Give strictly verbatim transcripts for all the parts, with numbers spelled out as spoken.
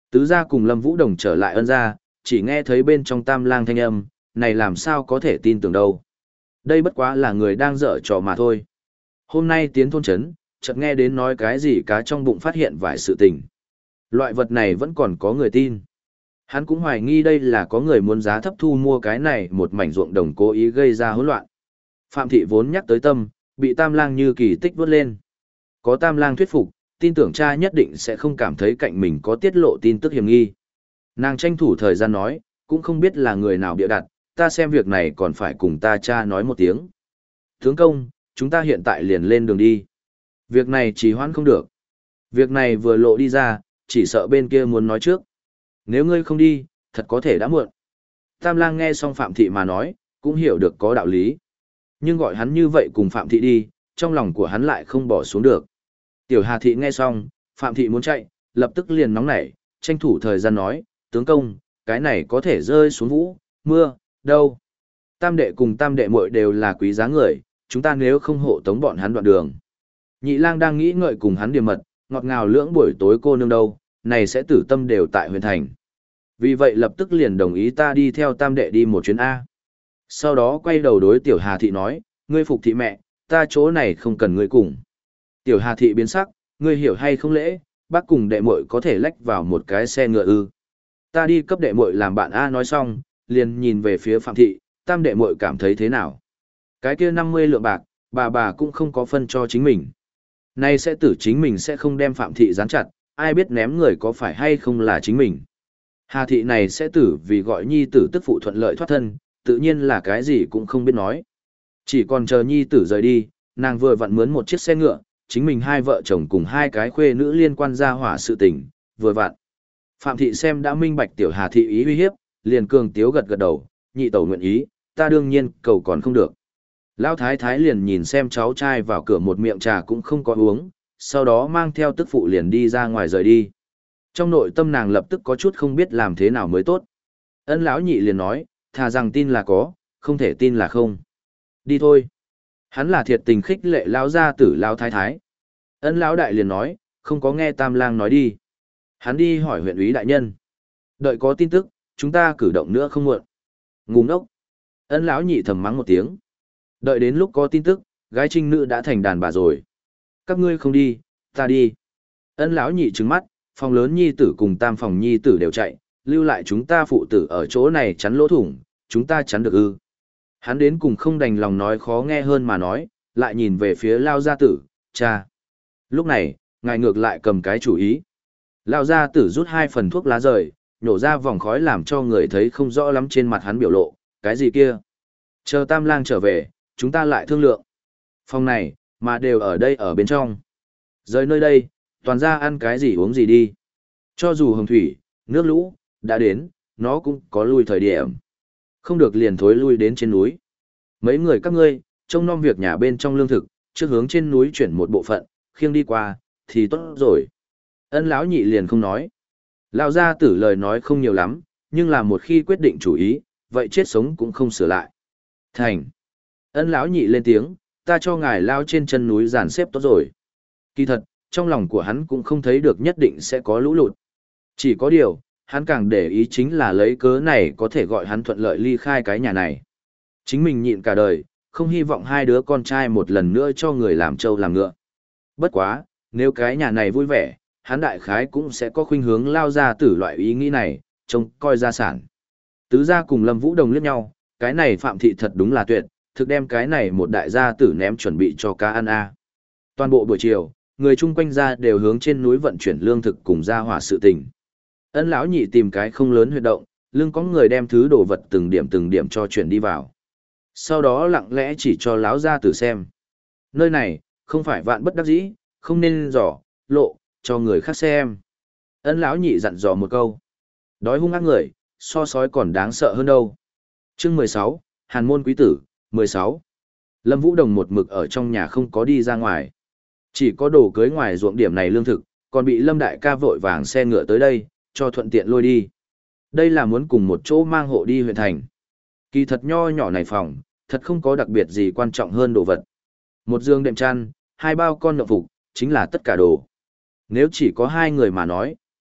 Tứ gia cùng Lâm Vũ Đồng trở lại Ân gia, chỉ nghe thấy bên trong Tam Lang thanh âm, này làm sao có thể tin tưởng đâu. Đây bất quá là người đang dở trò mà thôi. Hôm nay tiến thôn trấn, chợt nghe đến nói cái gì cá trong bụng phát hiện vài sự tình. Loại vật này vẫn còn có người tin. Hắn cũng hoài nghi đây là có người muốn giá thấp thu mua cái này một mảnh ruộng đồng cố ý gây ra hỗn loạn. Phạm thị vốn nhắc tới tâm, bị Tam Lang như kỳ tích vớt lên. Có Tam Lang thuyết phục, tin tưởng cha nhất định sẽ không cảm thấy cạnh mình có tiết lộ tin tức hiểm nghi. Nàng tranh thủ thời gian nói, cũng không biết là người nào bịa đặt, ta xem việc này còn phải cùng ta cha nói một tiếng. Tướng công, chúng ta hiện tại liền lên đường đi. Việc này trì hoãn không được. Việc này vừa lộ đi ra, chỉ sợ bên kia muốn nói trước. Nếu ngươi không đi, thật có thể đã muộn. Tam Lang nghe xong Phạm Thị mà nói, cũng hiểu được có đạo lý. Nhưng gọi hắn như vậy cùng Phạm Thị đi, trong lòng của hắn lại không bỏ xuống được. Tiểu Hà Thị nghe xong, Phạm Thị muốn chạy, lập tức liền nóng nảy, tranh thủ thời gian nói, tướng công, cái này có thể rơi xuống vũ, mưa, đâu. Tam đệ cùng tam đệ muội đều là quý giá người, chúng ta nếu không hộ tống bọn hắn đoạn đường. Nhị Lang đang nghĩ ngợi cùng hắn điềm mật, ngọt ngào lưỡng buổi tối cô nương đâu, này sẽ tử tâm đều tại huyền thành. Vì vậy lập tức liền đồng ý ta đi theo tam đệ đi một chuyến A. Sau đó quay đầu đối Tiểu Hà Thị nói, ngươi phục thị mẹ, ta chỗ này không cần ngươi cùng. Tiểu Hà Thị biến sắc, ngươi hiểu hay không lễ, bác cùng đệ muội có thể lách vào một cái xe ngựa ư. Ta đi cấp đệ muội làm bạn A nói xong, liền nhìn về phía Phạm Thị, tam đệ muội cảm thấy thế nào. Cái kia năm mươi lượng bạc, bà bà cũng không có phân cho chính mình. Nay sẽ tử chính mình sẽ không đem Phạm Thị gián chặt, ai biết ném người có phải hay không là chính mình. Hà Thị này sẽ tử vì gọi nhi tử tức phụ thuận lợi thoát thân, tự nhiên là cái gì cũng không biết nói. Chỉ còn chờ nhi tử rời đi, nàng vừa vặn mướn một chiếc xe ngựa, chính mình hai vợ chồng cùng hai cái khuê nữ liên quan ra hỏa sự tình, vừa vặn. Phạm Thị xem đã minh bạch Tiểu Hà Thị ý uy hiếp, liền cường tiếu gật gật đầu, nhị tẩu nguyện ý, ta đương nhiên cầu còn không được. Lão thái thái liền nhìn xem cháu trai vào cửa một miệng trà cũng không có uống, sau đó mang theo tức phụ liền đi ra ngoài rời đi. Trong nội tâm nàng lập tức có chút không biết làm thế nào mới tốt. Ân lão nhị liền nói, thà rằng tin là có, không thể tin là không. Đi thôi. Hắn là thiệt tình khích lệ lão gia tử lão thái thái. Ân lão đại liền nói, không có nghe Tam Lang nói đi. Hắn đi hỏi huyện úy đại nhân. Đợi có tin tức, chúng ta cử động nữa không muộn. Ngu ngốc. Ân lão nhị thầm mắng một tiếng. Đợi đến lúc có tin tức, gái trinh nữ đã thành đàn bà rồi. Các ngươi không đi, ta đi. Ân lão nhị trừng mắt, phòng lớn nhi tử cùng tam phòng nhi tử đều chạy, lưu lại chúng ta phụ tử ở chỗ này chắn lỗ thủng, chúng ta chắn được ư. Hắn đến cùng không đành lòng nói khó nghe hơn mà nói, lại nhìn về phía Lao gia tử, cha. Lúc này, ngài ngược lại cầm cái chủ ý. Lao gia tử rút hai phần thuốc lá rời, nhổ ra vòng khói làm cho người thấy không rõ lắm trên mặt hắn biểu lộ, cái gì kia. Chờ Tam Lang trở về, chúng ta lại thương lượng. Phòng này, mà đều ở đây ở bên trong. Rời nơi đây, toàn ra ăn cái gì uống gì đi. Cho dù hồng thủy, nước lũ, đã đến, nó cũng có lui thời điểm. Không được liền thối lui đến trên núi. Mấy người các ngươi, trông nom việc nhà bên trong lương thực, trước hướng trên núi chuyển một bộ phận, khiêng đi qua, thì tốt rồi. Ân lão nhị liền không nói. Lão gia tử lời nói không nhiều lắm, nhưng là một khi quyết định chủ ý, vậy chết sống cũng không sửa lại. Thành. Ân lão nhị lên tiếng, ta cho ngài lao trên chân núi dàn xếp tốt rồi. Kỳ thật, trong lòng của hắn cũng không thấy được nhất định sẽ có lũ lụt. Chỉ có điều, hắn càng để ý chính là lấy cớ này có thể gọi hắn thuận lợi ly khai cái nhà này. Chính mình nhịn cả đời, không hy vọng hai đứa con trai một lần nữa cho người làm trâu làm ngựa. Bất quá, nếu cái nhà này vui vẻ, hắn đại khái cũng sẽ có khuynh hướng lao ra tử loại ý nghĩ này, trông coi gia sản. Tứ gia cùng Lâm Vũ Đồng liếc nhau, cái này Phạm Thị thật đúng là tuyệt, thực đem cái này một đại gia tử ném chuẩn bị cho cá ăn a. Toàn bộ buổi chiều, người chung quanh ra đều hướng trên núi vận chuyển lương thực cùng gia hỏa sự tình. Ân lão nhị tìm cái không lớn huyệt động, lưng có người đem thứ đồ vật từng điểm từng điểm cho chuyển đi vào. Sau đó lặng lẽ chỉ cho lão gia tử xem. Nơi này, không phải vạn bất đắc dĩ, không nên dò, lộ, cho người khác xem. Ân lão nhị dặn dò một câu. Đói hung ác người, so sói còn đáng sợ hơn đâu. Chương mười sáu, Hàn môn quý tử, mười sáu. Lâm Vũ Đồng một mực ở trong nhà không có đi ra ngoài. Chỉ có đồ cưới ngoài ruộng điểm này lương thực, còn bị Lâm đại ca vội vàng xe ngựa tới đây, cho thuận tiện lôi đi. Đây là muốn cùng một chỗ mang hộ đi huyện thành. Kỳ thật nho nhỏ này phòng, thật không có đặc biệt gì quan trọng hơn đồ vật. Một giường đệm chăn, hai bao con nhậu phục, chính là tất cả đồ. Nếu chỉ có hai người mà nói,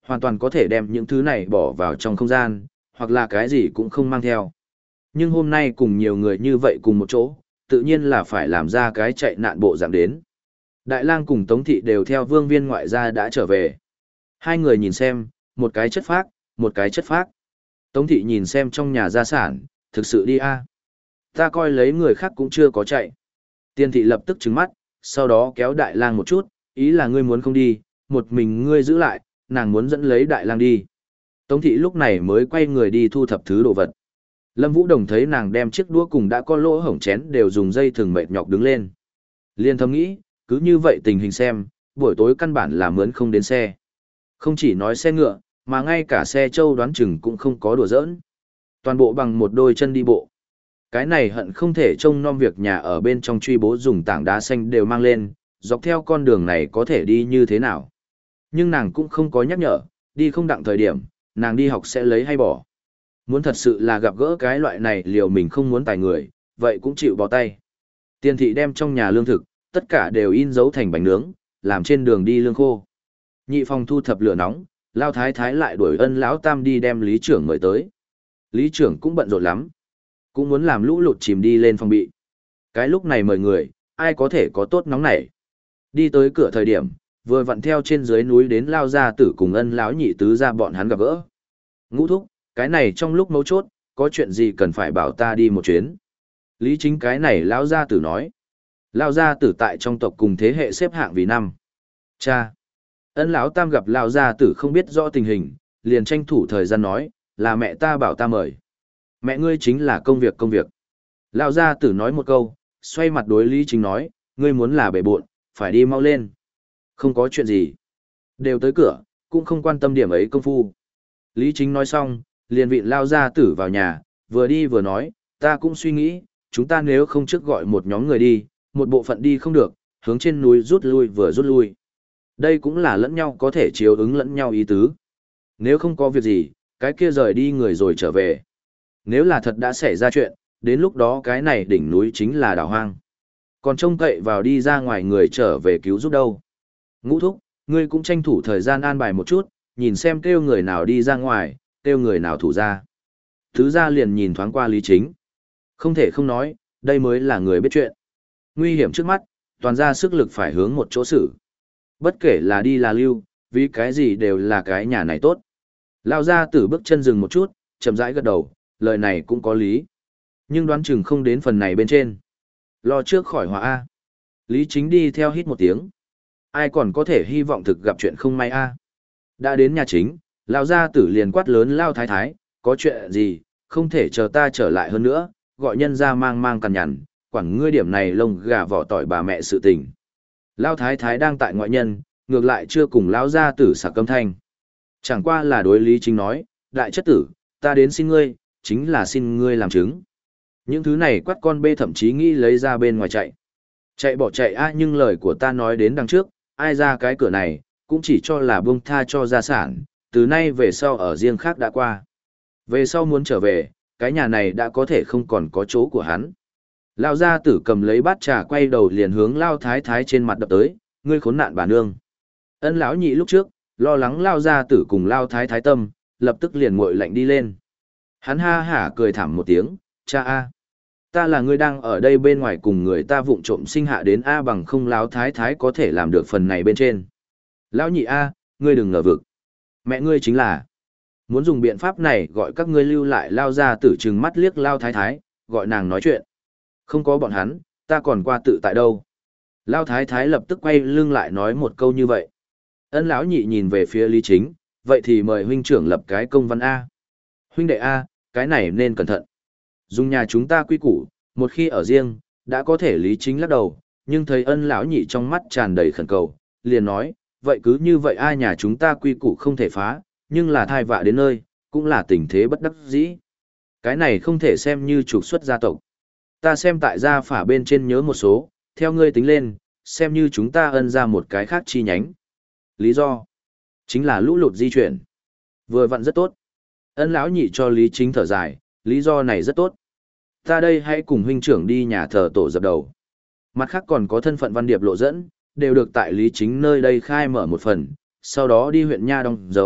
hoàn toàn có thể đem những thứ này bỏ vào trong không gian, hoặc là cái gì cũng không mang theo. Nhưng hôm nay cùng nhiều người như vậy cùng một chỗ, tự nhiên là phải làm ra cái chạy nạn bộ dạng đến. Đại lang cùng Tống Thị đều theo vương viên ngoại gia đã trở về. Hai người nhìn xem, một cái chất phác, một cái chất phác. Tống Thị nhìn xem trong nhà gia sản, thực sự đi a. Ta coi lấy người khác cũng chưa có chạy. Tiên Thị lập tức trừng mắt, sau đó kéo Đại lang một chút, ý là ngươi muốn không đi, một mình ngươi giữ lại, nàng muốn dẫn lấy Đại lang đi. Tống Thị lúc này mới quay người đi thu thập thứ đồ vật. Lâm Vũ Đồng thấy nàng đem chiếc đũa cùng đã có lỗ hổng chén đều dùng dây thừng mệt nhọc đứng lên. Liên thầm nghĩ, cứ như vậy tình hình xem, buổi tối căn bản là mướn không đến xe. Không chỉ nói xe ngựa, mà ngay cả xe trâu đoán chừng cũng không có đùa giỡn. Toàn bộ bằng một đôi chân đi bộ. Cái này hận không thể trông nom việc nhà ở bên trong truy bố dùng tảng đá xanh đều mang lên, dọc theo con đường này có thể đi như thế nào. Nhưng nàng cũng không có nhắc nhở, đi không đặng thời điểm, nàng đi học sẽ lấy hay bỏ. Muốn thật sự là gặp gỡ cái loại này liều mình không muốn tài người, vậy cũng chịu bó tay. Tiền thị đem trong nhà lương thực, tất cả đều in dấu thành bánh nướng, làm trên đường đi lương khô. Nhị phòng thu thập lửa nóng, Lao Thái Thái lại đuổi Ân lão tam đi đem lý trưởng mời tới. Lý trưởng cũng bận rộn lắm, cũng muốn làm lũ lụt chìm đi lên phòng bị. Cái lúc này mời người, ai có thể có tốt nóng này. Đi tới cửa thời điểm, vừa vặn theo trên dưới núi đến Lao gia tử cùng Ân lão nhị tứ ra bọn hắn gặp gỡ. Ngũ thúc, cái này trong lúc mấu chốt, có chuyện gì cần phải bảo ta đi một chuyến. Lý chính cái này Lão gia tử nói. Lão gia tử tại trong tộc cùng thế hệ xếp hạng vì năm. Cha. Ân lão tam gặp Lão gia tử không biết rõ tình hình, liền tranh thủ thời gian nói, là mẹ ta bảo ta mời. Mẹ ngươi chính là công việc công việc. Lão gia tử nói một câu, xoay mặt đối Lý chính nói, ngươi muốn là bể bộn, phải đi mau lên. Không có chuyện gì. Đều tới cửa, cũng không quan tâm điểm ấy công phu. Lý chính nói xong, liền vịn Lao gia tử vào nhà, vừa đi vừa nói, ta cũng suy nghĩ, chúng ta nếu không trước gọi một nhóm người đi, một bộ phận đi không được, hướng trên núi rút lui vừa rút lui. Đây cũng là lẫn nhau có thể chiếu ứng lẫn nhau ý tứ. Nếu không có việc gì, cái kia rời đi người rồi trở về. Nếu là thật đã xảy ra chuyện, đến lúc đó cái này đỉnh núi chính là đảo hoang. Còn trông cậy vào đi ra ngoài người trở về cứu giúp đâu. Ngũ thúc, ngươi cũng tranh thủ thời gian an bài một chút, nhìn xem kêu người nào đi ra ngoài, kêu người nào thủ ra. Thứ ra liền nhìn thoáng qua Lý Chính. Không thể không nói, đây mới là người biết chuyện. Nguy hiểm trước mắt, toàn ra sức lực phải hướng một chỗ xử. Bất kể là đi là lưu, vì cái gì đều là cái nhà này tốt. Lao ra từ bước chân dừng một chút, chậm rãi gật đầu, lời này cũng có lý. Nhưng đoán chừng không đến phần này bên trên. Lo trước khỏi họa A. Lý Chính đi theo hít một tiếng. Ai còn có thể hy vọng thực gặp chuyện không may A. Đã đến nhà chính, Lao gia tử liền quát lớn Lao Thái Thái, có chuyện gì, không thể chờ ta trở lại hơn nữa, gọi nhân ra mang mang cằn nhằn, quản ngươi điểm này lông gà vỏ tỏi bà mẹ sự tình. Lao Thái Thái đang tại ngoại nhân, ngược lại chưa cùng Lao gia tử sạc câm thanh. Chẳng qua là đối Lý Chính nói, đại chất tử, ta đến xin ngươi, chính là xin ngươi làm chứng. Những thứ này quát con bê thậm chí nghĩ lấy ra bên ngoài chạy. Chạy bỏ chạy a nhưng lời của ta nói đến đằng trước, ai ra cái cửa này, cũng chỉ cho là buông tha cho gia sản, từ nay về sau ở riêng khác đã qua. Về sau muốn trở về, cái nhà này đã có thể không còn có chỗ của hắn. Lao gia tử cầm lấy bát trà quay đầu liền hướng Lao Thái Thái trên mặt đập tới, ngươi khốn nạn bà nương. Ân lão nhị lúc trước, lo lắng Lao gia tử cùng Lao Thái Thái tâm, lập tức liền nguội lạnh đi lên. Hắn ha hả cười thảm một tiếng, cha a, ta là người đang ở đây bên ngoài cùng người ta vụng trộm sinh hạ đến a bằng không Lão Thái Thái có thể làm được phần này bên trên. Lão nhị a, ngươi đừng ngờ vực. Mẹ ngươi chính là muốn dùng biện pháp này gọi các ngươi lưu lại Lao gia tử trừng mắt liếc Lao Thái Thái, gọi nàng nói chuyện. Không có bọn hắn, ta còn qua tự tại đâu. Lao Thái Thái lập tức quay lưng lại nói một câu như vậy. Ân lão nhị nhìn về phía Lý Chính, vậy thì mời huynh trưởng lập cái công văn A. Huynh đệ A, cái này nên cẩn thận. Dùng nhà chúng ta quy củ, một khi ở riêng, đã có thể Lý Chính lắc đầu, nhưng thấy ân lão nhị trong mắt tràn đầy khẩn cầu, liền nói, vậy cứ như vậy ai nhà chúng ta quy củ không thể phá, nhưng là thai vạ đến nơi, cũng là tình thế bất đắc dĩ. Cái này không thể xem như trục xuất gia tộc. Ta xem tại gia phả bên trên nhớ một số, theo ngươi tính lên, xem như chúng ta ân ra một cái khác chi nhánh. Lý do chính là lũ lụt di chuyển. Vừa vặn rất tốt. Ân lão nhị cho Lý Chính thở dài, lý do này rất tốt. Ta đây hãy cùng huynh trưởng đi nhà thờ tổ dập đầu. Mặt khác còn có thân phận văn điệp lộ dẫn, đều được tại Lý Chính nơi đây khai mở một phần, sau đó đi huyện Nha đóng dấu,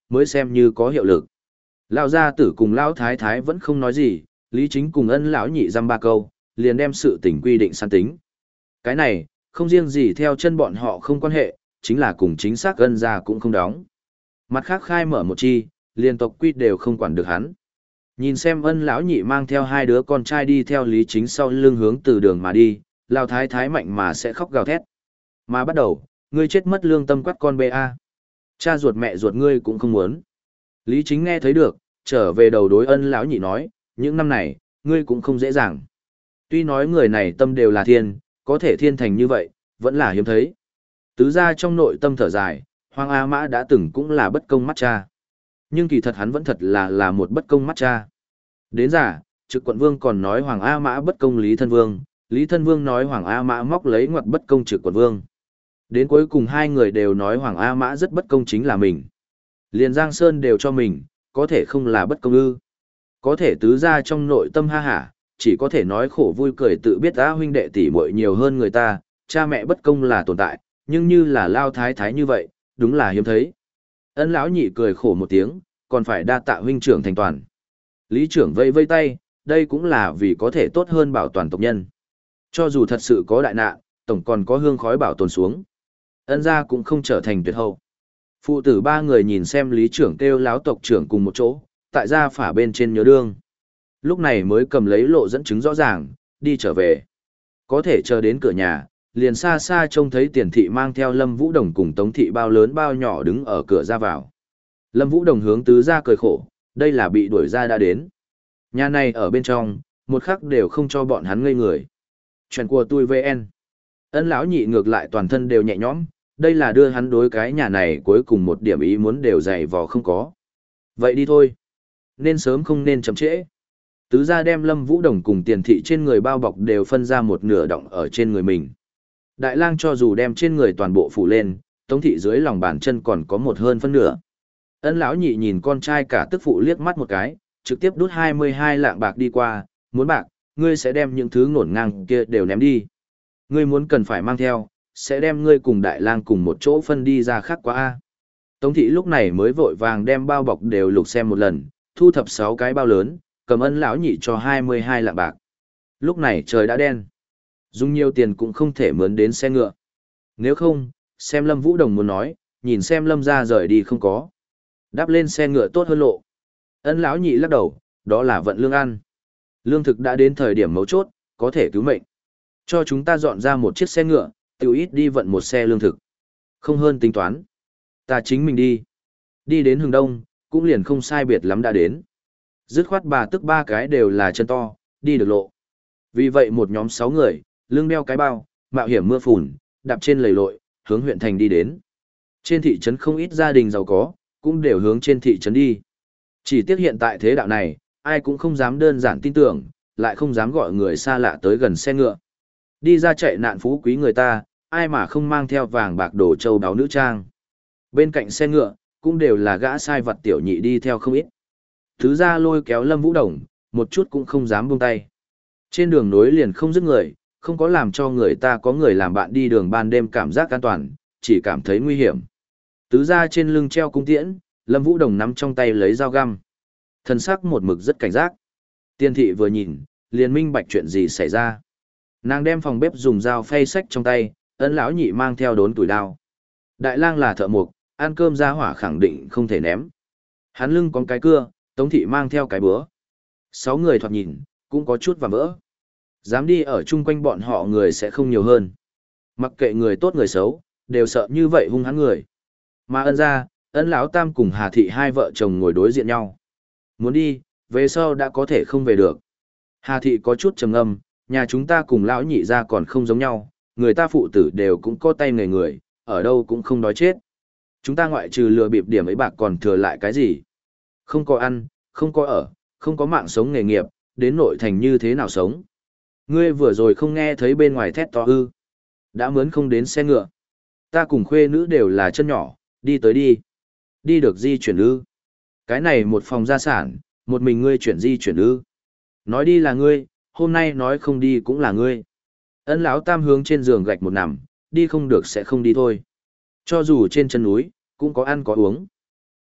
mới xem như có hiệu lực. Lão gia tử cùng lão thái thái vẫn không nói gì, Lý Chính cùng Ân lão nhị dăm ba câu, liền đem sự tình quy định săn tính. Cái này, không riêng gì theo chân bọn họ không quan hệ, chính là cùng chính xác Ân gia cũng không đóng. Mặt khác khai mở một chi, liên tộc quy đều không quản được hắn. Nhìn xem Ân lão nhị mang theo hai đứa con trai đi theo Lý Chính sau lưng hướng từ đường mà đi, lão thái thái mạnh mà sẽ khóc gào thét. Mà bắt đầu, ngươi chết mất lương tâm quát con bê a. Cha ruột mẹ ruột ngươi cũng không muốn. Lý Chính nghe thấy được, trở về đầu đối Ân lão nhị nói, những năm này, ngươi cũng không dễ dàng. Tuy nói người này tâm đều là thiên, có thể thiên thành như vậy, vẫn là hiếm thấy. Tứ ra trong nội tâm thở dài, Hoàng A Mã đã từng cũng là bất công mắt cha. Nhưng kỳ thật hắn vẫn thật là là một bất công mắt cha. Đến giả, trực quận vương còn nói Hoàng A Mã bất công Lý Thân Vương, Lý Thân Vương nói Hoàng A Mã móc lấy ngoặt bất công trực quận vương. Đến cuối cùng hai người đều nói Hoàng A Mã rất bất công chính là mình. Liền Giang Sơn đều cho mình, có thể không là bất công ư. Có thể tứ ra trong nội tâm ha hả, chỉ có thể nói khổ vui cười tự biết đã huynh đệ tỷ muội nhiều hơn người ta, cha mẹ bất công là tồn tại, nhưng như là lao thái thái như vậy, đúng là hiếm thấy. Ân lão nhị cười khổ một tiếng, còn phải đa tạ huynh trưởng thành toàn. Lý trưởng vây vây tay, đây cũng là vì có thể tốt hơn bảo toàn tộc nhân. Cho dù thật sự có đại nạn, tổng còn có hương khói bảo tồn xuống. Ân gia cũng không trở thành tuyệt hậu. Phụ tử ba người nhìn xem lý trưởng kêu láo tộc trưởng cùng một chỗ, tại gia phả bên trên nhớ đương. Lúc này mới cầm lấy lộ dẫn chứng rõ ràng, đi trở về. Có thể chờ đến cửa nhà, liền xa xa trông thấy tiền thị mang theo Lâm Vũ Đồng cùng Tống thị bao lớn bao nhỏ đứng ở cửa ra vào. Lâm Vũ Đồng hướng tứ ra cười khổ, đây là bị đuổi ra đã đến. Nhà này ở bên trong, một khắc đều không cho bọn hắn ngây người. Chuyện của tôi vê en. Ân lão nhị ngược lại toàn thân đều nhẹ nhõm, đây là đưa hắn đối cái nhà này cuối cùng một điểm ý muốn đều dày vò không có. Vậy đi thôi. Nên sớm không nên chậm trễ. Tứ gia đem Lâm Vũ Đồng cùng tiền thị trên người bao bọc đều phân ra một nửa động ở trên người mình. Đại lang cho dù đem trên người toàn bộ phủ lên, Tống thị dưới lòng bàn chân còn có một hơn phân nửa. Ân lão nhị nhìn con trai cả tức phụ liếc mắt một cái, trực tiếp đút hai mươi hai lạng bạc đi qua, muốn bạc, ngươi sẽ đem những thứ ngổn ngang kia đều ném đi. Ngươi muốn cần phải mang theo, sẽ đem ngươi cùng đại lang cùng một chỗ phân đi ra khác quá a. Tống thị lúc này mới vội vàng đem bao bọc đều lục xem một lần, thu thập sáu cái bao lớn, cầm Ân lão nhị cho hai mươi hai lạng bạc. Lúc này trời đã đen. Dùng nhiều tiền cũng không thể mướn đến xe ngựa. Nếu không, xem Lâm Vũ Đồng muốn nói, nhìn xem Lâm ra rời đi không có. Đáp lên xe ngựa tốt hơn lộ. Ân lão nhị lắc đầu, đó là vận lương ăn. Lương thực đã đến thời điểm mấu chốt, có thể cứu mệnh. Cho chúng ta dọn ra một chiếc xe ngựa, tiêu ít đi vận một xe lương thực. Không hơn tính toán. Ta chính mình đi. Đi đến hướng đông, cũng liền không sai biệt lắm đã đến. Dứt khoát bà tức ba cái đều là chân to, đi được lộ. Vì vậy một nhóm sáu người, lưng đeo cái bao, mạo hiểm mưa phùn, đạp trên lầy lội, hướng huyện thành đi đến. Trên thị trấn không ít gia đình giàu có, cũng đều hướng trên thị trấn đi. Chỉ tiếc hiện tại thế đạo này, ai cũng không dám đơn giản tin tưởng, lại không dám gọi người xa lạ tới gần xe ngựa. Đi ra chạy nạn phú quý người ta, ai mà không mang theo vàng bạc đồ châu báu nữ trang. Bên cạnh xe ngựa, cũng đều là gã sai vật tiểu nhị đi theo không ít. Thứ ra lôi kéo Lâm Vũ Đồng, một chút cũng không dám buông tay. Trên đường nối liền không dứt người, không có làm cho người ta có người làm bạn đi đường ban đêm cảm giác an toàn, chỉ cảm thấy nguy hiểm. Tứ ra trên lưng treo cung tiễn, Lâm Vũ Đồng nắm trong tay lấy dao găm. Thân sắc một mực rất cảnh giác. Tiên thị vừa nhìn, liền minh bạch chuyện gì xảy ra. Nàng đem phòng bếp dùng dao phay sách trong tay, Ân lão nhị mang theo đốn tuổi đao. Đại lang là thợ mộc, ăn cơm ra hỏa khẳng định không thể ném. Hắn lưng có cái cưa, Tống thị mang theo cái búa. Sáu người thoạt nhìn, cũng có chút và vỡ. Dám đi ở chung quanh bọn họ người sẽ không nhiều hơn. Mặc kệ người tốt người xấu, đều sợ như vậy hung hãn người. Mà Ân ra, Ân lão tam cùng Hà thị hai vợ chồng ngồi đối diện nhau. Muốn đi, về sau đã có thể không về được. Hà thị có chút trầm ngâm, nhà chúng ta cùng lão nhị ra còn không giống nhau, người ta phụ tử đều cũng có tay nghề người, ở đâu cũng không đói chết. Chúng ta ngoại trừ lừa bịp điểm ấy bạc còn thừa lại cái gì? Không có ăn, không có ở, không có mạng sống nghề nghiệp, đến nội thành như thế nào sống? Ngươi vừa rồi không nghe thấy bên ngoài thét to ư? Đã mướn không đến xe ngựa. Ta cùng khuê nữ đều là chân nhỏ, đi tới đi. Đi được di chuyển ư? Cái này một phòng gia sản, một mình ngươi chuyển di chuyển ư? Nói đi là ngươi, hôm nay nói không đi cũng là ngươi. Ân lão tam hướng trên giường gạch một nằm, đi không được sẽ không đi thôi. Cho dù trên chân núi, cũng có ăn có uống.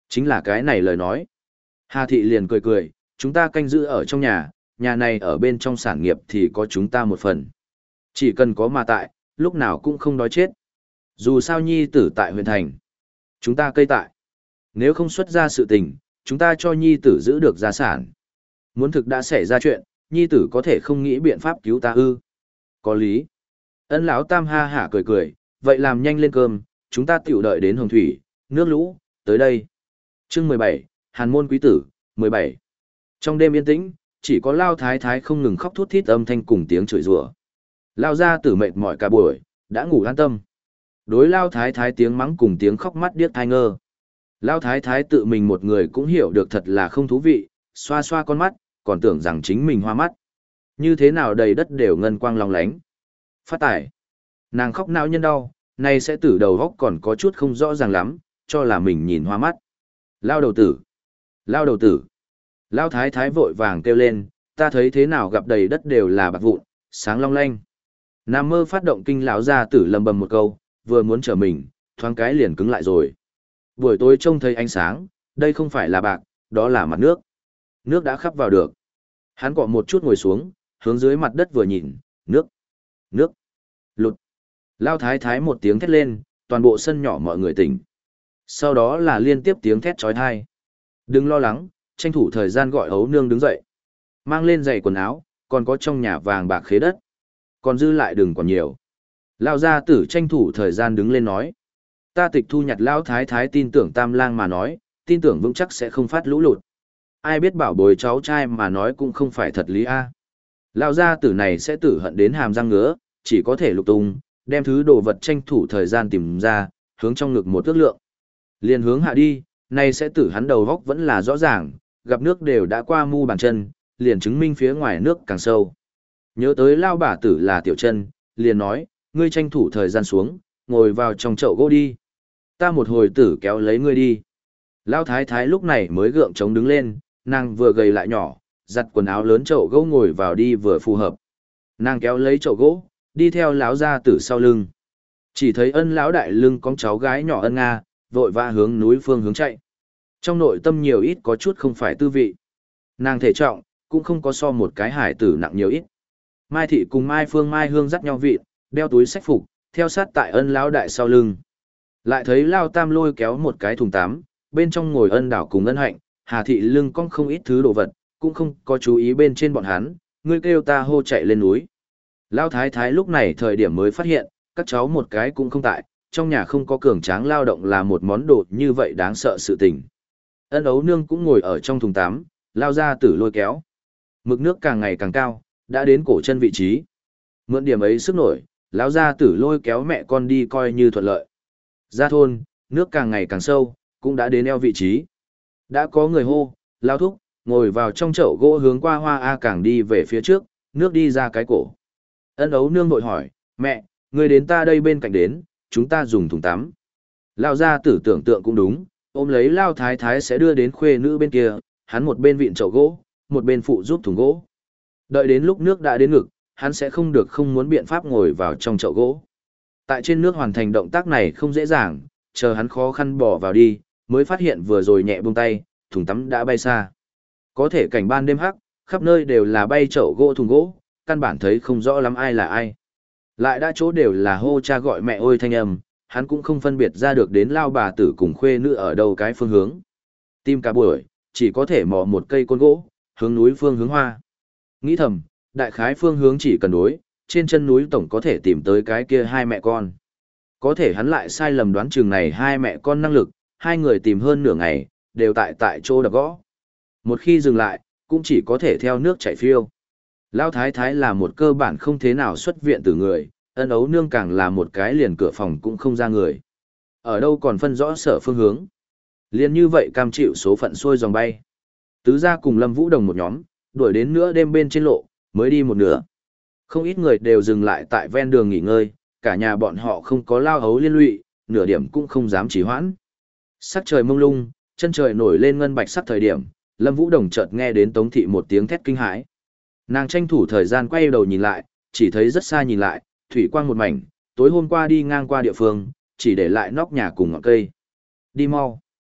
Chính là cái này lời nói. Hà thị liền cười cười, chúng ta canh giữ ở trong nhà, nhà này ở bên trong sản nghiệp thì có chúng ta một phần. Chỉ cần có mà tại, lúc nào cũng không đói chết. Dù sao nhi tử tại huyện thành, chúng ta cây tại. Nếu không xuất ra sự tình, chúng ta cho nhi tử giữ được gia sản. Muốn thực đã xảy ra chuyện, nhi tử có thể không nghĩ biện pháp cứu ta ư. Có lý. Ân lão tam ha hả cười cười, vậy làm nhanh lên cơm, chúng ta tiểu đợi đến hồng thủy, nước lũ, tới đây. Chương mười bảy, Hàn môn quý tử, mười bảy. Trong đêm yên tĩnh, chỉ có Lao Thái Thái không ngừng khóc thút thít âm thanh cùng tiếng chửi rủa. Lao gia tử mệt mỏi cả buổi, đã ngủ an tâm. Đối Lao Thái Thái tiếng mắng cùng tiếng khóc mắt điếc tai ngơ. Lao Thái Thái tự mình một người cũng hiểu được thật là không thú vị, xoa xoa con mắt, còn tưởng rằng chính mình hoa mắt. Như thế nào đầy đất đều ngân quang long lánh. Phát tải. Nàng khóc não nhân đau, nay sẽ tử đầu góc còn có chút không rõ ràng lắm, cho là mình nhìn hoa mắt. Lao đầu tử. Lao đầu tử. Lao Thái Thái vội vàng kêu lên, ta thấy thế nào gặp đầy đất đều là bạc vụn, sáng long lanh. Nam mơ phát động kinh lão gia tử lầm bầm một câu, vừa muốn trở mình, thoáng cái liền cứng lại rồi. Buổi tối trông thấy ánh sáng, đây không phải là bạc, đó là mặt nước. Nước đã khắp vào được. Hắn cọ một chút ngồi xuống, hướng dưới mặt đất vừa nhìn, nước, nước, lụt. Lao Thái Thái một tiếng thét lên, toàn bộ sân nhỏ mọi người tỉnh. Sau đó là liên tiếp tiếng thét trói thai. Đừng lo lắng, tranh thủ thời gian gọi ấu nương đứng dậy. Mang lên giày quần áo, còn có trong nhà vàng bạc khế đất. Còn dư lại đừng còn nhiều. Lao gia tử tranh thủ thời gian đứng lên nói. Ta tịch thu nhặt Lao Thái Thái tin tưởng Tam Lang mà nói, tin tưởng vững chắc sẽ không phát lũ lụt. Ai biết bảo bối cháu trai mà nói cũng không phải thật lý a. Lao gia tử này sẽ tử hận đến hàm răng ngứa, chỉ có thể lục tung, đem thứ đồ vật tranh thủ thời gian tìm ra, hướng trong ngực một ước lượng. Liền hướng hạ đi, nay sẽ tử hắn đầu góc vẫn là rõ ràng, gặp nước đều đã qua mu bàn chân, liền chứng minh phía ngoài nước càng sâu. Nhớ tới Lao bà tử là Tiểu Chân, liền nói, ngươi tranh thủ thời gian xuống, ngồi vào trong chậu gỗ đi. Ta một hồi tử kéo lấy ngươi đi. Lao Thái Thái lúc này mới gượng chống đứng lên, nàng vừa gầy lại nhỏ, giặt quần áo lớn chậu gỗ ngồi vào đi vừa phù hợp. Nàng kéo lấy chậu gỗ, đi theo lão gia tử sau lưng. Chỉ thấy Ân lão đại lưng con cháu gái nhỏ Ân Nga, vội vã hướng núi phương hướng chạy. Trong nội tâm nhiều ít có chút không phải tư vị. Nàng thể trọng, cũng không có so một cái hải tử nặng nhiều ít. Mai thị cùng Mai Phương Mai Hương dắt nhau vịt, đeo túi sách phục, theo sát tại Ân lão đại sau lưng. Lại thấy Lao Tam lôi kéo một cái thùng tắm, bên trong ngồi Ân đảo cùng Ân hạnh, Hà thị lưng cong không ít thứ đồ vật, cũng không có chú ý bên trên bọn hắn, ngươi kêu ta hô chạy lên núi. Lao Thái Thái lúc này thời điểm mới phát hiện, các cháu một cái cũng không tại, trong nhà không có cường tráng lao động là một món đồ như vậy đáng sợ sự tình. Ân ấu nương cũng ngồi ở trong thùng tắm, Lao ra tử lôi kéo. Mực nước càng ngày càng cao, đã đến cổ chân vị trí. Mượn điểm ấy sức nổi, Lão gia tử lôi kéo mẹ con đi coi như thuận lợi. Ra thôn, nước càng ngày càng sâu, cũng đã đến eo vị trí. Đã có người hô, Lao thúc, ngồi vào trong chậu gỗ hướng qua hoa A càng đi về phía trước, nước đi ra cái cổ. Ân ấu nương vội hỏi, mẹ, người đến ta đây bên cạnh đến, chúng ta dùng thùng tắm. Lao gia tử tưởng tượng cũng đúng, ôm lấy Lao thái thái sẽ đưa đến khuê nữ bên kia, hắn một bên vịn chậu gỗ, một bên phụ giúp thùng gỗ. Đợi đến lúc nước đã đến ngực, hắn sẽ không được không muốn biện pháp ngồi vào trong chậu gỗ. Tại trên nước hoàn thành động tác này không dễ dàng, chờ hắn khó khăn bỏ vào đi, mới phát hiện vừa rồi nhẹ buông tay, thùng tắm đã bay xa. Có thể cảnh ban đêm hắc, khắp nơi đều là bay chậu gỗ thùng gỗ, căn bản thấy không rõ lắm ai là ai. Lại đã chỗ đều là hô cha gọi mẹ ôi thanh âm, hắn cũng không phân biệt ra được đến Lao bà tử cùng khuê nữ ở đâu cái phương hướng. Tìm cả buổi, chỉ có thể mò một cây côn gỗ, hướng núi phương hướng hoa. Nghĩ thầm, đại khái phương hướng chỉ cần đối, trên chân núi tổng có thể tìm tới cái kia hai mẹ con. Có thể hắn lại sai lầm đoán chừng này hai mẹ con năng lực, hai người tìm hơn nửa ngày, đều tại tại chỗ đập gõ. Một khi dừng lại, cũng chỉ có thể theo nước chảy phiêu. Lao thái thái là một cơ bản không thế nào xuất viện từ người, ân ấu nương càng là một cái liền cửa phòng cũng không ra người. Ở đâu còn phân rõ sở phương hướng. Liên như vậy cam chịu số phận xuôi dòng bay. Tứ gia cùng Lâm Vũ Đồng một nhóm, đuổi đến nửa đêm bên trên lộ, mới đi một nửa. Không ít người đều dừng lại tại ven đường nghỉ ngơi, cả nhà bọn họ không có lao hấu liên lụy, nửa điểm cũng không dám trì hoãn. Sắc trời mông lung, chân trời nổi lên ngân bạch sắc thời điểm, Lâm Vũ Đồng chợt nghe đến Tống thị một tiếng thét kinh hãi. Nàng tranh thủ thời gian quay đầu nhìn lại, chỉ thấy rất xa nhìn lại, thủy quang một mảnh, tối hôm qua đi ngang qua địa phương, chỉ để lại nóc nhà cùng ngọn cây. Đi mau.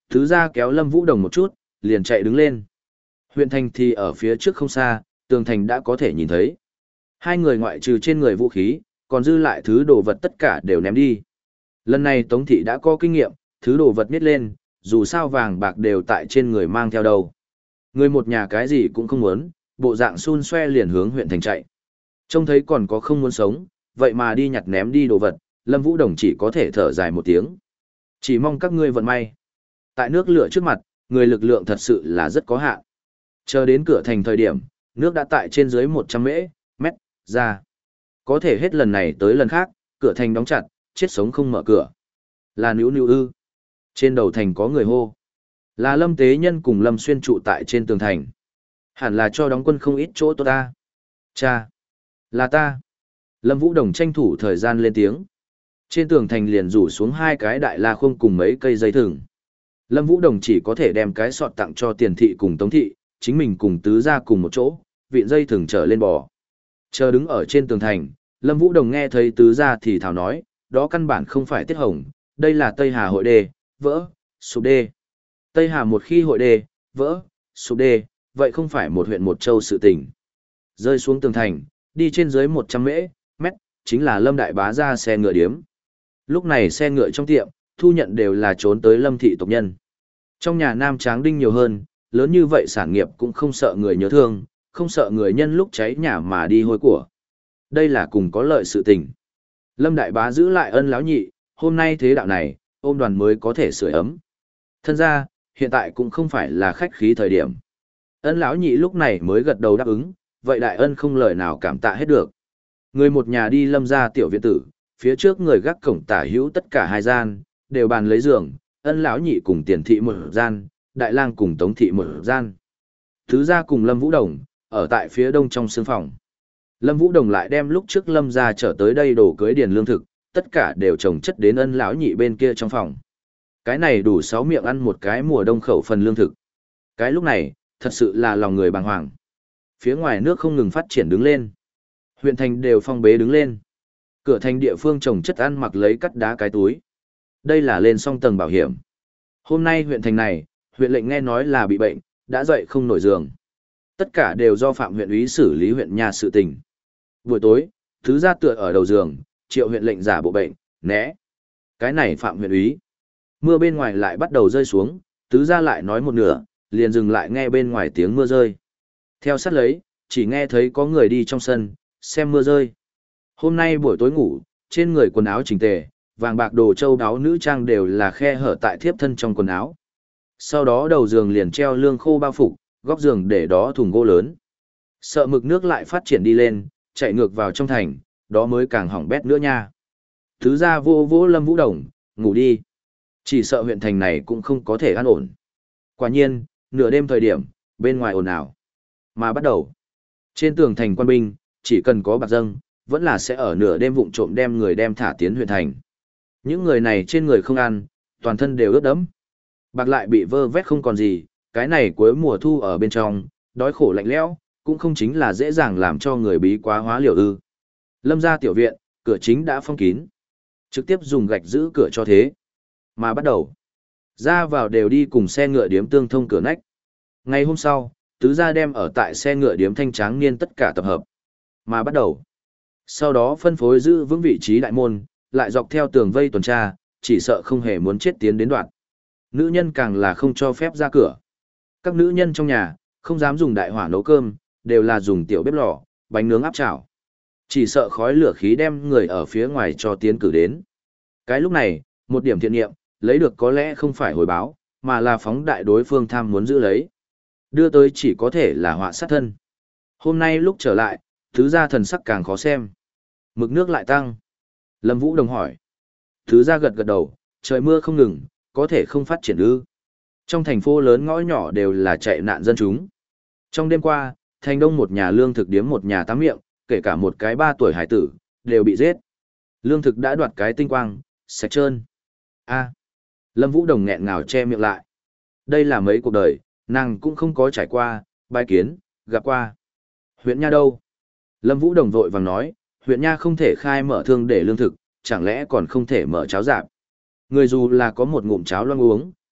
Thứ ra kéo Lâm Vũ Đồng một chút, liền chạy đứng lên. Huyện thành thì ở phía trước không xa, tường thành đã có thể nhìn thấy. Hai người ngoại trừ trên người vũ khí, còn dư lại thứ đồ vật tất cả đều ném đi. Lần này Tống thị đã có kinh nghiệm, thứ đồ vật miết lên, dù sao vàng bạc đều tại trên người mang theo đâu. Người một nhà cái gì cũng không muốn, bộ dạng xun xoe liền hướng huyện thành chạy. Trông thấy còn có không muốn sống, vậy mà đi nhặt ném đi đồ vật, Lâm Vũ Đồng chỉ có thể thở dài một tiếng. Chỉ mong các ngươi vận may. Tại nước lửa trước mặt, người lực lượng thật sự là rất có hạn. Chờ đến cửa thành thời điểm, nước đã tại trên dưới một trăm mễ, mét, ra. Có thể hết lần này tới lần khác, cửa thành đóng chặt, chết sống không mở cửa. Là níu níu ư. Trên đầu thành có người hô. Là Lâm Tế Nhân cùng Lâm Xuyên trụ tại trên tường thành. Hẳn là cho đóng quân không ít chỗ tốt ta. Cha. Là ta. Lâm Vũ Đồng tranh thủ thời gian lên tiếng. Trên tường thành liền rủ xuống hai cái đại la khung cùng mấy cây dây thừng. Lâm Vũ Đồng chỉ có thể đem cái sọt tặng cho Tiền thị cùng Tống thị, chính mình cùng tứ ra cùng một chỗ, vịn dây thừng trở lên bò. Chờ đứng ở trên tường thành, Lâm Vũ Đồng nghe thấy tứ ra thì thảo nói, đó căn bản không phải Tiết Hồng, đây là Tây Hà hội đê, vỡ, sụp đê. Tây Hà một khi hội đê, vỡ, sụp đê, vậy không phải một huyện một châu sự tình. Rơi xuống tường thành, đi trên dưới một trăm mễ, mét, chính là Lâm Đại Bá ra xe ngựa điếm. Lúc này xe ngựa trong tiệm, thu nhận đều là trốn tới Lâm thị tộc nhân. Trong nhà nam tráng đinh nhiều hơn, lớn như vậy sản nghiệp cũng không sợ người nhớ thương, không sợ người nhân lúc cháy nhà mà đi hôi của. Đây là cùng có lợi sự tình. Lâm Đại Bá giữ lại ân lão nhị, hôm nay thế đạo này, ôm đoàn mới có thể sưởi ấm. Thân ra, hiện tại cũng không phải là khách khí thời điểm. Ân lão nhị lúc này mới gật đầu đáp ứng, vậy đại ân không lời nào cảm tạ hết được. Người một nhà đi Lâm ra tiểu viện tử, phía trước người gác cổng tả hữu tất cả hai gian, đều bàn lấy giường, ân lão nhị cùng Tiền thị một gian, đại lang cùng Tống thị một gian. Thứ gia cùng Lâm Vũ Đồng, ở tại phía đông trong sương phòng. Lâm Vũ Đồng lại đem lúc trước Lâm gia trở tới đây đổ cưới điền lương thực, tất cả đều trồng chất đến ân lão nhị bên kia trong phòng. Cái này đủ sáu miệng ăn một cái mùa đông khẩu phần lương thực. Cái lúc này, thật sự là lòng người bàng hoàng. Phía ngoài nước không ngừng phát triển đứng lên. Huyện thành đều phong bế đứng lên. Cửa thành địa phương trồng chất ăn mặc lấy cắt đá cái túi. Đây là lên song tầng bảo hiểm. Hôm nay huyện thành này, huyện lệnh nghe nói là bị bệnh, đã dậy không nổi giường. Tất cả đều do Phạm huyện úy xử lý huyện nhà sự tình. Buổi tối, thứ gia tựa ở đầu giường, triệu huyện lệnh giả bộ bệnh, né. Cái này Phạm huyện úy. Mưa bên ngoài lại bắt đầu rơi xuống, tứ gia lại nói một nửa, liền dừng lại nghe bên ngoài tiếng mưa rơi. Theo sát lấy, chỉ nghe thấy có người đi trong sân, xem mưa rơi. Hôm nay buổi tối ngủ, trên người quần áo chỉnh tề, vàng bạc đồ châu đáo nữ trang đều là khe hở tại thiếp thân trong quần áo. Sau đó đầu giường liền treo lương khô bao phục, góc giường để đó thùng gỗ lớn. Sợ mực nước lại phát triển đi lên, chạy ngược vào trong thành, đó mới càng hỏng bét nữa nha. Thứ ra vô vô Lâm Vũ Đồng, ngủ đi. Chỉ sợ huyện thành này cũng không có thể an ổn. Quả nhiên, nửa đêm thời điểm, bên ngoài ồn ào. Mà bắt đầu, trên tường thành quan binh, chỉ cần có bạc dâng, vẫn là sẽ ở nửa đêm vụng trộm đem người đem thả tiến huyện thành. Những người này trên người không ăn, toàn thân đều ướt đẫm. Bạc lại bị vơ vét không còn gì, cái này cuối mùa thu ở bên trong, đói khổ lạnh lẽo, cũng không chính là dễ dàng làm cho người bí quá hóa liều ư. Lâm gia tiểu viện, cửa chính đã phong kín. Trực tiếp dùng gạch giữ cửa cho thế. Mà bắt đầu, ra vào đều đi cùng xe ngựa điếm tương thông cửa nách. Ngày hôm sau, tứ gia đem ở tại xe ngựa điếm thanh tráng niên tất cả tập hợp. Mà bắt đầu, sau đó phân phối giữ vững vị trí đại môn, lại dọc theo tường vây tuần tra, chỉ sợ không hề muốn chết tiến đến đoạn. Nữ nhân càng là không cho phép ra cửa. Các nữ nhân trong nhà, không dám dùng đại hỏa nấu cơm, đều là dùng tiểu bếp lò, bánh nướng áp chảo. Chỉ sợ khói lửa khí đem người ở phía ngoài cho tiến cử đến. Cái lúc này, một điểm thiện nghiệm, lấy được có lẽ không phải hồi báo, mà là phóng đại đối phương tham muốn giữ lấy. Đưa tới chỉ có thể là họa sát thân. Hôm nay lúc trở lại, thứ gia thần sắc càng khó xem. Mực nước lại tăng. Lâm Vũ Đồng hỏi. Thứ gia gật gật đầu, trời mưa không ngừng, có thể không phát triển ư. Trong thành phố lớn ngõ nhỏ đều là chạy nạn dân chúng. Trong đêm qua, thành đông một nhà lương thực điếm một nhà tám miệng, kể cả một cái ba tuổi hải tử, đều bị giết. Lương thực đã đoạt cái tinh quang, sạch trơn. A. Lâm Vũ Đồng nghẹn ngào che miệng lại. Đây là mấy cuộc đời, nàng cũng không có trải qua, bài kiến, gặp qua. Huyện Nha đâu? Lâm Vũ Đồng vội vàng nói, huyện Nha không thể khai mở thương để lương thực, chẳng lẽ còn không thể mở cháo rạp. Người dù là có một ngụm cháo loang uống,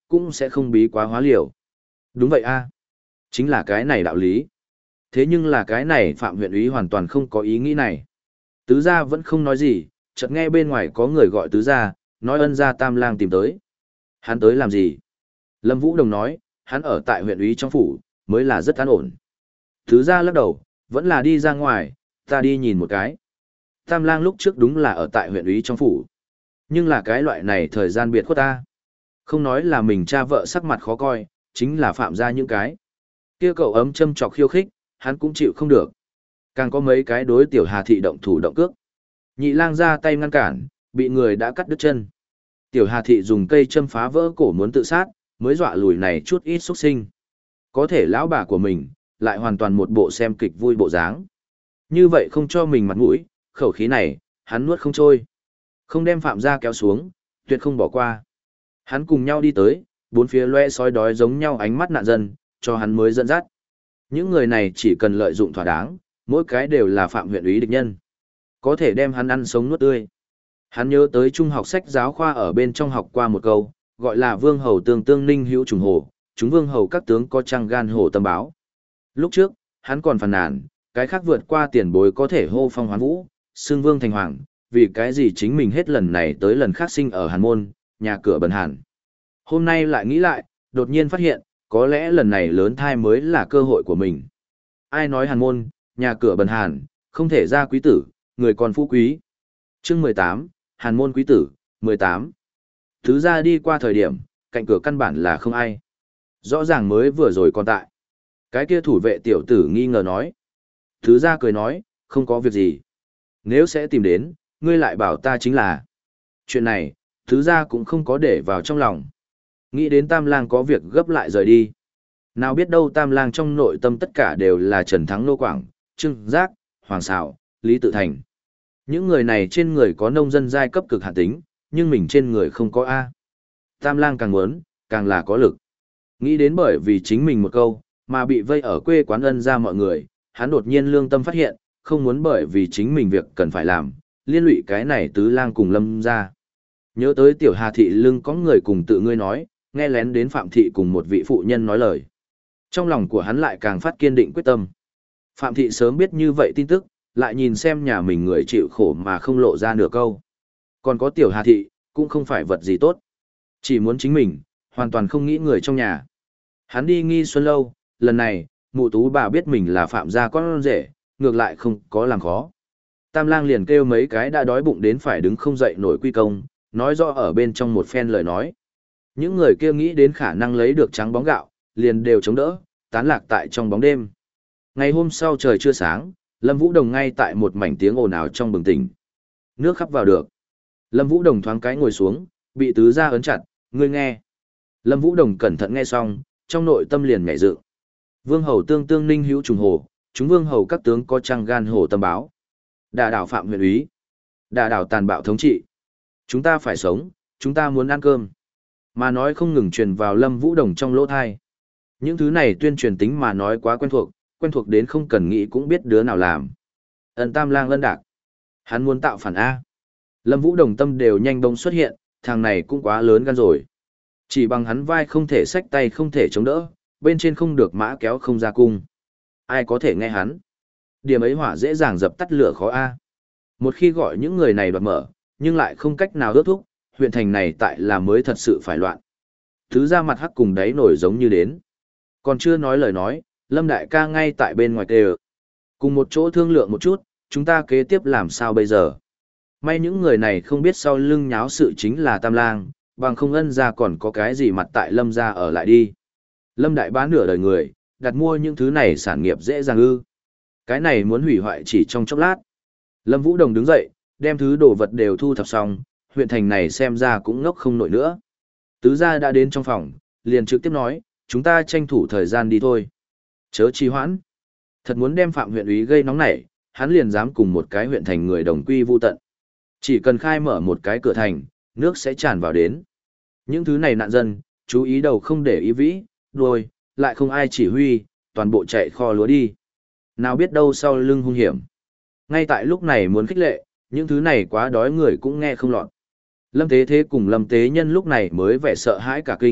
cũng sẽ không bí quá hóa liều. Đúng vậy a, chính là cái này đạo lý. Thế nhưng là cái này Phạm huyện úy hoàn toàn không có ý nghĩ này. Tứ gia vẫn không nói gì, chợt nghe bên ngoài có người gọi tứ gia, nói ân gia Tam Lang tìm tới. Hắn tới làm gì? Lâm Vũ Đồng nói, hắn ở tại huyện úy trong phủ, mới là rất an ổn. Tứ gia lắc đầu, vẫn là đi ra ngoài, ta đi nhìn một cái. Tam Lang lúc trước đúng là ở tại huyện úy trong phủ. Nhưng là cái loại này thời gian biệt khuất ta. Không nói là mình cha vợ sắc mặt khó coi, chính là phạm ra những cái. Kia cậu ấm châm chọc khiêu khích, hắn cũng chịu không được. Càng có mấy cái đối tiểu Hà thị động thủ động cước. Nhị Lang ra tay ngăn cản, bị người đã cắt đứt chân. Tiểu Hà thị dùng cây châm phá vỡ cổ muốn tự sát, mới dọa lùi này chút ít xuất sinh. Có thể lão bà của mình, lại hoàn toàn một bộ xem kịch vui bộ dáng. Như vậy không cho mình mặt mũi, khẩu khí này, hắn nuốt không trôi. Không đem Phạm gia kéo xuống, tuyệt không bỏ qua. Hắn cùng nhau đi tới, bốn phía loe sói đói giống nhau ánh mắt nạn dân, cho hắn mới dẫn dắt. Những người này chỉ cần lợi dụng thỏa đáng, mỗi cái đều là Phạm huyện úy địch nhân. Có thể đem hắn ăn sống nuốt tươi. Hắn nhớ tới trung học sách giáo khoa ở bên trong học qua một câu, gọi là vương hầu tương tương ninh hữu trùng hồ, chúng vương hầu các tướng có trăng gan hồ tâm báo. Lúc trước, hắn còn phàn nàn, cái khác vượt qua tiền bối có thể hô phong hoán vũ, xương vương thành hoàng, vì cái gì chính mình hết lần này tới lần khác sinh ở Hàn Môn, nhà cửa bần hàn. Hôm nay lại nghĩ lại, đột nhiên phát hiện, có lẽ lần này lớn thai mới là cơ hội của mình. Ai nói Hàn Môn, nhà cửa bần hàn, không thể ra quý tử, người còn phú quý. Chương mười tám, Hàn Môn quý tử, mười tám. Thứ ra đi qua thời điểm, cạnh cửa căn bản là không ai. Rõ ràng mới vừa rồi còn tại. Cái kia thủ vệ tiểu tử nghi ngờ nói. Thứ ra cười nói, không có việc gì. Nếu sẽ tìm đến, ngươi lại bảo ta chính là. Chuyện này, thứ ra cũng không có để vào trong lòng. Nghĩ đến Tam Lang có việc gấp lại rời đi. Nào biết đâu Tam Lang trong nội tâm tất cả đều là Trần Thắng Nô Quảng, Trương Giác, Hoàng Sảo, Lý Tự Thành. Những người này trên người có nông dân giai cấp cực hạn tính, nhưng mình trên người không có A. Tam Lang càng muốn, càng là có lực. Nghĩ đến bởi vì chính mình một câu, mà bị vây ở quê quán ân ra mọi người, hắn đột nhiên lương tâm phát hiện, không muốn bởi vì chính mình việc cần phải làm, liên lụy cái này tứ lang cùng Lâm ra. Nhớ tới tiểu Hà thị lưng có người cùng tự ngươi nói, nghe lén đến Phạm thị cùng một vị phụ nhân nói lời. Trong lòng của hắn lại càng phát kiên định quyết tâm. Phạm thị sớm biết như vậy tin tức, lại nhìn xem nhà mình người chịu khổ mà không lộ ra nửa câu. Còn có tiểu Hà thị, cũng không phải vật gì tốt. Chỉ muốn chính mình, hoàn toàn không nghĩ người trong nhà. Hắn đi Nghi Xuân Lâu, lần này, mụ tú bà biết mình là Phạm gia con rể, ngược lại không có làm khó. Tam Lang liền kêu mấy cái đã đói bụng đến phải đứng không dậy nổi quy công, nói rõ ở bên trong một phen lời nói. Những người kia nghĩ đến khả năng lấy được trắng bóng gạo, liền đều chống đỡ, tán lạc tại trong bóng đêm. Ngày hôm sau trời chưa sáng, Lâm Vũ Đồng ngay tại một mảnh tiếng ồn ào trong bừng tỉnh. Nước khắp vào được. Lâm Vũ Đồng thoáng cái ngồi xuống, bị tứ gia ấn chặt, ngươi nghe. Lâm Vũ Đồng cẩn thận nghe xong, trong nội tâm liền nhảy dựng. Vương hầu tương tương ninh hữu trùng hồ, chúng vương hầu các tướng có trăng gan hồ tâm báo. Đả đảo Phạm huyện úy, đả đảo tàn bạo thống trị. Chúng ta phải sống, chúng ta muốn ăn cơm. Mà nói không ngừng truyền vào Lâm Vũ Đồng trong lỗ thai. Những thứ này tuyên truyền tính mà nói quá quen thuộc, quen thuộc đến không cần nghĩ cũng biết đứa nào làm. Ân Tam Lang ân đạc. Hắn muốn tạo phản A. Lâm Vũ Đồng tâm đều nhanh bông xuất hiện, thằng này cũng quá lớn gan rồi. Chỉ bằng hắn vai không thể xách tay không thể chống đỡ, bên trên không được mã kéo không ra cung. Ai có thể nghe hắn? Điểm ấy hỏa dễ dàng dập tắt lửa khó A. Một khi gọi những người này đoạt mở, nhưng lại không cách nào ước thúc, huyện thành này tại là mới thật sự phải loạn. Thứ ra mặt hắc cùng đáy nổi giống như đến. Còn chưa nói lời nói, Lâm Đại ca ngay tại bên ngoài kề. Cùng một chỗ thương lượng một chút, chúng ta kế tiếp làm sao bây giờ? May những người này không biết sau lưng nháo sự chính là Tam Lang, bằng không ân ra còn có cái gì mặt tại Lâm ra ở lại đi. Lâm Đại bán nửa đời người, đặt mua những thứ này sản nghiệp dễ dàng ư. Cái này muốn hủy hoại chỉ trong chốc lát. Lâm Vũ Đồng đứng dậy, đem thứ đồ vật đều thu thập xong, huyện thành này xem ra cũng ngốc không nổi nữa. Tứ gia đã đến trong phòng, liền trực tiếp nói, chúng ta tranh thủ thời gian đi thôi. Chớ trì hoãn. Thật muốn đem Phạm huyện úy gây nóng nảy, hắn liền dám cùng một cái huyện thành người đồng quy vu tận. Chỉ cần khai mở một cái cửa thành, nước sẽ tràn vào đến. Những thứ này nạn dân, chú ý đầu không để ý vĩ, đuôi, lại không ai chỉ huy, toàn bộ chạy kho lúa đi. Nào biết đâu sau lưng hung hiểm. Ngay tại lúc này muốn khích lệ, những thứ này quá đói người cũng nghe không lọt. Lâm Tế Thế cùng Lâm Tế Nhân lúc này mới vẻ sợ hãi cả kinh,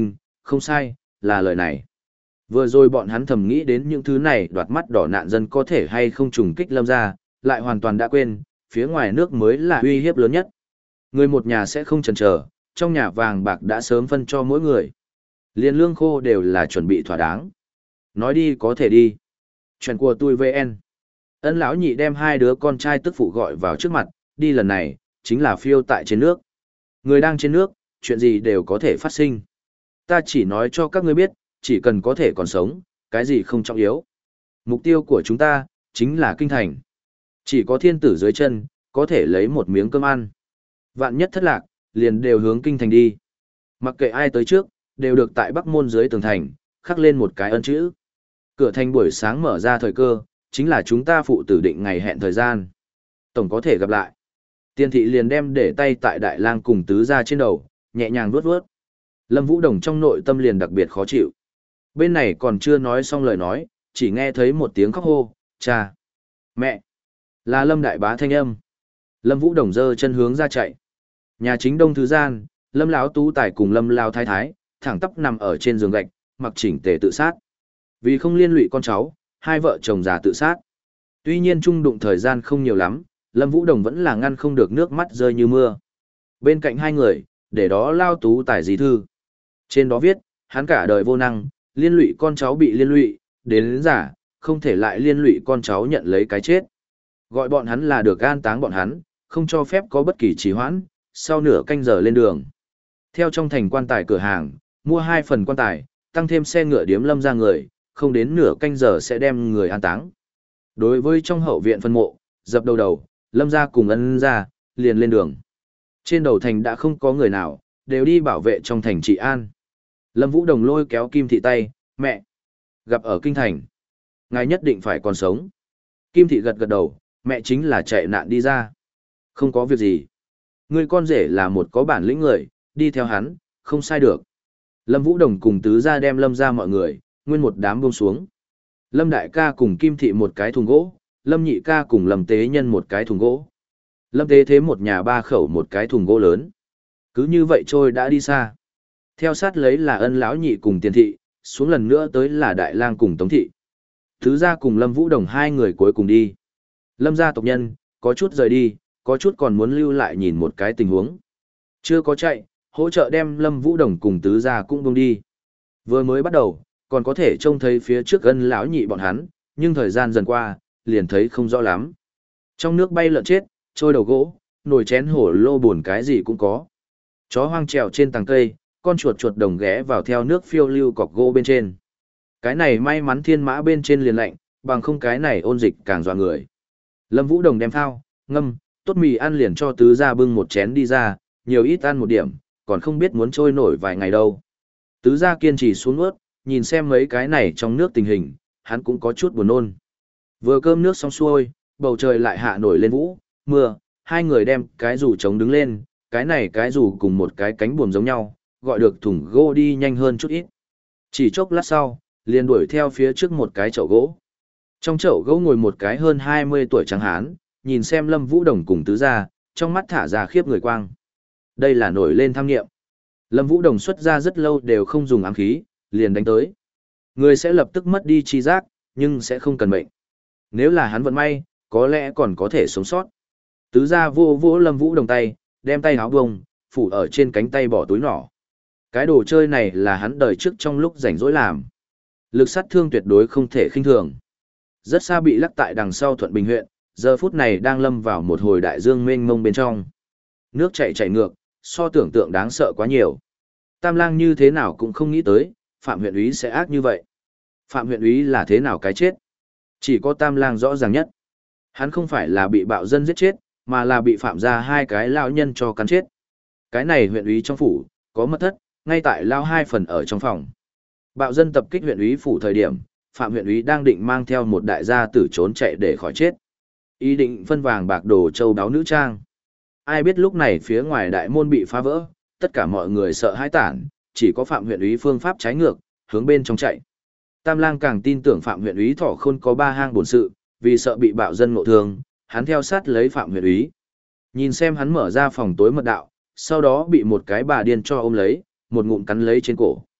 không sai, là lời này. Vừa rồi bọn hắn thầm nghĩ đến những thứ này đoạt mắt đỏ nạn dân có thể hay không trùng kích Lâm gia, lại hoàn toàn đã quên, phía ngoài nước mới là uy hiếp lớn nhất. Người một nhà sẽ không chần chờ, trong nhà vàng bạc đã sớm phân cho mỗi người. Liên lương khô đều là chuẩn bị thỏa đáng. Nói đi có thể đi. Chuyện của tôi vê en. Ân lão nhị đem hai đứa con trai tức phụ gọi vào trước mặt, đi lần này, chính là phiêu tại trên nước. Người đang trên nước, chuyện gì đều có thể phát sinh. Ta chỉ nói cho các ngươi biết, chỉ cần có thể còn sống, cái gì không trọng yếu. Mục tiêu của chúng ta, chính là kinh thành. Chỉ có thiên tử dưới chân, có thể lấy một miếng cơm ăn. Vạn nhất thất lạc, liền đều hướng kinh thành đi. Mặc kệ ai tới trước, đều được tại Bắc Môn dưới tường thành, khắc lên một cái ân chữ. Cửa thành buổi sáng mở ra thời cơ, chính là chúng ta phụ tử định ngày hẹn thời gian. Tổng có thể gặp lại. Tiên thị liền đem để tay tại đại lang cùng tứ gia trên đầu, nhẹ nhàng vuốt vuốt. Lâm Vũ Đồng trong nội tâm liền đặc biệt khó chịu. Bên này còn chưa nói xong lời nói, chỉ nghe thấy một tiếng khóc hô, cha, mẹ, là Lâm Đại Bá thanh âm. Lâm Vũ Đồng giơ chân hướng ra chạy. Nhà chính đông thứ gian, Lâm Lão Tú Tài cùng Lâm Lao Thái Thái, thẳng tắp nằm ở trên giường gạch, mặc chỉnh tề tự sát. Vì không liên lụy con cháu, hai vợ chồng già tự sát. Tuy nhiên chung đụng thời gian không nhiều lắm, Lâm Vũ Đồng vẫn là ngăn không được nước mắt rơi như mưa. Bên cạnh hai người, để đó Lao Tú Tài dí thư. Trên đó viết, hắn cả đời vô năng, liên lụy con cháu bị liên lụy, đến, đến giả, không thể lại liên lụy con cháu nhận lấy cái chết. Gọi bọn hắn là được an táng bọn hắn, không cho phép có bất kỳ trì hoãn, sau nửa canh giờ lên đường. Theo trong thành quan tài cửa hàng, mua hai phần quan tài, tăng thêm xe ngựa điếm Lâm ra người, không đến nửa canh giờ sẽ đem người an táng. Đối với trong hậu viện phân mộ, dập đầu đầu, Lâm ra cùng Ân ra, liền lên đường. Trên đầu thành đã không có người nào, đều đi bảo vệ trong thành trị an. Lâm Vũ Đồng lôi kéo Kim Thị tay, mẹ, gặp ở kinh thành. Ngài nhất định phải còn sống. Kim Thị gật gật đầu, mẹ chính là chạy nạn đi ra. Không có việc gì. Người con rể là một có bản lĩnh người, đi theo hắn, không sai được. Lâm Vũ Đồng cùng tứ gia đem Lâm ra mọi người, nguyên một đám buông xuống. Lâm Đại ca cùng Kim Thị một cái thùng gỗ, Lâm Nhị ca cùng Lâm Tế Nhân một cái thùng gỗ. Lâm Tế thế một nhà ba khẩu một cái thùng gỗ lớn. Cứ như vậy trôi đã đi xa. Theo sát lấy là Ân lão nhị cùng Tiền thị, xuống lần nữa tới là Đại lang cùng Tống thị. Tứ gia cùng Lâm Vũ Đồng hai người cuối cùng đi. Lâm gia tộc nhân, có chút rời đi, có chút còn muốn lưu lại nhìn một cái tình huống. Chưa có chạy, hỗ trợ đem Lâm Vũ Đồng cùng tứ gia cũng buông đi. Vừa mới bắt đầu, còn có thể trông thấy phía trước Ân lão nhị bọn hắn, nhưng thời gian dần qua, liền thấy không rõ lắm. Trong nước bay lợn chết, trôi đầu gỗ, nồi chén hổ lô buồn cái gì cũng có. Chó hoang trèo trên tàng cây, con chuột chuột đồng ghé vào theo nước phiêu lưu cọc gỗ bên trên. Cái này may mắn thiên mã bên trên liền lạnh, bằng không cái này ôn dịch càng dọa người. Lâm Vũ Đồng đem thao, ngâm, tốt mì ăn liền cho tứ gia bưng một chén đi ra, nhiều ít ăn một điểm, còn không biết muốn trôi nổi vài ngày đâu. Tứ gia kiên trì xuống nuốt, nhìn xem mấy cái này trong nước tình hình, hắn cũng có chút buồn nôn. Vừa cơm nước xong xuôi, bầu trời lại hạ nổi lên vũ, mưa, hai người đem cái dù trống đứng lên, cái này cái dù cùng một cái cánh buồm giống nhau, gọi được thùng gỗ đi nhanh hơn chút ít. Chỉ chốc lát sau, liền đuổi theo phía trước một cái chậu gỗ. Trong chậu gỗ ngồi một cái hơn hai mươi tuổi trắng hán, nhìn xem Lâm Vũ Đồng cùng tứ gia, trong mắt thả ra khiếp người quang. Đây là nổi lên tham nghiệm. Lâm Vũ Đồng xuất ra rất lâu đều không dùng ám khí, liền đánh tới. Người sẽ lập tức mất đi chi giác, nhưng sẽ không cần mệnh. Nếu là hắn vận may, có lẽ còn có thể sống sót. Tứ gia vô vô Lâm Vũ Đồng tay, đem tay áo bông, phủ ở trên cánh tay bỏ túi nhỏ. Cái đồ chơi này là hắn đời trước trong lúc rảnh rỗi làm. Lực sát thương tuyệt đối không thể khinh thường. Rất xa bị lắc tại đằng sau Thuận Bình huyện, giờ phút này đang lâm vào một hồi đại dương mênh mông bên trong. Nước chảy chảy ngược, so tưởng tượng đáng sợ quá nhiều. Tam Lang như thế nào cũng không nghĩ tới, Phạm huyện úy sẽ ác như vậy. Phạm huyện úy là thế nào cái chết? Chỉ có Tam Lang rõ ràng nhất. Hắn không phải là bị bạo dân giết chết, mà là bị phạm ra hai cái lão nhân cho cắn chết. Cái này huyện úy trong phủ, có mật thất, ngay tại lao hai phần ở trong phòng. Bạo dân tập kích huyện úy phủ thời điểm, Phạm huyện úy đang định mang theo một đại gia tử trốn chạy để khỏi chết. Ý định phân vàng bạc đồ châu đáo nữ trang. Ai biết lúc này phía ngoài đại môn bị phá vỡ, tất cả mọi người sợ hãi tản, chỉ có Phạm huyện úy phương pháp trái ngược, hướng bên trong chạy. Tam Lang càng tin tưởng Phạm huyện úy Thỏ Khôn có ba hang bổn sự, vì sợ bị bạo dân ngộ thương, hắn theo sát lấy Phạm huyện úy. Nhìn xem hắn mở ra phòng tối mật đạo, sau đó bị một cái bà điên cho ôm lấy, một ngụm cắn lấy trên cổ.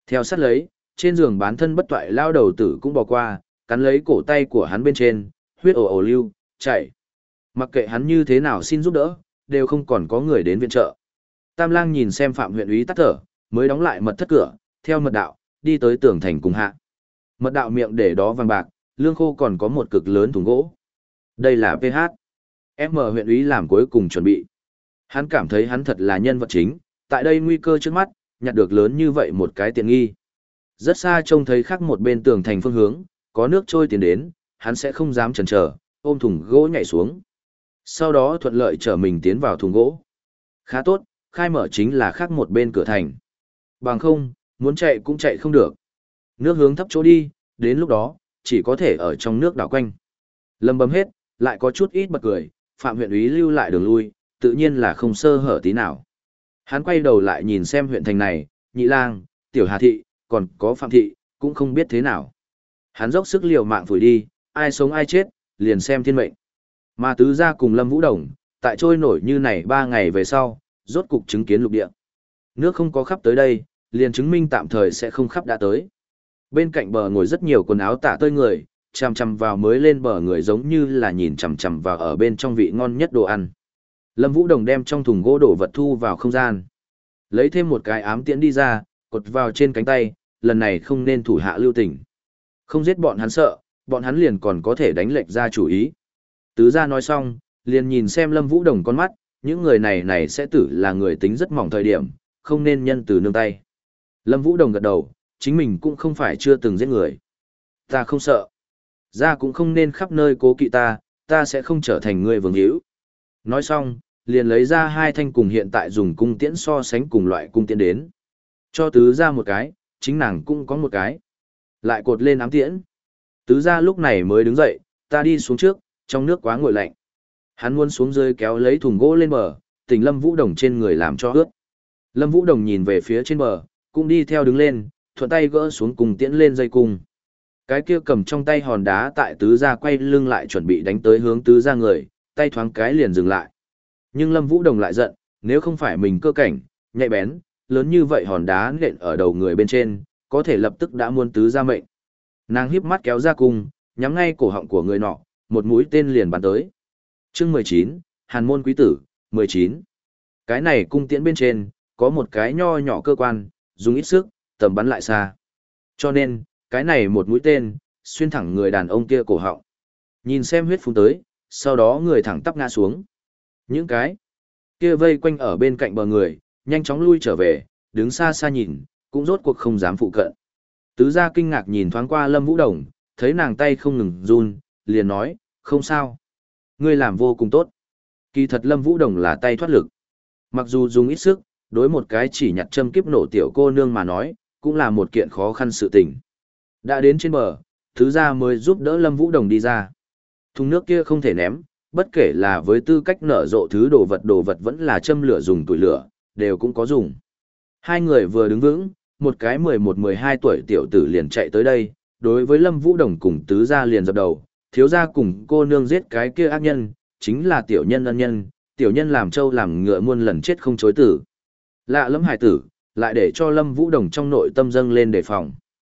Theo sát lấy, trên giường bán thân bất toại lao đầu tử cũng bò qua, cắn lấy cổ tay của hắn bên trên, huyết ồ ồ lưu, chạy. Mặc kệ hắn như thế nào xin giúp đỡ, đều không còn có người đến viện trợ. Tam lang nhìn xem Phạm huyện úy tắt thở, mới đóng lại mật thất cửa, theo mật đạo, đi tới tường thành cùng hạ. Mật đạo miệng để đó vàng bạc, lương khô còn có một cực lớn thùng gỗ. Đây là pê hát. M huyện úy làm cuối cùng chuẩn bị. Hắn cảm thấy hắn thật là nhân vật chính, tại đây nguy cơ trước mắt, nhặt được lớn như vậy một cái tiện nghi. Rất xa trông thấy khác một bên tường thành phương hướng, có nước trôi tiến đến, hắn sẽ không dám chần chờ, ôm thùng gỗ nhảy xuống. Sau đó thuận lợi trở mình tiến vào thùng gỗ. Khá tốt, khai mở chính là khác một bên cửa thành. Bằng không, muốn chạy cũng chạy không được. Nước hướng thấp chỗ đi, đến lúc đó, chỉ có thể ở trong nước đảo quanh. Lâm bấm hết, lại có chút ít bật cười, Phạm huyện úy lưu lại đường lui, tự nhiên là không sơ hở tí nào. Hắn quay đầu lại nhìn xem huyện thành này, Nhị Lang, Tiểu Hà Thị, còn có Phạm Thị, cũng không biết thế nào. Hắn dốc sức liều mạng phủi đi, ai sống ai chết, liền xem thiên mệnh. Mà tứ gia cùng Lâm Vũ Đồng, tại trôi nổi như này ba ngày về sau, rốt cục chứng kiến lục địa. Nước không có khắp tới đây, liền chứng minh tạm thời sẽ không khắp đã tới. Bên cạnh bờ ngồi rất nhiều quần áo tả tơi người, chằm chằm vào mới lên bờ người giống như là nhìn chằm chằm vào ở bên trong vị ngon nhất đồ ăn. Lâm Vũ Đồng đem trong thùng gỗ đổ vật thu vào không gian. Lấy thêm một cái ám tiễn đi ra, cột vào trên cánh tay, lần này không nên thủ hạ lưu tình. Không giết bọn hắn sợ, bọn hắn liền còn có thể đánh lệch ra chủ ý. Tứ gia nói xong, liền nhìn xem Lâm Vũ Đồng con mắt, những người này này sẽ tử là người tính rất mỏng thời điểm, không nên nhân từ nương tay. Lâm Vũ Đồng gật đầu, chính mình cũng không phải chưa từng giết người. Ta không sợ. Gia cũng không nên khắp nơi cố kỵ ta, ta sẽ không trở thành người vương hữu. Nói xong, liền lấy ra hai thanh cùng hiện tại dùng cung tiễn so sánh cùng loại cung tiễn đến. Cho tứ gia một cái, chính nàng cũng có một cái. Lại cột lên ám tiễn. Tứ gia lúc này mới đứng dậy, ta đi xuống trước, trong nước quá nguội lạnh. Hắn muốn xuống dưới kéo lấy thùng gỗ lên bờ, tỉnh Lâm Vũ Đồng trên người làm cho ướt. Lâm Vũ Đồng nhìn về phía trên bờ, cũng đi theo đứng lên, thuận tay gỡ xuống cùng tiễn lên dây cung. Cái kia cầm trong tay hòn đá tại tứ gia quay lưng lại chuẩn bị đánh tới hướng tứ gia người, tay thoáng cái liền dừng lại. Nhưng Lâm Vũ Đồng lại giận, nếu không phải mình cơ cảnh, nhạy bén, lớn như vậy hòn đá nện ở đầu người bên trên, có thể lập tức đã muôn tứ gia mệnh. Nàng híp mắt kéo ra cung, nhắm ngay cổ họng của người nọ, một mũi tên liền bắn tới. Chương mười chín, Hàn môn quý tử, mười chín. Cái này cung tiễn bên trên, có một cái nho nhỏ cơ quan, dùng ít sức, tầm bắn lại xa. Cho nên, cái này một mũi tên, xuyên thẳng người đàn ông kia cổ họng. Nhìn xem huyết phun tới, sau đó người thẳng tắp ngã xuống. Những cái kia vây quanh ở bên cạnh bờ người, nhanh chóng lui trở về, đứng xa xa nhìn, cũng rốt cuộc không dám phụ cận. Tứ gia kinh ngạc nhìn thoáng qua Lâm Vũ Đồng, thấy nàng tay không ngừng run, liền nói, không sao. Ngươi làm vô cùng tốt. Kỳ thật Lâm Vũ Đồng là tay thoát lực. Mặc dù dùng ít sức, đối một cái chỉ nhặt châm kiếp nổ tiểu cô nương mà nói, cũng là một kiện khó khăn sự tình. Đã đến trên bờ, tứ gia mới giúp đỡ Lâm Vũ Đồng đi ra. Thùng nước kia không thể ném, bất kể là với tư cách nở rộ thứ đồ vật đồ vật vẫn là châm lửa dùng tuổi lửa, đều cũng có dùng. Hai người vừa đứng vững, một cái mười một mười hai tuổi tiểu tử liền chạy tới đây, đối với Lâm Vũ Đồng cùng tứ gia liền dập đầu, thiếu gia cùng cô nương giết cái kia ác nhân, chính là tiểu nhân ân nhân, tiểu nhân làm trâu làm ngựa muôn lần chết không chối tử. Lạ lẫm hài tử, lại để cho Lâm Vũ Đồng trong nội tâm dâng lên đề phòng.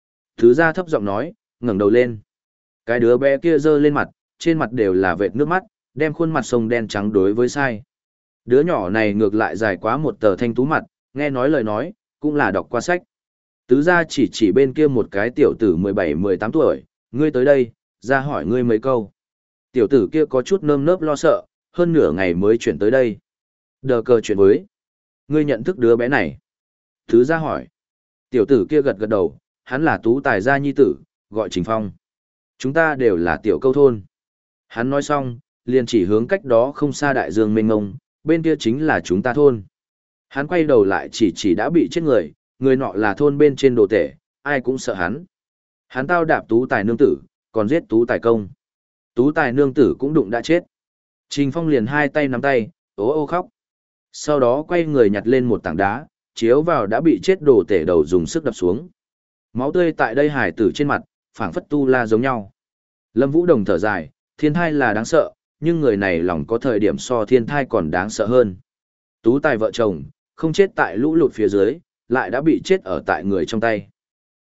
Tứ gia thấp giọng nói, ngẩng đầu lên. Cái đứa bé kia giơ lên mặt, trên mặt đều là vệt nước mắt, đem khuôn mặt sông đen trắng đối với sai. Đứa nhỏ này ngược lại dài quá một tờ thanh tú mặt, nghe nói lời nói, cũng là đọc qua sách. Tứ gia chỉ chỉ bên kia một cái tiểu tử mười bảy mười tám tuổi, ngươi tới đây, ra hỏi ngươi mấy câu. Tiểu tử kia có chút nơm nớp lo sợ, hơn nửa ngày mới chuyển tới đây. Đờ cờ chuyện với. Ngươi nhận thức đứa bé này. Tứ gia hỏi. Tiểu tử kia gật gật đầu, hắn là tú tài gia nhi tử, gọi Trình Phong. Chúng ta đều là tiểu câu thôn. Hắn nói xong, liền chỉ hướng cách đó không xa đại dương mênh ngông, bên kia chính là chúng ta thôn. Hắn quay đầu lại chỉ chỉ đã bị chết người, người nọ là thôn bên trên đồ tể, ai cũng sợ hắn. Hắn tao đạp tú tài nương tử, còn giết tú tài công. Tú tài nương tử cũng đụng đã chết. Trình Phong liền hai tay nắm tay, ố ô khóc. Sau đó quay người nhặt lên một tảng đá, chiếu vào đã bị chết đồ tể đầu dùng sức đập xuống. Máu tươi tại đây hải tử trên mặt, phảng phất tu la giống nhau. Lâm Vũ Đồng thở dài, thiên thai là đáng sợ, nhưng người này lòng có thời điểm so thiên thai còn đáng sợ hơn. Tú tài vợ chồng, không chết tại lũ lụt phía dưới, lại đã bị chết ở tại người trong tay.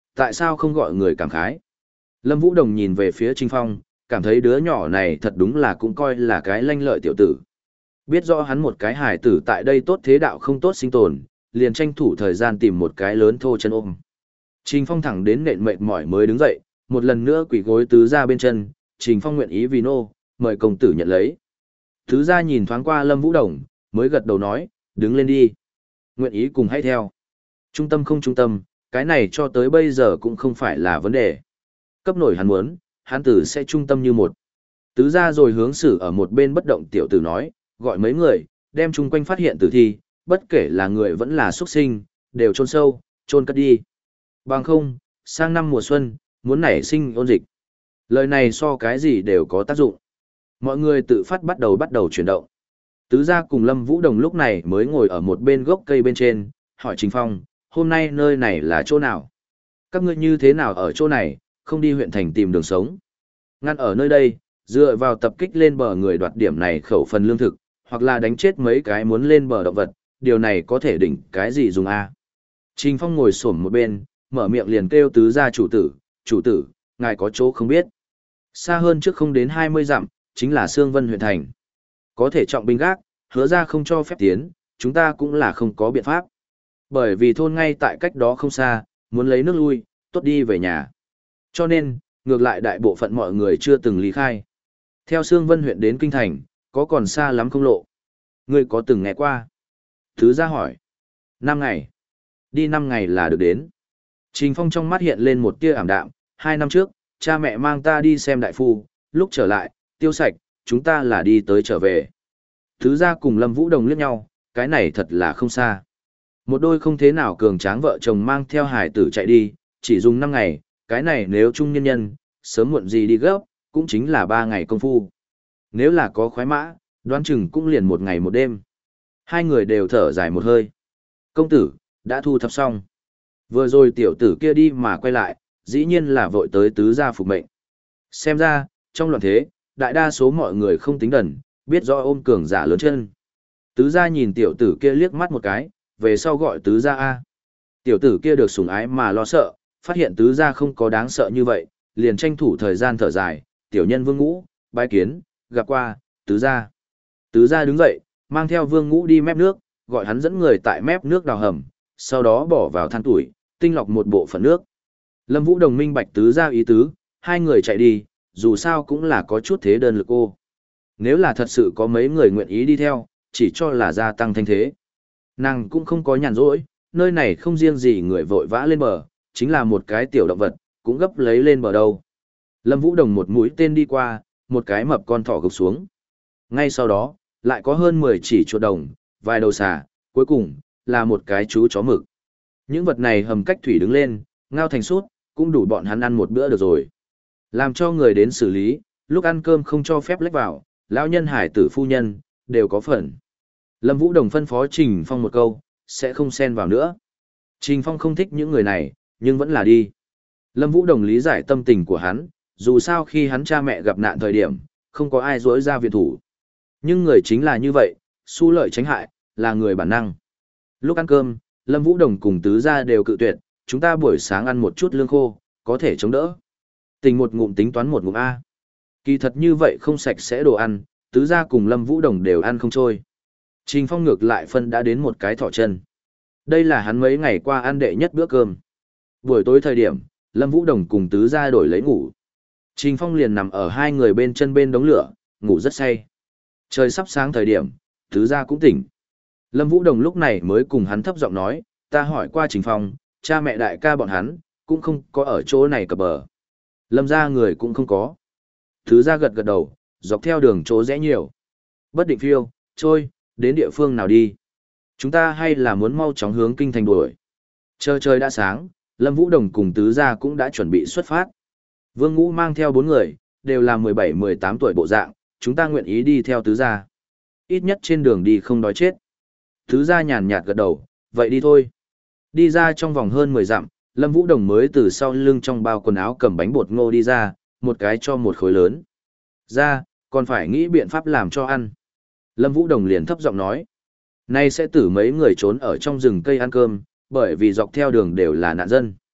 Tại sao không gọi người cảm khái? Lâm Vũ Đồng nhìn về phía Trình Phong, cảm thấy đứa nhỏ này thật đúng là cũng coi là cái lanh lợi tiểu tử. Biết rõ hắn một cái hài tử tại đây tốt thế đạo không tốt sinh tồn, liền tranh thủ thời gian tìm một cái lớn thô chân ôm. Trình Phong thẳng đến nện mệt mỏi mới đứng dậy, một lần nữa quỳ gối tứ gia bên chân, Trình Phong nguyện ý vì nô, mời công tử nhận lấy. Tứ gia nhìn thoáng qua Lâm Vũ Đồng, mới gật đầu nói, đứng lên đi. Nguyện ý cùng hãy theo. Trung tâm không trung tâm, cái này cho tới bây giờ cũng không phải là vấn đề. Cấp nổi hắn muốn, hắn tử sẽ trung tâm như một. Tứ gia rồi hướng xử ở một bên bất động tiểu tử nói, gọi mấy người, đem chung quanh phát hiện tử thi, bất kể là người vẫn là xuất sinh, đều chôn sâu, chôn cất đi. Bằng không, sang năm mùa xuân, muốn nảy sinh ôn dịch. Lời này so cái gì đều có tác dụng. Mọi người tự phát bắt đầu bắt đầu chuyển động. Tứ gia cùng Lâm Vũ Đồng lúc này mới ngồi ở một bên gốc cây bên trên, hỏi Trình Phong, hôm nay nơi này là chỗ nào? Các ngươi như thế nào ở chỗ này, không đi huyện thành tìm đường sống? Ngăn ở nơi đây, dựa vào tập kích lên bờ người đoạt điểm này khẩu phần lương thực, hoặc là đánh chết mấy cái muốn lên bờ động vật, điều này có thể đỉnh cái gì dùng a? Trình Phong ngồi xổm một bên, mở miệng liền kêu tứ gia chủ tử, chủ tử, ngài có chỗ không biết. Xa hơn trước không đến hai mươi dặm, chính là Sương Vân huyện thành. Có thể trọng binh gác, hứa ra không cho phép tiến, chúng ta cũng là không có biện pháp. Bởi vì thôn ngay tại cách đó không xa, muốn lấy nước lui, tốt đi về nhà. Cho nên, ngược lại đại bộ phận mọi người chưa từng lý khai. Theo Sương Vân huyện đến Kinh Thành, có còn xa lắm không lộ. Ngươi có từng nghe qua? Thứ ra hỏi. Năm ngày. Đi năm ngày là được đến. Trình Phong trong mắt hiện lên một tia ảm đạm. Hai năm trước, cha mẹ mang ta đi xem đại phu, lúc trở lại, tiêu sạch, chúng ta là đi tới trở về. Thứ ra cùng Lâm Vũ Đồng liếc nhau, cái này thật là không xa. Một đôi không thế nào cường tráng vợ chồng mang theo hải tử chạy đi, chỉ dùng năm ngày, cái này nếu trung nhân nhân, sớm muộn gì đi gấp, cũng chính là ba ngày công phu. Nếu là có khoái mã, đoán chừng cũng liền một ngày một đêm. Hai người đều thở dài một hơi. Công tử, đã thu thập xong. Vừa rồi tiểu tử kia đi mà quay lại, dĩ nhiên là vội tới tứ gia phục mệnh. Xem ra, trong loạn thế, đại đa số mọi người không tính đần, biết rõ ôm cường giả lớn chân. Tứ gia nhìn tiểu tử kia liếc mắt một cái, về sau gọi tứ gia A. Tiểu tử kia được sủng ái mà lo sợ, phát hiện tứ gia không có đáng sợ như vậy, liền tranh thủ thời gian thở dài, tiểu nhân Vương Ngũ, bái kiến, gặp qua, tứ gia. Tứ gia đứng dậy, mang theo Vương Ngũ đi mép nước, gọi hắn dẫn người tại mép nước đào hầm, sau đó bỏ vào than tuổi, tinh lọc một bộ phận nước. Lâm Vũ Đồng minh bạch tứ gia ý tứ, hai người chạy đi, dù sao cũng là có chút thế đơn lực ô. Nếu là thật sự có mấy người nguyện ý đi theo, chỉ cho là gia tăng thanh thế. Nàng cũng không có nhàn rỗi, nơi này không riêng gì người vội vã lên bờ, chính là một cái tiểu động vật, cũng gấp lấy lên bờ đâu. Lâm Vũ Đồng một mũi tên đi qua, một cái mập con thỏ gục xuống. Ngay sau đó, lại có hơn mười chỉ chuột đồng, vài đầu xà, cuối cùng, là một cái chú chó mực. Những vật này hầm cách thủy đứng lên, ngao thành sút, cũng đủ bọn hắn ăn một bữa được rồi. Làm cho người đến xử lý, lúc ăn cơm không cho phép lách vào, lão nhân hải tử phu nhân, đều có phần. Lâm Vũ Đồng phân phó Trình Phong một câu, sẽ không xen vào nữa. Trình Phong không thích những người này, nhưng vẫn là đi. Lâm Vũ Đồng lý giải tâm tình của hắn, dù sao khi hắn cha mẹ gặp nạn thời điểm, không có ai dối ra viện thủ. Nhưng người chính là như vậy, xu lợi tránh hại, là người bản năng. Lúc ăn cơm, Lâm Vũ Đồng cùng tứ gia đều cự tuyệt, chúng ta buổi sáng ăn một chút lương khô, có thể chống đỡ. Tình một ngụm tính toán một ngụm A. Kỳ thật như vậy không sạch sẽ đồ ăn, tứ gia cùng Lâm Vũ Đồng đều ăn không trôi. Trình Phong ngược lại phân đã đến một cái thỏ chân. Đây là hắn mấy ngày qua ăn đệ nhất bữa cơm. Buổi tối thời điểm, Lâm Vũ Đồng cùng tứ gia đổi lấy ngủ. Trình Phong liền nằm ở hai người bên chân bên đống lửa, ngủ rất say. Trời sắp sáng thời điểm, tứ gia cũng tỉnh. Lâm Vũ Đồng lúc này mới cùng hắn thấp giọng nói, ta hỏi qua Trình Phong, cha mẹ đại ca bọn hắn, cũng không có ở chỗ này cập bờ. Lâm gia người cũng không có. Tứ gia gật gật đầu, dọc theo đường chỗ rẽ nhiều. Bất định phiêu, trôi, đến địa phương nào đi. Chúng ta hay là muốn mau chóng hướng kinh thành đuổi. Chờ trời đã sáng, Lâm Vũ Đồng cùng tứ gia cũng đã chuẩn bị xuất phát. Vương Ngũ mang theo bốn người, đều là mười bảy mười tám tuổi bộ dạng, chúng ta nguyện ý đi theo tứ gia. Ít nhất trên đường đi không đói chết. Tứ gia nhàn nhạt gật đầu, vậy đi thôi. Đi ra trong vòng hơn mười dặm, Lâm Vũ Đồng mới từ sau lưng trong bao quần áo cầm bánh bột ngô đi ra, một cái cho một khối lớn. Ra, còn phải nghĩ biện pháp làm cho ăn. Lâm Vũ Đồng liền thấp giọng nói. Nay sẽ tử mấy người trốn ở trong rừng cây ăn cơm, bởi vì dọc theo đường đều là nạn dân.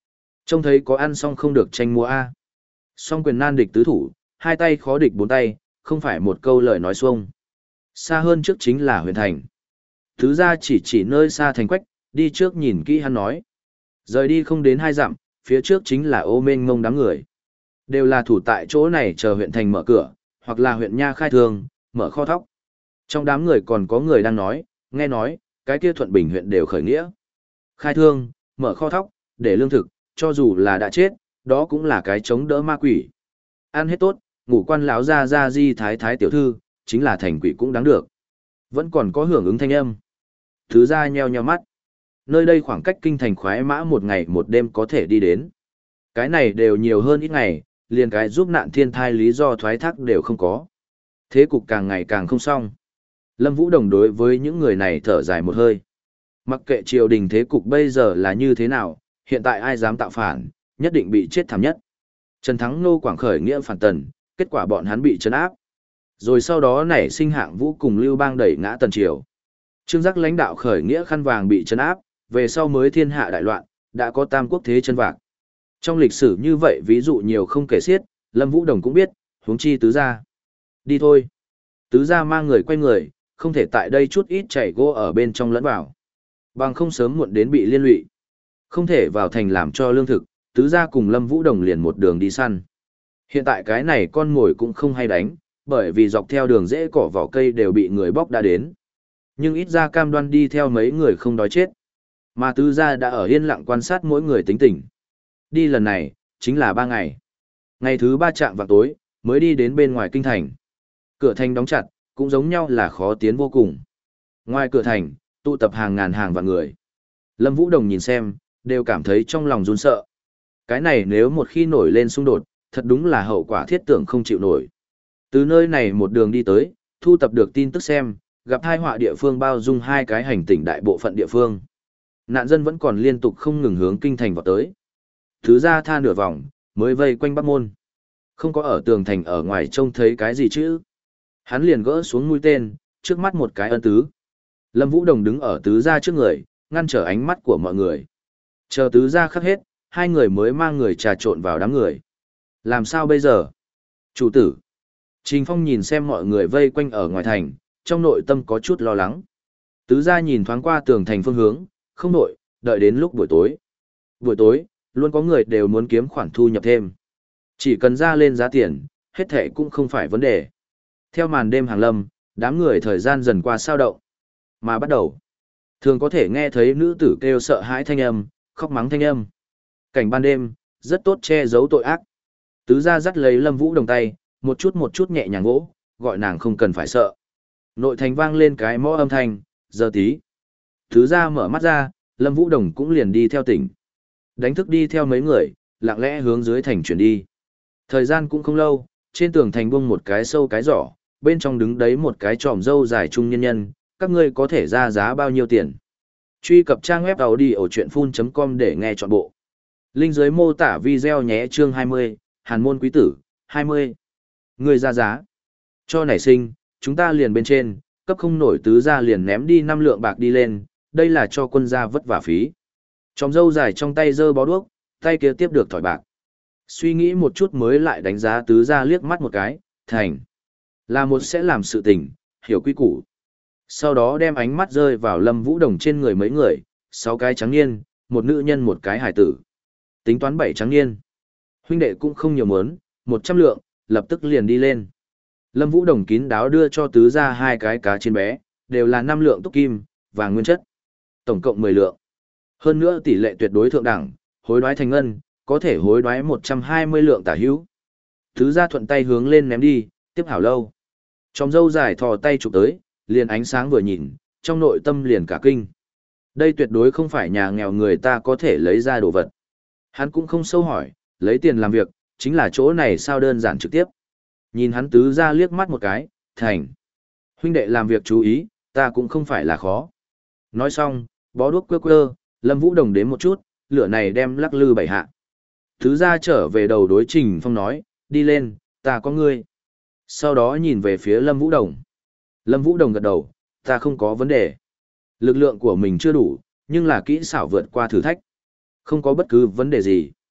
Trông thấy có ăn xong không được tranh mua a. Song quyền nan địch tứ thủ, hai tay khó địch bốn tay, không phải một câu lời nói xuông. Xa hơn trước chính là huyện thành. Tứ gia chỉ chỉ nơi xa thành quách, đi trước nhìn kỹ hắn nói. Rời đi không đến hai dặm, phía trước chính là ô mênh mông đám người. Đều là thủ tại chỗ này chờ huyện thành mở cửa, hoặc là huyện nha khai thương, mở kho thóc. Trong đám người còn có người đang nói, nghe nói, cái kia Thuận Bình huyện đều khởi nghĩa. Khai thương, mở kho thóc, để lương thực, cho dù là đã chết, đó cũng là cái chống đỡ ma quỷ. Ăn hết tốt, ngủ quan lão gia gia di thái thái tiểu thư, chính là thành quỷ cũng đáng được. Vẫn còn có hưởng ứng thanh âm. Thứ ra nheo nheo mắt. Nơi đây khoảng cách kinh thành khoái mã một ngày một đêm có thể đi đến. Cái này đều nhiều hơn ít ngày, liền cái giúp nạn thiên thai lý do thoái thác đều không có. Thế cục càng ngày càng không xong. Lâm Vũ Đồng đối với những người này thở dài một hơi. Mặc kệ triều đình thế cục bây giờ là như thế nào, hiện tại ai dám tạo phản, nhất định bị chết thảm nhất. Trần Thắng Nô quảng khởi nghĩa phản tần, kết quả bọn hắn bị trấn áp. Rồi sau đó nảy sinh Hạng Vũ cùng Lưu Bang đẩy ngã tần triều. Trương Giác lãnh đạo khởi nghĩa khăn vàng bị trấn áp, về sau mới thiên hạ đại loạn, đã có tam quốc thế chân vạc. Trong lịch sử như vậy ví dụ nhiều không kể xiết, Lâm Vũ Đồng cũng biết, huống chi tứ gia. Đi thôi. Tứ gia mang người quay người, không thể tại đây chút ít chảy gỗ ở bên trong lẫn vào. Bằng không sớm muộn đến bị liên lụy. Không thể vào thành làm cho lương thực, tứ gia cùng Lâm Vũ Đồng liền một đường đi săn. Hiện tại cái này con mồi cũng không hay đánh, bởi vì dọc theo đường rễ cỏ vỏ cây đều bị người bóc đã đến. Nhưng ít ra cam đoan đi theo mấy người không đói chết. Mà tứ gia đã ở yên lặng quan sát mỗi người tính tình. Đi lần này, chính là ba ngày. Ngày thứ ba chạm vào tối, mới đi đến bên ngoài kinh thành. Cửa thành đóng chặt, cũng giống nhau là khó tiến vô cùng. Ngoài cửa thành, tụ tập hàng ngàn hàng vạn người. Lâm Vũ Đồng nhìn xem, đều cảm thấy trong lòng run sợ. Cái này nếu một khi nổi lên xung đột, thật đúng là hậu quả thiết tưởng không chịu nổi. Từ nơi này một đường đi tới, thu tập được tin tức xem, gặp hai họa địa phương bao dung hai cái hành tỉnh đại bộ phận địa phương. Nạn dân vẫn còn liên tục không ngừng hướng kinh thành vào tới. Thứ ra tha nửa vòng, mới vây quanh Bắc Môn. Không có ở tường thành ở ngoài trông thấy cái gì chứ. Hắn liền gỡ xuống mũi tên, trước mắt một cái ân tứ. Lâm Vũ Đồng đứng ở tứ gia trước người, ngăn trở ánh mắt của mọi người. Chờ tứ gia khắc hết, hai người mới mang người trà trộn vào đám người. Làm sao bây giờ? Chủ tử. Trình Phong nhìn xem mọi người vây quanh ở ngoài thành, trong nội tâm có chút lo lắng. Tứ gia nhìn thoáng qua tường thành phương hướng, không nội, đợi đến lúc buổi tối. Buổi tối, luôn có người đều muốn kiếm khoản thu nhập thêm. Chỉ cần ra lên giá tiền, hết thệ cũng không phải vấn đề. Theo màn đêm hàng lâm, đám người thời gian dần qua sao động. Mà bắt đầu, thường có thể nghe thấy nữ tử kêu sợ hãi thanh âm, khóc mắng thanh âm. Cảnh ban đêm, rất tốt che giấu tội ác. Tứ gia dắt lấy Lâm Vũ Đồng tay, một chút một chút nhẹ nhàng vỗ, gọi nàng không cần phải sợ. Nội thành vang lên cái mõ âm thanh, giờ tí. Tứ gia mở mắt ra, Lâm Vũ Đồng cũng liền đi theo tỉnh. Đánh thức đi theo mấy người, lặng lẽ hướng dưới thành chuyển đi. Thời gian cũng không lâu, trên tường thành bung một cái sâu cái giỏ, bên trong đứng đấy một cái tròm râu dài trung nhân nhân, các ngươi có thể ra giá bao nhiêu tiền. Truy cập trang web audiochuyenphun.com để nghe trọn bộ. Link dưới mô tả video nhé. Chương hai mươi, Hàn môn quý tử, hai mươi. Người ra giá. Cho nảy sinh, chúng ta liền bên trên, cấp không nổi tứ gia liền ném đi năm lượng bạc đi lên, đây là cho quân gia vất vả phí. Tròm râu dài trong tay giơ bó đuốc, tay kia tiếp được thỏi bạc. Suy nghĩ một chút mới lại đánh giá tứ gia liếc mắt một cái, thành. Là một sẽ làm sự tình, hiểu quy củ. Sau đó đem ánh mắt rơi vào Lâm Vũ Đồng trên người mấy người, sáu cái trắng niên, một nữ nhân một cái hải tử. Tính toán bảy trắng niên. Huynh đệ cũng không nhiều muốn, một trăm lượng, lập tức liền đi lên. Lâm Vũ Đồng kín đáo đưa cho tứ gia hai cái cá trên bé, đều là năm lượng túc kim, vàng nguyên chất. Tổng cộng mười lượng. Hơn nữa tỷ lệ tuyệt đối thượng đẳng, hối đoái thành ngân, có thể hối đoái một trăm hai mươi lượng tả hữu. Tứ gia thuận tay hướng lên ném đi, tiếp hảo lâu. Tròm râu dài thò tay chụp tới, liền ánh sáng vừa nhìn, trong nội tâm liền cả kinh. Đây tuyệt đối không phải nhà nghèo người ta có thể lấy ra đồ vật. Hắn cũng không sâu hỏi, lấy tiền làm việc, chính là chỗ này sao đơn giản trực tiếp. Nhìn hắn tứ gia liếc mắt một cái, thành. Huynh đệ làm việc chú ý, ta cũng không phải là khó. Nói xong, bó đuốc quơ quơ, Lâm Vũ Đồng đến một chút, lửa này đem lắc lư bảy hạ. Tứ gia trở về đầu đối Trình Phong nói, đi lên, ta có ngươi. Sau đó nhìn về phía Lâm Vũ Đồng. Lâm Vũ Đồng gật đầu, ta không có vấn đề. Lực lượng của mình chưa đủ, nhưng là kỹ xảo vượt qua thử thách. Không có bất cứ vấn đề gì.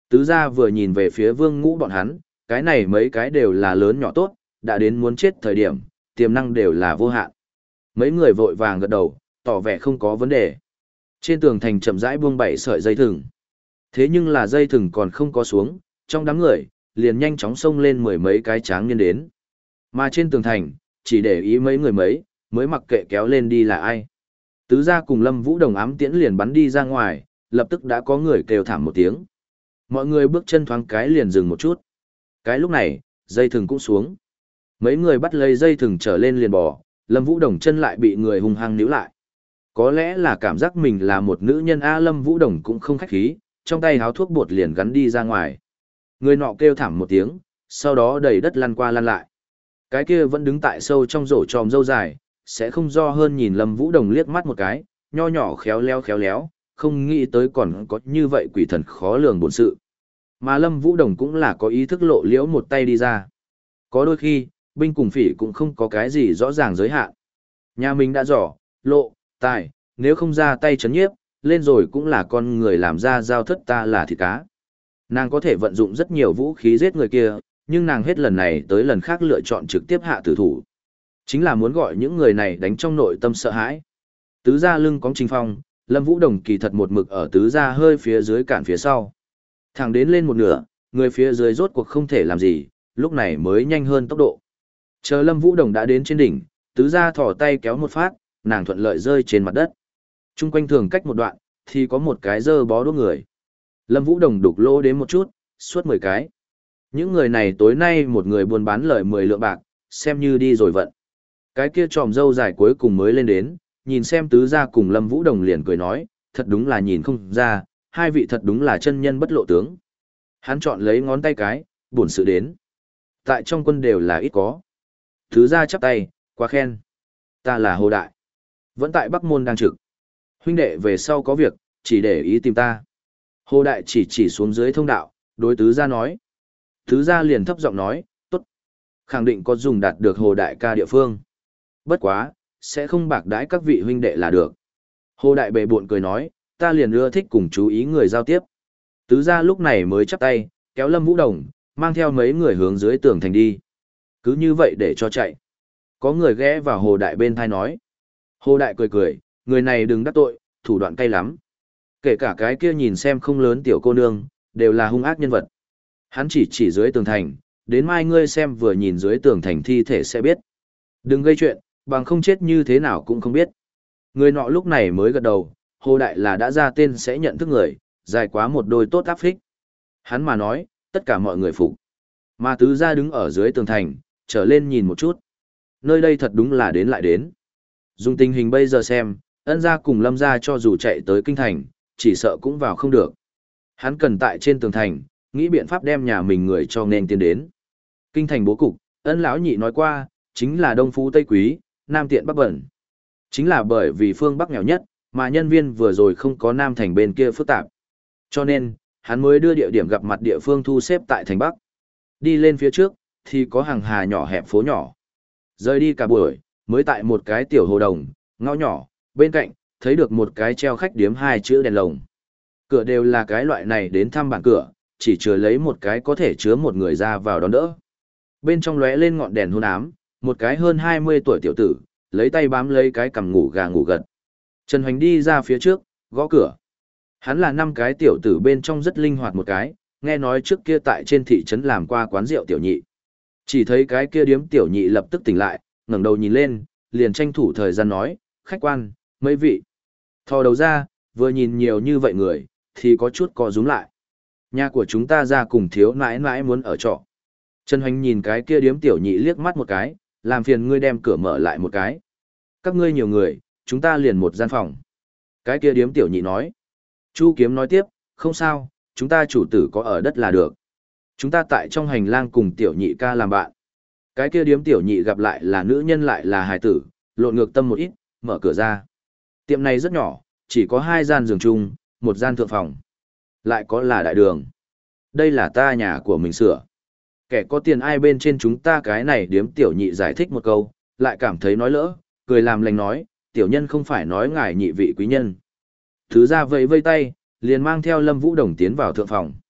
Tứ gia vừa nhìn về phía Vương Ngũ bọn hắn, cái này mấy cái đều là lớn nhỏ tốt, đã đến muốn chết thời điểm, tiềm năng đều là vô hạn. Mấy người vội vàng gật đầu, tỏ vẻ không có vấn đề. Trên tường thành chậm rãi buông bảy sợi dây thừng. Thế nhưng là dây thừng còn không có xuống, trong đám người, liền nhanh chóng xông lên mười mấy cái tráng niên đến. Mà trên tường thành, chỉ để ý mấy người mấy, mới mặc kệ kéo lên đi là ai. Tứ gia cùng Lâm Vũ Đồng ám tiễn liền bắn đi ra ngoài, lập tức đã có người kêu thảm một tiếng. Mọi người bước chân thoáng cái liền dừng một chút. Cái lúc này, dây thừng cũng xuống. Mấy người bắt lấy dây thừng trở lên liền bò, Lâm Vũ Đồng chân lại bị người hung hăng níu lại. Có lẽ là cảm giác mình là một nữ nhân A, Lâm Vũ Đồng cũng không khách khí, trong tay háo thuốc bột liền gắn đi ra ngoài. Người nọ kêu thảm một tiếng, sau đó đầy đất lăn qua lăn lại. Cái kia vẫn đứng tại sâu trong rổ tròm râu dài, sẽ không do hơn nhìn Lâm Vũ Đồng liếc mắt một cái, nho nhỏ khéo léo khéo léo, không nghĩ tới còn có như vậy quỷ thần khó lường bổn sự. Mà Lâm Vũ Đồng cũng là có ý thức lộ liễu một tay đi ra. Có đôi khi, binh cùng phỉ cũng không có cái gì rõ ràng giới hạn. Nhà mình đã giỏ, lộ, tài, nếu không ra tay chấn nhiếp, lên rồi cũng là con người làm ra giao thất ta là thịt cá. Nàng có thể vận dụng rất nhiều vũ khí giết người kia, nhưng nàng hết lần này tới lần khác lựa chọn trực tiếp hạ tử thủ. Chính là muốn gọi những người này đánh trong nội tâm sợ hãi. Tứ gia lưng cóng Trình Phong, Lâm Vũ Đồng kỳ thật một mực ở tứ gia hơi phía dưới cản phía sau. Thẳng đến lên một nửa, người phía dưới rốt cuộc không thể làm gì, lúc này mới nhanh hơn tốc độ. Chờ Lâm Vũ Đồng đã đến trên đỉnh, tứ gia thỏ tay kéo một phát, nàng thuận lợi rơi trên mặt đất. Trung quanh thường cách một đoạn, thì có một cái dơ bó đuốc người. Lâm Vũ Đồng đục lỗ đến một chút, suốt mười cái. Những người này tối nay một người buôn bán lời mười lượng bạc, xem như đi rồi vận. Cái kia tròm dâu dài cuối cùng mới lên đến, nhìn xem tứ gia cùng Lâm Vũ Đồng liền cười nói, thật đúng là nhìn không ra, hai vị thật đúng là chân nhân bất lộ tướng. Hắn chọn lấy ngón tay cái, buồn sự đến. Tại trong quân đều là ít có. Tứ gia chắp tay, quá khen. Ta là Hồ Đại. Vẫn tại Bắc Môn đang trực. Huynh đệ về sau có việc, chỉ để ý tìm ta. Hồ Đại chỉ chỉ xuống dưới thông đạo, đối tứ gia nói. Tứ gia liền thấp giọng nói, tốt. Khẳng định có dùng đạt được Hồ Đại ca địa phương. Bất quá, sẽ không bạc đãi các vị huynh đệ là được. Hồ Đại bệ buộn cười nói, ta liền ưa thích cùng chú ý người giao tiếp. Tứ gia lúc này mới chắp tay, kéo Lâm Vũ Đồng, mang theo mấy người hướng dưới tường thành đi. Cứ như vậy để cho chạy. Có người ghé vào Hồ Đại bên thai nói. Hồ Đại cười cười, người này đừng đắc tội, thủ đoạn cay lắm. Kể cả cái kia nhìn xem không lớn tiểu cô nương, đều là hung ác nhân vật. Hắn chỉ chỉ dưới tường thành, đến mai ngươi xem vừa nhìn dưới tường thành thi thể sẽ biết. Đừng gây chuyện, bằng không chết như thế nào cũng không biết. Người nọ lúc này mới gật đầu, Hồ Đại là đã ra tên sẽ nhận thức người, dài quá một đôi tốt áp phích. Hắn mà nói, tất cả mọi người phục. Mà tứ gia đứng ở dưới tường thành, trở lên nhìn một chút. Nơi đây thật đúng là đến lại đến. Dùng tình hình bây giờ xem, ân gia cùng Lâm gia cho dù chạy tới kinh thành, chỉ sợ cũng vào không được. Hắn cần tại trên tường thành, nghĩ biện pháp đem nhà mình người cho nên tiến đến. Kinh thành bố cục, ân lão nhị nói qua, chính là đông phú tây quý, nam tiện bắc bẩn. Chính là bởi vì phương bắc nghèo nhất, mà nhân viên vừa rồi không có nam thành bên kia phức tạp. Cho nên, hắn mới đưa địa điểm gặp mặt địa phương thu xếp tại thành bắc. Đi lên phía trước, thì có hàng hà nhỏ hẹp phố nhỏ. Rời đi cả buổi, mới tại một cái tiểu hồ đồng, ngõ nhỏ, bên cạnh, thấy được một cái treo khách điếm hai chữ đèn lồng. Cửa đều là cái loại này đến thăm bản cửa, chỉ chứa lấy một cái có thể chứa một người ra vào đón đỡ. Bên trong lóe lên ngọn đèn hôn ám, một cái hơn hai mươi tuổi tiểu tử, lấy tay bám lấy cái cằm ngủ gà ngủ gật. Trần Hoành đi ra phía trước, gõ cửa. Hắn là năm cái tiểu tử bên trong rất linh hoạt một cái, nghe nói trước kia tại trên thị trấn làm qua quán rượu tiểu nhị. Chỉ thấy cái kia điếm tiểu nhị lập tức tỉnh lại, ngẩng đầu nhìn lên, liền tranh thủ thời gian nói, khách quan, mấy vị. Thò đầu ra, vừa nhìn nhiều như vậy người, thì có chút co rúm lại. Nhà của chúng ta ra cùng thiếu nãi nãi muốn ở trọ. Trần Hoành nhìn cái kia điếm tiểu nhị liếc mắt một cái, làm phiền ngươi đem cửa mở lại một cái. Các ngươi nhiều người, chúng ta liền một gian phòng. Cái kia điếm tiểu nhị nói. Chu Kiếm nói tiếp, không sao, chúng ta chủ tử có ở đất là được. Chúng ta tại trong hành lang cùng tiểu nhị ca làm bạn. Cái kia điếm tiểu nhị gặp lại là nữ nhân lại là hài tử, lộn ngược tâm một ít, mở cửa ra. Tiệm này rất nhỏ, chỉ có hai gian giường chung, một gian thượng phòng. Lại có là đại đường. Đây là ta nhà của mình sửa. Kẻ có tiền ai bên trên chúng ta cái này điếm tiểu nhị giải thích một câu, lại cảm thấy nói lỡ, cười làm lành nói, tiểu nhân không phải nói ngài nhị vị quý nhân. Thứ ra vẫy vây tay, liền mang theo Lâm Vũ Đồng tiến vào thượng phòng.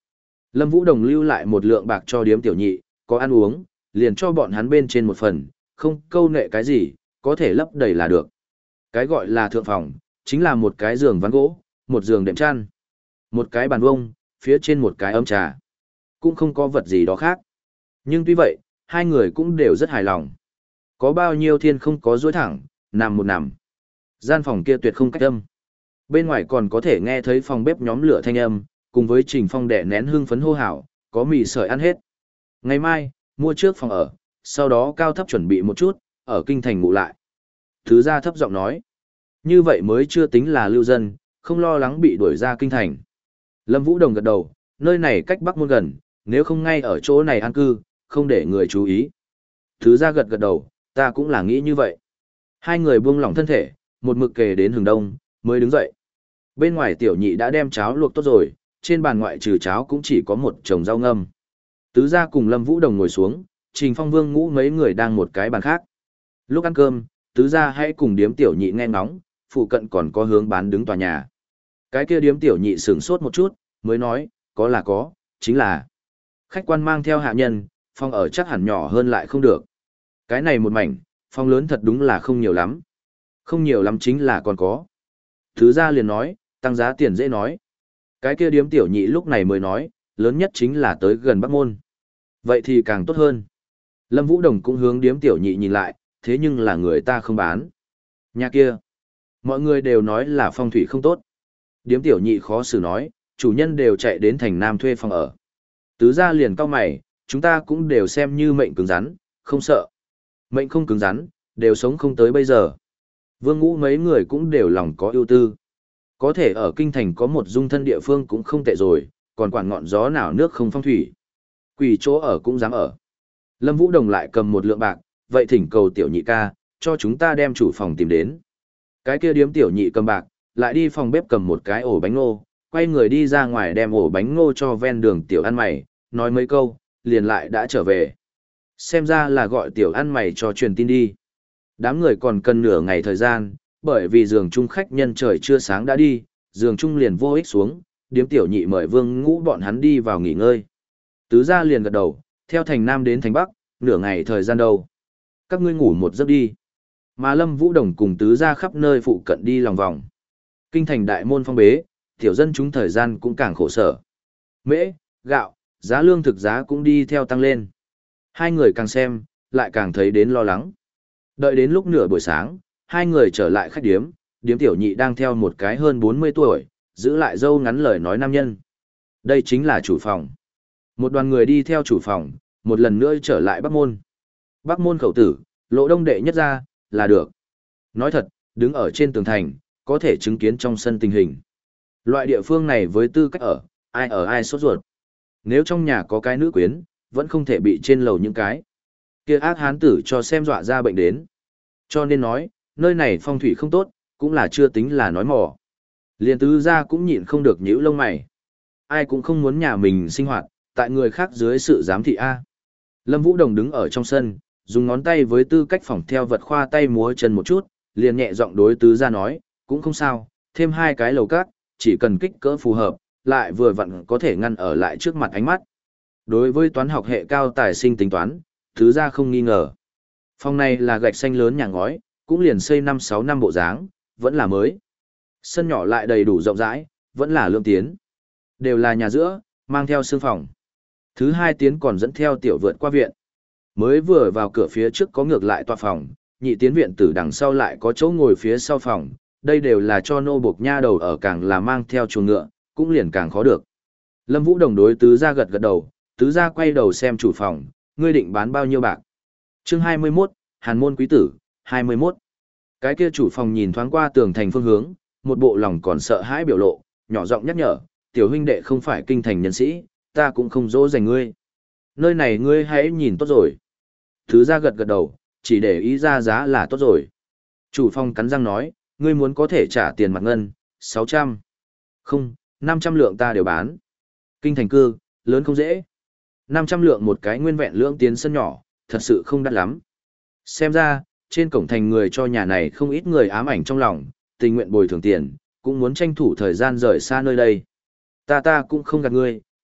Lâm Vũ Đồng lưu lại một lượng bạc cho điếm tiểu nhị, có ăn uống, liền cho bọn hắn bên trên một phần, không câu nệ cái gì, có thể lấp đầy là được. Cái gọi là thượng phòng, chính là một cái giường ván gỗ, một giường đệm chăn, một cái bàn vông, phía trên một cái ấm trà. Cũng không có vật gì đó khác. Nhưng tuy vậy, hai người cũng đều rất hài lòng. Có bao nhiêu thiên không có duỗi thẳng, nằm một nằm. Gian phòng kia tuyệt không cách âm. Bên ngoài còn có thể nghe thấy phòng bếp nhóm lửa thanh âm, cùng với Trình Phong đẻ nén hương phấn hô hào, có mì sợi ăn hết. Ngày mai, mua trước phòng ở, sau đó cao thấp chuẩn bị một chút, ở kinh thành ngủ lại. Thứ gia thấp giọng nói, như vậy mới chưa tính là lưu dân, không lo lắng bị đuổi ra kinh thành. Lâm Vũ Đồng gật đầu, nơi này cách Bắc Môn gần, nếu không ngay ở chỗ này an cư, không để người chú ý. Thứ gia gật gật đầu, ta cũng là nghĩ như vậy. Hai người buông lỏng thân thể, một mực kề đến hừng đông, mới đứng dậy. Bên ngoài tiểu nhị đã đem cháo luộc tốt rồi, trên bàn ngoại trừ cháo cũng chỉ có một chồng rau ngâm. Tứ gia cùng Lâm Vũ Đồng ngồi xuống, Trình Phong Vương Ngũ mấy người đang một cái bàn khác. Lúc ăn cơm, tứ gia hãy cùng điếm tiểu nhị nghe ngóng, phụ cận còn có hướng bán đứng tòa nhà. Cái kia điếm tiểu nhị sửng sốt một chút, mới nói, có là có, chính là khách quan mang theo hạ nhân, phòng ở chắc hẳn nhỏ hơn lại không được. Cái này một mảnh, phòng lớn thật đúng là không nhiều lắm. Không nhiều lắm chính là còn có. Tứ gia liền nói, tăng giá tiền dễ nói. Cái kia điếm tiểu nhị lúc này mới nói, lớn nhất chính là tới gần Bắc Môn. Vậy thì càng tốt hơn. Lâm Vũ Đồng cũng hướng điếm tiểu nhị nhìn lại, thế nhưng là người ta không bán. Nhà kia, mọi người đều nói là phong thủy không tốt. Điếm tiểu nhị khó xử nói, chủ nhân đều chạy đến thành Nam thuê phòng ở. Tứ gia liền cau mày, chúng ta cũng đều xem như mệnh cứng rắn, không sợ. Mệnh không cứng rắn, đều sống không tới bây giờ. Vương Ngũ mấy người cũng đều lòng có ưu tư. Có thể ở kinh thành có một dung thân địa phương cũng không tệ rồi, còn quản ngọn gió nào nước không phong thủy. Quỷ chỗ ở cũng dám ở. Lâm Vũ Đồng lại cầm một lượng bạc, vậy thỉnh cầu tiểu nhị ca, cho chúng ta đem chủ phòng tìm đến. Cái kia điếm tiểu nhị cầm bạc, lại đi phòng bếp cầm một cái ổ bánh ngô, quay người đi ra ngoài đem ổ bánh ngô cho ven đường tiểu ăn mày, nói mấy câu, liền lại đã trở về. Xem ra là gọi tiểu ăn mày cho truyền tin đi. Đám người còn cần nửa ngày thời gian, bởi vì giường chung khách nhân trời chưa sáng đã đi, giường chung liền vô ích xuống, điếm tiểu nhị mời Vương Ngũ bọn hắn đi vào nghỉ ngơi. Tứ gia liền gật đầu, theo thành Nam đến thành Bắc, nửa ngày thời gian đâu. Các ngươi ngủ một giấc đi. Mà Lâm Vũ Đồng cùng tứ gia khắp nơi phụ cận đi lòng vòng. Kinh thành đại môn phong bế, tiểu dân chúng thời gian cũng càng khổ sở. Mễ, gạo, giá lương thực giá cũng đi theo tăng lên. Hai người càng xem, lại càng thấy đến lo lắng. Đợi đến lúc nửa buổi sáng, hai người trở lại khách điếm, điếm tiểu nhị đang theo một cái hơn bốn mươi tuổi, giữ lại dâu ngắn lời nói nam nhân. Đây chính là chủ phòng. Một đoàn người đi theo chủ phòng, một lần nữa trở lại Bắc Môn. Bắc Môn khẩu tử, lộ đông đệ nhất ra, là được. Nói thật, đứng ở trên tường thành, có thể chứng kiến trong sân tình hình. Loại địa phương này với tư cách ở, ai ở ai sốt ruột. Nếu trong nhà có cái nữ quyến, vẫn không thể bị trên lầu những cái kia ác hán tử cho xem dọa ra bệnh đến. Cho nên nói, nơi này phong thủy không tốt, cũng là chưa tính là nói mỏ. Liên tứ gia cũng nhịn không được nhíu lông mày. Ai cũng không muốn nhà mình sinh hoạt, tại người khác dưới sự giám thị A. Lâm Vũ Đồng đứng ở trong sân, dùng ngón tay với tư cách phỏng theo vật khoa tay múa chân một chút, liền nhẹ giọng đối tứ gia nói, cũng không sao, thêm hai cái lầu cát, chỉ cần kích cỡ phù hợp, lại vừa vặn có thể ngăn ở lại trước mặt ánh mắt. Đối với toán học hệ cao tài sinh tính toán, tứ gia không nghi ngờ. Phòng này là gạch xanh lớn nhà ngói, cũng liền xây năm sáu năm bộ dáng, vẫn là mới. Sân nhỏ lại đầy đủ rộng rãi, vẫn là lương tiến. Đều là nhà giữa, mang theo sương phòng. Thứ hai tiến còn dẫn theo tiểu vượt qua viện. Mới vừa vào cửa phía trước có ngược lại tòa phòng, nhị tiến viện từ đằng sau lại có chỗ ngồi phía sau phòng. Đây đều là cho nô buộc nha đầu ở, càng là mang theo chuồng ngựa, cũng liền càng khó được. Lâm Vũ Đồng đối tứ gia gật gật đầu, tứ gia quay đầu xem chủ phòng, ngươi định bán bao nhiêu bạc. Chương hai mươi mốt, Hàn môn quý tử, hai mươi mốt. Cái kia chủ phòng nhìn thoáng qua tường thành phương hướng, một bộ lòng còn sợ hãi biểu lộ, nhỏ giọng nhắc nhở, tiểu huynh đệ không phải kinh thành nhân sĩ, ta cũng không dỗ dành ngươi. Nơi này ngươi hãy nhìn tốt rồi. Tứ gia gật gật đầu, chỉ để ý ra giá là tốt rồi. Chủ phòng cắn răng nói, ngươi muốn có thể trả tiền mặt ngân, sáu trăm. Không, năm trăm lượng ta đều bán. Kinh thành cư, lớn không dễ. năm trăm lượng một cái nguyên vẹn lưỡng tiến sân nhỏ, thật sự không đắt lắm. Xem ra, trên cổng thành người cho nhà này không ít người ám ảnh trong lòng, tình nguyện bồi thường tiền, cũng muốn tranh thủ thời gian rời xa nơi đây. Ta ta cũng không gạt ngươi,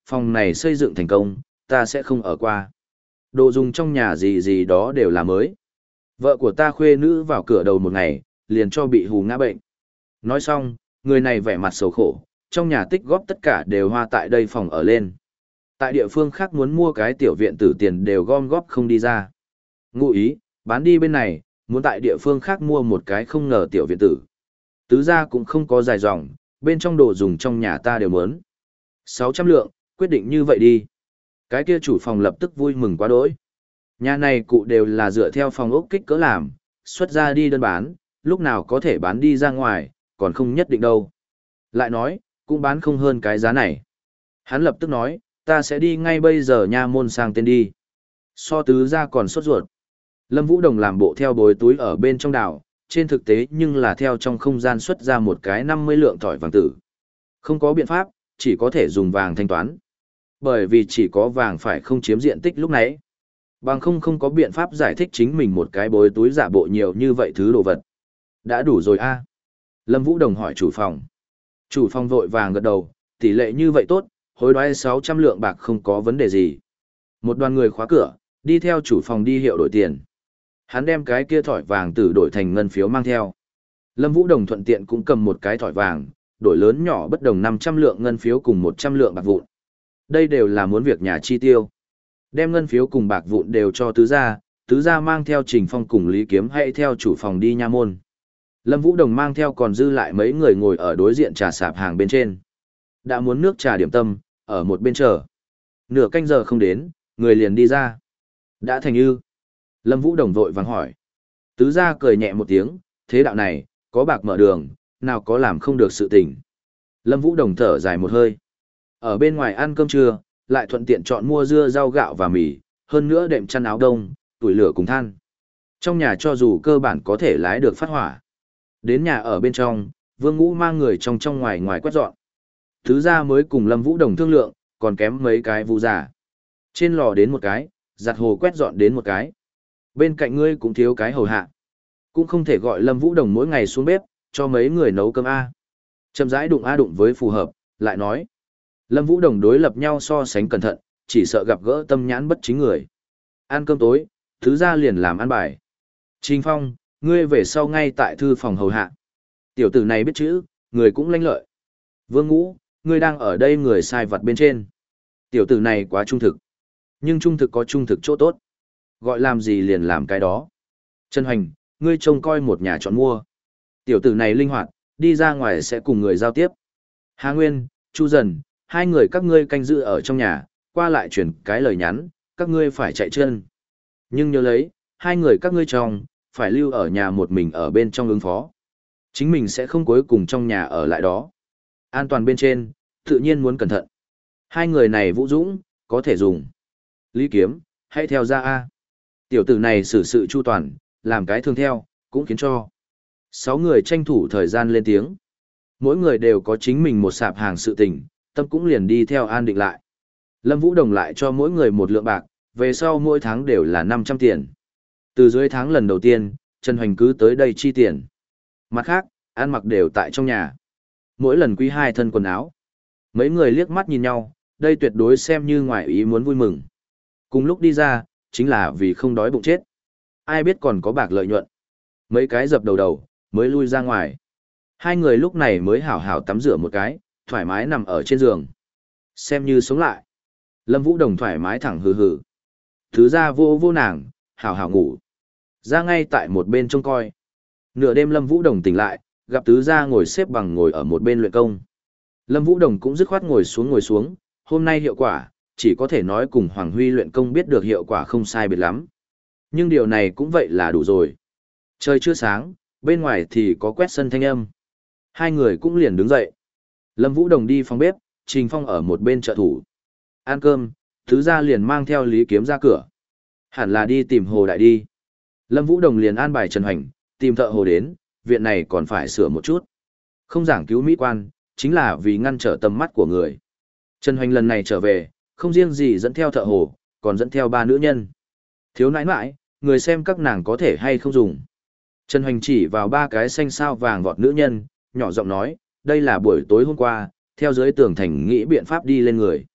phòng này xây dựng thành công, ta sẽ không ở qua. Đồ dùng trong nhà gì gì đó đều là mới. Vợ của ta khuê nữ vào cửa đầu một ngày, liền cho bị hù ngã bệnh. Nói xong, người này vẻ mặt xấu khổ, trong nhà tích góp tất cả đều hoa tại đây phòng ở lên. Tại địa phương khác muốn mua cái tiểu viện tử tiền đều gom góp không đi ra. Ngụ ý, bán đi bên này, muốn tại địa phương khác mua một cái không ngờ tiểu viện tử. Tứ gia cũng không có dài dòng, bên trong đồ dùng trong nhà ta đều muốn. sáu trăm lượng, quyết định như vậy đi. Cái kia chủ phòng lập tức vui mừng quá đỗi. Nhà này cụ đều là dựa theo phòng ốc kích cỡ làm, xuất ra đi đơn bán, lúc nào có thể bán đi ra ngoài, còn không nhất định đâu. Lại nói, cũng bán không hơn cái giá này. Hắn lập tức nói, ta sẽ đi ngay bây giờ nha môn sang tên đi. So tứ gia còn sốt ruột. Lâm Vũ Đồng làm bộ theo bối túi ở bên trong đảo, trên thực tế nhưng là theo trong không gian xuất ra một cái năm mươi lượng thỏi vàng tử. Không có biện pháp, chỉ có thể dùng vàng thanh toán. Bởi vì chỉ có vàng phải không chiếm diện tích lúc nãy. Bằng không không có biện pháp giải thích chính mình một cái bối túi giả bộ nhiều như vậy thứ đồ vật. Đã đủ rồi a? Lâm Vũ Đồng hỏi chủ phòng. Chủ phòng vội vàng gật đầu, tỷ lệ như vậy tốt, hối đoái sáu trăm lượng bạc không có vấn đề gì. Một đoàn người khóa cửa, đi theo chủ phòng đi hiệu đổi tiền. Hắn đem cái kia thỏi vàng tử đổi thành ngân phiếu mang theo. Lâm Vũ Đồng thuận tiện cũng cầm một cái thỏi vàng, đổi lớn nhỏ bất đồng năm trăm lượng ngân phiếu cùng một trăm lượng bạc vụn. Đây đều là muốn việc nhà chi tiêu. Đem ngân phiếu cùng bạc vụn đều cho tứ gia, tứ gia mang theo Trình Phong cùng Lý Kiếm hay theo chủ phòng đi nha môn. Lâm Vũ Đồng mang theo còn dư lại mấy người ngồi ở đối diện trà sạp hàng bên trên. Đã muốn nước trà điểm tâm, ở một bên chờ. Nửa canh giờ không đến, người liền đi ra. Đã thành ư? Lâm Vũ Đồng vội vàng hỏi. Tứ gia cười nhẹ một tiếng, thế đạo này, có bạc mở đường, nào có làm không được sự tình. Lâm Vũ Đồng thở dài một hơi. Ở bên ngoài ăn cơm trưa, lại thuận tiện chọn mua dưa rau gạo và mì, hơn nữa đệm chăn áo đông, tuổi lửa cùng than. Trong nhà cho dù cơ bản có thể lái được phát hỏa. Đến nhà ở bên trong, Vương Ngũ mang người trong trong ngoài ngoài quét dọn. Thứ gia mới cùng Lâm Vũ Đồng thương lượng, còn kém mấy cái vu giả. Trên lò đến một cái, giặt hồ quét dọn đến một cái. Bên cạnh ngươi cũng thiếu cái hầu hạ. Cũng không thể gọi Lâm Vũ Đồng mỗi ngày xuống bếp, cho mấy người nấu cơm A. Chậm rãi đụng A đụng với phù hợp, lại nói. Lâm Vũ Đồng đối lập nhau so sánh cẩn thận, chỉ sợ gặp gỡ tâm nhãn bất chính người. Ăn cơm tối, thứ gia liền làm ăn bài. Trình Phong, ngươi về sau ngay tại thư phòng hầu hạ. Tiểu tử này biết chữ, người cũng lanh lợi. Vương Ngũ, ngươi đang ở đây người sai vặt bên trên. Tiểu tử này quá trung thực. Nhưng trung thực có trung thực chỗ tốt. Gọi làm gì liền làm cái đó. Trần Hoành, ngươi trông coi một nhà chọn mua. Tiểu tử này linh hoạt, đi ra ngoài sẽ cùng người giao tiếp. Hà Nguyên, Chu Dần, hai người các ngươi canh giữ ở trong nhà, qua lại chuyển cái lời nhắn, các ngươi phải chạy chân. Nhưng nhớ lấy, hai người các ngươi trong, phải lưu ở nhà một mình ở bên trong ứng phó. Chính mình sẽ không cuối cùng trong nhà ở lại đó. An toàn bên trên, tự nhiên muốn cẩn thận. Hai người này vũ dũng, có thể dùng. Lý Kiếm, hãy theo ra A. Tiểu tử này xử sự chu toàn, làm cái thường theo, cũng khiến cho. Sáu người tranh thủ thời gian lên tiếng. Mỗi người đều có chính mình một sạp hàng sự tình, tâm cũng liền đi theo an định lại. Lâm Vũ Đồng lại cho mỗi người một lượng bạc, về sau mỗi tháng đều là năm trăm tiền. Từ dưới tháng lần đầu tiên, Trần Hoành cứ tới đây chi tiền. Mặt khác, ăn mặc đều tại trong nhà. Mỗi lần quý hai thân quần áo. Mấy người liếc mắt nhìn nhau, đây tuyệt đối xem như ngoài ý muốn vui mừng. Cùng lúc đi ra, chính là vì không đói bụng chết. Ai biết còn có bạc lợi nhuận. Mấy cái dập đầu đầu, mới lui ra ngoài. Hai người lúc này mới hảo hảo tắm rửa một cái, thoải mái nằm ở trên giường. Xem như sống lại. Lâm Vũ Đồng thoải mái thẳng hừ hừ. Thứ ra vô vô nàng, hảo hảo ngủ. Ra ngay tại một bên trông coi. Nửa đêm Lâm Vũ Đồng tỉnh lại, gặp tứ gia ngồi xếp bằng ngồi ở một bên luyện công. Lâm Vũ Đồng cũng dứt khoát ngồi xuống ngồi xuống, hôm nay hiệu quả, chỉ có thể nói cùng Hoàng Huy luyện công biết được hiệu quả không sai biệt lắm. Nhưng điều này cũng vậy là đủ rồi. Trời chưa sáng, bên ngoài thì có quét sân thanh âm. Hai người cũng liền đứng dậy. Lâm Vũ Đồng đi phòng bếp, Trình Phong ở một bên trợ thủ. Ăn cơm, tứ gia liền mang theo Lý Kiếm ra cửa. Hẳn là đi tìm Hồ Đại đi. Lâm Vũ Đồng liền an bài Trần Hoành, tìm thợ hồ đến, viện này còn phải sửa một chút. Không giảng cứu mỹ quan, chính là vì ngăn trở tầm mắt của người. Trần Hoành lần này trở về, không riêng gì dẫn theo thợ hồ, còn dẫn theo ba nữ nhân. Thiếu nãi nãi, người xem các nàng có thể hay không dùng. Trần Hoành chỉ vào ba cái xanh sao vàng vọt nữ nhân, nhỏ giọng nói, đây là buổi tối hôm qua, theo dưới tường thành nghĩ biện pháp đi lên người.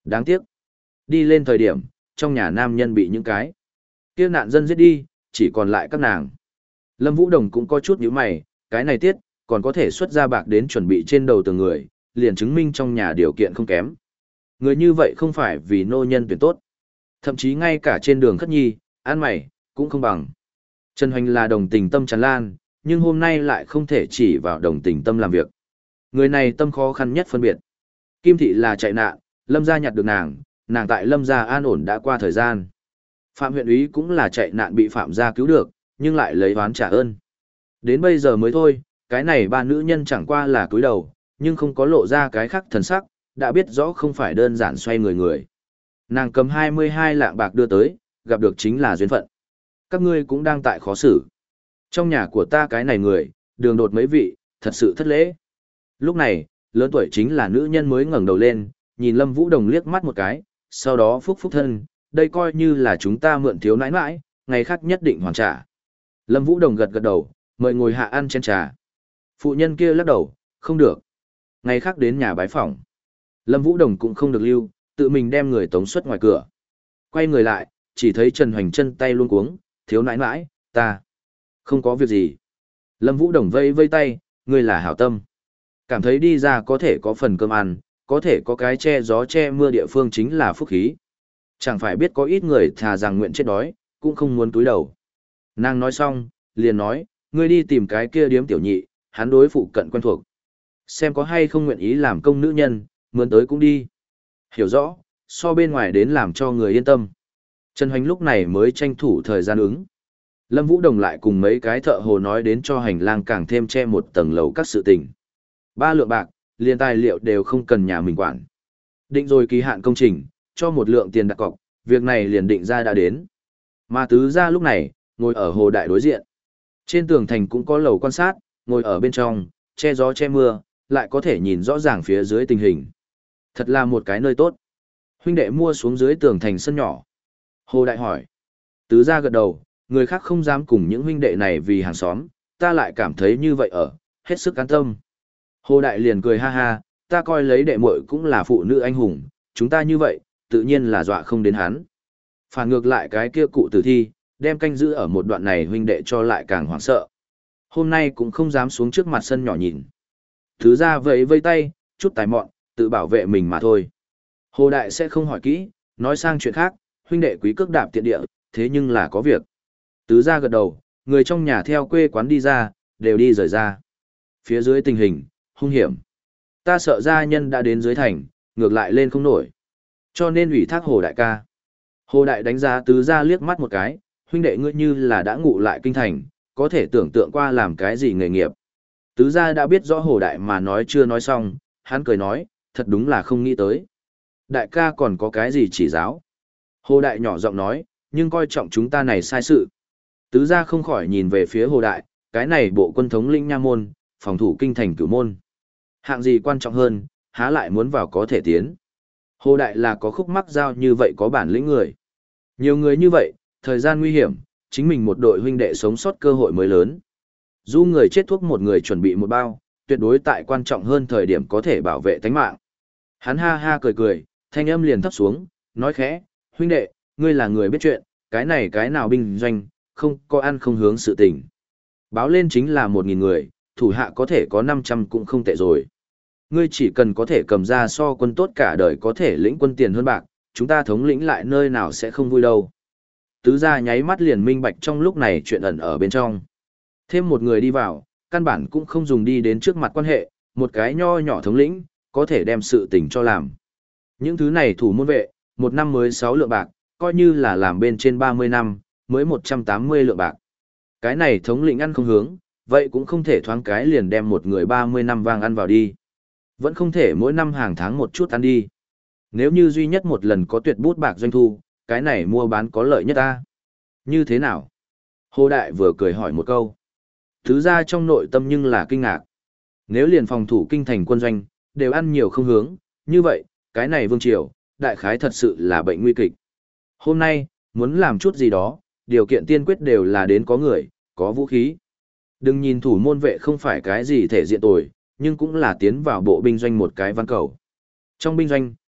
Đáng tiếc. Đi lên thời điểm, trong nhà nam nhân bị những cái kia nạn dân giết đi, chỉ còn lại các nàng. Lâm Vũ Đồng cũng có chút nhíu mày, cái này tiết, còn có thể xuất ra bạc đến chuẩn bị trên đầu từng người, liền chứng minh trong nhà điều kiện không kém. Người như vậy không phải vì nô nhân tuyển tốt. Thậm chí ngay cả trên đường khất nhi, ăn mày, cũng không bằng. Trần Hoành là đồng tình tâm tràn lan, nhưng hôm nay lại không thể chỉ vào đồng tình tâm làm việc. Người này tâm khó khăn nhất phân biệt. Kim Thị là chạy nạn, Lâm gia nhặt được nàng, nàng tại Lâm gia an ổn đã qua thời gian. Phạm huyện úy cũng là chạy nạn bị Phạm gia cứu được, nhưng lại lấy oán trả ơn. Đến bây giờ mới thôi, cái này ba nữ nhân chẳng qua là cúi đầu, nhưng không có lộ ra cái khác thần sắc, đã biết rõ không phải đơn giản xoay người người. Nàng cầm hai mươi hai lạng bạc đưa tới, gặp được chính là duyên phận. Các ngươi cũng đang tại khó xử. Trong nhà của ta cái này người, đường đột mấy vị, thật sự thất lễ. Lúc này, lớn tuổi chính là nữ nhân mới ngẩng đầu lên, nhìn Lâm Vũ Đồng liếc mắt một cái, sau đó phúc phúc thân, đây coi như là chúng ta mượn thiếu nãi nãi, ngày khác nhất định hoàn trả. Lâm Vũ Đồng gật gật đầu, mời ngồi hạ ăn chén trà. Phụ nhân kia lắc đầu, không được. Ngày khác đến nhà bái phỏng. Lâm Vũ Đồng cũng không được lưu, tự mình đem người tống xuất ngoài cửa. Quay người lại, chỉ thấy Trần Hoành chân tay luôn cuống, thiếu nãi nãi, ta. Không có việc gì. Lâm Vũ Đồng vây vây tay, ngươi là hảo tâm. Cảm thấy đi ra có thể có phần cơm ăn, có thể có cái che gió che mưa địa phương chính là phúc khí. Chẳng phải biết có ít người thà rằng nguyện chết đói, cũng không muốn túi đầu. Nàng nói xong, liền nói, ngươi đi tìm cái kia điếm tiểu nhị, hắn đối phụ cận quen thuộc. Xem có hay không nguyện ý làm công nữ nhân, mướn tới cũng đi. Hiểu rõ, so bên ngoài đến làm cho người yên tâm. Trần Hoành lúc này mới tranh thủ thời gian ứng. Lâm Vũ Đồng lại cùng mấy cái thợ hồ nói đến cho hành lang càng thêm che một tầng lầu các sự tình. Ba lượng bạc, liền tài liệu đều không cần nhà mình quản. Định rồi kỳ hạn công trình, cho một lượng tiền đặt cọc, việc này liền định ra đã đến. Mà tứ gia lúc này, ngồi ở hồ đại đối diện. Trên tường thành cũng có lầu quan sát, ngồi ở bên trong, che gió che mưa, lại có thể nhìn rõ ràng phía dưới tình hình. Thật là một cái nơi tốt. Huynh đệ mua xuống dưới tường thành sân nhỏ. Hồ đại hỏi. Tứ gia gật đầu, người khác không dám cùng những huynh đệ này vì hàng xóm, ta lại cảm thấy như vậy ở, hết sức an tâm. Hồ đại liền cười ha ha, ta coi lấy đệ muội cũng là phụ nữ anh hùng, chúng ta như vậy, tự nhiên là dọa không đến hắn. Phản ngược lại cái kia cụ tử thi, đem canh giữ ở một đoạn này huynh đệ cho lại càng hoảng sợ. Hôm nay cũng không dám xuống trước mặt sân nhỏ nhìn. Thứ ra vẫy vây tay, chút tài mọn, tự bảo vệ mình mà thôi. Hồ đại sẽ không hỏi kỹ, nói sang chuyện khác, huynh đệ quý cước đạp tiện địa, thế nhưng là có việc. Tứ ra gật đầu, người trong nhà theo quê quán đi ra, đều đi rời ra. Phía dưới tình hình, hung hiểm. Ta sợ gia nhân đã đến dưới thành, ngược lại lên không nổi. Cho nên ủy thác Hồ đại ca. Hồ đại đánh giá tứ ra liếc mắt một cái, huynh đệ ngươi như là đã ngụ lại kinh thành, có thể tưởng tượng qua làm cái gì nghề nghiệp. Tứ gia đã biết rõ Hồ đại mà nói chưa nói xong, hắn cười nói, thật đúng là không nghĩ tới. Đại ca còn có cái gì chỉ giáo. Hồ đại nhỏ giọng nói, nhưng coi trọng chúng ta này sai sự. Tứ gia không khỏi nhìn về phía Hồ đại, cái này bộ quân thống lĩnh nha môn, phòng thủ kinh thành cửu môn. Hạng gì quan trọng hơn, há lại muốn vào có thể tiến. Hồ đại là có khúc mắc giao như vậy có bản lĩnh người. Nhiều người như vậy, thời gian nguy hiểm, chính mình một đội huynh đệ sống sót cơ hội mới lớn. Dù người chết thuốc một người chuẩn bị một bao, tuyệt đối tại quan trọng hơn thời điểm có thể bảo vệ tánh mạng. Hắn ha ha cười cười, thanh âm liền thấp xuống, nói khẽ, huynh đệ, ngươi là người biết chuyện, cái này cái nào binh doanh, không có ăn không hướng sự tình. Báo lên chính là một nghìn người, thủ hạ có thể có năm trăm cũng không tệ rồi. Ngươi chỉ cần có thể cầm ra so quân tốt cả đời có thể lĩnh quân tiền hơn bạc, chúng ta thống lĩnh lại nơi nào sẽ không vui đâu. Tứ gia nháy mắt liền minh bạch trong lúc này chuyện ẩn ở bên trong. Thêm một người đi vào, căn bản cũng không dùng đi đến trước mặt quan hệ, một cái nho nhỏ thống lĩnh, có thể đem sự tình cho làm. Những thứ này thủ môn vệ, một năm mới sáu lượng bạc, coi như là làm bên trên ba mươi năm, mới một trăm tám mươi lượng bạc. Cái này thống lĩnh ăn không hướng, vậy cũng không thể thoáng cái liền đem một người ba mươi năm vang ăn vào đi. Vẫn không thể mỗi năm hàng tháng một chút ăn đi. Nếu như duy nhất một lần có tuyệt bút bạc doanh thu, cái này mua bán có lợi nhất ta. Như thế nào? Hồ Đại vừa cười hỏi một câu. Thứ ra trong nội tâm nhưng là kinh ngạc. Nếu liền phòng thủ kinh thành quân doanh, đều ăn nhiều không hướng, như vậy, cái này vương triều, đại khái thật sự là bệnh nguy kịch. Hôm nay, muốn làm chút gì đó, điều kiện tiên quyết đều là đến có người, có vũ khí. Đừng nhìn thủ môn vệ không phải cái gì thể diện tồi, nhưng cũng là tiến vào bộ binh doanh một cái văn cầu. Trong binh doanh,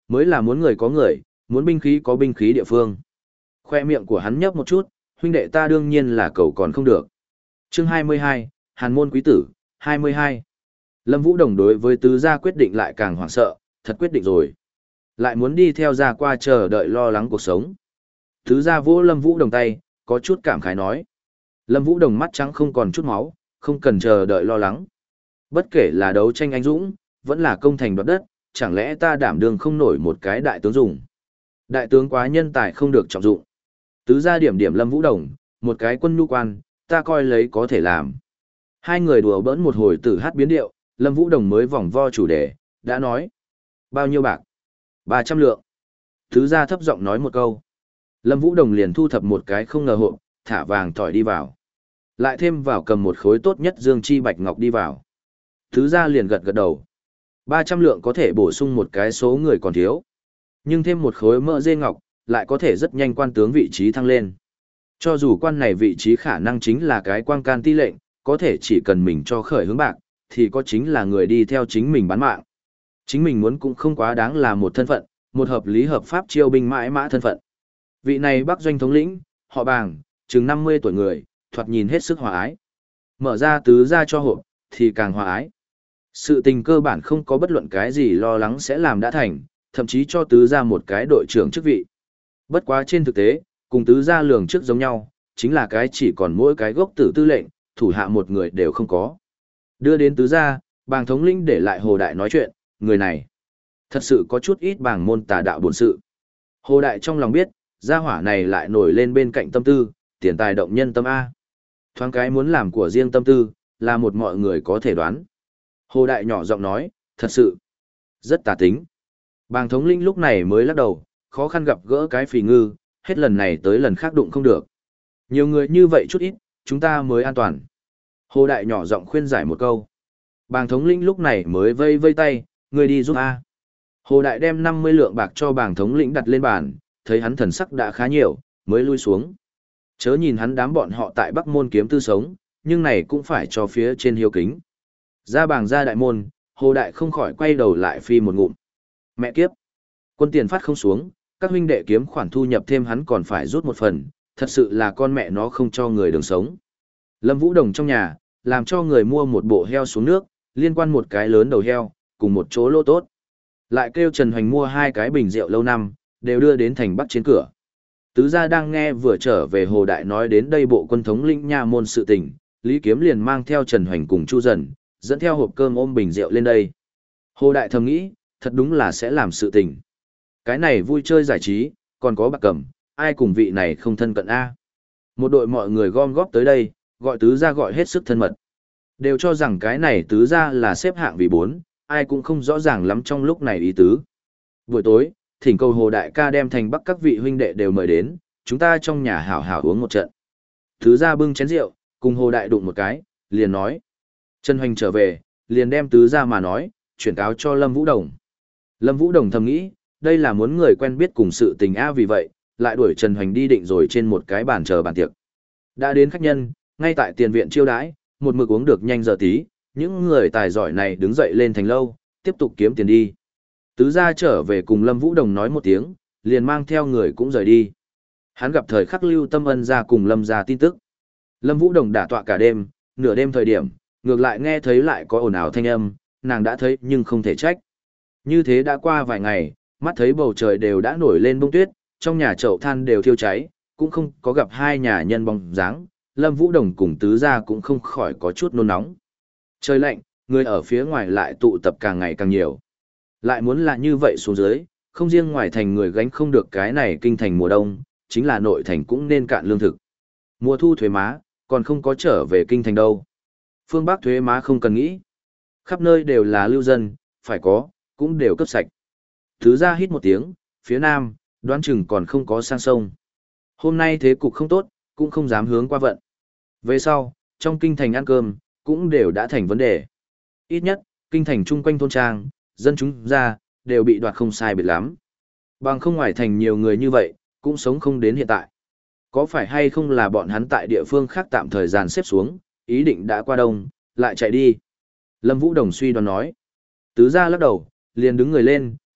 mới là muốn người có người, muốn binh khí có binh khí địa phương. Khoe miệng của hắn nhấp một chút, huynh đệ ta đương nhiên là cầu còn không được. Chương hai mươi hai, Hàn môn quý tử, hai mươi hai. Lâm Vũ Đồng đối với tứ gia quyết định lại càng hoảng sợ, thật quyết định rồi. Lại muốn đi theo gia qua chờ đợi lo lắng cuộc sống. Tứ gia vỗ Lâm Vũ Đồng tay, có chút cảm khái nói. Lâm Vũ Đồng mắt trắng không còn chút máu, không cần chờ đợi lo lắng. Bất kể là đấu tranh anh dũng, vẫn là công thành đoạt đất, chẳng lẽ ta đảm đương không nổi một cái đại tướng dùng. Đại tướng quá nhân tài không được trọng dụng. Tứ gia điểm điểm Lâm Vũ Đồng, một cái quân nhu quan, ta coi lấy có thể làm. Hai người đùa bỡn một hồi từ hát biến điệu, Lâm Vũ Đồng mới vòng vo chủ đề, đã nói. Bao nhiêu bạc? Ba trăm lượng. Tứ gia thấp giọng nói một câu. Lâm Vũ Đồng liền thu thập một cái không ngờ hộp, thả vàng tỏi đi vào. Lại thêm vào cầm một khối tốt nhất dương chi bạch ngọc đi vào. Tứ gia liền gật gật đầu. Ba trăm lượng có thể bổ sung một cái số người còn thiếu. Nhưng thêm một khối mỡ dê ngọc, lại có thể rất nhanh quan tướng vị trí thăng lên. Cho dù quan này vị trí khả năng chính là cái quan can ti lệnh, có thể chỉ cần mình cho khởi hướng bạc, thì có chính là người đi theo chính mình bán mạng. Chính mình muốn cũng không quá đáng là một thân phận, một hợp lý hợp pháp chiêu binh mãi mã thân phận. Vị này Bắc doanh thống lĩnh, họ Bàng, chừng năm mươi tuổi người, thoạt nhìn hết sức hòa ái. Mở ra tứ gia cho hộp, thì càng hòa ái. Sự tình cơ bản không có bất luận cái gì lo lắng sẽ làm đã thành, thậm chí cho tứ gia một cái đội trưởng chức vị. Bất quá trên thực tế, cùng tứ gia lường trước giống nhau, chính là cái chỉ còn mỗi cái gốc tử tư lệnh, thủ hạ một người đều không có. Đưa đến tứ gia, Bàng thống lĩnh để lại Hồ Đại nói chuyện, người này thật sự có chút ít bảng môn tà đạo bổn sự. Hồ Đại trong lòng biết, gia hỏa này lại nổi lên bên cạnh tâm tư, tiền tài động nhân tâm A. Thoáng cái muốn làm của riêng tâm tư, là một mọi người có thể đoán. Hồ Đại nhỏ giọng nói, thật sự, rất tà tính. Bàng thống lĩnh lúc này mới lắc đầu, khó khăn gặp gỡ cái phì ngư, hết lần này tới lần khác đụng không được. Nhiều người như vậy chút ít, chúng ta mới an toàn. Hồ Đại nhỏ giọng khuyên giải một câu. Bàng thống lĩnh lúc này mới vây vây tay, người đi giúp A. Hồ Đại đem năm mươi lượng bạc cho bàng thống lĩnh đặt lên bàn, thấy hắn thần sắc đã khá nhiều, mới lui xuống. Chớ nhìn hắn đám bọn họ tại Bắc Môn kiếm tư sống, nhưng này cũng phải cho phía trên hiếu kính. Ra bàng ra đại môn, Hồ Đại không khỏi quay đầu lại phi một ngụm. Mẹ kiếp! Quân tiền phát không xuống, các huynh đệ kiếm khoản thu nhập thêm hắn còn phải rút một phần, thật sự là con mẹ nó không cho người đường sống. Lâm Vũ Đồng trong nhà, làm cho người mua một bộ heo xuống nước, liên quan một cái lớn đầu heo, cùng một chỗ lô tốt. Lại kêu Trần Hoành mua hai cái bình rượu lâu năm, đều đưa đến thành Bắc trên cửa. Tứ gia đang nghe vừa trở về Hồ Đại nói đến đây bộ quân thống lĩnh nha môn sự tình, Lý Kiếm liền mang theo Trần Hoành cùng Chu Dần, dẫn theo hộp cơm ôm bình rượu lên đây. Hồ Đại thầm nghĩ, thật đúng là sẽ làm sự tình. Cái này vui chơi giải trí, còn có bạc cầm, ai cùng vị này không thân cận A. Một đội mọi người gom góp tới đây, gọi tứ gia gọi hết sức thân mật. Đều cho rằng cái này tứ gia là xếp hạng vì bốn, ai cũng không rõ ràng lắm trong lúc này ý tứ. Buổi tối, thỉnh cầu Hồ Đại ca đem thành Bắc các vị huynh đệ đều mời đến, chúng ta trong nhà hảo hảo uống một trận. Tứ gia bưng chén rượu, cùng Hồ Đại đụng một cái, liền nói. Trần Hoành trở về, liền đem tứ gia mà nói, chuyển cáo cho Lâm Vũ Đồng. Lâm Vũ Đồng thầm nghĩ, đây là muốn người quen biết cùng sự tình a vì vậy, lại đuổi Trần Hoành đi định rồi trên một cái bàn chờ bàn tiệc. Đã đến khách nhân, ngay tại tiền viện chiêu đãi, một mực uống được nhanh giờ tí, những người tài giỏi này đứng dậy lên thành lâu, tiếp tục kiếm tiền đi. Tứ gia trở về cùng Lâm Vũ Đồng nói một tiếng, liền mang theo người cũng rời đi. Hắn gặp thời khắc Lưu Tâm Ân ra cùng Lâm ra tin tức. Lâm Vũ Đồng đả tọa cả đêm, nửa đêm thời điểm, ngược lại nghe thấy lại có ồn ào thanh âm, nàng đã thấy nhưng không thể trách. Như thế đã qua vài ngày, mắt thấy bầu trời đều đã nổi lên bông tuyết, trong nhà chậu than đều thiêu cháy, cũng không có gặp hai nhà nhân bóng dáng, Lâm Vũ Đồng cùng tứ gia cũng không khỏi có chút nôn nóng. Trời lạnh, người ở phía ngoài lại tụ tập càng ngày càng nhiều. Lại muốn là như vậy xuống dưới, không riêng ngoài thành người gánh không được cái này kinh thành mùa đông, chính là nội thành cũng nên cạn lương thực. Mùa thu thuế má, còn không có trở về kinh thành đâu. Phương Bắc thuế má không cần nghĩ. Khắp nơi đều là lưu dân, phải có, cũng đều cấp sạch. Thứ ra hít một tiếng, phía nam, đoán chừng còn không có sang sông. Hôm nay thế cục không tốt, cũng không dám hướng qua vận. Về sau, trong kinh thành ăn cơm, cũng đều đã thành vấn đề. Ít nhất, kinh thành chung quanh thôn trang, dân chúng ra, đều bị đoạt không sai biệt lắm. Bằng không ngoài thành nhiều người như vậy, cũng sống không đến hiện tại. Có phải hay không là bọn hắn tại địa phương khác tạm thời gian xếp xuống, ý định đã qua đông, lại chạy đi. Lâm Vũ Đồng suy đoán nói. Tứ gia lắc đầu, liền đứng người lên,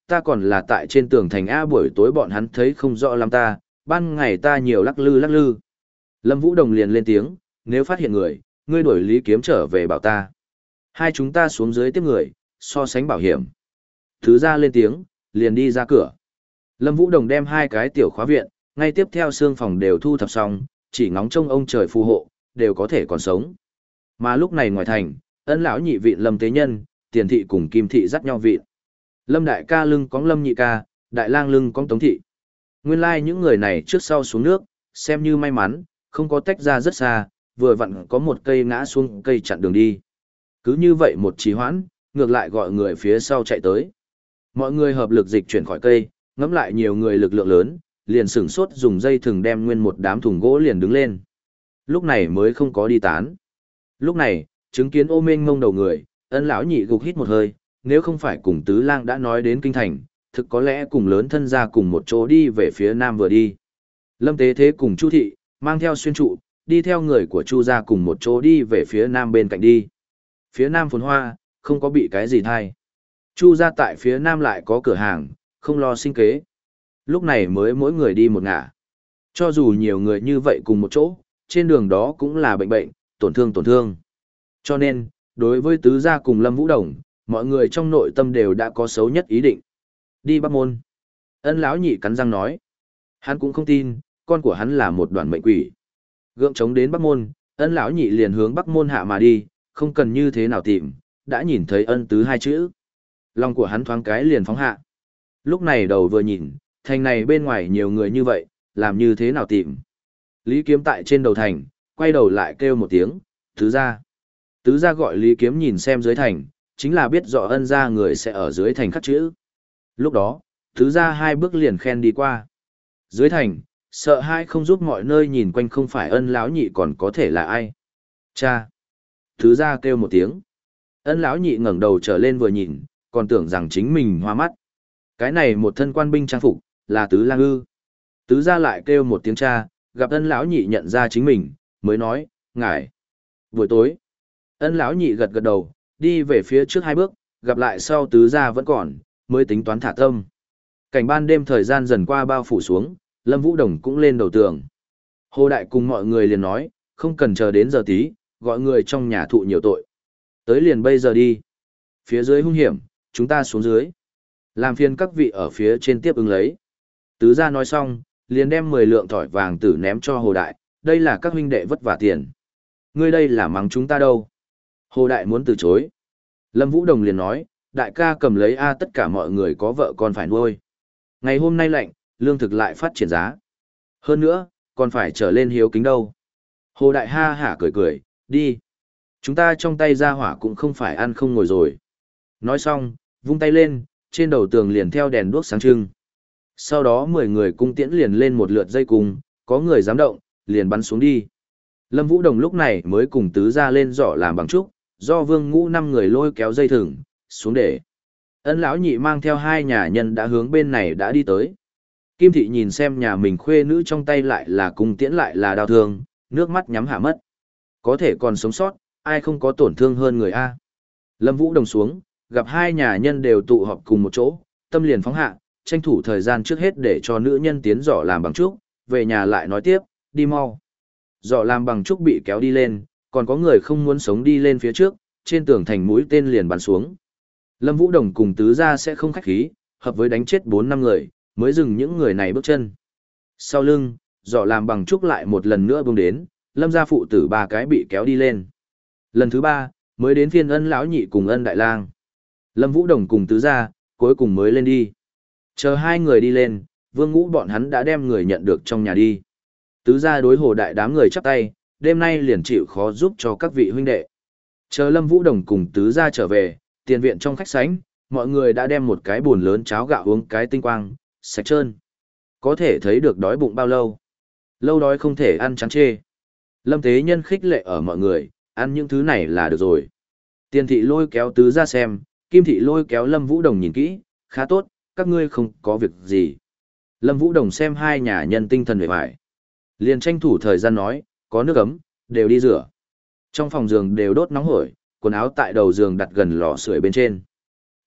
ta còn là tại trên tường thành A, buổi tối bọn hắn thấy không rõ lắm ta, ban ngày ta nhiều lắc lư lắc lư. Lâm Vũ Đồng liền lên tiếng, nếu phát hiện người, ngươi đuổi Lý Kiếm trở về bảo ta. Hai chúng ta xuống dưới tiếp người, so sánh bảo hiểm. Thứ ra lên tiếng, liền đi ra cửa. Lâm Vũ Đồng đem hai cái tiểu khóa viện, ngay tiếp theo xương phòng đều thu thập xong, chỉ ngóng trông ông trời phù hộ, đều có thể còn sống. Mà lúc này ngoài thành, Ân lão nhị vị Lâm Tế Nhân, Tiền thị cùng Kim thị dắt nhau vị. Lâm đại ca lưng cõng Lâm nhị ca, Đại lang lưng cõng Tống thị. Nguyên lai like những người này trước sau xuống nước, xem như may mắn, không có tách ra rất xa, vừa vặn có một cây ngã xuống cây chặn đường đi. Cứ như vậy một trì hoãn, ngược lại gọi người phía sau chạy tới. Mọi người hợp lực dịch chuyển khỏi cây, ngắm lại nhiều người lực lượng lớn, liền sửng sốt dùng dây thừng đem nguyên một đám thùng gỗ liền đứng lên. Lúc này mới không có đi tán. Lúc này, chứng kiến ô mênh mông đầu người, Ân lão nhị gục hít một hơi, nếu không phải cùng tứ lang đã nói đến kinh thành, thực có lẽ cùng lớn thân ra cùng một chỗ đi về phía nam vừa đi. Lâm Tế Thế cùng Chu thị, mang theo xuyên trụ, đi theo người của Chu gia cùng một chỗ đi về phía nam bên cạnh đi. Phía nam phồn hoa, không có bị cái gì thay. Chu gia tại phía nam lại có cửa hàng, không lo sinh kế. Lúc này mới mỗi người đi một ngả. Cho dù nhiều người như vậy cùng một chỗ, trên đường đó cũng là bệnh bệnh, tổn thương tổn thương. Cho nên, đối với tứ gia cùng Lâm Vũ Đồng, mọi người trong nội tâm đều đã có xấu nhất ý định. Đi Bắc Môn. Ân lão nhị cắn răng nói. Hắn cũng không tin, con của hắn là một đoàn mệnh quỷ. Gượng chống đến Bắc Môn, Ân lão nhị liền hướng Bắc Môn hạ mà đi, không cần như thế nào tìm, đã nhìn thấy ân tứ hai chữ. Lòng của hắn thoáng cái liền phóng hạ. Lúc này đầu vừa nhìn, thành này bên ngoài nhiều người như vậy, làm như thế nào tìm. Lý Kiếm tại trên đầu thành, quay đầu lại kêu một tiếng, tứ gia. Tứ gia gọi Lý Kiếm nhìn xem dưới thành, chính là biết rõ ân gia người sẽ ở dưới thành khắc chữ. Lúc đó, tứ gia hai bước liền khen đi qua. Dưới thành, sợ hai không giúp mọi nơi nhìn quanh không phải ân lão nhị còn có thể là ai. Cha. Tứ gia kêu một tiếng. Ân lão nhị ngẩng đầu trở lên vừa nhìn, còn tưởng rằng chính mình hoa mắt. Cái này một thân quan binh trang phục, là tứ lang ư. Tứ gia lại kêu một tiếng cha, gặp ân lão nhị nhận ra chính mình, mới nói, ngài. Buổi tối, ân lão nhị gật gật đầu, đi về phía trước hai bước, gặp lại sau tứ gia vẫn còn, mới tính toán thả tâm. Cảnh ban đêm thời gian dần qua bao phủ xuống, Lâm Vũ Đồng cũng lên đầu tường. Hồ Đại cùng mọi người liền nói, không cần chờ đến giờ tí, gọi người trong nhà thụ nhiều tội. Tới liền bây giờ đi. Phía dưới hung hiểm, chúng ta xuống dưới. Làm phiền các vị ở phía trên tiếp ứng lấy. Tứ gia nói xong, liền đem mười lượng thỏi vàng tử ném cho Hồ Đại, đây là các huynh đệ vất vả tiền. Ngươi đây là mắng chúng ta đâu. Hồ Đại muốn từ chối. Lâm Vũ Đồng liền nói, đại ca cầm lấy A, tất cả mọi người có vợ con phải nuôi. Ngày hôm nay lạnh, lương thực lại phát triển giá. Hơn nữa, còn phải trở lên hiếu kính đâu. Hồ Đại ha hả cười cười, đi. Chúng ta trong tay ra hỏa cũng không phải ăn không ngồi rồi. Nói xong, vung tay lên, trên đầu tường liền theo đèn đuốc sáng trưng. Sau đó mười người cung tiễn liền lên một lượt dây cung, có người dám động, liền bắn xuống đi. Lâm Vũ Đồng lúc này mới cùng tứ gia lên giỏ làm bằng trúc, do Vương Ngũ năm người lôi kéo dây thừng xuống để. Ân lão nhị mang theo hai nhà nhân đã hướng bên này đã đi tới. Kim thị nhìn xem nhà mình khuê nữ trong tay lại là cung tiễn lại là đao thương, nước mắt nhắm hạ mất. Có thể còn sống sót, ai không có tổn thương hơn người a. Lâm Vũ Đồng xuống, gặp hai nhà nhân đều tụ họp cùng một chỗ, tâm liền phóng hạ, tranh thủ thời gian trước hết để cho nữ nhân tiến giỏ làm bằng trúc, về nhà lại nói tiếp, đi mau. Giỏ làm bằng trúc bị kéo đi lên, còn có người không muốn sống đi lên phía trước, trên tường thành mũi tên liền bắn xuống. Lâm Vũ Đồng cùng tứ gia sẽ không khách khí, hợp với đánh chết bốn năm người, mới dừng những người này bước chân. Sau lưng, giỏ làm bằng trúc lại một lần nữa bung đến, Lâm gia phụ tử ba cái bị kéo đi lên. Lần thứ ba, mới đến phiên Ân lão nhị cùng Ân đại lang. Lâm Vũ Đồng cùng tứ gia, cuối cùng mới lên đi. Chờ hai người đi lên, Vương Ngũ bọn hắn đã đem người nhận được trong nhà đi. Tứ gia đối Hồ Đại đám người chắp tay, đêm nay liền chịu khó giúp cho các vị huynh đệ. Chờ Lâm Vũ Đồng cùng tứ gia trở về, tiền viện trong khách sảnh, mọi người đã đem một cái buồn lớn cháo gạo uống cái tinh quang, sạch trơn. Có thể thấy được đói bụng bao lâu. Lâu đói không thể ăn chán chê. Lâm Tế Nhân khích lệ ở mọi người, ăn những thứ này là được rồi. Tiền thị lôi kéo tứ gia xem, Kim thị lôi kéo Lâm Vũ Đồng nhìn kỹ, khá tốt, các ngươi không có việc gì. Lâm Vũ Đồng xem hai nhà nhân tinh thần vẻ vải. Liền tranh thủ thời gian nói, có nước ấm, đều đi rửa. Trong phòng giường đều đốt nóng hổi, quần áo tại đầu giường đặt gần lò sưởi bên trên.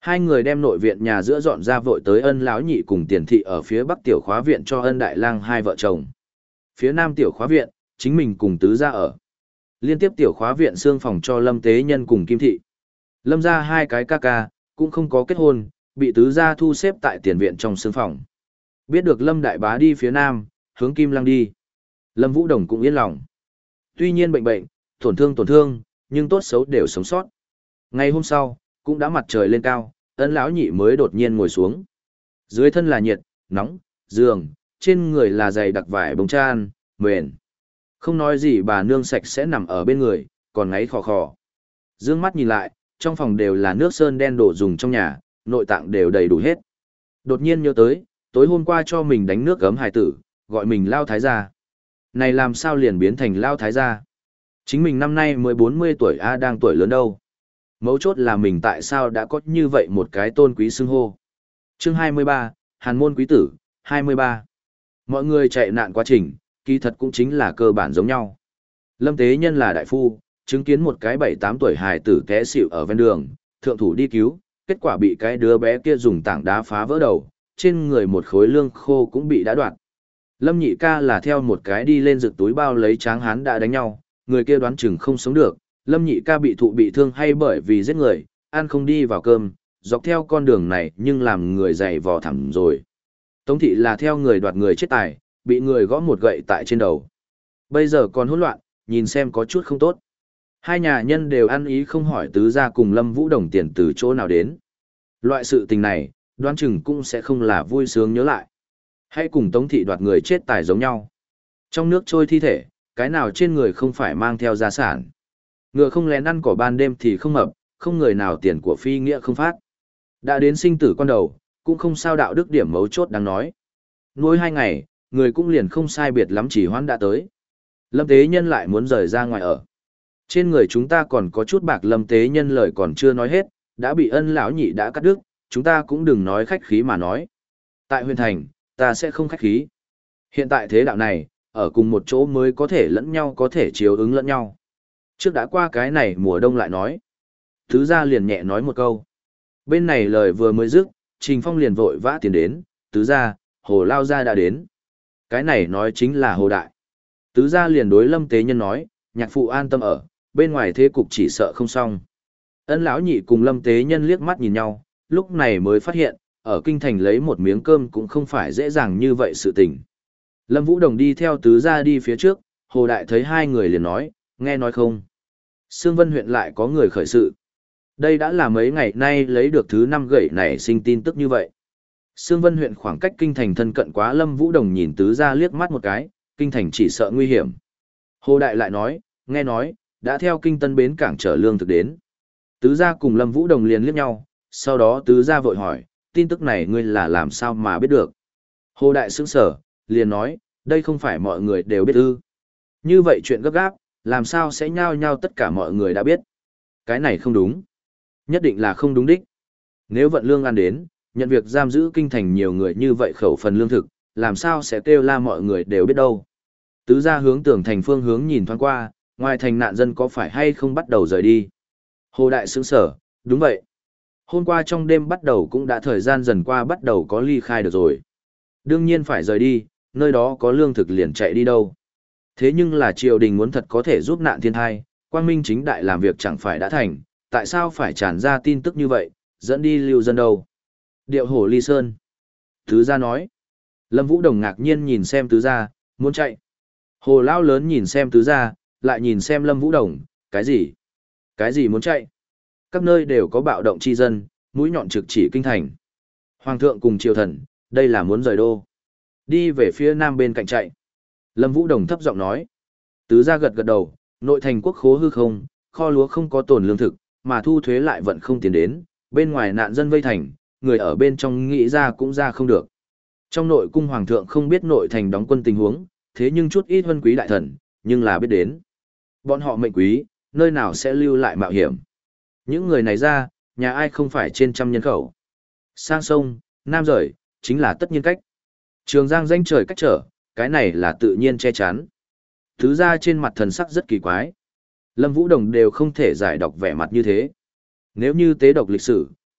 Hai người đem nội viện nhà giữa dọn ra vội tới Ân lão nhị cùng Tiền thị ở phía bắc tiểu khóa viện cho Ân đại lang hai vợ chồng. Phía nam tiểu khóa viện, chính mình cùng tứ gia ở. Liên tiếp tiểu khóa viện xương phòng cho Lâm Tế Nhân cùng Kim thị. Lâm gia hai cái ca ca, cũng không có kết hôn, bị tứ gia thu xếp tại tiền viện trong xương phòng. Biết được Lâm đại bá đi phía nam, hướng Kim Lăng đi. Lâm Vũ Đồng cũng yên lòng. Tuy nhiên bệnh bệnh, tổn thương tổn thương, nhưng tốt xấu đều sống sót. Ngày hôm sau, cũng đã mặt trời lên cao, Ân lão nhị mới đột nhiên ngồi xuống. Dưới thân là nhiệt, nóng, giường, trên người là giày đặc vải bông chan, mền. Không nói gì bà nương sạch sẽ nằm ở bên người, còn ngáy khò khò. Dương mắt nhìn lại, trong phòng đều là nước sơn đen đổ dùng trong nhà, nội tạng đều đầy đủ hết. Đột nhiên nhớ tới, tối hôm qua cho mình đánh nước gấm hài tử, gọi mình Lao Thái gia. Này làm sao liền biến thành Lao Thái gia? Chính mình năm nay mới bốn mươi tuổi A đang tuổi lớn đâu. Mấu chốt là mình tại sao đã có như vậy một cái tôn quý xưng hô. Chương hai mươi ba, Hàn môn quý tử, hai mươi ba. Mọi người chạy nạn quá trình, kỳ thật cũng chính là cơ bản giống nhau. Lâm Tế Nhân là đại phu, chứng kiến một cái bảy tám tuổi hài tử té xỉu ở ven đường, thượng thủ đi cứu, kết quả bị cái đứa bé kia dùng tảng đá phá vỡ đầu, trên người một khối lương khô cũng bị đã đoạn. Lâm nhị ca là theo một cái đi lên rực túi bao lấy tráng hán đã đánh nhau, người kia đoán chừng không sống được, Lâm nhị ca bị thụ bị thương hay bởi vì giết người, ăn không đi vào cơm, dọc theo con đường này nhưng làm người dày vò thẳm rồi. Tống thị là theo người đoạt người chết tài, bị người gõ một gậy tại trên đầu. Bây giờ còn hỗn loạn, nhìn xem có chút không tốt. Hai nhà nhân đều ăn ý không hỏi tứ gia cùng Lâm Vũ Đồng tiền từ chỗ nào đến. Loại sự tình này, đoán chừng cũng sẽ không là vui sướng nhớ lại. Hãy cùng Tống thị đoạt người chết tài giống nhau. Trong nước trôi thi thể, cái nào trên người không phải mang theo gia sản. Ngựa không lén ăn cỏ ban đêm thì không mập, không người nào tiền của phi nghĩa không phát. Đã đến sinh tử con đầu, cũng không sao đạo đức điểm mấu chốt đáng nói. Nuôi hai ngày, người cũng liền không sai biệt lắm chỉ hoãn đã tới. Lâm Tế Nhân lại muốn rời ra ngoài ở. Trên người chúng ta còn có chút bạc. Lâm Tế Nhân lời còn chưa nói hết, đã bị Ân lão nhị đã cắt đứt, chúng ta cũng đừng nói khách khí mà nói. Tại huyện thành, ta sẽ không khách khí. Hiện tại thế đạo này, ở cùng một chỗ mới có thể lẫn nhau có thể chiếu ứng lẫn nhau. Trước đã qua cái này mùa đông lại nói. Thứ gia liền nhẹ nói một câu. Bên này lời vừa mới dứt, Trình Phong liền vội vã tiến đến, tứ gia, Hồ Lao gia đã đến. Cái này nói chính là Hồ Đại. Tứ gia liền đối Lâm Tế Nhân nói, nhạc phụ an tâm ở, bên ngoài thế cục chỉ sợ không xong. Ân lão nhị cùng Lâm Tế Nhân liếc mắt nhìn nhau, lúc này mới phát hiện, ở kinh thành lấy một miếng cơm cũng không phải dễ dàng như vậy sự tình. Lâm Vũ Đồng đi theo tứ gia đi phía trước, Hồ Đại thấy hai người liền nói, nghe nói không. Sương Vân huyện lại có người khởi sự. Đây đã là mấy ngày nay lấy được thứ năm gậy này sinh tin tức như vậy. Sương Vân huyện khoảng cách kinh thành thân cận quá. Lâm Vũ Đồng nhìn tứ gia liếc mắt một cái, kinh thành chỉ sợ nguy hiểm. Hồ Đại lại nói, nghe nói, đã theo kinh tân bến cảng chở lương thực đến. Tứ gia cùng Lâm Vũ Đồng liền liếc nhau, sau đó tứ gia vội hỏi, tin tức này ngươi là làm sao mà biết được. Hồ Đại sững sở, liền nói, đây không phải mọi người đều biết ư. Như vậy chuyện gấp gáp, làm sao sẽ nhao nhao tất cả mọi người đã biết. Cái này không đúng. Nhất định là không đúng đích. Nếu vận lương ăn đến, nhận việc giam giữ kinh thành nhiều người như vậy khẩu phần lương thực, làm sao sẽ kêu la mọi người đều biết đâu. Tứ gia hướng tường thành phương hướng nhìn thoáng qua, ngoài thành nạn dân có phải hay không bắt đầu rời đi. Hồ Đại sững sở, đúng vậy. Hôm qua trong đêm bắt đầu cũng đã thời gian dần qua bắt đầu có ly khai được rồi. Đương nhiên phải rời đi, nơi đó có lương thực liền chạy đi đâu. Thế nhưng là triều đình muốn thật có thể giúp nạn thiên thai, quang minh chính đại làm việc chẳng phải đã thành, tại sao phải tràn ra tin tức như vậy, dẫn đi lưu dân đâu. Điệu hổ ly sơn. Tứ gia nói. Lâm Vũ Đồng ngạc nhiên nhìn xem tứ gia, muốn chạy. Hồ Lao lớn nhìn xem tứ gia, lại nhìn xem Lâm Vũ Đồng, cái gì? Cái gì muốn chạy? Các nơi đều có bạo động chi dân, mũi nhọn trực chỉ kinh thành. Hoàng thượng cùng triều thần, đây là muốn rời đô. Đi về phía nam bên cạnh chạy. Lâm Vũ Đồng thấp giọng nói. Tứ gia gật gật đầu, nội thành quốc khố hư không, kho lúa không có tồn lương thực, mà thu thuế lại vẫn không tiến đến, bên ngoài nạn dân vây thành, người ở bên trong nghĩ ra cũng ra không được. Trong nội cung hoàng thượng không biết nội thành đóng quân tình huống, thế nhưng chút ít vân quý đại thần, nhưng là biết đến. Bọn họ mệnh quý, nơi nào sẽ lưu lại mạo hiểm. Những người này ra, nhà ai không phải trên trăm nhân khẩu. Sang sông, nam rời, chính là tất nhiên cách. Trường Giang danh trời cách trở, cái này là tự nhiên che chắn. Thứ ra trên mặt thần sắc rất kỳ quái. Lâm Vũ Đồng đều không thể giải đọc vẻ mặt như thế. Nếu như tế độc lịch sử,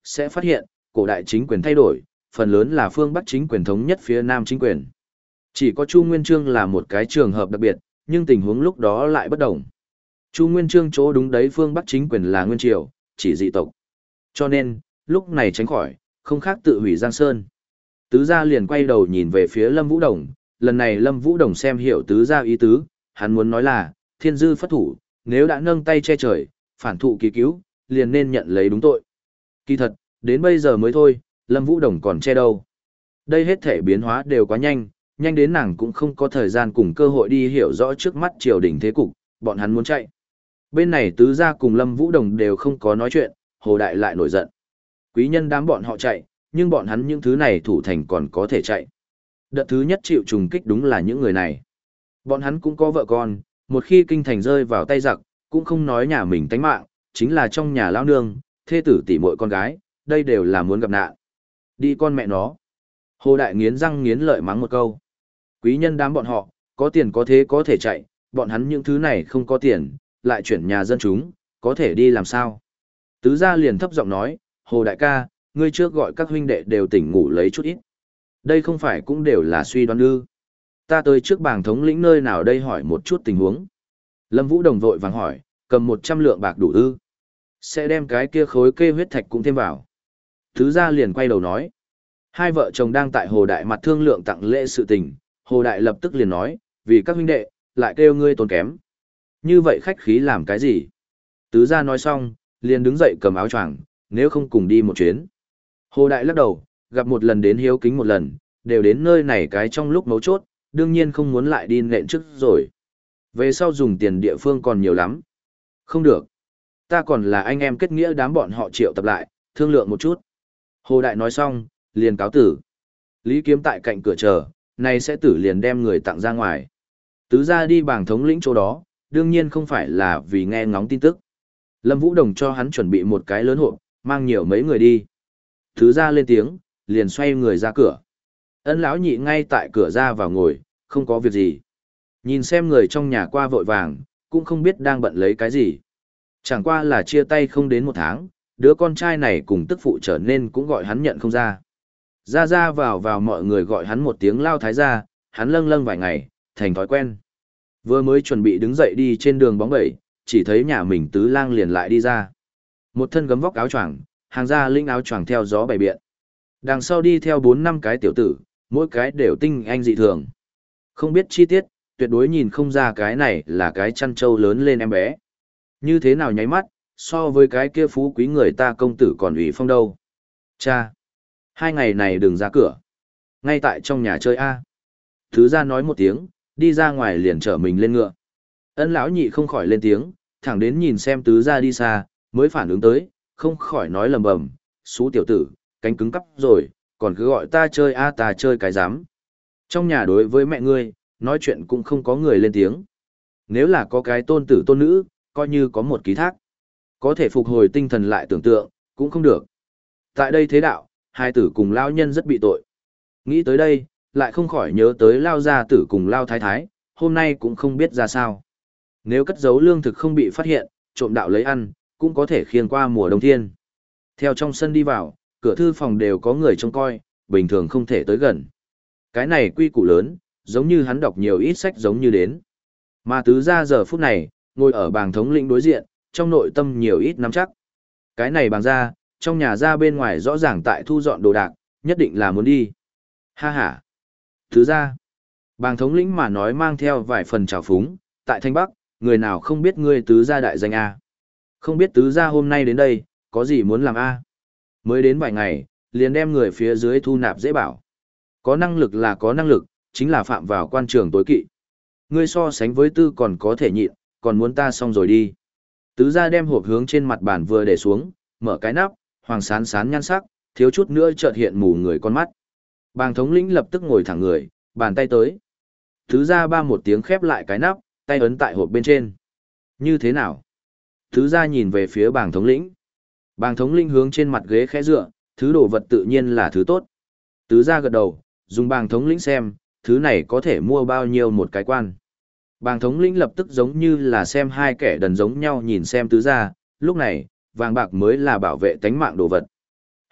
sẽ phát hiện, cổ đại chính quyền thay đổi, phần lớn là phương Bắc chính quyền thống nhất phía Nam chính quyền. Chỉ có Chu Nguyên Chương là một cái trường hợp đặc biệt, nhưng tình huống lúc đó lại bất đồng. Chu Nguyên Chương chỗ đúng đấy phương Bắc chính quyền là Nguyên Triều, chỉ dị tộc. Cho nên, lúc này tránh khỏi, không khác tự hủy Giang Sơn. Tứ gia liền quay đầu nhìn về phía Lâm Vũ Đồng, lần này Lâm Vũ Đồng xem hiểu tứ gia ý tứ, hắn muốn nói là, thiên dư phất thủ, nếu đã nâng tay che trời, phản thụ kỳ cứu, liền nên nhận lấy đúng tội. Kỳ thật, đến bây giờ mới thôi, Lâm Vũ Đồng còn che đâu. Đây hết thể biến hóa đều quá nhanh, nhanh đến nàng cũng không có thời gian cùng cơ hội đi hiểu rõ trước mắt triều đình thế cục, bọn hắn muốn chạy. Bên này tứ gia cùng Lâm Vũ Đồng đều không có nói chuyện, Hồ Đại lại nổi giận. Quý nhân đám bọn họ chạy, nhưng bọn hắn những thứ này thủ thành còn có thể chạy. Đợt thứ nhất chịu trùng kích đúng là những người này. Bọn hắn cũng có vợ con, một khi kinh thành rơi vào tay giặc, cũng không nói nhà mình tánh mạng, chính là trong nhà lão nương, thê tử tỷ muội con gái, đây đều là muốn gặp nạn. Đi con mẹ nó. Hồ Đại nghiến răng nghiến lợi mắng một câu. Quý nhân đám bọn họ, có tiền có thế có thể chạy, bọn hắn những thứ này không có tiền, lại chuyển nhà dân chúng, có thể đi làm sao? Tứ gia liền thấp giọng nói, Hồ Đại ca, ngươi trước gọi các huynh đệ đều tỉnh ngủ lấy chút ít. Đây không phải cũng đều là suy đoán ư. Ta tới trước bảng thống lĩnh nơi nào đây hỏi một chút tình huống. Lâm Vũ Đồng vội vàng hỏi, cầm một trăm lượng bạc đủ ư. Sẽ đem cái kia khối kê huyết thạch cũng thêm vào. Tứ gia liền quay đầu nói. Hai vợ chồng đang tại Hồ Đại mặt thương lượng tặng lễ sự tình. Hồ Đại lập tức liền nói, vì các huynh đệ, lại kêu ngươi tốn kém. Như vậy khách khí làm cái gì? Tứ gia nói xong, liền đứng dậy cầm áo choàng, nếu không cùng đi một chuyến. Hồ Đại lắc đầu, gặp một lần đến hiếu kính một lần, đều đến nơi này cái trong lúc mấu chốt, đương nhiên không muốn lại đi nện trước rồi. Về sau dùng tiền địa phương còn nhiều lắm. Không được. Ta còn là anh em kết nghĩa đám bọn họ triệu tập lại, thương lượng một chút. Hồ Đại nói xong, liền cáo tử. Lý Kiếm tại cạnh cửa chờ, này sẽ tử liền đem người tặng ra ngoài. Tứ gia đi bảng thống lĩnh chỗ đó, đương nhiên không phải là vì nghe ngóng tin tức. Lâm Vũ Đồng cho hắn chuẩn bị một cái lớn hộp, mang nhiều mấy người đi. Tứ gia lên tiếng, liền xoay người ra cửa. Ân lão nhị ngay tại cửa ra vào ngồi, không có việc gì. Nhìn xem người trong nhà qua vội vàng, cũng không biết đang bận lấy cái gì. Chẳng qua là chia tay không đến một tháng, đứa con trai này cùng tức phụ trở nên cũng gọi hắn nhận không ra. Ra ra vào vào mọi người gọi hắn một tiếng lao thái gia, hắn lâng lâng vài ngày, thành thói quen. Vừa mới chuẩn bị đứng dậy đi trên đường bóng bẩy, chỉ thấy nhà mình tứ lang liền lại đi ra. Một thân gấm vóc áo choàng, hàng ra linh áo choàng theo gió bày biện. Đằng sau đi theo bốn năm cái tiểu tử, mỗi cái đều tinh anh dị thường. Không biết chi tiết, tuyệt đối nhìn không ra cái này là cái chăn trâu lớn lên em bé. Như thế nào nháy mắt, so với cái kia phú quý người ta công tử còn ủy phong đâu. Cha! Hai ngày này đừng ra cửa. Ngay tại trong nhà chơi A. Thứ ra nói một tiếng, đi ra ngoài liền trở mình lên ngựa. Ân lão nhị không khỏi lên tiếng, thẳng đến nhìn xem tứ ra đi xa, mới phản ứng tới, không khỏi nói lầm bầm, xú tiểu tử, cánh cứng cắp rồi, còn cứ gọi ta chơi A ta chơi cái dám. Trong nhà đối với mẹ ngươi, nói chuyện cũng không có người lên tiếng. Nếu là có cái tôn tử tôn nữ, coi như có một ký thác. Có thể phục hồi tinh thần lại tưởng tượng, cũng không được. Tại đây thế đạo, hai tử cùng lao nhân rất bị tội. Nghĩ tới đây, lại không khỏi nhớ tới lao gia tử cùng lao thái thái, hôm nay cũng không biết ra sao. Nếu cất giấu lương thực không bị phát hiện, trộm đạo lấy ăn, cũng có thể khiêng qua mùa đông thiên. Theo trong sân đi vào, cửa thư phòng đều có người trông coi, bình thường không thể tới gần. Cái này quy củ lớn, giống như hắn đọc nhiều ít sách giống như đến. Mà tứ ra giờ phút này, ngồi ở bàng thống lĩnh đối diện, trong nội tâm nhiều ít nắm chắc. Cái này bàng ra, trong nhà ra bên ngoài rõ ràng tại thu dọn đồ đạc, nhất định là muốn đi. Ha ha. Tứ ra, bàng thống lĩnh mà nói mang theo vài phần trào phúng, tại Thanh Bắc, người nào không biết ngươi tứ gia đại danh A. Không biết tứ gia hôm nay đến đây, có gì muốn làm A. Mới đến vài ngày, liền đem người phía dưới thu nạp dễ bảo. Có năng lực là có năng lực, chính là phạm vào quan trường tối kỵ. Ngươi so sánh với tư còn có thể nhịn, còn muốn ta xong rồi đi. Tứ gia đem hộp hướng trên mặt bàn vừa để xuống, mở cái nắp, hoàng sán sán nhan sắc, thiếu chút nữa chợt hiện mù người con mắt. Bàng thống lĩnh lập tức ngồi thẳng người, bàn tay tới. Tứ gia ba một tiếng khép lại cái nắp, tay ấn tại hộp bên trên. Như thế nào? Tứ gia nhìn về phía bàng thống lĩnh. Bàng thống lĩnh hướng trên mặt ghế khẽ dựa, thứ đồ vật tự nhiên là thứ tốt. Tứ gia gật đầu, dùng bàng thống lĩnh xem, thứ này có thể mua bao nhiêu một cái quan. Bàng thống lĩnh lập tức giống như là xem hai kẻ đần giống nhau nhìn xem tứ gia, lúc này, vàng bạc mới là bảo vệ tánh mạng đồ vật.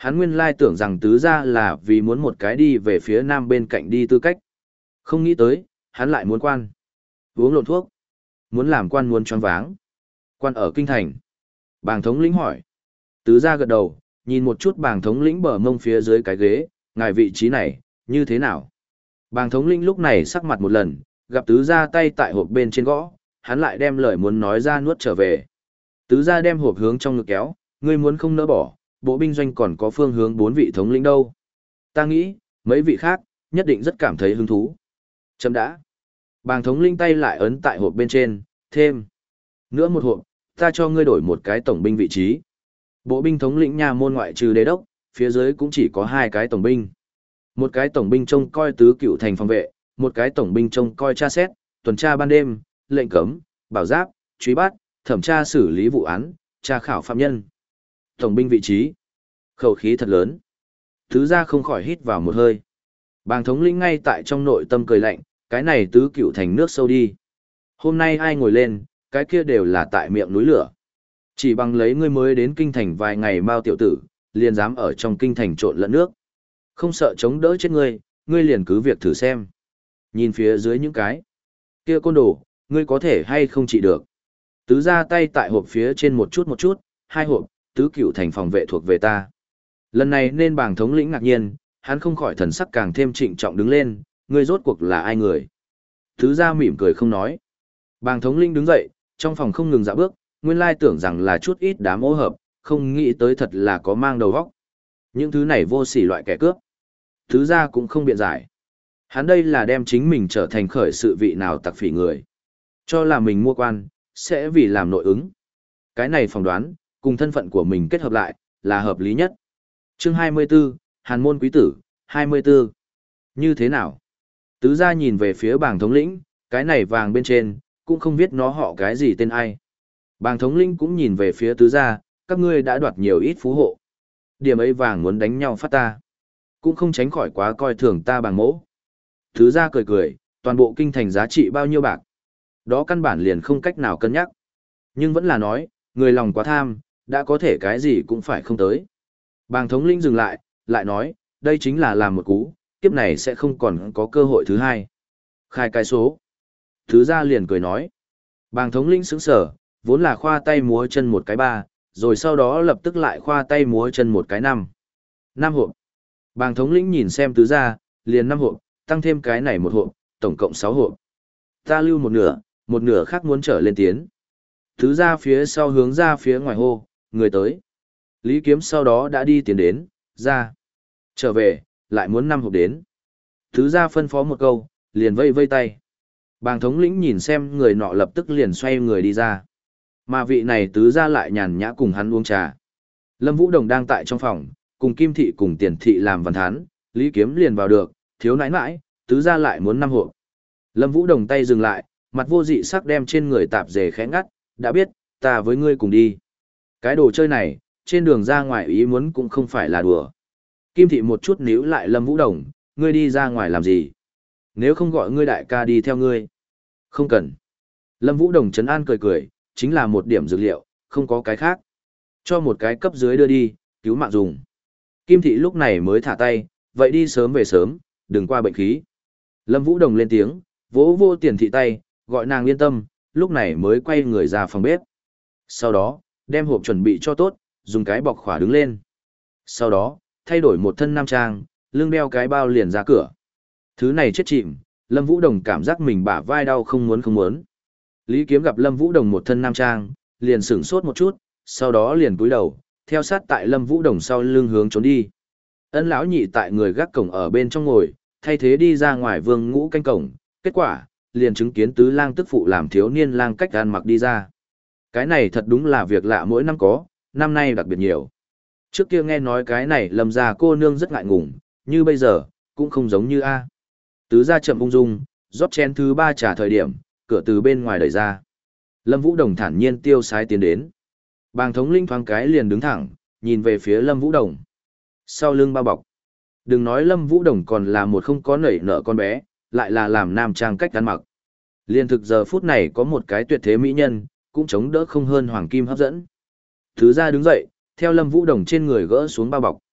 Hắn nguyên lai tưởng rằng tứ gia là vì muốn một cái đi về phía nam bên cạnh đi tư cách. Không nghĩ tới, hắn lại muốn quan. Uống lộn thuốc. Muốn làm quan muốn choáng váng. Quan ở kinh thành. Bàng thống lĩnh hỏi. Tứ gia gật đầu, nhìn một chút bàng thống lĩnh bờ mông phía dưới cái ghế, ngài vị trí này, như thế nào? Bàng thống lĩnh lúc này sắc mặt một lần, gặp tứ gia tay tại hộp bên trên gõ, hắn lại đem lời muốn nói ra nuốt trở về. Tứ gia đem hộp hướng trong ngực kéo, ngươi muốn không nỡ bỏ, bộ binh doanh còn có phương hướng bốn vị thống lĩnh đâu. Ta nghĩ, mấy vị khác, nhất định rất cảm thấy hứng thú. Chấm đã. Bàng thống lĩnh tay lại ấn tại hộp bên trên, thêm. Nữa một hộp, ta cho ngươi đổi một cái tổng binh vị trí. Bộ binh thống lĩnh nhà môn ngoại trừ đế đốc, phía dưới cũng chỉ có hai cái tổng binh. Một cái tổng binh trông coi tứ cựu thành phòng vệ, một cái tổng binh trông coi tra xét, tuần tra ban đêm, lệnh cấm, bảo giáp, truy bắt, thẩm tra xử lý vụ án, tra khảo phạm nhân. Tổng binh vị trí. Khẩu khí thật lớn. Tứ gia không khỏi hít vào một hơi. Bàng thống lĩnh ngay tại trong nội tâm cười lạnh, cái này tứ cựu thành nước sâu đi. Hôm nay ai ngồi lên, cái kia đều là tại miệng núi lửa. Chỉ bằng lấy ngươi mới đến kinh thành vài ngày mao tiểu tử, liền dám ở trong kinh thành trộn lẫn nước. Không sợ chống đỡ chết ngươi, ngươi liền cứ việc thử xem. Nhìn phía dưới những cái kia côn đồ, ngươi có thể hay không trị được. Tứ ra tay tại hộp phía trên một chút một chút, hai hộp, tứ cựu thành phòng vệ thuộc về ta. Lần này nên bàng thống lĩnh ngạc nhiên, hắn không khỏi thần sắc càng thêm trịnh trọng đứng lên, ngươi rốt cuộc là ai người. Tứ ra mỉm cười không nói. Bàng thống lĩnh đứng dậy, trong phòng không ngừng dạo bước, nguyên lai tưởng rằng là chút ít đám ô hợp, không nghĩ tới thật là có mang đầu vóc. Những thứ này vô sỉ loại kẻ cướp. Tứ ra cũng không biện giải. Hắn đây là đem chính mình trở thành khởi sự vị nào tặc phỉ người. Cho là mình mua quan, sẽ vì làm nội ứng. Cái này phỏng đoán, cùng thân phận của mình kết hợp lại, là hợp lý nhất. Chương hai mươi 24, Hàn môn quý tử, hai mươi 24. Như thế nào? Tứ gia nhìn về phía bàng thống lĩnh, cái này vàng bên trên, cũng không biết nó họ cái gì tên ai. Bàng thống lĩnh cũng nhìn về phía tứ gia, các ngươi đã đoạt nhiều ít phú hộ. Điểm ấy vàng muốn đánh nhau phát ta. Cũng không tránh khỏi quá coi thường ta bàng mỗ. Tứ gia cười cười, toàn bộ kinh thành giá trị bao nhiêu bạc. Đó căn bản liền không cách nào cân nhắc. Nhưng vẫn là nói, người lòng quá tham, đã có thể cái gì cũng phải không tới. Bàng thống lĩnh dừng lại, lại nói, đây chính là làm một cú, kiếp này sẽ không còn có cơ hội thứ hai. Khai cái số. Tứ gia liền cười nói. Bàng thống lĩnh sững sở, vốn là khoa tay múa chân một cái ba, rồi sau đó lập tức lại khoa tay múa chân một cái năm. Năm hộp. Bàng thống lĩnh nhìn xem tứ gia, liền năm hộp, tăng thêm cái này một hộp, tổng cộng sáu hộp. Ta lưu một nửa, một nửa khác muốn trở lên tiến. Tứ gia phía sau hướng ra phía ngoài hô, người tới. Lý Kiếm sau đó đã đi tiến đến, ra. Trở về, lại muốn năm hộp đến. Tứ gia phân phó một câu, liền vây vây tay. Bàng thống lĩnh nhìn xem người nọ lập tức liền xoay người đi ra. Mà vị này tứ gia lại nhàn nhã cùng hắn uống trà. Lâm Vũ Đồng đang tại trong phòng, cùng Kim Thị cùng Tiền Thị làm văn thán, Lý Kiếm liền vào được, thiếu nãi nãi, tứ gia lại muốn năm hộp. Lâm Vũ Đồng tay dừng lại, mặt vô dị sắc đem trên người tạp dề khẽ ngắt, đã biết, ta với ngươi cùng đi. Cái đồ chơi này, trên đường ra ngoài ý muốn cũng không phải là đùa. Kim Thị một chút níu lại Lâm Vũ Đồng, ngươi đi ra ngoài làm gì? Nếu không gọi ngươi đại ca đi theo ngươi. Không cần. Lâm Vũ Đồng trấn an cười cười, chính là một điểm dược liệu, không có cái khác. Cho một cái cấp dưới đưa đi, cứu mạng dùng. Kim Thị lúc này mới thả tay, vậy đi sớm về sớm, đừng qua bệnh khí. Lâm Vũ Đồng lên tiếng, vỗ vô Tiền Thị tay, gọi nàng yên tâm, lúc này mới quay người ra phòng bếp. Sau đó, đem hộp chuẩn bị cho tốt, dùng cái bọc khỏa đứng lên. Sau đó, thay đổi một thân nam trang, lưng đeo cái bao liền ra cửa. Thứ này chết chìm, Lâm Vũ Đồng cảm giác mình bả vai đau không muốn không muốn. Lý Kiếm gặp Lâm Vũ Đồng một thân nam trang, liền sửng sốt một chút, sau đó liền cúi đầu, theo sát tại Lâm Vũ Đồng sau lưng hướng trốn đi. Ân lão nhị tại người gác cổng ở bên trong ngồi, thay thế đi ra ngoài Vương Ngũ canh cổng, kết quả, liền chứng kiến tứ lang tức phụ làm thiếu niên lang cách ăn mặc đi ra. Cái này thật đúng là việc lạ mỗi năm có, năm nay đặc biệt nhiều. Trước kia nghe nói cái này Lâm gia cô nương rất ngại ngùng, như bây giờ, cũng không giống như A. Tứ gia chậm ung dung, rót chén thứ ba trà thời điểm, cửa từ bên ngoài đẩy ra. Lâm Vũ Đồng thản nhiên tiêu sái tiến đến. Bàng thống linh thoáng cái liền đứng thẳng, nhìn về phía Lâm Vũ Đồng. Sau lưng bao bọc. Đừng nói Lâm Vũ Đồng còn là một không có nảy nở con bé, lại là làm nam trang cách ăn mặc. Liên thực giờ phút này có một cái tuyệt thế mỹ nhân, cũng chống đỡ không hơn hoàng kim hấp dẫn. Thứ gia đứng dậy, theo Lâm Vũ Đồng trên người gỡ xuống bao bọc.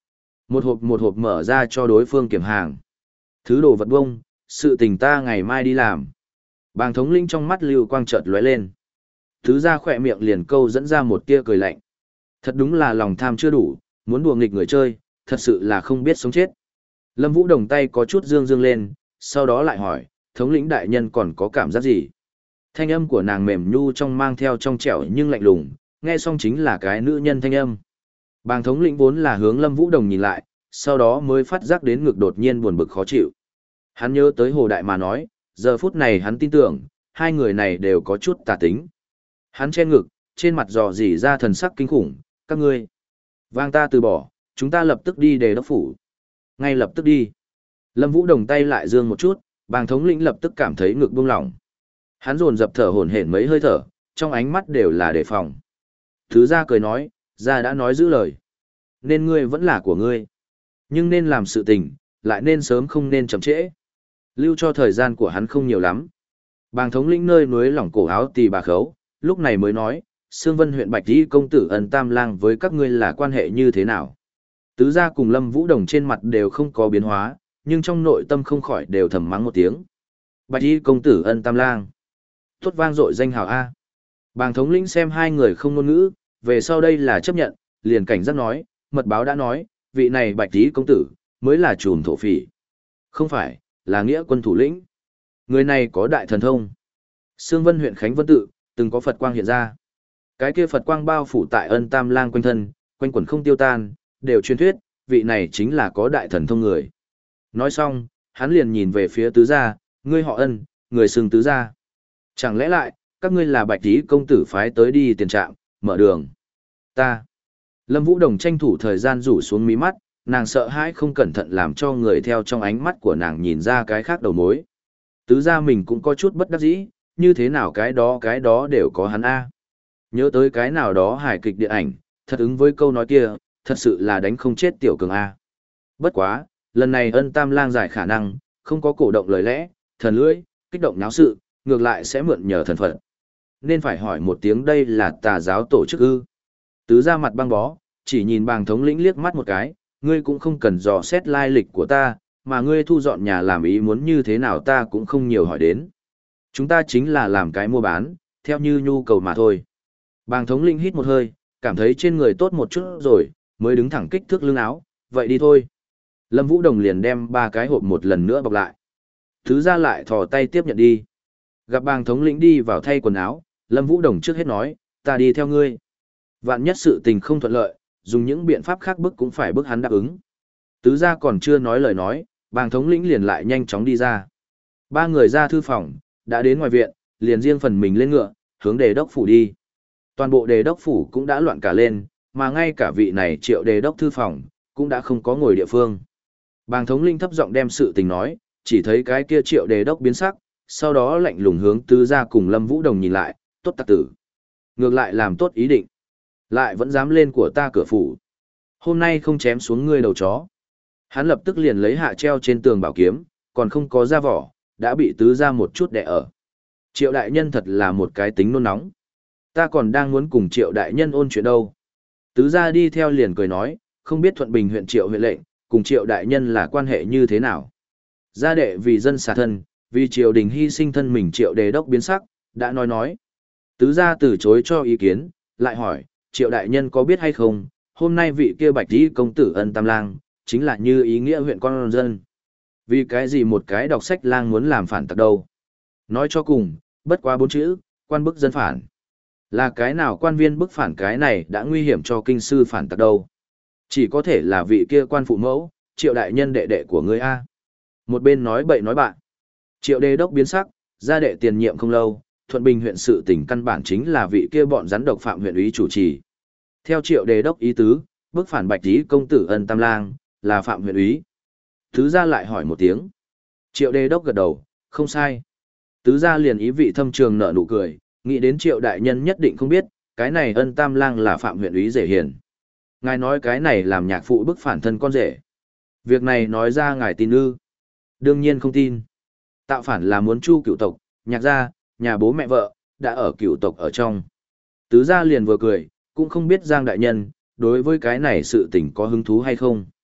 Một hộp một hộp mở ra cho đối phương kiểm hàng. Thứ đồ vật bông, sự tình ta ngày mai đi làm. Bàng thống lĩnh trong mắt lưu quang chợt lóe lên. Thứ ra khỏe miệng liền câu dẫn ra một tia cười lạnh. Thật đúng là lòng tham chưa đủ, muốn đùa nghịch người chơi, thật sự là không biết sống chết. Lâm Vũ Đồng tay có chút dương dương lên, sau đó lại hỏi, thống lĩnh đại nhân còn có cảm giác gì? Thanh âm của nàng mềm nhu trong mang theo trong trẻo nhưng lạnh lùng, nghe xong chính là cái nữ nhân thanh âm. Bàng thống lĩnh vốn là hướng Lâm Vũ Đồng nhìn lại, sau đó mới phát giác đến ngực đột nhiên buồn bực khó chịu. Hắn nhớ tới Hồ Đại mà nói, giờ phút này hắn tin tưởng, hai người này đều có chút tà tính. Hắn che ngực, trên mặt dò dỉ ra thần sắc kinh khủng, các ngươi. Vang ta từ bỏ, chúng ta lập tức đi đề đốc phủ. Ngay lập tức đi. Lâm Vũ Đồng tay lại dương một chút, bàng thống lĩnh lập tức cảm thấy ngực buông lỏng. Hắn dồn dập thở hổn hển mấy hơi thở, trong ánh mắt đều là đề phòng. Thứ ra cười nói, ra đã nói giữ lời. Nên ngươi vẫn là của ngươi. Nhưng nên làm sự tình, lại nên sớm không nên chậm trễ. Lưu cho thời gian của hắn không nhiều lắm. Bàng thống lĩnh nơi núi lỏng cổ áo tì bà khấu, lúc này mới nói, Sương Vân huyện Bạch Tỷ công tử Ân Tam Lang với các ngươi là quan hệ như thế nào? Tứ gia cùng Lâm Vũ Đồng trên mặt đều không có biến hóa, nhưng trong nội tâm không khỏi đều thầm mắng một tiếng. Bạch Tỷ công tử Ân Tam Lang. Tốt vang dội danh hào A. Bàng thống lĩnh xem hai người không ngôn ngữ, về sau đây là chấp nhận, liền cảnh giác nói, mật báo đã nói, vị này Bạch Tỷ công tử, mới là trùm thổ phỉ. Không phải, là nghĩa quân thủ lĩnh. Người này có đại thần thông. Sương Vân huyện Khánh Vân Tự, từng có Phật quang hiện ra. Cái kia Phật quang bao phủ tại Ân Tam Lang quanh thân, quanh quẩn không tiêu tan, đều truyền thuyết, vị này chính là có đại thần thông người. Nói xong, hắn liền nhìn về phía tứ gia, ngươi họ Ân, người xưng tứ gia. Chẳng lẽ lại, các ngươi là Bạch Tỷ công tử phái tới đi tiền trạm, mở đường. Ta. Lâm Vũ Đồng tranh thủ thời gian rủ xuống mí mắt, nàng sợ hãi không cẩn thận làm cho người theo trong ánh mắt của nàng nhìn ra cái khác đầu mối. Tứ gia mình cũng có chút bất đắc dĩ, như thế nào cái đó cái đó đều có hắn A. Nhớ tới cái nào đó hài kịch điện ảnh, thật ứng với câu nói kia, thật sự là đánh không chết tiểu cường A. Bất quá, lần này Ân Tam Lang giải khả năng, không có cổ động lời lẽ, thần lưỡi, kích động náo sự, ngược lại sẽ mượn nhờ thần phận. Nên phải hỏi một tiếng đây là tà giáo tổ chức ư. Tứ gia mặt băng bó, chỉ nhìn bàng thống lĩnh liếc mắt một cái, ngươi cũng không cần dò xét lai lịch của ta, mà ngươi thu dọn nhà làm ý muốn như thế nào ta cũng không nhiều hỏi đến. Chúng ta chính là làm cái mua bán, theo như nhu cầu mà thôi. Bàng thống lĩnh hít một hơi, cảm thấy trên người tốt một chút rồi, mới đứng thẳng kích thước lưng áo, vậy đi thôi. Lâm Vũ Đồng liền đem ba cái hộp một lần nữa bọc lại. Thứ ra lại thò tay tiếp nhận đi. Gặp bàng thống lĩnh đi vào thay quần áo, Lâm Vũ Đồng trước hết nói, ta đi theo ngươi. Vạn nhất sự tình không thuận lợi, dùng những biện pháp khác bức cũng phải bức hắn đáp ứng. Tứ gia còn chưa nói lời nói, bàng thống lĩnh liền lại nhanh chóng đi ra. Ba người ra thư phòng, đã đến ngoài viện, liền riêng phần mình lên ngựa, hướng đề đốc phủ đi. Toàn bộ đề đốc phủ cũng đã loạn cả lên, mà ngay cả vị này triệu đề đốc thư phòng, cũng đã không có ngồi địa phương. Bàng thống lĩnh thấp giọng đem sự tình nói, chỉ thấy cái kia triệu đề đốc biến sắc, sau đó lạnh lùng hướng tứ gia cùng Lâm Vũ Đồng nhìn lại, tốt tặc tử. Ngược lại làm tốt ý định. Lại vẫn dám lên của ta cửa phủ. Hôm nay không chém xuống ngươi đầu chó. Hắn lập tức liền lấy hạ treo trên tường bảo kiếm, còn không có ra vỏ, đã bị tứ ra một chút đè ở. Triệu đại nhân thật là một cái tính nôn nóng. Ta còn đang muốn cùng triệu đại nhân ôn chuyện đâu. Tứ ra đi theo liền cười nói, không biết Thuận Bình huyện triệu huyện lệnh, cùng triệu đại nhân là quan hệ như thế nào. Gia đệ vì dân xả thân, vì triều đình hy sinh thân mình triệu đề đốc biến sắc, đã nói nói. Tứ ra từ chối cho ý kiến, lại hỏi, triệu đại nhân có biết hay không, hôm nay vị kia Bạch Tỷ công tử Ân Tam Lang, chính là như ý nghĩa huyện con dân. Vì cái gì một cái đọc sách lang muốn làm phản tặc đâu. Nói cho cùng, bất quá bốn chữ, quan bức dân phản. Là cái nào quan viên bức phản cái này đã nguy hiểm cho kinh sư phản tặc đâu. Chỉ có thể là vị kia quan phụ mẫu, triệu đại nhân đệ đệ của ngươi A. Một bên nói bậy nói bạn. Triệu đề đốc biến sắc, gia đệ tiền nhiệm không lâu, Thuận Bình huyện sự tỉnh căn bản chính là vị kia bọn rắn độc phạm huyện úy chủ trì. Theo triệu đề đốc ý tứ, bức phản Bạch Tỷ công tử Ân Tam Lang, là phạm huyện úy. Tứ gia lại hỏi một tiếng. Triệu đề đốc gật đầu, không sai. Tứ gia liền ý vị thâm trường nở nụ cười, nghĩ đến triệu đại nhân nhất định không biết, cái này Ân Tam Lang là phạm huyện úy rể hiền. Ngài nói cái này làm nhạc phụ bức phản thân con rể. Việc này nói ra ngài tin ư? Đương nhiên không tin. Tạo phản là muốn chu cửu tộc, nhạc gia, nhà bố mẹ vợ, đã ở cửu tộc ở trong. Tứ gia liền vừa cười, cũng không biết Giang đại nhân, đối với cái này sự tình có hứng thú hay không.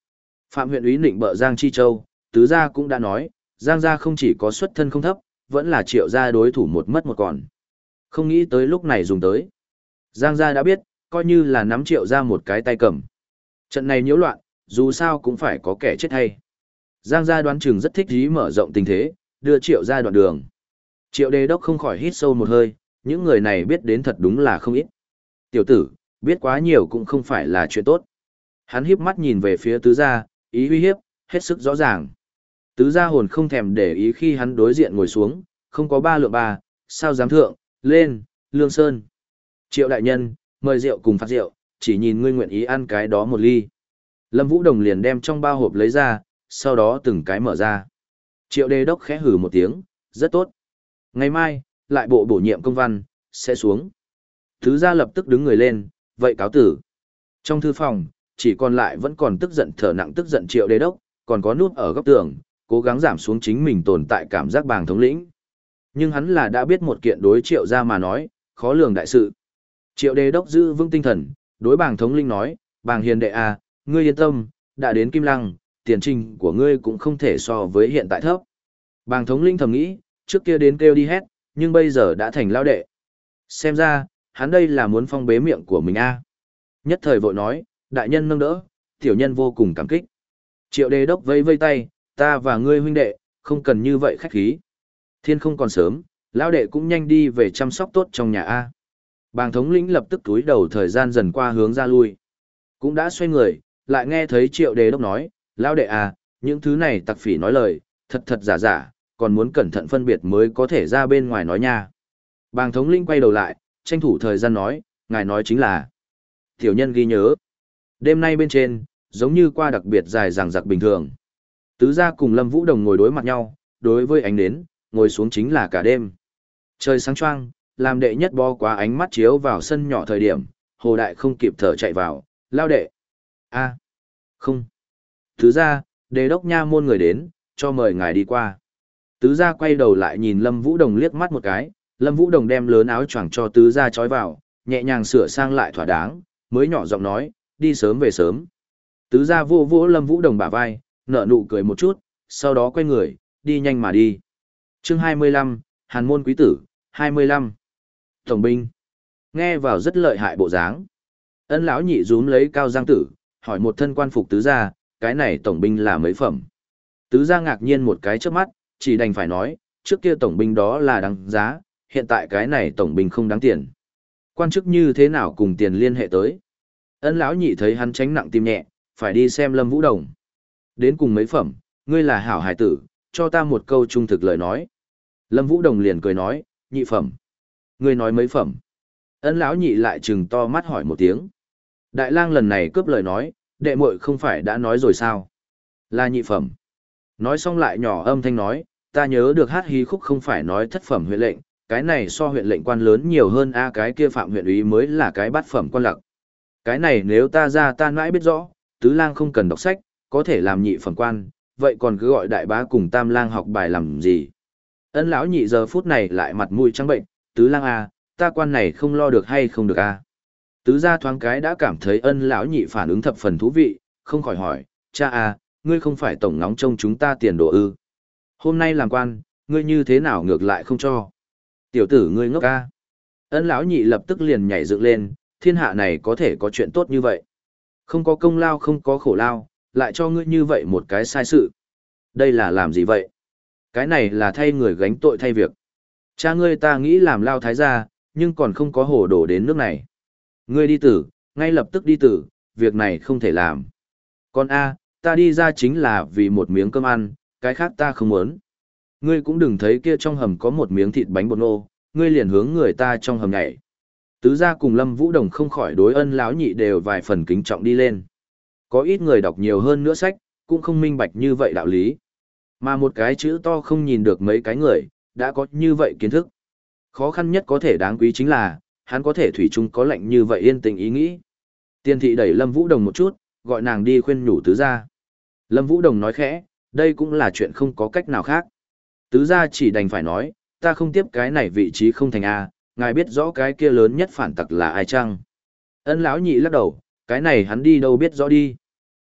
Phạm huyện úy nịnh bợ Giang Chi Châu, tứ gia cũng đã nói, Giang gia không chỉ có xuất thân không thấp, vẫn là Triệu gia đối thủ một mất một còn. Không nghĩ tới lúc này dùng tới. Giang gia đã biết, coi như là nắm Triệu gia một cái tay cầm. Trận này nhiễu loạn, dù sao cũng phải có kẻ chết hay. Giang gia đoán chừng rất thích ý mở rộng tình thế, đưa Triệu gia đoạn đường. Triệu Đề Đốc không khỏi hít sâu một hơi, những người này biết đến thật đúng là không ít. Tiểu tử, biết quá nhiều cũng không phải là chuyện tốt. Hắn híp mắt nhìn về phía tứ gia, ý uy hiếp, hết sức rõ ràng. Tứ gia hồn không thèm để ý khi hắn đối diện ngồi xuống, không có ba lượng ba, sao dám thượng, lên, lương sơn. Triệu đại nhân, mời rượu cùng phát rượu, chỉ nhìn ngươi nguyện ý ăn cái đó một ly. Lâm Vũ Đồng liền đem trong bao hộp lấy ra, sau đó từng cái mở ra. Triệu Đề Đốc khẽ hừ một tiếng, rất tốt. Ngày mai, lại bộ bổ nhiệm công văn, sẽ xuống. Tứ gia lập tức đứng người lên, vậy cáo tử. Trong thư phòng, chỉ còn lại vẫn còn tức giận thở nặng tức giận Triệu Đề Đốc, còn có nút ở góc tường, cố gắng giảm xuống chính mình tồn tại cảm giác bàng thống lĩnh. Nhưng hắn là đã biết một kiện đối Triệu gia mà nói, khó lường đại sự. Triệu Đề Đốc giữ vững tinh thần, đối bàng thống lĩnh nói, bàng hiền đệ à, ngươi yên tâm, đã đến Kim Lăng, tiền trình của ngươi cũng không thể so với hiện tại thấp. Bàng thống lĩnh thầm nghĩ, trước kia đến kêu đi hét, nhưng bây giờ đã thành lao đệ. Xem ra, hắn đây là muốn phong bế miệng của mình a. À. Nhất thời vội nói, đại nhân nâng đỡ, tiểu nhân vô cùng cảm kích. Triệu Đề Đốc vây vây tay, ta và ngươi huynh đệ, không cần như vậy khách khí. Thiên không còn sớm, lão đệ cũng nhanh đi về chăm sóc tốt trong nhà a. Bàng thống lĩnh lập tức túi đầu thời gian dần qua hướng ra lui. Cũng đã xoay người, lại nghe thấy Triệu Đề Đốc nói, lão đệ à, những thứ này tặc phỉ nói lời, thật thật giả giả, còn muốn cẩn thận phân biệt mới có thể ra bên ngoài nói nha. Bàng thống lĩnh quay đầu lại, tranh thủ thời gian nói, ngài nói chính là. Tiểu nhân ghi nhớ. Đêm nay bên trên, giống như qua đặc biệt dài dằng dặc bình thường. Tứ gia cùng Lâm Vũ Đồng ngồi đối mặt nhau, đối với ánh nến, ngồi xuống chính là cả đêm. Trời sáng choang, làm đệ nhất bo quá ánh mắt chiếu vào sân nhỏ thời điểm, Hồ Đại không kịp thở chạy vào, lao đệ. A, không. Tứ gia, Đề Đốc nha môn người đến, cho mời ngài đi qua. Tứ gia quay đầu lại nhìn Lâm Vũ Đồng liếc mắt một cái, Lâm Vũ Đồng đem lớn áo choàng cho tứ gia trói vào, nhẹ nhàng sửa sang lại thỏa đáng, mới nhỏ giọng nói, đi sớm về sớm. Tứ gia vô vỗ Lâm Vũ Đồng bả vai, nở nụ cười một chút, sau đó quay người, đi nhanh mà đi. Chương hai mươi lăm, Hàn môn quý tử, hai mươi lăm. Tổng binh. Nghe vào rất lợi hại bộ dáng. Ân lão nhị rúm lấy Cao Giang Tử, hỏi một thân quan phục tứ gia, cái này tổng binh là mấy phẩm? Tứ gia ngạc nhiên một cái trước mắt, chỉ đành phải nói, trước kia tổng binh đó là đáng giá, hiện tại cái này tổng binh không đáng tiền. Quan chức như thế nào cùng tiền liên hệ tới? Ân lão nhị thấy hắn tránh nặng tim nhẹ, phải đi xem Lâm Vũ Đồng. Đến cùng mấy phẩm, ngươi là hảo hải tử, cho ta một câu trung thực lời nói. Lâm Vũ Đồng liền cười nói, nhị phẩm. Ngươi nói mấy phẩm? Ân lão nhị lại trừng to mắt hỏi một tiếng. Đại lang lần này cướp lời nói, đệ muội không phải đã nói rồi sao? Là nhị phẩm. Nói xong lại nhỏ âm thanh nói, ta nhớ được hát hí khúc không phải nói thất phẩm huyện lệnh, cái này so huyện lệnh quan lớn nhiều hơn a cái kia phạm huyện úy mới là cái bát phẩm quan lặc. Cái này nếu ta ra ta mãi biết rõ, tứ lang không cần đọc sách, có thể làm nhị phẩm quan, vậy còn cứ gọi đại bá cùng tam lang học bài làm gì? Ân lão nhị giờ phút này lại mặt mũi trắng bệnh, tứ lang a, ta quan này không lo được hay không được a? Tứ gia thoáng cái đã cảm thấy ân lão nhị phản ứng thập phần thú vị, không khỏi hỏi, cha a, ngươi không phải tổng ngóng trông chúng ta tiền đồ ư? Hôm nay làm quan, ngươi như thế nào ngược lại không cho? Tiểu tử ngươi ngốc a? Ân lão nhị lập tức liền nhảy dựng lên, thiên hạ này có thể có chuyện tốt như vậy? Không có công lao không có khổ lao, lại cho ngươi như vậy một cái sai sự. Đây là làm gì vậy? Cái này là thay người gánh tội thay việc. Cha ngươi ta nghĩ làm lao thái gia, nhưng còn không có hồ đổ đến nước này. Ngươi đi tử, ngay lập tức đi tử, việc này không thể làm. Con A, ta đi ra chính là vì một miếng cơm ăn, cái khác ta không muốn. Ngươi cũng đừng thấy kia trong hầm có một miếng thịt bánh bột nô, ngươi liền hướng người ta trong hầm nhảy. Tứ gia cùng Lâm Vũ Đồng không khỏi đối ân lão nhị đều vài phần kính trọng đi lên. Có ít người đọc nhiều hơn nữa sách, cũng không minh bạch như vậy đạo lý. Mà một cái chữ to không nhìn được mấy cái người, đã có như vậy kiến thức. Khó khăn nhất có thể đáng quý chính là, hắn có thể thủy chung có lệnh như vậy yên tình ý nghĩ. Tiên thị đẩy Lâm Vũ Đồng một chút, gọi nàng đi khuyên nhủ tứ gia. Lâm Vũ Đồng nói khẽ, đây cũng là chuyện không có cách nào khác. Tứ gia chỉ đành phải nói, ta không tiếp cái này vị trí không thành A, ngài biết rõ cái kia lớn nhất phản tặc là ai chăng? Ân lão nhị lắc đầu, cái này hắn đi đâu biết rõ đi.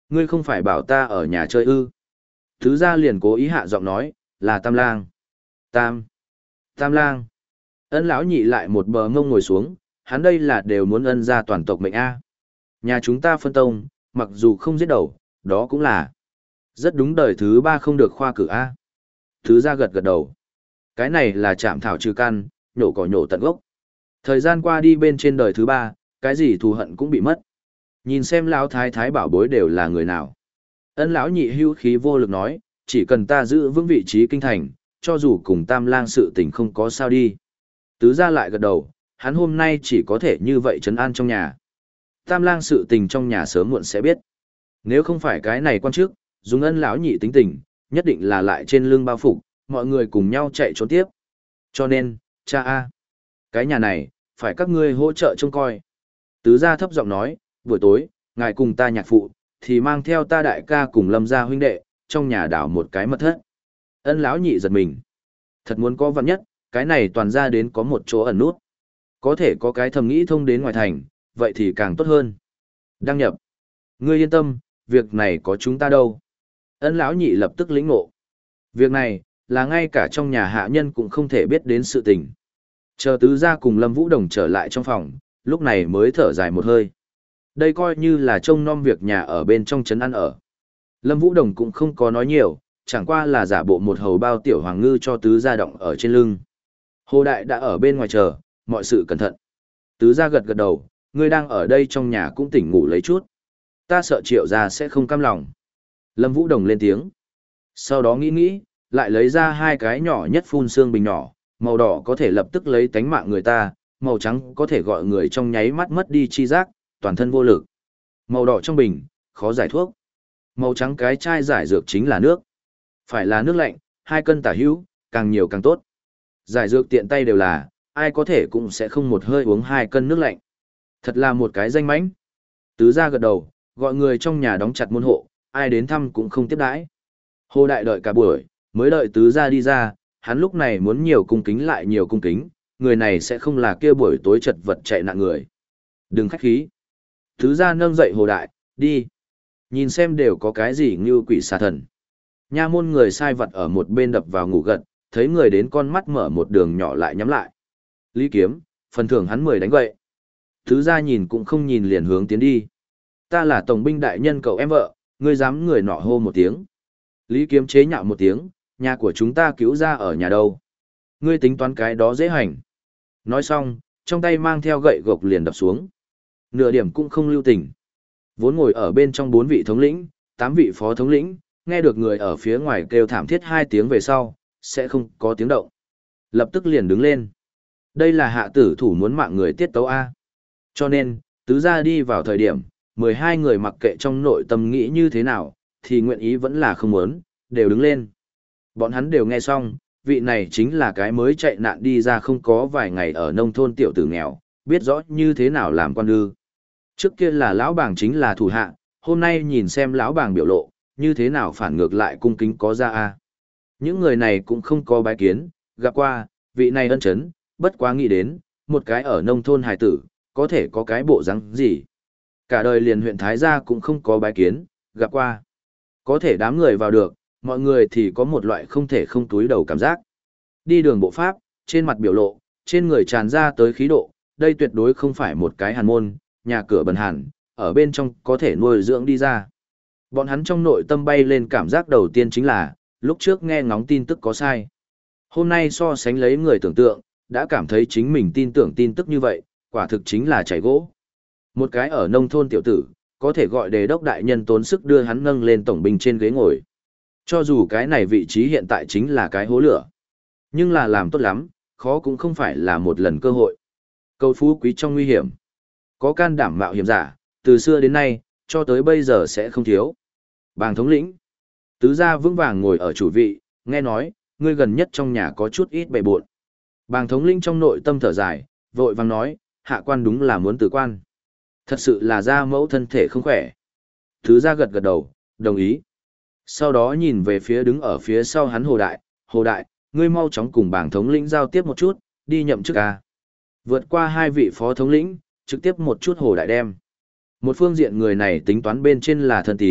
Ngươi không phải bảo ta ở nhà chơi ư? Tứ gia liền cố ý hạ giọng nói, là Tam Lang. Tam. Tam Lang. Ân lão nhị lại một bờ ngông ngồi xuống, hắn đây là đều muốn ân gia toàn tộc mệnh a. Nhà chúng ta phân tông, mặc dù không giết đầu, đó cũng là rất đúng, đời thứ ba không được khoa cử a. Tứ gia gật gật đầu. Cái này là chạm thảo trừ căn, nhổ cỏ nhổ tận gốc. Thời gian qua đi bên trên đời thứ ba, cái gì thù hận cũng bị mất. Nhìn xem lão thái thái bảo bối đều là người nào. Ân lão nhị hưu khí vô lực nói, chỉ cần ta giữ vững vị trí kinh thành, cho dù cùng Tam Lang sự tình không có sao đi. Tứ gia lại gật đầu, hắn hôm nay chỉ có thể như vậy trấn an trong nhà. Tam Lang sự tình trong nhà sớm muộn sẽ biết. Nếu không phải cái này quan trước, dùng Ân lão nhị tính tình, nhất định là lại trên lưng bao phục, mọi người cùng nhau chạy trốn tiếp. Cho nên, cha a, cái nhà này, phải các ngươi hỗ trợ trông coi. Tứ gia thấp giọng nói, buổi tối, ngài cùng ta nhạc phụ, thì mang theo ta đại ca cùng Lâm gia huynh đệ, trong nhà đảo một cái mật thất. Ân lão nhị giật mình. Thật muốn có vạn nhất, cái này toàn ra đến có một chỗ ẩn nút. Có thể có cái thầm nghĩ thông đến ngoài thành, vậy thì càng tốt hơn. Đăng nhập. Ngươi yên tâm, việc này có chúng ta đâu. Ân lão nhị lập tức lĩnh ngộ. Việc này, là ngay cả trong nhà hạ nhân cũng không thể biết đến sự tình. Chờ tứ gia cùng Lâm Vũ Đồng trở lại trong phòng, lúc này mới thở dài một hơi. Đây coi như là trông nom việc nhà ở bên trong trấn ăn ở. Lâm Vũ Đồng cũng không có nói nhiều, chẳng qua là giả bộ một hầu bao tiểu hoàng ngư cho tứ gia động ở trên lưng. Hồ Đại đã ở bên ngoài chờ, mọi sự cẩn thận. Tứ gia gật gật đầu, ngươi đang ở đây trong nhà cũng tỉnh ngủ lấy chút. Ta sợ Triệu gia sẽ không cam lòng. Lâm Vũ Đồng lên tiếng. Sau đó nghĩ nghĩ, lại lấy ra hai cái nhỏ nhất phun xương bình nhỏ, màu đỏ có thể lập tức lấy tánh mạng người ta, màu trắng có thể gọi người trong nháy mắt mất đi chi giác, toàn thân vô lực. Màu đỏ trong bình, khó giải thuốc. Màu trắng cái chai giải dược chính là nước. Phải là nước lạnh, hai cân tả hữu, càng nhiều càng tốt. Giải dược tiện tay đều là, ai có thể cũng sẽ không một hơi uống hai cân nước lạnh. Thật là một cái danh mãnh. Tứ gia gật đầu, gọi người trong nhà đóng chặt môn hộ, ai đến thăm cũng không tiếp đãi. Hồ Đại đợi cả buổi, mới đợi tứ gia đi ra, hắn lúc này muốn nhiều cung kính lại nhiều cung kính, người này sẽ không là kia buổi tối chật vật chạy nạn người. Đừng khách khí. Tứ gia nâng dậy Hồ Đại, đi. Nhìn xem đều có cái gì như quỷ xà thần. Nha môn người sai vật ở một bên đập vào ngủ gật, thấy người đến con mắt mở một đường nhỏ lại nhắm lại. Lý Kiếm, phần thưởng hắn mười đánh gậy. Tứ gia nhìn cũng không nhìn liền hướng tiến đi. Ta là tổng binh đại nhân cậu em vợ, ngươi dám người nọ hô một tiếng. Lý Kiếm chế nhạo một tiếng, nhà của chúng ta cứu ra ở nhà đâu. Ngươi tính toán cái đó dễ hành. Nói xong, trong tay mang theo gậy gộc liền đập xuống. Nửa điểm cũng không lưu tình. Vốn ngồi ở bên trong bốn vị thống lĩnh, tám vị phó thống lĩnh, nghe được người ở phía ngoài kêu thảm thiết hai tiếng về sau, sẽ không có tiếng động. Lập tức liền đứng lên. Đây là hạ tử thủ muốn mạng người tiết tấu A. Cho nên, tứ gia đi vào thời điểm, mười hai người mặc kệ trong nội tâm nghĩ như thế nào, thì nguyện ý vẫn là không muốn, đều đứng lên. Bọn hắn đều nghe xong, vị này chính là cái mới chạy nạn đi ra không có vài ngày ở nông thôn tiểu tử nghèo, biết rõ như thế nào làm quan ư. Trước kia là lão bàng chính là thủ hạ, hôm nay nhìn xem lão bàng biểu lộ, như thế nào phản ngược lại cung kính có ra a. Những người này cũng không có bái kiến, gặp qua, vị này ân chấn, bất quá nghĩ đến, một cái ở nông thôn hài tử, có thể có cái bộ rắn gì. Cả đời liền huyện Thái Gia cũng không có bái kiến, gặp qua. Có thể đám người vào được, mọi người thì có một loại không thể không túi đầu cảm giác. Đi đường bộ pháp, trên mặt biểu lộ, trên người tràn ra tới khí độ, đây tuyệt đối không phải một cái hàn môn, nhà cửa bần hàn, ở bên trong có thể nuôi dưỡng đi ra. Bọn hắn trong nội tâm bay lên cảm giác đầu tiên chính là, lúc trước nghe ngóng tin tức có sai. Hôm nay so sánh lấy người tưởng tượng, đã cảm thấy chính mình tin tưởng tin tức như vậy, quả thực chính là chảy gỗ. Một cái ở nông thôn tiểu tử, có thể gọi đề đốc đại nhân tốn sức đưa hắn nâng lên tổng binh trên ghế ngồi. Cho dù cái này vị trí hiện tại chính là cái hố lửa. Nhưng là làm tốt lắm, khó cũng không phải là một lần cơ hội. Cầu phú quý trong nguy hiểm. Có can đảm mạo hiểm giả, từ xưa đến nay, cho tới bây giờ sẽ không thiếu. Bàng thống lĩnh. Tứ gia vững vàng ngồi ở chủ vị, nghe nói, ngươi gần nhất trong nhà có chút ít bề bộn. Bàng thống lĩnh trong nội tâm thở dài, vội vàng nói, hạ quan đúng là muốn từ quan. Thật sự là gia mẫu thân thể không khỏe. Tứ gia gật gật đầu, đồng ý. Sau đó nhìn về phía đứng ở phía sau hắn Hồ Đại, Hồ Đại, ngươi mau chóng cùng bàng thống lĩnh giao tiếp một chút, đi nhậm chức a. Vượt qua hai vị phó thống lĩnh, trực tiếp một chút Hồ Đại đem. Một phương diện người này tính toán bên trên là thân tín,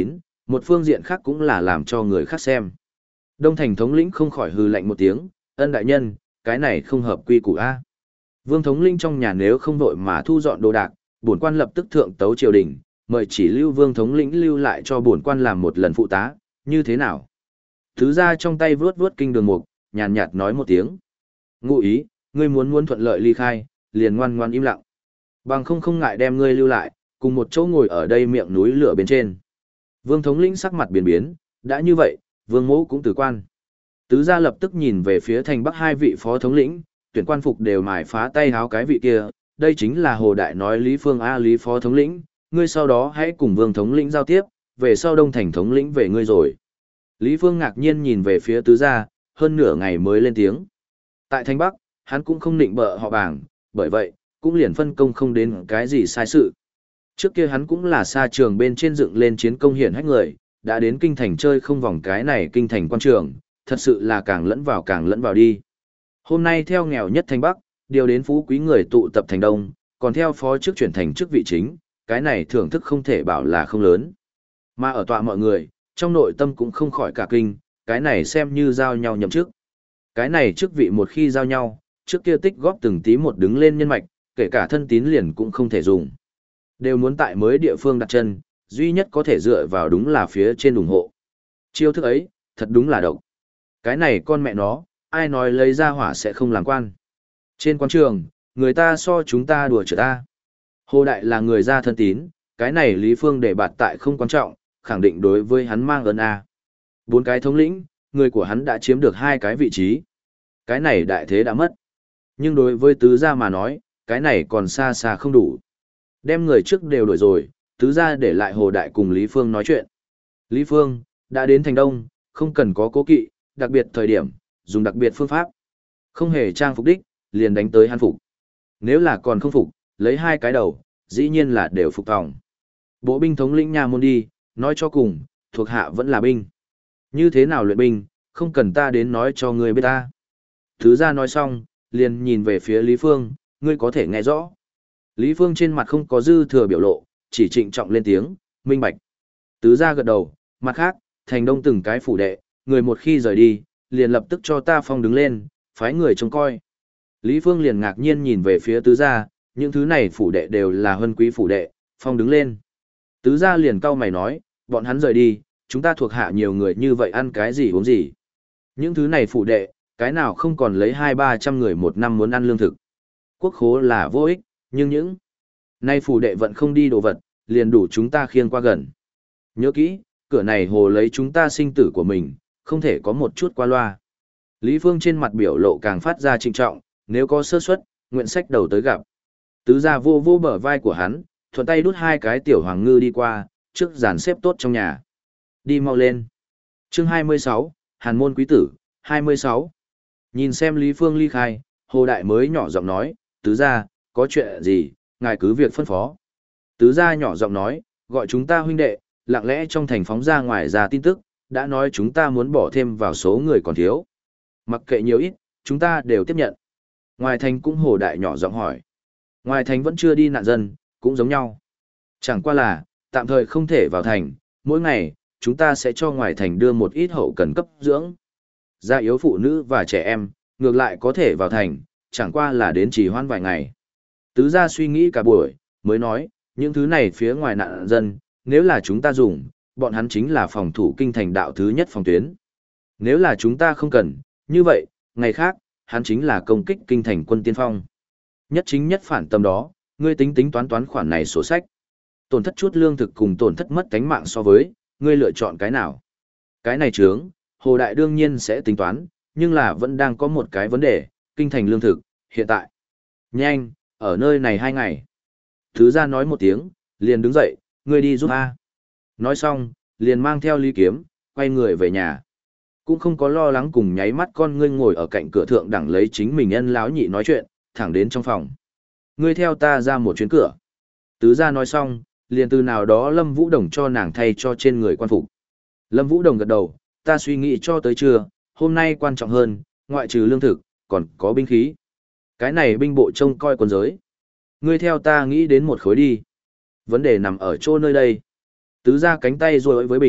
Một phương diện khác cũng là làm cho người khác xem. Đông Thành thống lĩnh không khỏi hừ lạnh một tiếng, ân đại nhân, cái này không hợp quy củ a. Vương thống lĩnh trong nhà nếu không vội mà thu dọn đồ đạc, bổn quan lập tức thượng tấu triều đình, mời chỉ lưu vương thống lĩnh lưu lại cho bổn quan làm một lần phụ tá, như thế nào? Thứ ra trong tay vướt vướt kinh đường mục, nhàn nhạt nói một tiếng. Ngụ ý, ngươi muốn muốn thuận lợi ly khai, liền ngoan ngoan im lặng. Bằng không không ngại đem ngươi lưu lại, cùng một chỗ ngồi ở đây miệng núi lửa bên trên. Vương thống lĩnh sắc mặt biến biến, đã như vậy, vương mẫu cũng từ quan. Tứ gia lập tức nhìn về phía thành bắc hai vị phó thống lĩnh, tuyển quan phục đều mài phá tay háo cái vị kia, đây chính là Hồ Đại nói Lý Phương A Lý phó thống lĩnh, ngươi sau đó hãy cùng vương thống lĩnh giao tiếp, về sau Đông Thành thống lĩnh về ngươi rồi. Lý Phương ngạc nhiên nhìn về phía tứ gia, hơn nửa ngày mới lên tiếng. Tại thành bắc, hắn cũng không định bợ họ bảng, bởi vậy, cũng liền phân công không đến cái gì sai sự. Trước kia hắn cũng là xa trường bên trên dựng lên chiến công hiển hách người, đã đến kinh thành chơi không vòng cái này kinh thành quan trường, thật sự là càng lẫn vào càng lẫn vào đi. Hôm nay theo nghèo nhất thành Bắc, điều đến phú quý người tụ tập thành Đông, còn theo phó chức chuyển thành chức vị chính, cái này thưởng thức không thể bảo là không lớn. Mà ở tọa mọi người, trong nội tâm cũng không khỏi cả kinh, cái này xem như giao nhau nhậm chức. Cái này chức vị một khi giao nhau, trước kia tích góp từng tí một đứng lên nhân mạch, kể cả thân tín liền cũng không thể dùng. Đều muốn tại mới địa phương đặt chân, duy nhất có thể dựa vào đúng là phía trên ủng hộ. Chiêu thức ấy, thật đúng là độc. Cái này con mẹ nó, ai nói lấy ra hỏa sẽ không làm quan. Trên quan trường, người ta so chúng ta đùa chửi ta. Hồ Đại là người ra thân tín, cái này Lý Phương để bạt tại không quan trọng, khẳng định đối với hắn mang ơn A. Bốn cái thống lĩnh, người của hắn đã chiếm được hai cái vị trí. Cái này đại thế đã mất. Nhưng đối với tứ gia mà nói, cái này còn xa xa không đủ. Đem người trước đều đổi rồi, tứ gia để lại Hồ Đại cùng Lý Phương nói chuyện. Lý Phương, đã đến thành Đông, không cần có cố kỵ, đặc biệt thời điểm, dùng đặc biệt phương pháp. Không hề trang phục đích, liền đánh tới hắn phục. Nếu là còn không phục, lấy hai cái đầu, dĩ nhiên là đều phục tòng. Bộ binh thống lĩnh nhà môn đi, nói cho cùng, thuộc hạ vẫn là binh. Như thế nào luyện binh, không cần ta đến nói cho ngươi biết ta. Thứ gia nói xong, liền nhìn về phía Lý Phương, ngươi có thể nghe rõ. Lý Phương trên mặt không có dư thừa biểu lộ, chỉ trịnh trọng lên tiếng, minh bạch. Tứ gia gật đầu, mặt khác, thành Đông từng cái phủ đệ, người một khi rời đi, liền lập tức cho ta phong đứng lên, phái người trông coi. Lý Phương liền ngạc nhiên nhìn về phía tứ gia, những thứ này phủ đệ đều là huân quý phủ đệ, phong đứng lên. Tứ gia liền cau mày nói, bọn hắn rời đi, chúng ta thuộc hạ nhiều người như vậy ăn cái gì uống gì. Những thứ này phủ đệ, cái nào không còn lấy hai ba trăm người một năm muốn ăn lương thực. Quốc khố là vô ích, nhưng những nay phủ đệ vẫn không đi đồ vật, liền đủ chúng ta khiêng qua gần. Nhớ kỹ, cửa này hồ lấy chúng ta sinh tử của mình, không thể có một chút qua loa. Lý Phương trên mặt biểu lộ càng phát ra trịnh trọng, nếu có sơ suất, nguyện sách đầu tới gặp. Tứ gia vô vô bờ vai của hắn, thuận tay đút hai cái tiểu hoàng ngư đi qua, trước dàn xếp tốt trong nhà. Đi mau lên. Chương hai mươi sáu, Hàn môn quý tử, hai mươi sáu. Nhìn xem Lý Phương ly khai, Hồ Đại mới nhỏ giọng nói, tứ gia, có chuyện gì, ngài cứ việc phân phó. Tứ gia nhỏ giọng nói, gọi chúng ta huynh đệ, lặng lẽ trong thành phóng ra ngoài ra tin tức, đã nói chúng ta muốn bỏ thêm vào số người còn thiếu. Mặc kệ nhiều ít, chúng ta đều tiếp nhận. Ngoài thành cũng Hồ Đại nhỏ giọng hỏi. Ngoài thành vẫn chưa đi nạn dân, cũng giống nhau. Chẳng qua là, tạm thời không thể vào thành, mỗi ngày, chúng ta sẽ cho ngoài thành đưa một ít hậu cần cấp dưỡng. Gia yếu phụ nữ và trẻ em, ngược lại có thể vào thành, chẳng qua là đến trì hoãn vài ngày. Tứ gia suy nghĩ cả buổi, mới nói, những thứ này phía ngoài nạn dân, nếu là chúng ta dùng, bọn hắn chính là phòng thủ kinh thành đạo thứ nhất phòng tuyến. Nếu là chúng ta không cần, như vậy, ngày khác, hắn chính là công kích kinh thành quân tiên phong. Nhất chính nhất phản tâm đó, ngươi tính tính toán toán khoản này sổ sách. Tổn thất chút lương thực cùng tổn thất mất cánh mạng so với, ngươi lựa chọn cái nào? Cái này chướng, Hồ Đại đương nhiên sẽ tính toán, nhưng là vẫn đang có một cái vấn đề, kinh thành lương thực, hiện tại. Nhanh, ở nơi này hai ngày. Thứ gia nói một tiếng, liền đứng dậy, ngươi đi giúp A. Nói xong, liền mang theo Lý Kiếm, quay người về nhà. Cũng không có lo lắng cùng nháy mắt con ngươi ngồi ở cạnh cửa thượng đẳng lấy chính mình ân láo nhị nói chuyện, thẳng đến trong phòng. Ngươi theo ta ra một chuyến cửa. Tứ gia nói xong, liền từ nào đó Lâm Vũ Đồng cho nàng thay cho trên người quan phục. Lâm Vũ Đồng gật đầu, ta suy nghĩ cho tới trưa, hôm nay quan trọng hơn, ngoại trừ lương thực, còn có binh khí. Cái này binh bộ trông coi quân giới. Ngươi theo ta nghĩ đến một khối đi. Vấn đề nằm ở chỗ nơi đây. Tứ gia cánh tay rồi với bình,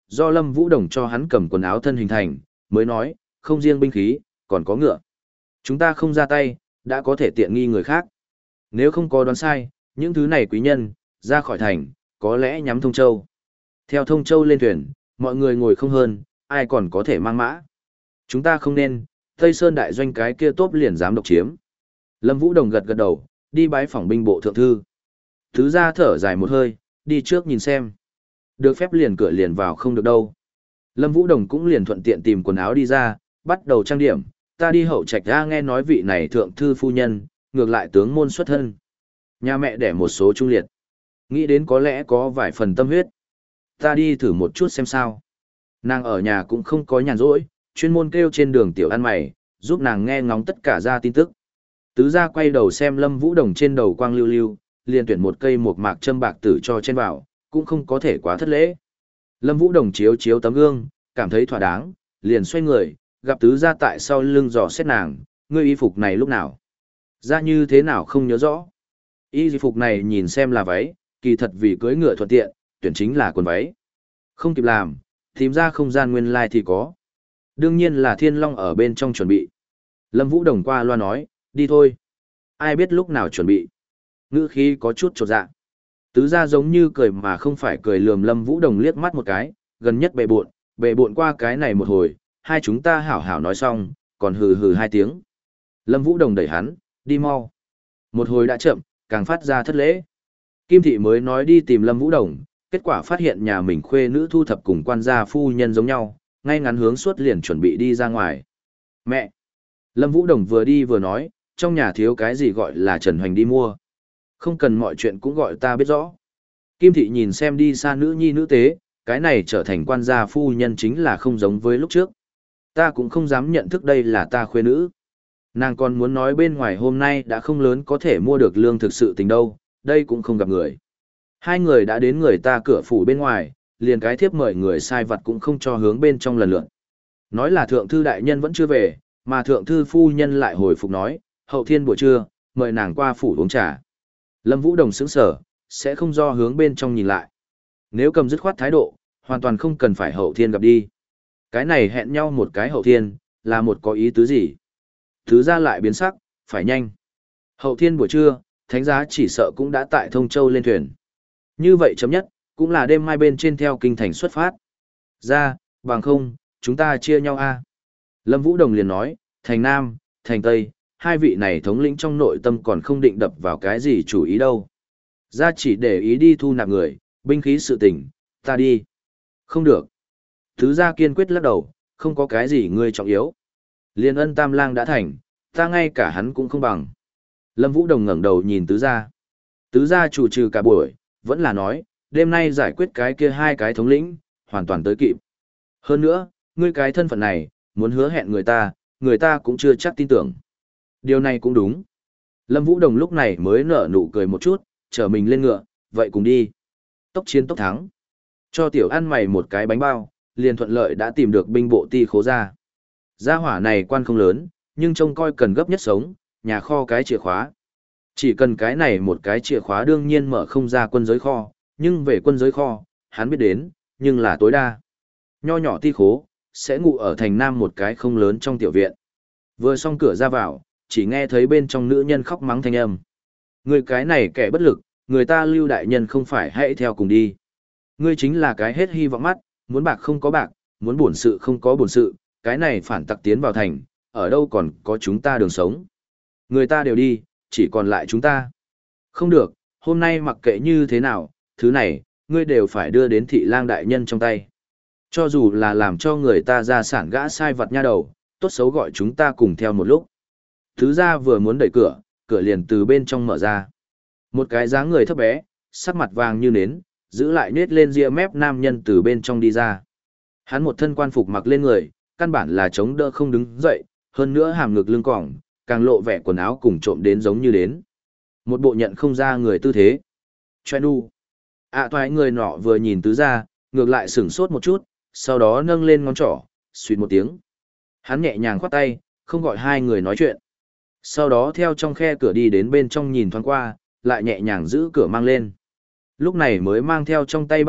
do Lâm Vũ Đồng cho hắn cầm quần áo thân hình thành, mới nói, không riêng binh khí, còn có ngựa. Chúng ta không ra tay, đã có thể tiện nghi người khác. Nếu không có đoán sai, những thứ này quý nhân, ra khỏi thành, có lẽ nhắm Thông Châu. Theo Thông Châu lên thuyền, mọi người ngồi không hơn, ai còn có thể mang mã. Chúng ta không nên, Tây Sơn đại doanh cái kia tốt liền dám độc chiếm. Lâm Vũ Đồng gật gật đầu, đi bái phỏng binh bộ thượng thư. Thứ ra thở dài một hơi, đi trước nhìn xem. Được phép liền cửa liền vào không được đâu. Lâm Vũ Đồng cũng liền thuận tiện tìm quần áo đi ra, bắt đầu trang điểm. Ta đi hậu trạch ra nghe nói vị này thượng thư phu nhân, ngược lại tướng môn xuất thân. Nhà mẹ đẻ một số trung liệt. Nghĩ đến có lẽ có vài phần tâm huyết. Ta đi thử một chút xem sao. Nàng ở nhà cũng không có nhàn rỗi, chuyên môn kêu trên đường tiểu ăn mày, giúp nàng nghe ngóng tất cả ra tin tức. Tứ gia quay đầu xem Lâm Vũ Đồng trên đầu quang lưu lưu, liền tuyển một cây một mạc châm bạc tử cho trên vào, cũng không có thể quá thất lễ. Lâm Vũ Đồng chiếu chiếu tấm gương, cảm thấy thỏa đáng, liền xoay người, gặp tứ gia tại sau lưng dò xét nàng, ngươi y phục này lúc nào? Ra như thế nào không nhớ rõ. Y phục này nhìn xem là váy, kỳ thật vì cưỡi ngựa thuận tiện, tuyển chính là quần váy. Không kịp làm, tìm ra không gian nguyên lai thì có. Đương nhiên là Thiên Long ở bên trong chuẩn bị. Lâm Vũ Đồng qua loa nói, đi thôi. Ai biết lúc nào chuẩn bị. Ngữ khí có chút chột dạ. Tứ gia giống như cười mà không phải cười, lườm Lâm Vũ Đồng liếc mắt một cái, gần nhất bệ buộn, bệ buộn qua cái này một hồi, hai chúng ta hảo hảo nói xong, còn hừ hừ hai tiếng. Lâm Vũ Đồng đẩy hắn, đi mau. Một hồi đã chậm, càng phát ra thất lễ. Kim thị mới nói đi tìm Lâm Vũ Đồng, kết quả phát hiện nhà mình khuê nữ thu thập cùng quan gia phu nhân giống nhau, ngay ngắn hướng suốt liền chuẩn bị đi ra ngoài. Mẹ! Lâm Vũ Đồng vừa đi vừa nói, trong nhà thiếu cái gì gọi là Trần Hoành đi mua. Không cần mọi chuyện cũng gọi ta biết rõ. Kim thị nhìn xem đi xa nữ nhi nữ tế, cái này trở thành quan gia phu nhân chính là không giống với lúc trước. Ta cũng không dám nhận thức đây là ta khuê nữ. Nàng còn muốn nói bên ngoài hôm nay đã không lớn có thể mua được lương thực sự tình đâu, đây cũng không gặp người. Hai người đã đến người ta cửa phủ bên ngoài, liền cái thiếp mời người sai vật cũng không cho hướng bên trong lần lượt. Nói là thượng thư đại nhân vẫn chưa về, mà thượng thư phu nhân lại hồi phục nói, hậu thiên buổi trưa, mời nàng qua phủ uống trà. Lâm Vũ Đồng sững sở, sẽ không do hướng bên trong nhìn lại. Nếu cầm dứt khoát thái độ, hoàn toàn không cần phải hậu thiên gặp đi. Cái này hẹn nhau một cái hậu thiên, là một có ý tứ gì? Thứ ra lại biến sắc, phải nhanh. Hậu thiên buổi trưa, thánh giá chỉ sợ cũng đã tại Thông Châu lên thuyền. Như vậy chấm nhất, cũng là đêm mai bên trên theo kinh thành xuất phát. Ra, bằng không, chúng ta chia nhau a. Lâm Vũ Đồng liền nói, thành Nam, thành Tây, hai vị này thống lĩnh trong nội tâm còn không định đập vào cái gì chủ ý đâu. Ra chỉ để ý đi thu nạp người, binh khí sự tình, ta đi. Không được. Thứ gia kiên quyết lắc đầu, không có cái gì ngươi trọng yếu. Liên Ân Tam Lang đã thành, ta ngay cả hắn cũng không bằng. Lâm Vũ Đồng ngẩng đầu nhìn tứ gia. Tứ gia chủ trừ cả buổi, vẫn là nói, đêm nay giải quyết cái kia hai cái thống lĩnh, hoàn toàn tới kịp. Hơn nữa, ngươi cái thân phận này, muốn hứa hẹn người ta, người ta cũng chưa chắc tin tưởng. Điều này cũng đúng. Lâm Vũ Đồng lúc này mới nở nụ cười một chút, chở mình lên ngựa, vậy cùng đi. Tốc chiến tốc thắng. Cho tiểu ăn mày một cái bánh bao, liền thuận lợi đã tìm được binh bộ ti khố ra. Gia hỏa này quan không lớn, nhưng trông coi cần gấp nhất sống, nhà kho cái chìa khóa. Chỉ cần cái này một cái chìa khóa đương nhiên mở không ra quân giới kho, nhưng về quân giới kho, hắn biết đến, nhưng là tối đa. Nho nhỏ ti khố, sẽ ngủ ở thành Nam một cái không lớn trong tiểu viện. Vừa xong cửa ra vào, chỉ nghe thấy bên trong nữ nhân khóc mắng thanh âm. Người cái này kẻ bất lực, người ta Lưu đại nhân không phải hãy theo cùng đi. Ngươi chính là cái hết hy vọng mắt, muốn bạc không có bạc, muốn buồn sự không có buồn sự, cái này phản tặc tiến vào thành, ở đâu còn có chúng ta đường sống. Người ta đều đi, chỉ còn lại chúng ta. Không được, hôm nay mặc kệ như thế nào, thứ này, ngươi đều phải đưa đến thị lang đại nhân trong tay. Cho dù là làm cho người ta ra sản gã sai vật nha đầu, tốt xấu gọi chúng ta cùng theo một lúc. Thứ ra vừa muốn đẩy cửa, cửa liền từ bên trong mở ra. Một cái dáng người thấp bé, sắc mặt vàng như nến, giữ lại nết lên ria mép nam nhân từ bên trong đi ra. Hắn một thân quan phục mặc lên người, căn bản là chống đỡ không đứng dậy, hơn nữa hàm ngực lưng còng, càng lộ vẻ quần áo cùng trộm đến giống như đến. Một bộ nhận không ra người tư thế. Choe nu. À toái người nọ vừa nhìn tứ ra, ngược lại sửng sốt một chút, sau đó nâng lên ngón trỏ, suýt một tiếng. Hắn nhẹ nhàng khoát tay, không gọi hai người nói chuyện. Sau đó theo trong khe cửa đi đến bên trong nhìn thoáng qua, lại nhẹ nhàng giữ cửa mang lên. Lúc này mới mang theo trong tay bao bọc,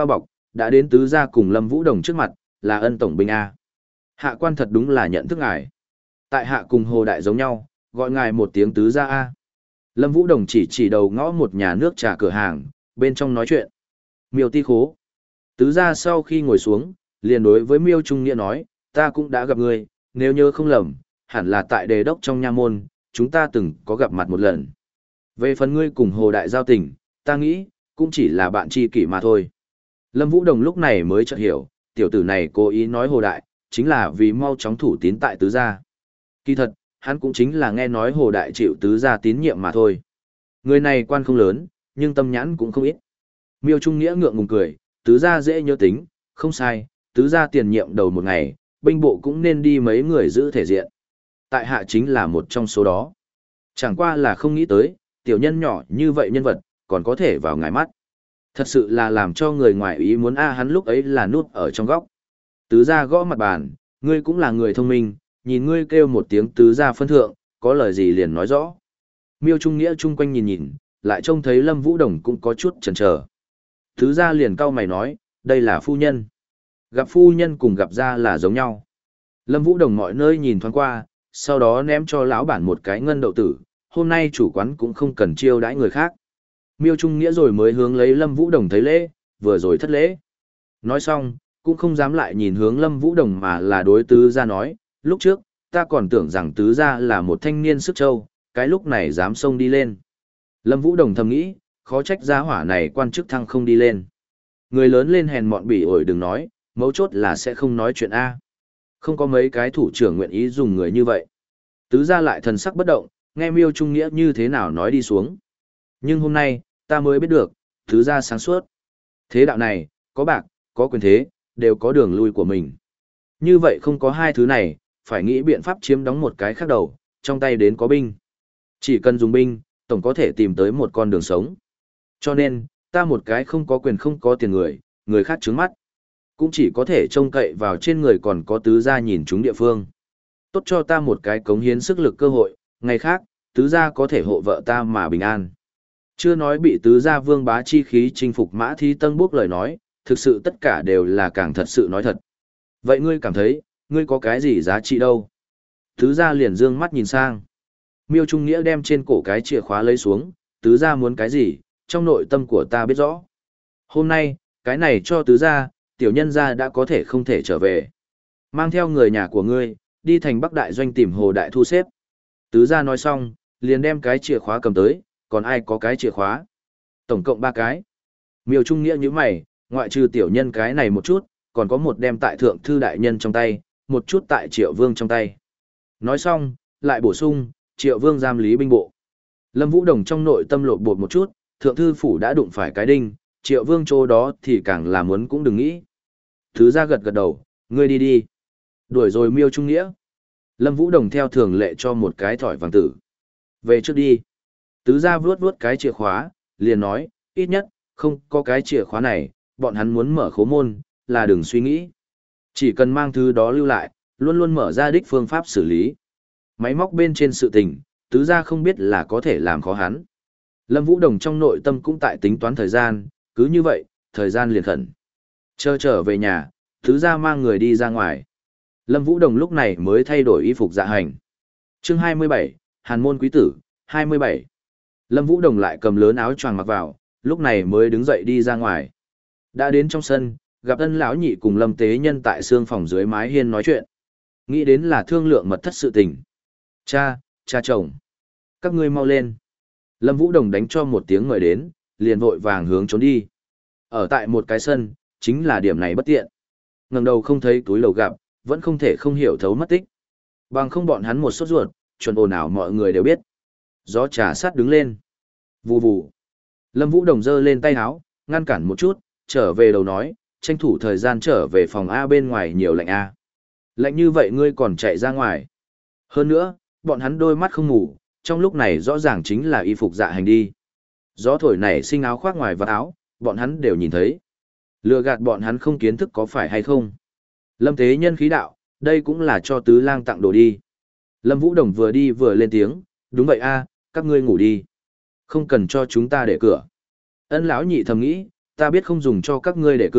đã đến tứ gia cùng Lâm Vũ Đồng trước mặt, là Ân tổng binh a. Hạ quan thật đúng là nhận thức ngài. Tại hạ cùng Hồ đại giống nhau, gọi ngài một tiếng tứ gia a. Lâm Vũ Đồng chỉ chỉ đầu ngõ một nhà nước trà cửa hàng, bên trong nói chuyện. Miêu Ti Khố. Tứ gia sau khi ngồi xuống, liền đối với Miêu Trung Nghĩa nói, ta cũng đã gặp ngươi, nếu nhớ không lầm, hẳn là tại đề đốc trong nha môn, chúng ta từng có gặp mặt một lần. Về phần ngươi cùng Hồ đại giao tình, ta nghĩ, cũng chỉ là bạn tri kỷ mà thôi. Lâm Vũ Đồng lúc này mới chợt hiểu, tiểu tử này cố ý nói Hồ đại, chính là vì mau chóng thủ tín tại tứ gia. Kỳ thật, hắn cũng chính là nghe nói Hồ đại chịu tứ gia tín nhiệm mà thôi. Người này quan không lớn, nhưng tâm nhãn cũng không ít. Miêu Trung Nghĩa ngượng ngùng cười, tứ gia dễ nhớ tính, không sai, tứ gia tiền nhiệm đầu một ngày, binh bộ cũng nên đi mấy người giữ thể diện. Tại hạ chính là một trong số đó. Chẳng qua là không nghĩ tới, tiểu nhân nhỏ như vậy nhân vật, còn có thể vào ngài mắt. Thật sự là làm cho người ngoài ý muốn a hắn lúc ấy là núp ở trong góc. Tứ gia gõ mặt bàn, ngươi cũng là người thông minh, nhìn ngươi kêu một tiếng tứ gia phân thượng, có lời gì liền nói rõ. Miêu Trung Nghĩa chung quanh nhìn nhìn, lại trông thấy Lâm Vũ Đồng cũng có chút chần chờ. Tứ gia liền cau mày nói, đây là phu nhân. Gặp phu nhân cùng gặp gia là giống nhau. Lâm Vũ Đồng mọi nơi nhìn thoáng qua, sau đó ném cho lão bản một cái ngân đậu tử, hôm nay chủ quán cũng không cần chiêu đãi người khác. Miêu Trung Nghĩa rồi mới hướng lấy Lâm Vũ Đồng thấy lễ, vừa rồi thất lễ. Nói xong, cũng không dám lại nhìn hướng Lâm Vũ Đồng mà là đối tứ gia nói, lúc trước, ta còn tưởng rằng tứ gia là một thanh niên sức châu, cái lúc này dám xông đi lên. Lâm Vũ Đồng thầm nghĩ, khó trách gia hỏa này quan chức thăng không đi lên. Người lớn lên hèn mọn bỉ ổi đừng nói, mấu chốt là sẽ không nói chuyện A. Không có mấy cái thủ trưởng nguyện ý dùng người như vậy. Tứ gia lại thần sắc bất động, nghe Miêu Trung Nghĩa như thế nào nói đi xuống. Nhưng hôm nay, ta mới biết được, tứ gia sáng suốt. Thế đạo này, có bạc, có quyền thế, đều có đường lui của mình. Như vậy không có hai thứ này, phải nghĩ biện pháp chiếm đóng một cái khác đầu, trong tay đến có binh. Chỉ cần dùng binh, tổng có thể tìm tới một con đường sống. Cho nên, ta một cái không có quyền không có tiền người, người khác trướng mắt. Cũng chỉ có thể trông cậy vào trên người còn có tứ gia nhìn chúng địa phương. Tốt cho ta một cái cống hiến sức lực cơ hội, ngày khác, tứ gia có thể hộ vợ ta mà bình an. Chưa nói bị tứ gia vương bá chi khí chinh phục Mã Thi Tân bốc lời nói, thực sự tất cả đều là càng thật sự nói thật. Vậy ngươi cảm thấy, ngươi có cái gì giá trị đâu? Tứ gia liền dương mắt nhìn sang. Miêu Trung Nghĩa đem trên cổ cái chìa khóa lấy xuống, tứ gia muốn cái gì, trong nội tâm của ta biết rõ. Hôm nay, cái này cho tứ gia, tiểu nhân gia đã có thể không thể trở về. Mang theo người nhà của ngươi, đi thành Bắc Đại Doanh tìm Hồ Đại thu xếp. Tứ gia nói xong, liền đem cái chìa khóa cầm tới, còn ai có cái chìa khóa? Tổng cộng ba cái. Miêu Trung Nghĩa như mày, ngoại trừ tiểu nhân cái này một chút, còn có một đem tại thượng thư đại nhân trong tay, một chút tại Triệu Vương trong tay. Nói xong, lại bổ sung, Triệu Vương giam lý binh bộ. Lâm Vũ Đồng trong nội tâm lột bột một chút, thượng thư phủ đã đụng phải cái đinh, Triệu Vương chỗ đó thì càng là muốn cũng đừng nghĩ. Thứ ra gật gật đầu, ngươi đi đi. Đuổi rồi Miêu Trung Nghĩa. Lâm Vũ Đồng theo thường lệ cho một cái thỏi vàng tử. Về trước đi. Tứ gia vuốt vuốt cái chìa khóa, liền nói, ít nhất, không có cái chìa khóa này, bọn hắn muốn mở khố môn, là đừng suy nghĩ. Chỉ cần mang thứ đó lưu lại, luôn luôn mở ra đích phương pháp xử lý. Máy móc bên trên sự tình, tứ gia không biết là có thể làm khó hắn. Lâm Vũ Đồng trong nội tâm cũng tại tính toán thời gian, cứ như vậy, thời gian liền khẩn. Chờ trở về nhà, tứ gia mang người đi ra ngoài. Lâm Vũ Đồng lúc này mới thay đổi y phục dạ hành. Chương hai mươi bảy, Hàn môn quý tử, hai mươi bảy. Lâm Vũ Đồng lại cầm lớn áo choàng mặc vào, lúc này mới đứng dậy đi ra ngoài. Đã đến trong sân, gặp Ân lão nhị cùng Lâm Tế Nhân tại xương phòng dưới mái hiên nói chuyện. Nghĩ đến là thương lượng mật thất sự tình. Cha, cha chồng. Các ngươi mau lên. Lâm Vũ Đồng đánh cho một tiếng mời đến, liền vội vàng hướng trốn đi. Ở tại một cái sân, chính là điểm này bất tiện. Ngẩng đầu không thấy túi lầu gặp, vẫn không thể không hiểu thấu mất tích. Bằng không bọn hắn một sốt ruột, chuẩn ồn ào mọi người đều biết. Gió trà sát đứng lên. Vù vù. Lâm Vũ Đồng giơ lên tay áo, ngăn cản một chút, trở về đầu nói, tranh thủ thời gian trở về phòng A bên ngoài nhiều lạnh A. Lạnh như vậy ngươi còn chạy ra ngoài. Hơn nữa, bọn hắn đôi mắt không ngủ, trong lúc này rõ ràng chính là y phục dạ hành đi. Gió thổi nảy sinh áo khoác ngoài và áo, bọn hắn đều nhìn thấy. Lừa gạt bọn hắn không kiến thức có phải hay không. Lâm Tế Nhân khí đạo, đây cũng là cho tứ lang tặng đồ đi. Lâm Vũ Đồng vừa đi vừa lên tiếng, đúng vậy a, các ngươi ngủ đi. Không cần cho chúng ta để cửa. Ân lão nhị thầm nghĩ, ta biết không dùng cho các ngươi để cửa,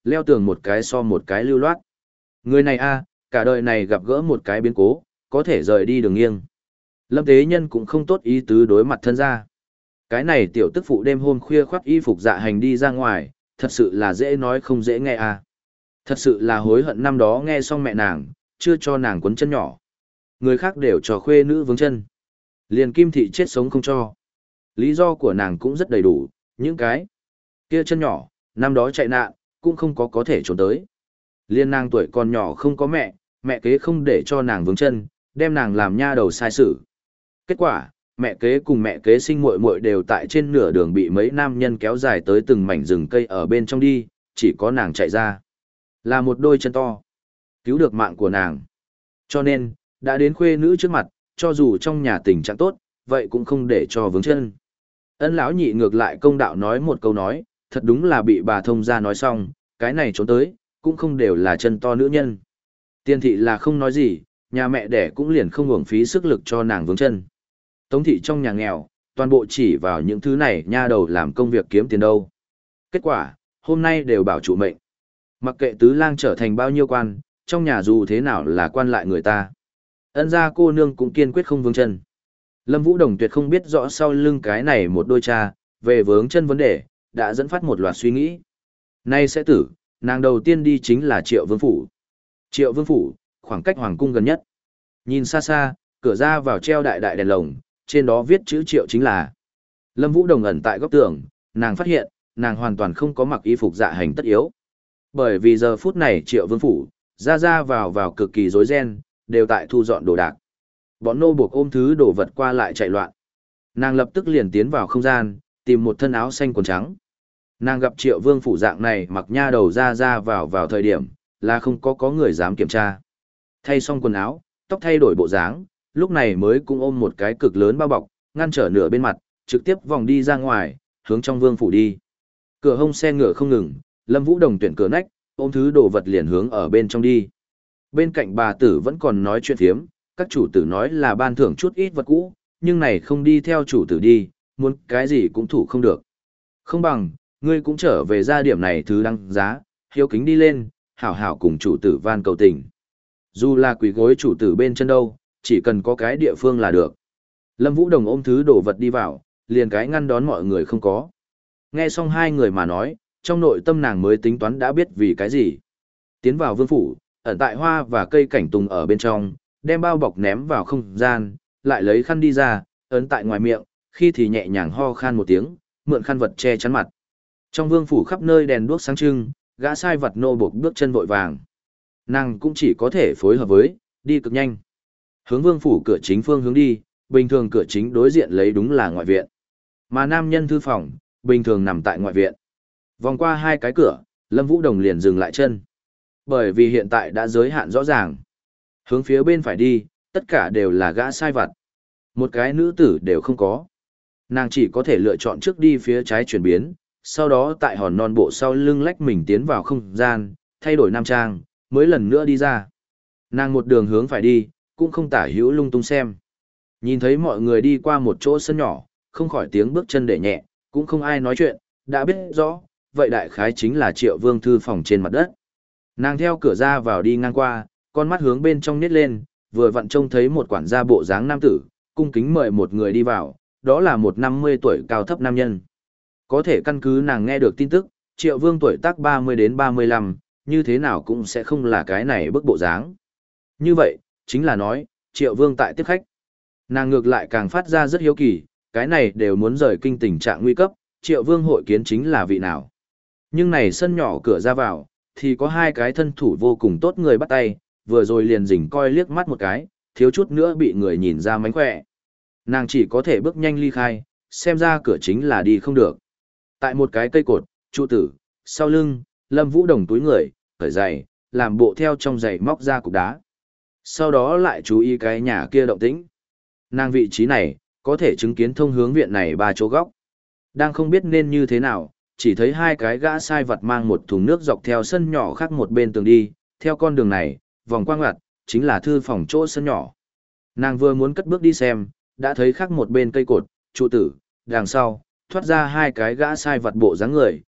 leo tường một cái so một cái lưu loát. Người này a, cả đời này gặp gỡ một cái biến cố, có thể rời đi đường nghiêng. Lâm Tế Nhân cũng không tốt ý tứ đối mặt thân ra. Cái này tiểu tức phụ đêm hôm khuya khoác y phục dạ hành đi ra ngoài, thật sự là dễ nói không dễ nghe a. Thật sự là hối hận năm đó nghe xong mẹ nàng, chưa cho nàng quấn chân nhỏ. Người khác đều cho khuê nữ vướng chân. Liền Kim Thị chết sống không cho. Lý do của nàng cũng rất đầy đủ, những cái kia chân nhỏ, năm đó chạy nạn, cũng không có có thể trốn tới. Liên nàng tuổi còn nhỏ không có mẹ, mẹ kế không để cho nàng vướng chân, đem nàng làm nha đầu sai sự. Kết quả, mẹ kế cùng mẹ kế sinh muội muội đều tại trên nửa đường bị mấy nam nhân kéo dài tới từng mảnh rừng cây ở bên trong đi, chỉ có nàng chạy ra. Là một đôi chân to, cứu được mạng của nàng. Cho nên, đã đến khuê nữ trước mặt, cho dù trong nhà tình trạng tốt, vậy cũng không để cho vướng chân. Ân lão nhị ngược lại công đạo nói một câu nói, thật đúng là bị bà thông gia nói xong, cái này trốn tới, cũng không đều là chân to nữ nhân. Tiên thị là không nói gì, nhà mẹ đẻ cũng liền không uổng phí sức lực cho nàng vướng chân. Tống thị trong nhà nghèo, toàn bộ chỉ vào những thứ này nha đầu làm công việc kiếm tiền đâu. Kết quả, hôm nay đều bảo trụ mệnh. Mặc kệ tứ lang trở thành bao nhiêu quan, trong nhà dù thế nào là quan lại người ta. Ân gia cô nương cũng kiên quyết không vướng chân. Lâm Vũ Đồng tuyệt không biết rõ sau lưng cái này một đôi cha, về vướng chân vấn đề, đã dẫn phát một loạt suy nghĩ. Nay sẽ tử, nàng đầu tiên đi chính là Triệu Vương Phủ. Triệu Vương Phủ, khoảng cách Hoàng Cung gần nhất. Nhìn xa xa, cửa ra vào treo đại đại đèn lồng, trên đó viết chữ Triệu chính là. Lâm Vũ Đồng ẩn tại góc tường, nàng phát hiện, nàng hoàn toàn không có mặc y phục dạ hành tất yếu. Bởi vì giờ phút này Triệu Vương Phủ, ra ra vào vào cực kỳ rối ren, đều tại thu dọn đồ đạc. Bọn nô buộc ôm thứ đồ vật qua lại chạy loạn. Nàng lập tức liền tiến vào không gian, tìm một thân áo xanh quần trắng. Nàng gặp Triệu Vương Phủ dạng này mặc nha đầu ra ra vào vào thời điểm, là không có có người dám kiểm tra. Thay xong quần áo, tóc thay đổi bộ dáng, lúc này mới cũng ôm một cái cực lớn bao bọc, ngăn trở nửa bên mặt, trực tiếp vòng đi ra ngoài, hướng trong Vương Phủ đi. Cửa hông xe ngựa không ngừng, Lâm Vũ Đồng tuyển cửa nách, ôm thứ đồ vật liền hướng ở bên trong đi. Bên cạnh bà tử vẫn còn nói chuyện thiếm, các chủ tử nói là ban thưởng chút ít vật cũ, nhưng này không đi theo chủ tử đi, muốn cái gì cũng thủ không được. Không bằng, ngươi cũng trở về gia điểm này thứ đăng giá, hiếu kính đi lên, hảo hảo cùng chủ tử van cầu tình. Dù là quỷ gối chủ tử bên chân đâu, chỉ cần có cái địa phương là được. Lâm Vũ Đồng ôm thứ đồ vật đi vào, liền cái ngăn đón mọi người không có. Nghe xong hai người mà nói, trong nội tâm nàng mới tính toán đã biết vì cái gì. Tiến vào vương phủ, ẩn tại hoa và cây cảnh tùng ở bên trong, đem bao bọc ném vào không gian, lại lấy khăn đi ra, ấn tại ngoài miệng, khi thì nhẹ nhàng ho khan một tiếng, mượn khăn vật che chắn mặt. Trong vương phủ khắp nơi đèn đuốc sáng trưng, gã sai vật nô buộc bước chân vội vàng. Nàng cũng chỉ có thể phối hợp với, đi cực nhanh. Hướng vương phủ cửa chính phương hướng đi, bình thường cửa chính đối diện lấy đúng là ngoại viện. Mà nam nhân thư phòng, bình thường nằm tại ngoại viện. Vòng qua hai cái cửa, Lâm Vũ Đồng liền dừng lại chân. Bởi vì hiện tại đã giới hạn rõ ràng. Hướng phía bên phải đi, tất cả đều là gã sai vặt. Một cái nữ tử đều không có. Nàng chỉ có thể lựa chọn trước đi phía trái chuyển biến, sau đó tại hòn non bộ sau lưng lách mình tiến vào không gian, thay đổi nam trang, mới lần nữa đi ra. Nàng một đường hướng phải đi, cũng không tả hữu lung tung xem. Nhìn thấy mọi người đi qua một chỗ sân nhỏ, không khỏi tiếng bước chân để nhẹ, cũng không ai nói chuyện, đã biết rõ, vậy đại khái chính là Triệu Vương thư phòng trên mặt đất. Nàng theo cửa ra vào đi ngang qua, con mắt hướng bên trong nít lên, vừa vặn trông thấy một quản gia bộ dáng nam tử, cung kính mời một người đi vào, đó là một năm mươi tuổi cao thấp nam nhân. Có thể căn cứ nàng nghe được tin tức, Triệu Vương tuổi tác ba mươi đến ba mươi lăm, như thế nào cũng sẽ không là cái này bức bộ dáng. Như vậy, chính là nói, Triệu Vương tại tiếp khách. Nàng ngược lại càng phát ra rất hiếu kỳ, cái này đều muốn rời kinh tình trạng nguy cấp, Triệu Vương hội kiến chính là vị nào. Nhưng này sân nhỏ cửa ra vào, thì có hai cái thân thủ vô cùng tốt người bắt tay, vừa rồi liền rình coi liếc mắt một cái, thiếu chút nữa bị người nhìn ra mánh khỏe. Nàng chỉ có thể bước nhanh ly khai, xem ra cửa chính là đi không được. Tại một cái cây cột, trụ tử, sau lưng, Lâm Vũ Đồng túi người, khởi giày, làm bộ theo trong giày móc ra cục đá. Sau đó lại chú ý cái nhà kia động tĩnh. Nàng vị trí này, có thể chứng kiến thông hướng viện này ba chỗ góc. Đang không biết nên như thế nào, chỉ thấy hai cái gã sai vật mang một thùng nước dọc theo sân nhỏ khác một bên tường đi, theo con đường này, vòng qua ngoặt, chính là thư phòng chỗ sân nhỏ. Nàng vừa muốn cất bước đi xem, đã thấy khác một bên cây cột, trụ tử, đằng sau, thoát ra hai cái gã sai vật bộ dáng người,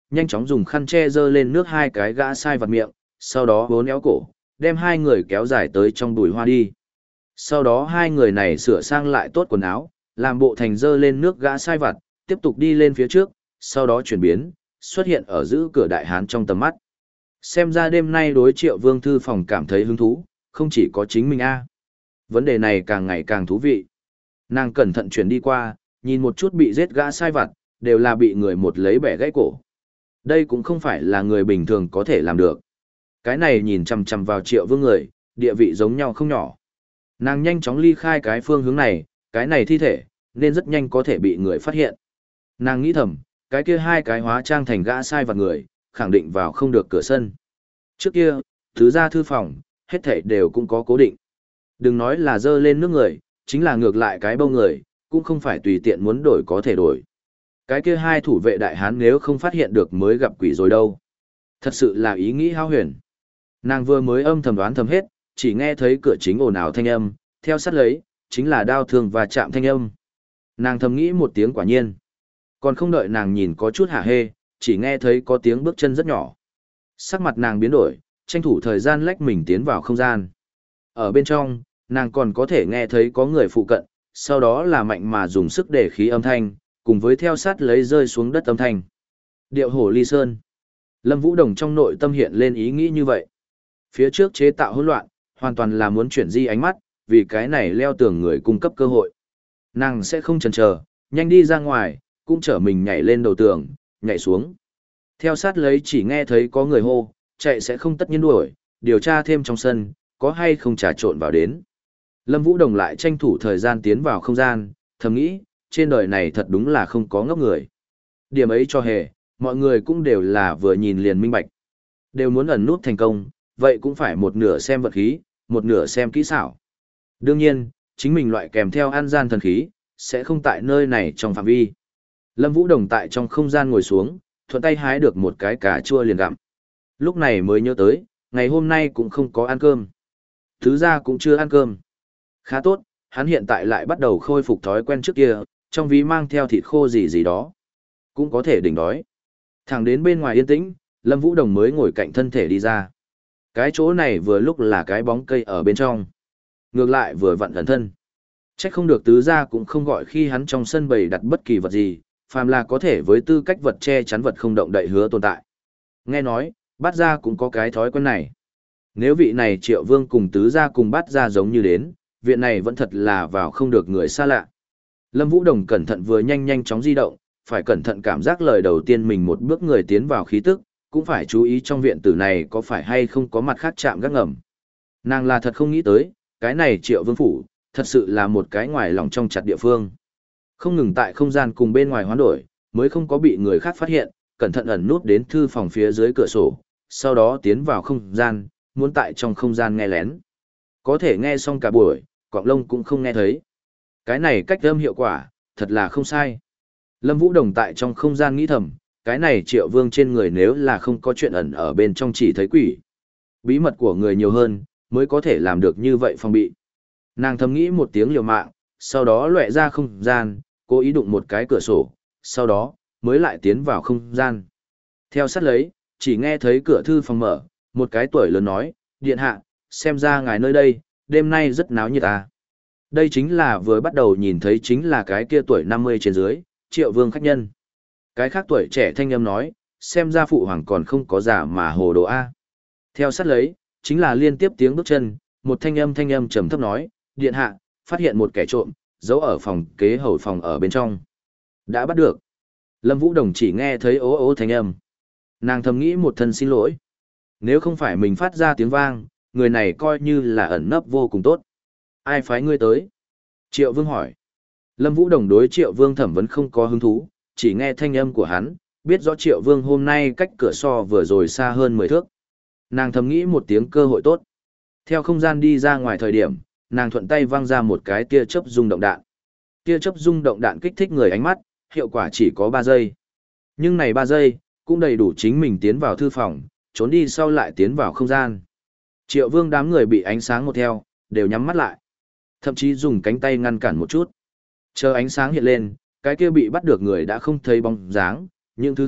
nhanh chóng dùng khăn che dơ lên nước hai cái gã sai vặt miệng, sau đó vốn éo cổ, đem hai người kéo dài tới trong bụi hoa đi. Sau đó hai người này sửa sang lại tốt quần áo, làm bộ thành dơ lên nước gã sai vặt, tiếp tục đi lên phía trước, sau đó chuyển biến, xuất hiện ở giữ cửa đại hán trong tầm mắt. Xem ra đêm nay đối Triệu Vương thư phòng cảm thấy hứng thú, không chỉ có chính mình a. Vấn đề này càng ngày càng thú vị. Nàng cẩn thận chuyển đi qua, nhìn một chút bị giết gã sai vặt, đều là bị người một lấy bẻ gãy cổ. Đây cũng không phải là người bình thường có thể làm được. Cái này nhìn chằm chằm vào Triệu Vương người, địa vị giống nhau không nhỏ. Nàng nhanh chóng ly khai cái phương hướng này, cái này thi thể, nên rất nhanh có thể bị người phát hiện. Nàng nghĩ thầm, cái kia hai cái hóa trang thành gã sai vặt người, khẳng định vào không được cửa sân. Trước kia, thứ ra thư phòng, hết thảy đều cũng có cố định. Đừng nói là dơ lên nước người, chính là ngược lại cái bông người, cũng không phải tùy tiện muốn đổi có thể đổi. Cái kia hai thủ vệ đại hán nếu không phát hiện được mới gặp quỷ rồi đâu. Thật sự là ý nghĩ hao huyền. Nàng vừa mới âm thầm đoán thầm hết, chỉ nghe thấy cửa chính ồn ào thanh âm, theo sát lấy, chính là đao thương và chạm thanh âm. Nàng thầm nghĩ một tiếng quả nhiên. Còn không đợi nàng nhìn có chút hả hê, chỉ nghe thấy có tiếng bước chân rất nhỏ. Sắc mặt nàng biến đổi, tranh thủ thời gian lách mình tiến vào không gian. Ở bên trong, nàng còn có thể nghe thấy có người phụ cận, sau đó là mạnh mà dùng sức để khí âm thanh, cùng với theo sát lấy rơi xuống đất âm thanh. Điệu hổ ly sơn. Lâm Vũ Đồng trong nội tâm hiện lên ý nghĩ như vậy. Phía trước chế tạo hỗn loạn, hoàn toàn là muốn chuyển di ánh mắt, vì cái này leo tường người cung cấp cơ hội. Nàng sẽ không chần chờ, nhanh đi ra ngoài, cũng trở mình nhảy lên đầu tường, nhảy xuống. Theo sát lấy chỉ nghe thấy có người hô, chạy sẽ không tất nhiên đuổi, điều tra thêm trong sân, có hay không trà trộn vào đến. Lâm Vũ Đồng lại tranh thủ thời gian tiến vào không gian, thầm nghĩ, trên đời này thật đúng là không có ngốc người. Điểm ấy cho hề, mọi người cũng đều là vừa nhìn liền minh bạch. Đều muốn ẩn nút thành công, vậy cũng phải một nửa xem vật khí, một nửa xem kỹ xảo. Đương nhiên, chính mình loại kèm theo an gian thần khí, sẽ không tại nơi này trong phạm vi. Lâm Vũ Đồng tại trong không gian ngồi xuống, thuận tay hái được một cái cà chua liền gặm. Lúc này mới nhớ tới, ngày hôm nay cũng không có ăn cơm. Thứ ra cũng chưa ăn cơm. Khá tốt, hắn hiện tại lại bắt đầu khôi phục thói quen trước kia, trong ví mang theo thịt khô gì gì đó. Cũng có thể đỉnh đói. Thẳng đến bên ngoài yên tĩnh, Lâm Vũ Đồng mới ngồi cạnh thân thể đi ra. Cái chỗ này vừa lúc là cái bóng cây ở bên trong. Ngược lại vừa vặn gần thân. Chắc không được tứ gia cũng không gọi khi hắn trong sân bày đặt bất kỳ vật gì, phàm là có thể với tư cách vật che chắn vật không động đậy hứa tồn tại. Nghe nói, bát gia cũng có cái thói quen này. Nếu vị này Triệu Vương cùng tứ gia cùng bát gia giống như đến, viện này vẫn thật là vào không được người xa lạ. Lâm Vũ Đồng cẩn thận vừa nhanh nhanh chóng di động, phải cẩn thận cảm giác lời đầu tiên mình một bước người tiến vào khí tức, cũng phải chú ý trong viện tử này có phải hay không có mặt khác chạm gác ngầm. Nàng là thật không nghĩ tới, cái này Triệu Vương phủ, thật sự là một cái ngoài lòng trong chặt địa phương. Không ngừng tại không gian cùng bên ngoài hoán đổi, mới không có bị người khác phát hiện, cẩn thận ẩn nút đến thư phòng phía dưới cửa sổ, sau đó tiến vào không gian, muốn tại trong không gian nghe lén. Có thể nghe xong cả buổi, cọng lông cũng không nghe thấy. Cái này cách âm hiệu quả, thật là không sai. Lâm Vũ Đồng tại trong không gian nghĩ thầm, cái này Triệu Vương trên người nếu là không có chuyện ẩn ở bên trong chỉ thấy quỷ. Bí mật của người nhiều hơn, mới có thể làm được như vậy phòng bị. Nàng thầm nghĩ một tiếng liều mạng, sau đó lóe ra không gian, cố ý đụng một cái cửa sổ, sau đó, mới lại tiến vào không gian. Theo sát lấy, chỉ nghe thấy cửa thư phòng mở, một cái tuổi lớn nói, điện hạ, xem ra ngài nơi đây, đêm nay rất náo nhiệt à. Đây chính là vừa bắt đầu nhìn thấy chính là cái kia tuổi năm mươi trên dưới, Triệu Vương khách nhân. Cái khác tuổi trẻ thanh âm nói, xem ra phụ hoàng còn không có giả mà hồ đồ A. Theo sát lấy, chính là liên tiếp tiếng bước chân, một thanh âm thanh âm trầm thấp nói, điện hạ, phát hiện một kẻ trộm, giấu ở phòng kế hầu phòng ở bên trong. Đã bắt được. Lâm Vũ Đồng chỉ nghe thấy ố ố thanh âm. Nàng thầm nghĩ một thân xin lỗi. Nếu không phải mình phát ra tiếng vang, người này coi như là ẩn nấp vô cùng tốt. Ai phái ngươi tới? Triệu Vương hỏi. Lâm Vũ Đồng đối Triệu Vương thẩm vấn không có hứng thú, chỉ nghe thanh âm của hắn, biết rõ Triệu Vương hôm nay cách cửa so vừa rồi xa hơn mười thước. Nàng thầm nghĩ một tiếng cơ hội tốt. Theo không gian đi ra ngoài thời điểm, nàng thuận tay văng ra một cái tia chớp rung động đạn. Tia chớp rung động đạn kích thích người ánh mắt, hiệu quả chỉ có ba giây. Nhưng này ba giây, cũng đầy đủ chính mình tiến vào thư phòng, trốn đi sau lại tiến vào không gian. Triệu Vương đám người bị ánh sáng một theo, đều nhắm mắt lại. Thậm chí dùng cánh tay ngăn cản một chút. Chờ ánh sáng hiện lên, cái kia bị bắt được người đã không thấy bóng dáng, những thứ khác,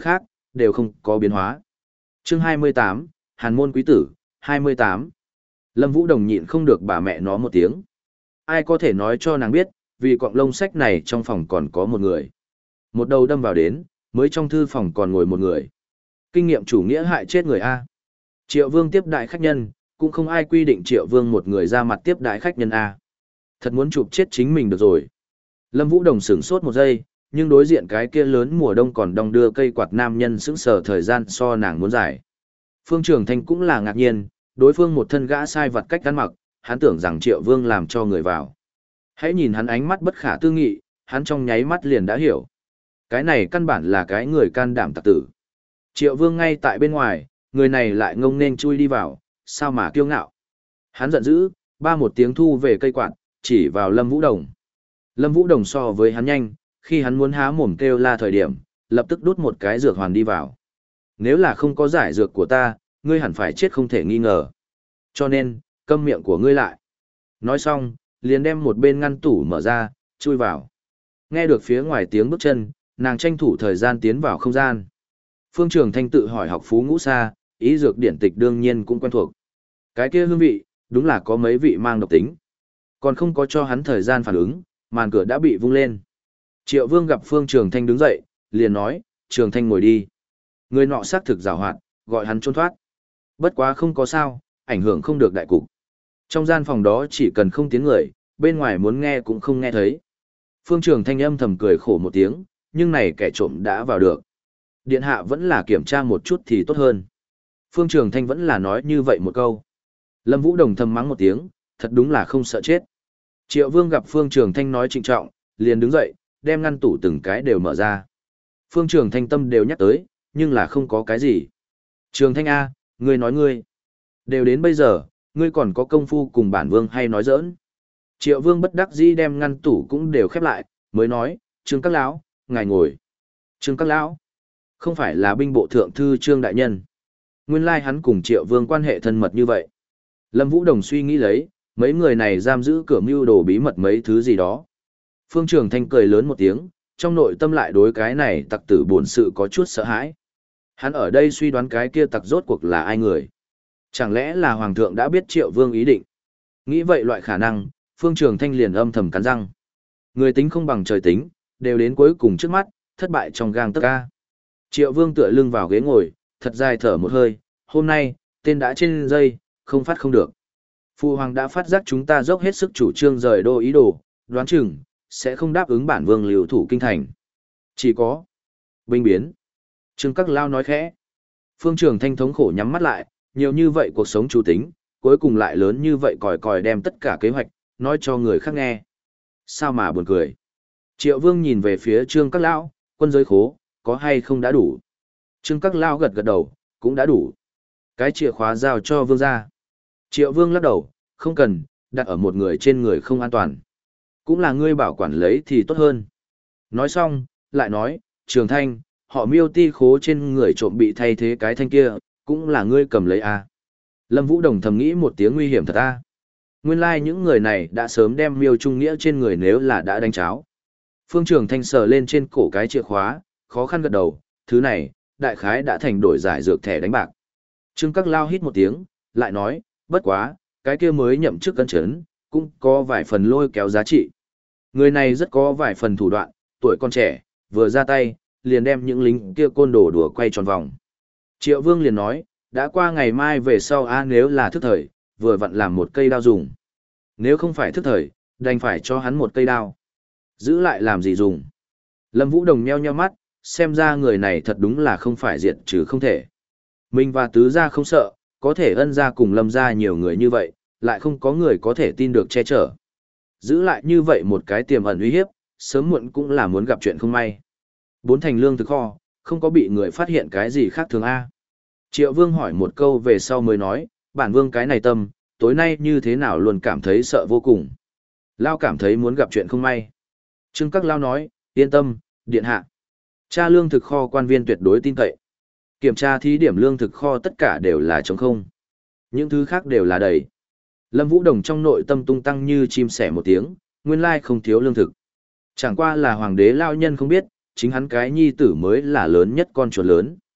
đều không có biến hóa. Chương hai mươi tám, Hàn môn quý tử, hai mươi tám. Lâm Vũ Đồng nhịn không được bà mẹ nó một tiếng. Ai có thể nói cho nàng biết, vì cọng lông sách này trong phòng còn có một người. Một đầu đâm vào đến, mới trong thư phòng còn ngồi một người. Kinh nghiệm chủ nghĩa hại chết người A. Triệu Vương tiếp đại khách nhân, cũng không ai quy định Triệu Vương một người ra mặt tiếp đại khách nhân A. Thật muốn chụp chết chính mình được rồi. Lâm Vũ Đồng sửng sốt một giây, nhưng đối diện cái kia lớn mùa đông còn đong đưa cây quạt nam nhân sững sờ thời gian so nàng muốn giải. Phương Trường Thanh cũng là ngạc nhiên, đối phương một thân gã sai vật cách ăn mặc, hắn tưởng rằng Triệu Vương làm cho người vào. Hãy nhìn hắn ánh mắt bất khả tư nghị, hắn trong nháy mắt liền đã hiểu. Cái này căn bản là cái người can đảm tặc tử. Triệu Vương ngay tại bên ngoài, người này lại ngông nên chui đi vào, sao mà kiêu ngạo. Hắn giận dữ, ba một tiếng thu về cây quạt, chỉ vào Lâm Vũ Đồng. Lâm Vũ Đồng so với hắn nhanh, khi hắn muốn há mồm kêu la thời điểm, lập tức đút một cái dược hoàn đi vào. Nếu là không có giải dược của ta, ngươi hẳn phải chết không thể nghi ngờ. Cho nên, câm miệng của ngươi lại. Nói xong, liền đem một bên ngăn tủ mở ra, chui vào. Nghe được phía ngoài tiếng bước chân, nàng tranh thủ thời gian tiến vào không gian. Phương Trường Thanh tự hỏi học phú ngũ sa, ý dược điển tịch đương nhiên cũng quen thuộc. Cái kia hương vị, đúng là có mấy vị mang độc tính. Còn không có cho hắn thời gian phản ứng, màn cửa đã bị vung lên. Triệu Vương gặp Phương Trường Thanh đứng dậy, liền nói, Trường Thanh ngồi đi. Người nọ xác thực giàu hoạt, gọi hắn trốn thoát. Bất quá không có sao, ảnh hưởng không được đại cục. Trong gian phòng đó chỉ cần không tiếng người, bên ngoài muốn nghe cũng không nghe thấy. Phương Trường Thanh âm thầm cười khổ một tiếng, nhưng này kẻ trộm đã vào được. Điện hạ vẫn là kiểm tra một chút thì tốt hơn. Phương Trường Thanh vẫn là nói như vậy một câu. Lâm Vũ Đồng thầm mắng một tiếng, thật đúng là không sợ chết. Triệu Vương gặp Phương Trường Thanh nói trịnh trọng, liền đứng dậy, đem ngăn tủ từng cái đều mở ra. Phương Trường Thanh tâm đều nhắc tới, nhưng là không có cái gì. Trường Thanh A, ngươi nói ngươi. Đều đến bây giờ, ngươi còn có công phu cùng bản Vương hay nói giỡn. Triệu Vương bất đắc dĩ đem ngăn tủ cũng đều khép lại, mới nói, Trương Các Lão, ngài ngồi. Trương Các Lão, không phải là binh bộ thượng thư Trương Đại Nhân. Nguyên lai hắn cùng Triệu Vương quan hệ thân mật như vậy. Lâm Vũ Đồng suy nghĩ lấy, mấy người này giam giữ cửa mưu đồ bí mật mấy thứ gì đó. Phương Trường Thanh cười lớn một tiếng, trong nội tâm lại đối cái này tặc tử buồn sự có chút sợ hãi. Hắn ở đây suy đoán cái kia tặc rốt cuộc là ai người. Chẳng lẽ là Hoàng thượng đã biết Triệu Vương ý định? Nghĩ vậy loại khả năng, Phương Trường Thanh liền âm thầm cắn răng. Người tính không bằng trời tính, đều đến cuối cùng trước mắt, thất bại trong gang tấc ca. Triệu Vương tựa lưng vào ghế ngồi, thật dài thở một hơi, hôm nay, tên đã trên dây, không phát không được. Phu Hoàng đã phát giác chúng ta dốc hết sức chủ trương rời đô ý đồ, đoán chừng sẽ không đáp ứng bản Vương lưu thủ kinh thành. Chỉ có binh biến. Trương Các Lao nói khẽ. Phương Trường Thanh thống khổ nhắm mắt lại, nhiều như vậy cuộc sống chủ tính, cuối cùng lại lớn như vậy còi còi đem tất cả kế hoạch, nói cho người khác nghe. Sao mà buồn cười. Triệu Vương nhìn về phía Trương Các Lão, quân giới khố, có hay không đã đủ. Trương Các Lão gật gật đầu, cũng đã đủ. Cái chìa khóa giao cho Vương ra. Triệu Vương lắc đầu, không cần, đặt ở một người trên người không an toàn. Cũng là ngươi bảo quản lấy thì tốt hơn. Nói xong, lại nói, Trường Thanh, họ Miêu ti khố trên người trộm bị thay thế cái thanh kia, cũng là ngươi cầm lấy à. Lâm Vũ Đồng thầm nghĩ một tiếng nguy hiểm thật à. Nguyên lai like những người này đã sớm đem Miêu Trung Nghĩa trên người nếu là đã đánh cháo. Phương Trường Thanh sờ lên trên cổ cái chìa khóa, khó khăn gật đầu, thứ này, đại khái đã thành đổi giải dược thẻ đánh bạc. Trương Các Lao hít một tiếng, lại nói, bất quá, cái kia mới nhậm chức cân chấn, cũng có vài phần lôi kéo giá trị. Người này rất có vài phần thủ đoạn, tuổi còn trẻ, vừa ra tay, liền đem những lính kia côn đồ đùa quay tròn vòng. Triệu Vương liền nói, đã qua ngày mai về sau a nếu là thức thời, vừa vặn làm một cây đao dùng. Nếu không phải thức thời, đành phải cho hắn một cây đao. Giữ lại làm gì dùng. Lâm Vũ Đồng nheo nheo mắt, xem ra người này thật đúng là không phải diệt trừ không thể. Mình và tứ gia không sợ, có thể ân gia cùng Lâm gia nhiều người như vậy, lại không có người có thể tin được che chở. Giữ lại như vậy một cái tiềm ẩn uy hiếp, sớm muộn cũng là muốn gặp chuyện không may. Bốn thành lương thực kho, không có bị người phát hiện cái gì khác thường a. Triệu Vương hỏi một câu về sau mới nói, bản Vương cái này tâm, tối nay như thế nào luôn cảm thấy sợ vô cùng. Lao cảm thấy muốn gặp chuyện không may. Trương Các Lao nói, yên tâm, điện hạ. Tra lương thực kho quan viên tuyệt đối tin cậy. Kiểm tra thí điểm lương thực kho tất cả đều là trống không. Những thứ khác đều là đầy. Lâm Vũ Đồng trong nội tâm tung tăng như chim sẻ một tiếng, nguyên lai không thiếu lương thực. Chẳng qua là hoàng đế lao nhân không biết, chính hắn cái nhi tử mới là lớn nhất con chuột lớn.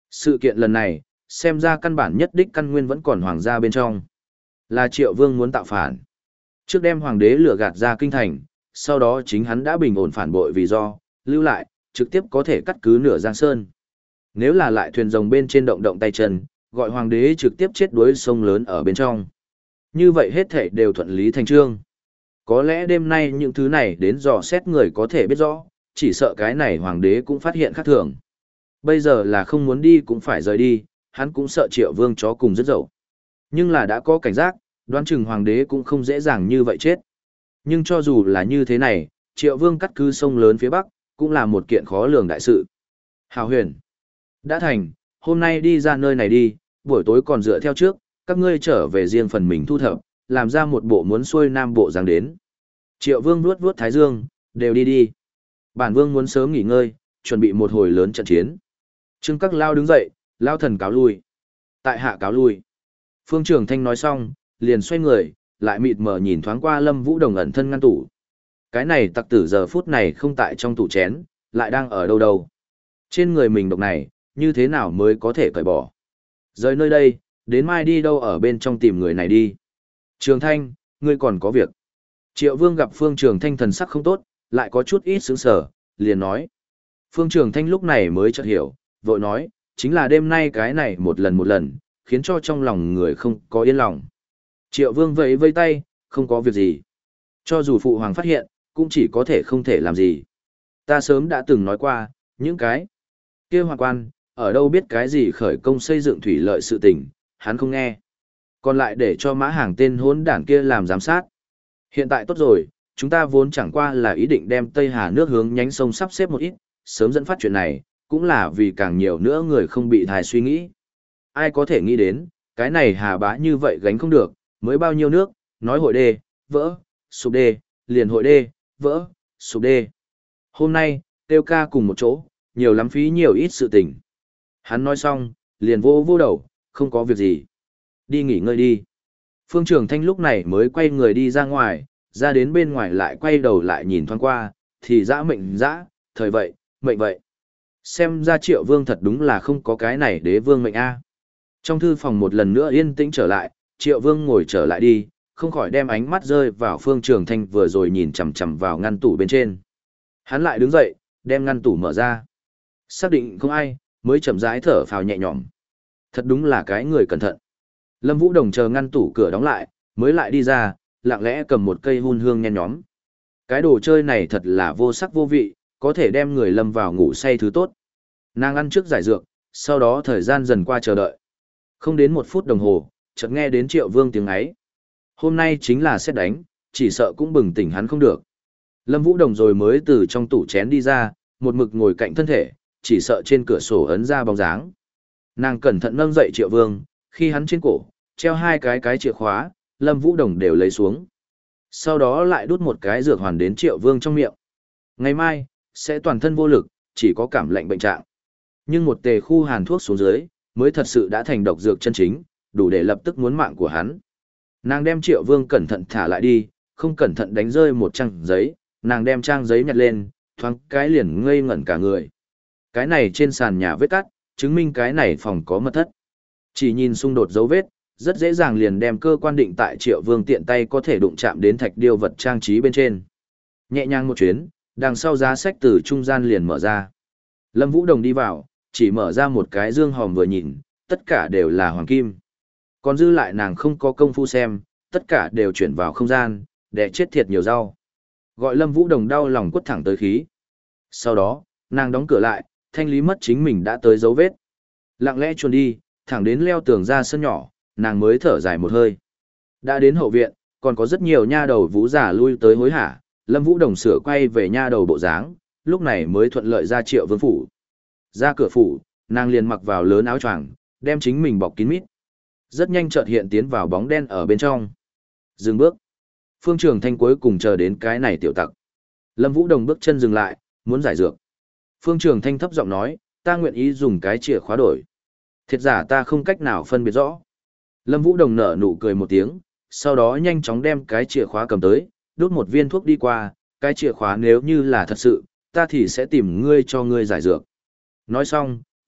Sự kiện lần này, xem ra căn bản nhất đích căn nguyên vẫn còn hoàng gia bên trong. Là Triệu Vương muốn tạo phản. Trước đem hoàng đế lừa gạt ra kinh thành, sau đó chính hắn đã bình ổn phản bội vì do, lưu lại, trực tiếp có thể cắt cứ nửa Giang Sơn. Nếu là lại thuyền rồng bên trên động động tay chân, gọi hoàng đế trực tiếp chết đuối sông lớn ở bên trong. Như vậy hết thảy đều thuận lý thành trương. Có lẽ đêm nay những thứ này đến dò xét người có thể biết rõ, chỉ sợ cái này hoàng đế cũng phát hiện khác thường. Bây giờ là không muốn đi cũng phải rời đi, hắn cũng sợ Triệu Vương chó cùng rất dậu. Nhưng là đã có cảnh giác, đoán chừng hoàng đế cũng không dễ dàng như vậy chết. Nhưng cho dù là như thế này, Triệu Vương cắt cứ sông lớn phía Bắc, cũng là một kiện khó lường đại sự. Hào huyền. Đã thành, hôm nay đi ra nơi này đi, buổi tối còn dựa theo trước, các ngươi trở về riêng phần mình thu thập, làm ra một bộ muốn xuôi nam bộ dáng đến. Triệu Vương vuốt vuốt thái dương, đều đi đi. Bản Vương muốn sớm nghỉ ngơi, chuẩn bị một hồi lớn trận chiến. Trương Các Lao đứng dậy, Lao thần cáo lui. Tại hạ cáo lui. Phương Trường Thanh nói xong, liền xoay người, lại mịt mờ nhìn thoáng qua Lâm Vũ Đồng ẩn thân ngăn tủ. Cái này tặc tử giờ phút này không tại trong tủ chén, lại đang ở đâu đâu. Trên người mình độc này, như thế nào mới có thể cởi bỏ. Rời nơi đây, đến mai đi đâu ở bên trong tìm người này đi. Trường Thanh, ngươi còn có việc. Triệu Vương gặp Phương Trường Thanh thần sắc không tốt, lại có chút ít sững sờ, liền nói. Phương Trường Thanh lúc này mới chợt hiểu, vội nói, chính là đêm nay cái này một lần một lần, khiến cho trong lòng người không có yên lòng. Triệu Vương vẫy vây tay, không có việc gì. Cho dù phụ hoàng phát hiện, cũng chỉ có thể không thể làm gì. Ta sớm đã từng nói qua, những cái kia hoàng quan, ở đâu biết cái gì khởi công xây dựng thủy lợi sự tình, hắn không nghe. Còn lại để cho mã hàng tên hỗn đảng kia làm giám sát. Hiện tại tốt rồi, chúng ta vốn chẳng qua là ý định đem Tây Hà nước hướng nhánh sông sắp xếp một ít, sớm dẫn phát chuyện này, cũng là vì càng nhiều nữa người không bị thai suy nghĩ. Ai có thể nghĩ đến, cái này Hà Bá như vậy gánh không được, mới bao nhiêu nước, nói hội đê, vỡ, sụp đê, liền hội đê, vỡ, sụp đê. Hôm nay, tiêu ca cùng một chỗ, nhiều lắm phí nhiều ít sự tình. Hắn nói xong, liền vô vô đầu, không có việc gì. Đi nghỉ ngơi đi. Phương Trường Thanh lúc này mới quay người đi ra ngoài, ra đến bên ngoài lại quay đầu lại nhìn thoáng qua, thì dã mệnh dã, thời vậy, mệnh vậy. Xem ra Triệu Vương thật đúng là không có cái này đế vương mệnh A. Trong thư phòng một lần nữa yên tĩnh trở lại, Triệu Vương ngồi trở lại đi, không khỏi đem ánh mắt rơi vào Phương Trường Thanh vừa rồi nhìn chằm chằm vào ngăn tủ bên trên. Hắn lại đứng dậy, đem ngăn tủ mở ra. Xác định không ai, mới chậm rãi thở phào nhẹ nhõm. Thật đúng là cái người cẩn thận. Lâm Vũ Đồng chờ ngăn tủ cửa đóng lại, mới lại đi ra, lặng lẽ cầm một cây hun hương nhen nhóm. Cái đồ chơi này thật là vô sắc vô vị, có thể đem người lâm vào ngủ say thứ tốt. Nàng ăn trước giải dược, sau đó thời gian dần qua chờ đợi. Không đến một phút đồng hồ, chợt nghe đến Triệu Vương tiếng ấy. Hôm nay chính là xét đánh, chỉ sợ cũng bừng tỉnh hắn không được. Lâm Vũ Đồng rồi mới từ trong tủ chén đi ra, một mực ngồi cạnh thân thể, chỉ sợ trên cửa sổ ấn ra bóng dáng. Nàng cẩn thận nâng dậy Triệu Vương, khi hắn trên cổ, treo hai cái cái chìa khóa, Lâm Vũ Đồng đều lấy xuống. Sau đó lại đút một cái dược hoàn đến Triệu Vương trong miệng. Ngày mai, sẽ toàn thân vô lực, chỉ có cảm lạnh bệnh trạng. Nhưng một tề khu hàn thuốc xuống dưới, mới thật sự đã thành độc dược chân chính, đủ để lập tức muốn mạng của hắn. Nàng đem Triệu Vương cẩn thận thả lại đi, không cẩn thận đánh rơi một trang giấy, nàng đem trang giấy nhặt lên, thoáng cái liền ngây ngẩn cả người. Cái này trên sàn nhà vết cắt, chứng minh cái này phòng có mật thất. Chỉ nhìn xung đột dấu vết, rất dễ dàng liền đem cơ quan định tại Triệu Vương tiện tay có thể đụng chạm đến thạch điêu vật trang trí bên trên. Nhẹ nhàng một chuyến, đằng sau giá sách từ trung gian liền mở ra. Lâm Vũ Đồng đi vào, chỉ mở ra một cái dương hòm vừa nhìn, tất cả đều là hoàng kim. Còn dư lại nàng không có công phu xem, tất cả đều chuyển vào không gian, để chết thiệt nhiều rau. Gọi Lâm Vũ Đồng đau lòng quất thẳng tới khí. Sau đó, nàng đóng cửa lại, thanh lý mất chính mình đã tới dấu vết. Lặng lẽ chuồn đi, thẳng đến leo tường ra sân nhỏ, nàng mới thở dài một hơi. Đã đến hậu viện, còn có rất nhiều nha đầu vũ giả lui tới hối hả, Lâm Vũ Đồng sửa quay về nha đầu bộ dáng, lúc này mới thuận lợi ra Triệu Vương phủ. Ra cửa phủ, nàng liền mặc vào lớn áo choàng, đem chính mình bọc kín mít. Rất nhanh chợt hiện tiến vào bóng đen ở bên trong. Dừng bước. Phương Trường Thanh cuối cùng chờ đến cái này tiểu tặc. Lâm Vũ Đồng bước chân dừng lại, muốn giải dược. Phương Trường Thanh thấp giọng nói, ta nguyện ý dùng cái chìa khóa đổi. Thiệt giả ta không cách nào phân biệt rõ. Lâm Vũ Đồng nở nụ cười một tiếng, sau đó nhanh chóng đem cái chìa khóa cầm tới, đút một viên thuốc đi qua, cái chìa khóa nếu như là thật sự, ta thì sẽ tìm ngươi cho ngươi giải dược. Nói xong,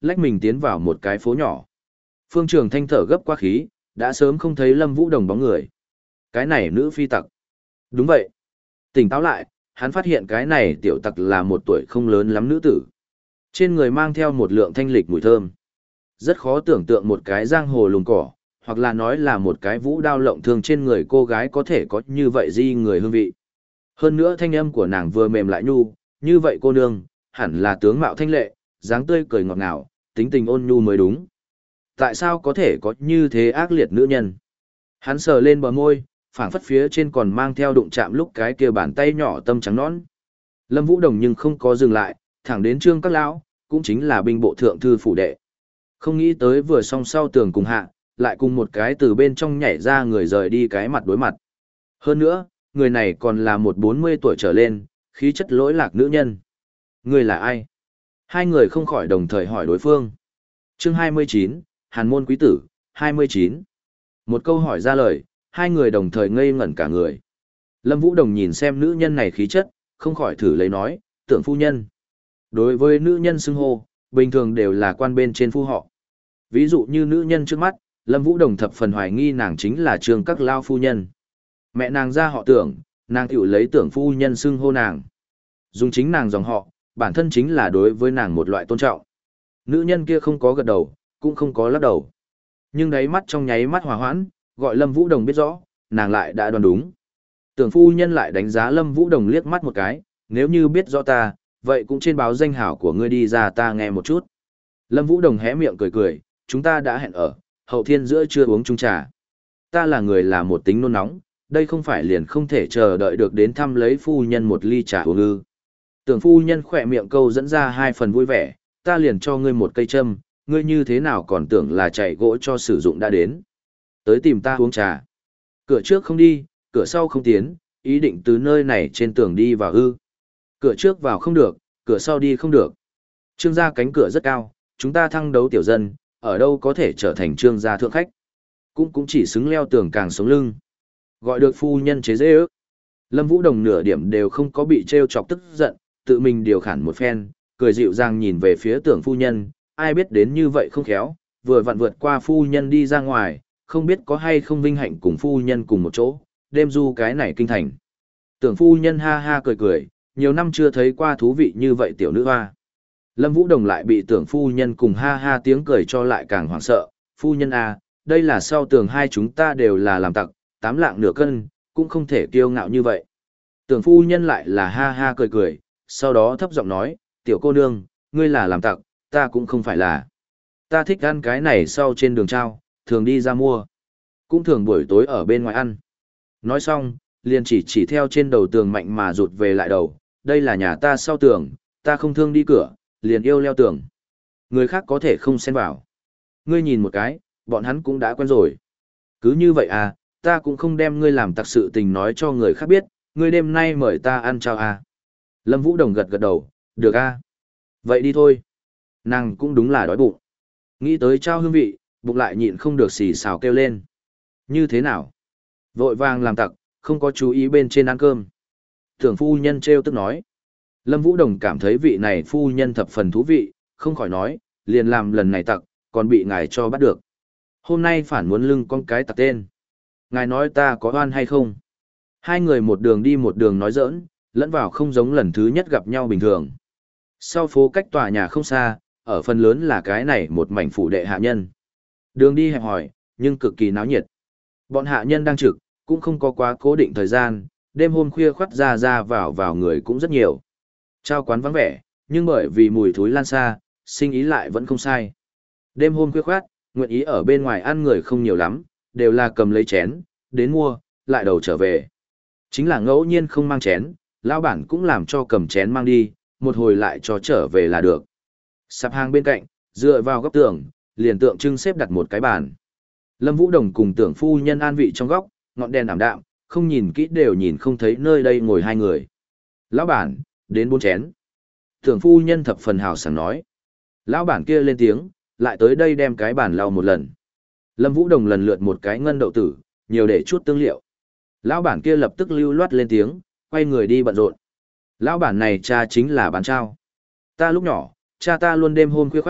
lách mình tiến vào một cái phố nhỏ. Phương Trường Thanh thở gấp qua khí, đã sớm không thấy Lâm Vũ Đồng bóng người. Cái này nữ phi tặc. Đúng vậy. Tỉnh táo lại, hắn phát hiện cái này tiểu tặc là một tuổi không lớn lắm nữ tử. Trên người mang theo một lượng thanh lịch mùi thơm. Rất khó tưởng tượng một cái giang hồ lùng cỏ, hoặc là nói là một cái vũ đao lộng thương trên người cô gái có thể có như vậy di người hương vị. Hơn nữa thanh âm của nàng vừa mềm lại nhu, như vậy cô nương, hẳn là tướng mạo thanh lệ, dáng tươi cười ngọt ngào, tính tình ôn nhu mới đúng. Tại sao có thể có như thế ác liệt nữ nhân? Hắn sờ lên bờ môi, phảng phất phía trên còn mang theo đụng chạm lúc cái kia bàn tay nhỏ tâm trắng nõn. Lâm Vũ Đồng nhưng không có dừng lại, thẳng đến Trương Các lão, cũng chính là binh bộ thượng thư phủ đệ. Không nghĩ tới vừa song sau tường cùng hạ, lại cùng một cái từ bên trong nhảy ra người rời đi cái mặt đối mặt. Hơn nữa, người này còn là một bốn mươi tuổi trở lên, khí chất lỗi lạc nữ nhân. Người là ai? Hai người không khỏi đồng thời hỏi đối phương. Chương hai mươi chín, Hàn môn quý tử, hai mươi chín. Một câu hỏi ra lời, hai người đồng thời ngây ngẩn cả người. Lâm Vũ Đồng nhìn xem nữ nhân này khí chất, không khỏi thử lấy nói, tưởng phu nhân. Đối với nữ nhân xưng hô, bình thường đều là quan bên trên phu họ. Ví dụ như nữ nhân trước mắt, Lâm Vũ Đồng thập phần hoài nghi nàng chính là Trương Các lao phu nhân. Mẹ nàng ra họ Tưởng, nàng tiểu lấy Tưởng phu nhân xưng hô nàng. Dùng chính nàng dòng họ, bản thân chính là đối với nàng một loại tôn trọng. Nữ nhân kia không có gật đầu, cũng không có lắc đầu. Nhưng đáy mắt trong nháy mắt hòa hoãn, gọi Lâm Vũ Đồng biết rõ, nàng lại đã đoán đúng. Tưởng phu nhân lại đánh giá Lâm Vũ Đồng liếc mắt một cái, nếu như biết rõ ta, vậy cũng trên báo danh hảo của ngươi đi ra ta nghe một chút. Lâm Vũ Đồng hé miệng cười cười, chúng ta đã hẹn ở, hậu thiên giữa trưa uống chung trà. Ta là người là một tính nôn nóng, đây không phải liền không thể chờ đợi được đến thăm lấy phu nhân một ly trà uống ư. Tưởng phu nhân khỏe miệng câu dẫn ra hai phần vui vẻ, ta liền cho ngươi một cây châm, ngươi như thế nào còn tưởng là chạy gỗ cho sử dụng đã đến. Tới tìm ta uống trà. Cửa trước không đi, cửa sau không tiến, ý định từ nơi này trên tường đi vào ư. Cửa trước vào không được, cửa sau đi không được. Trương gia cánh cửa rất cao, chúng ta thăng đấu tiểu dân, ở đâu có thể trở thành trương gia thượng khách. Cũng cũng chỉ xứng leo tường càng sống lưng. Gọi được phu nhân chế dễ ước. Lâm Vũ Đồng nửa điểm đều không có bị trêu chọc tức giận, tự mình điều khản một phen, cười dịu dàng nhìn về phía tưởng phu nhân, ai biết đến như vậy không khéo, vừa vặn vượt qua phu nhân đi ra ngoài, không biết có hay không vinh hạnh cùng phu nhân cùng một chỗ, đêm du cái này kinh thành. Tưởng phu nhân ha ha cười cười, nhiều năm chưa thấy qua thú vị như vậy tiểu nữ hoa. Lâm Vũ Đồng lại bị tưởng phu nhân cùng ha ha tiếng cười cho lại càng hoảng sợ, phu nhân à, đây là sau tường hai chúng ta đều là làm tặc, tám lạng nửa cân, cũng không thể kiêu ngạo như vậy. Tưởng phu nhân lại là ha ha cười cười, sau đó thấp giọng nói, tiểu cô nương, ngươi là làm tặc, ta cũng không phải là. Ta thích ăn cái này sau trên đường trao, thường đi ra mua. Cũng thường buổi tối ở bên ngoài ăn. Nói xong, liền chỉ chỉ theo trên đầu tường mạnh mà rụt về lại đầu, đây là nhà ta sau tường, ta không thương đi cửa, liền yêu leo tường. Người khác có thể không xen vào. Ngươi nhìn một cái, bọn hắn cũng đã quen rồi. Cứ như vậy à, ta cũng không đem ngươi làm tặc sự tình nói cho người khác biết, ngươi đêm nay mời ta ăn chào à. Lâm Vũ Đồng gật gật đầu, được à. Vậy đi thôi. Nàng cũng đúng là đói bụng. Nghĩ tới trao hương vị, bụng lại nhịn không được xì xào kêu lên. Như thế nào? Vội vàng làm tặc, không có chú ý bên trên ăn cơm. Tưởng phu nhân trêu tức nói. Lâm Vũ Đồng cảm thấy vị này phu nhân thập phần thú vị, không khỏi nói, liền làm lần này tặc, còn bị ngài cho bắt được. Hôm nay phản muốn lưng con cái tặc tên. Ngài nói ta có oan hay không? Hai người một đường đi một đường nói giỡn, lẫn vào không giống lần thứ nhất gặp nhau bình thường. Sau phố cách tòa nhà không xa, ở phần lớn là cái này một mảnh phủ đệ hạ nhân. Đường đi hẹp hỏi, nhưng cực kỳ náo nhiệt. Bọn hạ nhân đang trực, cũng không có quá cố định thời gian, đêm hôm khuya khoắt ra ra vào vào người cũng rất nhiều. Trao quán vắng vẻ, nhưng bởi vì mùi thối lan xa, sinh ý lại vẫn không sai. Đêm hôm khuya khoát, nguyện ý ở bên ngoài ăn người không nhiều lắm, đều là cầm lấy chén, đến mua, lại đầu trở về. Chính là ngẫu nhiên không mang chén, lão bản cũng làm cho cầm chén mang đi, một hồi lại cho trở về là được. Sạp hàng bên cạnh, dựa vào góc tường, liền tượng trưng xếp đặt một cái bàn. Lâm Vũ Đồng cùng tưởng phu nhân an vị trong góc, ngọn đèn ảm đạm, không nhìn kỹ đều nhìn không thấy nơi đây ngồi hai người. Lão bản, đến bốn chén. Tưởng phu nhân thập phần hào sảng nói. Lão bản kia lên tiếng, lại tới đây đem cái bàn lau một lần. Lâm Vũ Đồng lần lượt một cái ngân đậu tử, nhiều để chút tương liệu. Lão bản kia lập tức lưu loát lên tiếng, quay người đi bận rộn. Lão bản này cha chính là bán trao. Ta lúc nhỏ, cha ta luôn đêm hôm khuya khoát,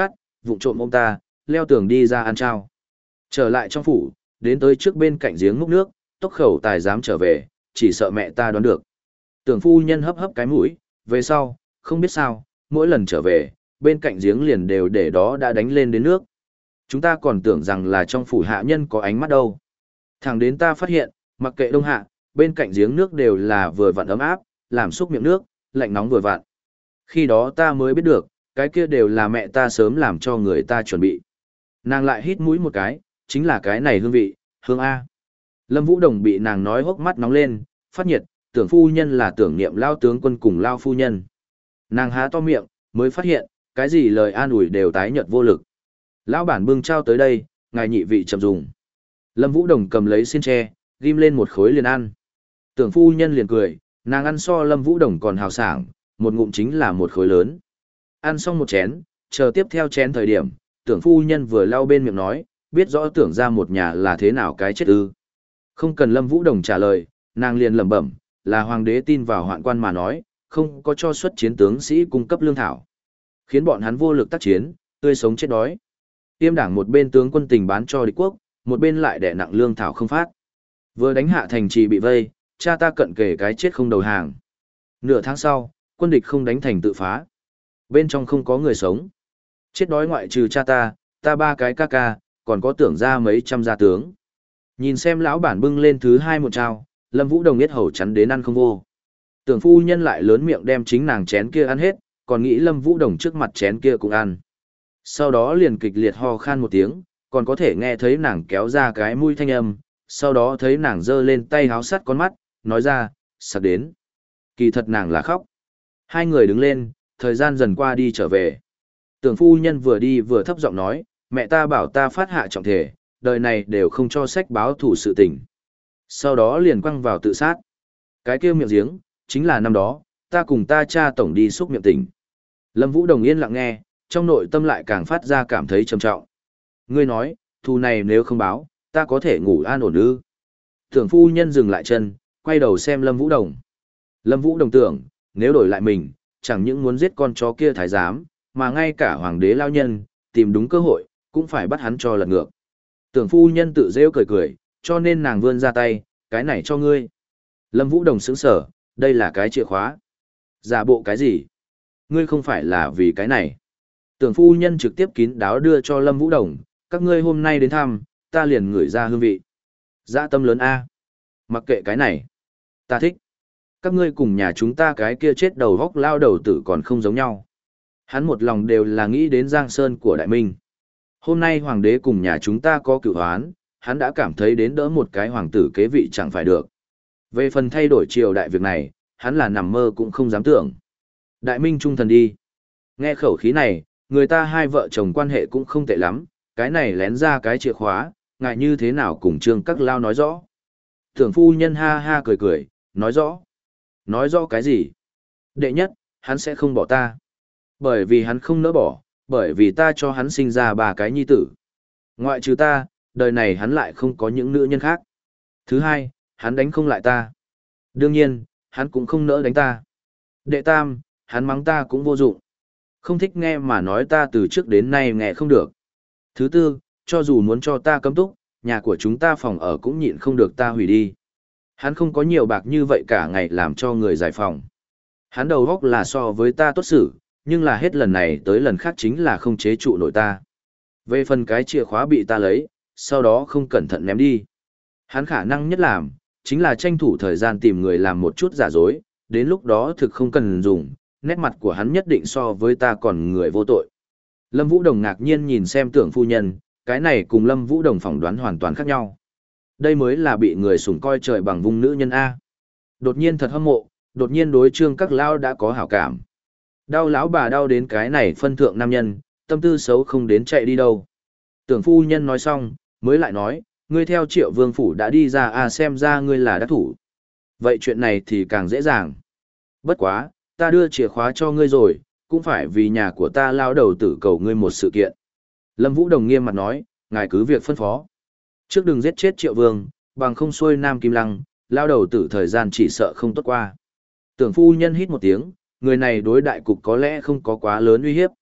vụng trộm ôm ta, leo tường đi ra ăn trao. Trở lại trong phủ, đến tới trước bên cạnh giếng múc nước, tốc khẩu tài dám trở về, chỉ sợ mẹ ta đoán được. Tưởng phu nhân hấp hấp cái mũi, về sau, không biết sao, mỗi lần trở về, bên cạnh giếng liền đều để đó đã đánh lên đến nước. Chúng ta còn tưởng rằng là trong phủ hạ nhân có ánh mắt đâu. Thẳng đến ta phát hiện, mặc kệ đông hạ, bên cạnh giếng nước đều là vừa vặn ấm áp, làm xúc miệng nước, lạnh nóng vừa vặn. Khi đó ta mới biết được, cái kia đều là mẹ ta sớm làm cho người ta chuẩn bị. Nàng lại hít mũi một cái, chính là cái này hương vị, hương A. Lâm Vũ Đồng bị nàng nói hốc mắt nóng lên, phát nhiệt, tưởng phu nhân là tưởng niệm lao tướng quân cùng lao phu nhân. Nàng há to miệng, mới phát hiện, cái gì lời an ủi đều tái nhợt vô lực. Lão bản bưng trao tới đây, ngài nhị vị chậm dùng. Lâm Vũ Đồng cầm lấy xiên tre, ghim lên một khối liền ăn. Tưởng phu nhân liền cười, nàng ăn so Lâm Vũ Đồng còn hào sảng, một ngụm chính là một khối lớn. Ăn xong một chén, chờ tiếp theo chén thời điểm, tưởng phu nhân vừa lau bên miệng nói, biết rõ tưởng ra một nhà là thế nào cái chết ư. Không cần Lâm Vũ Đồng trả lời, nàng liền lẩm bẩm, là hoàng đế tin vào hoạn quan mà nói, không có cho xuất chiến tướng sĩ cung cấp lương thảo. Khiến bọn hắn vô lực tác chiến, tươi sống chết đói. Tiêm đảng một bên tướng quân tình bán cho địch quốc, một bên lại đè nặng lương thảo không phát. Vừa đánh hạ thành trì bị vây, cha ta cận kề cái chết không đầu hàng. Nửa tháng sau, quân địch không đánh thành tự phá. Bên trong không có người sống. Chết đói ngoại trừ cha ta, ta ba cái ca ca, còn có tưởng ra mấy trăm gia tướng. Nhìn xem lão bản bưng lên thứ hai một trao, Lâm Vũ Đồng biết hầu chắn đến ăn không vô. Tưởng phu nhân lại lớn miệng đem chính nàng chén kia ăn hết, còn nghĩ Lâm Vũ Đồng trước mặt chén kia cũng ăn. Sau đó liền kịch liệt ho khan một tiếng, còn có thể nghe thấy nàng kéo ra cái mũi thanh âm, sau đó thấy nàng giơ lên tay háo sắt con mắt, nói ra, sắp đến. Kỳ thật nàng là khóc. Hai người đứng lên, thời gian dần qua đi trở về. Tưởng phu nhân vừa đi vừa thấp giọng nói, mẹ ta bảo ta phát hạ trọng thể, đời này đều không cho sách báo thủ sự tình. Sau đó liền quăng vào tự sát. Cái kia miệng giếng, chính là năm đó, ta cùng ta cha tổng đi xúc miệng tỉnh. Lâm Vũ Đồng yên lặng nghe, trong nội tâm lại càng phát ra cảm thấy trầm trọng. Ngươi nói, thù này nếu không báo, ta có thể ngủ an ổn ư? Tưởng phu nhân dừng lại chân, quay đầu xem Lâm Vũ Đồng. Lâm Vũ Đồng tưởng, nếu đổi lại mình, chẳng những muốn giết con chó kia thái giám, mà ngay cả hoàng đế lao nhân, tìm đúng cơ hội, cũng phải bắt hắn cho lật ngược. Tưởng phu nhân tự rêu cười cười, cho nên nàng vươn ra tay, cái này cho ngươi. Lâm Vũ Đồng sững sở, đây là cái chìa khóa. Giả bộ cái gì? Ngươi không phải là vì cái này. Tưởng phu nhân trực tiếp kín đáo đưa cho Lâm Vũ Đồng, các ngươi hôm nay đến thăm, ta liền ngửi ra hương vị. Dã tâm lớn A. Mặc kệ cái này. Ta thích. Các ngươi cùng nhà chúng ta cái kia chết đầu góc lao đầu tử còn không giống nhau. Hắn một lòng đều là nghĩ đến Giang Sơn của Đại Minh. Hôm nay hoàng đế cùng nhà chúng ta có cửu hoán, hắn đã cảm thấy đến đỡ một cái hoàng tử kế vị chẳng phải được. Về phần thay đổi triều đại việc này, hắn là nằm mơ cũng không dám tưởng. Đại Minh trung thần đi. Nghe khẩu khí này, người ta hai vợ chồng quan hệ cũng không tệ lắm, cái này lén ra cái chìa khóa, ngại như thế nào cùng Trương Các Lao nói rõ. Tưởng phu nhân ha ha cười cười, nói rõ. Nói rõ cái gì? Đệ nhất, hắn sẽ không bỏ ta. Bởi vì hắn không nỡ bỏ, bởi vì ta cho hắn sinh ra ba cái nhi tử. Ngoại trừ ta, đời này hắn lại không có những nữ nhân khác. Thứ hai, hắn đánh không lại ta. Đương nhiên, hắn cũng không nỡ đánh ta. Đệ tam, hắn mắng ta cũng vô dụng. Không thích nghe mà nói ta từ trước đến nay nghe không được. Thứ tư, cho dù muốn cho ta cấm túc, nhà của chúng ta phòng ở cũng nhịn không được ta hủy đi. Hắn không có nhiều bạc như vậy cả ngày làm cho người giải phòng. Hắn đầu góc là so với ta tốt xử, nhưng là hết lần này tới lần khác chính là không chế trụ nổi ta. Về phần cái chìa khóa bị ta lấy, sau đó không cẩn thận ném đi. Hắn khả năng nhất làm, chính là tranh thủ thời gian tìm người làm một chút giả dối, đến lúc đó thực không cần dùng, nét mặt của hắn nhất định so với ta còn người vô tội. Lâm Vũ Đồng ngạc nhiên nhìn xem tưởng phu nhân, cái này cùng Lâm Vũ Đồng phỏng đoán hoàn toàn khác nhau. Đây mới là bị người sủng coi trời bằng vung nữ nhân A. Đột nhiên thật hâm mộ, đột nhiên đối Trương Các Lao đã có hảo cảm. Đau lão bà đau đến cái này phân thượng nam nhân, tâm tư xấu không đến chạy đi đâu. Tưởng phu nhân nói xong, mới lại nói, ngươi theo Triệu Vương Phủ đã đi ra à, xem ra ngươi là đắc thủ. Vậy chuyện này thì càng dễ dàng. Bất quá, ta đưa chìa khóa cho ngươi rồi, cũng phải vì nhà của ta lao đầu tử cầu ngươi một sự kiện. Lâm Vũ Đồng nghiêm mặt nói, ngài cứ việc phân phó. Trước đừng giết chết Triệu Vương, bằng không xuôi Nam Kim Lăng, lao đầu tử thời gian chỉ sợ không tốt qua. Tưởng phu nhân hít một tiếng, người này đối đại cục có lẽ không có quá lớn uy hiếp.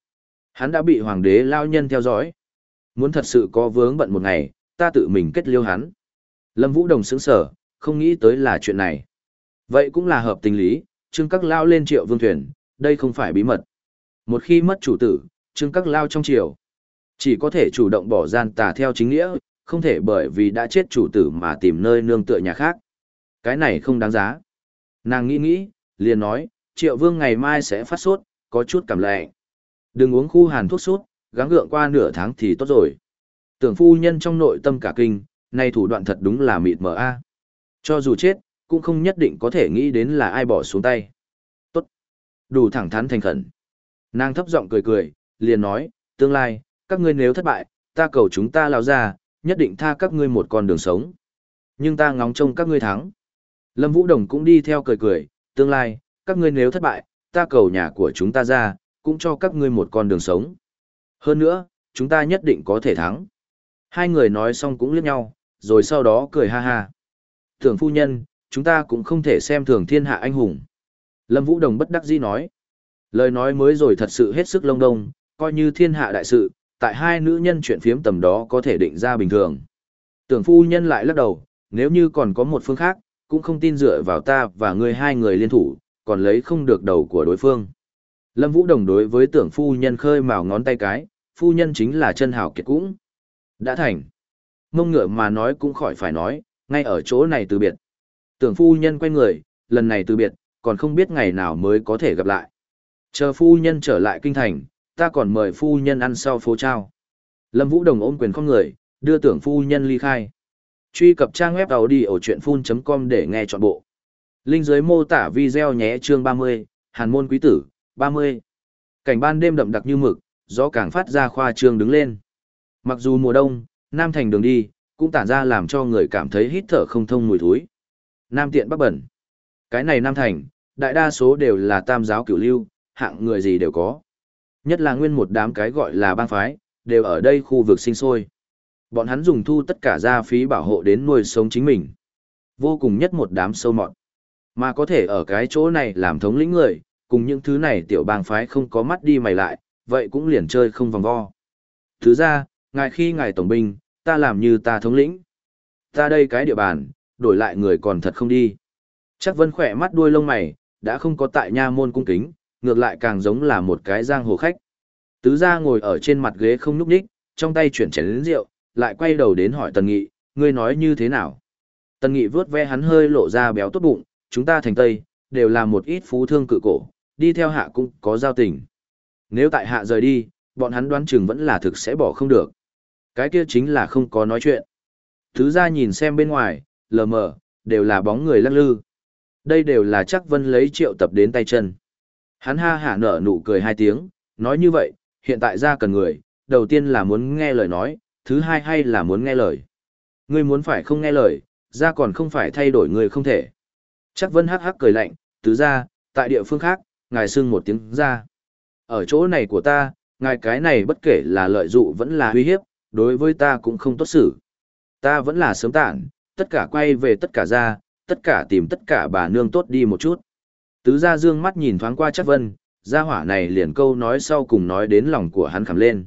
Hắn đã bị hoàng đế lao nhân theo dõi. Muốn thật sự có vướng bận một ngày, ta tự mình kết liêu hắn. Lâm Vũ Đồng sững sờ, không nghĩ tới là chuyện này. Vậy cũng là hợp tình lý, Trương Các lao lên Triệu Vương thuyền, đây không phải bí mật. Một khi mất chủ tử, Trương Các lao trong triều, chỉ có thể chủ động bỏ gian tà theo chính nghĩa, không thể bởi vì đã chết chủ tử mà tìm nơi nương tựa nhà khác. Cái này không đáng giá. Nàng nghĩ nghĩ, liền nói, Triệu Vương ngày mai sẽ phát sốt, có chút cảm lạnh. Đừng uống khu hàn thuốc sốt, gắng gượng qua nửa tháng thì tốt rồi. Tưởng phu nhân trong nội tâm cả kinh, này thủ đoạn thật đúng là mịt mờ a. Cho dù chết, cũng không nhất định có thể nghĩ đến là ai bỏ xuống tay. Tốt. Đủ thẳng thắn thành khẩn. Nàng thấp giọng cười cười, liền nói, tương lai, các ngươi nếu thất bại, ta cầu chúng ta lao ra, nhất định tha các ngươi một con đường sống. Nhưng ta ngóng trông các ngươi thắng. Lâm Vũ Đồng cũng đi theo cười cười, tương lai, các ngươi nếu thất bại, ta cầu nhà của chúng ta ra, cũng cho các ngươi một con đường sống. Hơn nữa, chúng ta nhất định có thể thắng. Hai người nói xong cũng liếc nhau, rồi sau đó cười ha ha. Tưởng phu nhân, chúng ta cũng không thể xem thường thiên hạ anh hùng. Lâm Vũ Đồng bất đắc dĩ nói. Lời nói mới rồi thật sự hết sức lông đông, coi như thiên hạ đại sự, tại hai nữ nhân chuyện phiếm tầm đó có thể định ra bình thường. Tưởng phu nhân lại lắc đầu, nếu như còn có một phương khác, cũng không tin dựa vào ta và ngươi hai người liên thủ, còn lấy không được đầu của đối phương. Lâm Vũ Đồng đối với tưởng phu nhân khơi mào ngón tay cái, phu nhân chính là chân hào kiệt cũng. Đã thành. Mông ngựa mà nói cũng khỏi phải nói, ngay ở chỗ này từ biệt. Tưởng phu nhân quay người, lần này từ biệt, còn không biết ngày nào mới có thể gặp lại. Chờ phu nhân trở lại kinh thành, ta còn mời phu nhân ăn sau phố trao. Lâm Vũ Đồng ôm quyền không người, đưa tưởng phu nhân ly khai. Truy cập trang web audiochuyenphun chấm com để nghe trọn bộ. Link dưới mô tả video nhé. Chương ba mươi, Hàn môn quý tử, ba mươi. Cảnh ban đêm đậm đặc như mực, gió càng phát ra khoa trương đứng lên. Mặc dù mùa đông, Nam thành đường đi, cũng tản ra làm cho người cảm thấy hít thở không thông mùi thối. Nam tiện bắc bẩn. Cái này Nam thành, đại đa số đều là tam giáo cửu lưu, hạng người gì đều có. Nhất là nguyên một đám cái gọi là bang phái, đều ở đây khu vực sinh sôi. Bọn hắn dùng thu tất cả gia phí bảo hộ đến nuôi sống chính mình. Vô cùng nhất một đám sâu mọt. Mà có thể ở cái chỗ này làm thống lĩnh người, cùng những thứ này tiểu bang phái không có mắt đi mày lại, vậy cũng liền chơi không vòng vo. Thứ ra, ngài khi ngài tổng binh, ta làm như ta thống lĩnh. Ta đây cái địa bàn, đổi lại người còn thật không đi. Chắc Vân khỏe mắt đuôi lông mày, đã không có tại nha môn cung kính, ngược lại càng giống là một cái giang hồ khách. Tứ gia ngồi ở trên mặt ghế không nhúc nhích, trong tay chuyển chén lớn rượu, lại quay đầu đến hỏi Tần Nghị, ngươi nói như thế nào? Tần Nghị vướt ve hắn hơi lộ ra béo tốt bụng, chúng ta thành Tây, đều là một ít phú thương cự cổ, đi theo hạ cũng có giao tình. Nếu tại hạ rời đi, bọn hắn đoán chừng vẫn là thực sẽ bỏ không được. Cái kia chính là không có nói chuyện. Tứ gia nhìn xem bên ngoài, lờ mờ, đều là bóng người lắc lư. Đây đều là chắc Vân lấy Triệu Tập đến tay chân. Hắn ha hả nở nụ cười hai tiếng, nói như vậy, hiện tại ra cần người, đầu tiên là muốn nghe lời nói, thứ hai hay là muốn nghe lời. Ngươi muốn phải không nghe lời, ra còn không phải thay đổi người không thể. Chắc Vân hắc hắc cười lạnh, tứ ra, tại địa phương khác, ngài xưng một tiếng ra. Ở chỗ này của ta, ngài cái này bất kể là lợi dụ vẫn là uy hiếp, đối với ta cũng không tốt xử. Ta vẫn là sớm tản, tất cả quay về tất cả ra, tất cả tìm tất cả bà nương tốt đi một chút. Tứ gia dương mắt nhìn thoáng qua Chắc Vân, gia hỏa này liền câu nói sau cùng nói đến lòng của hắn khẩm lên.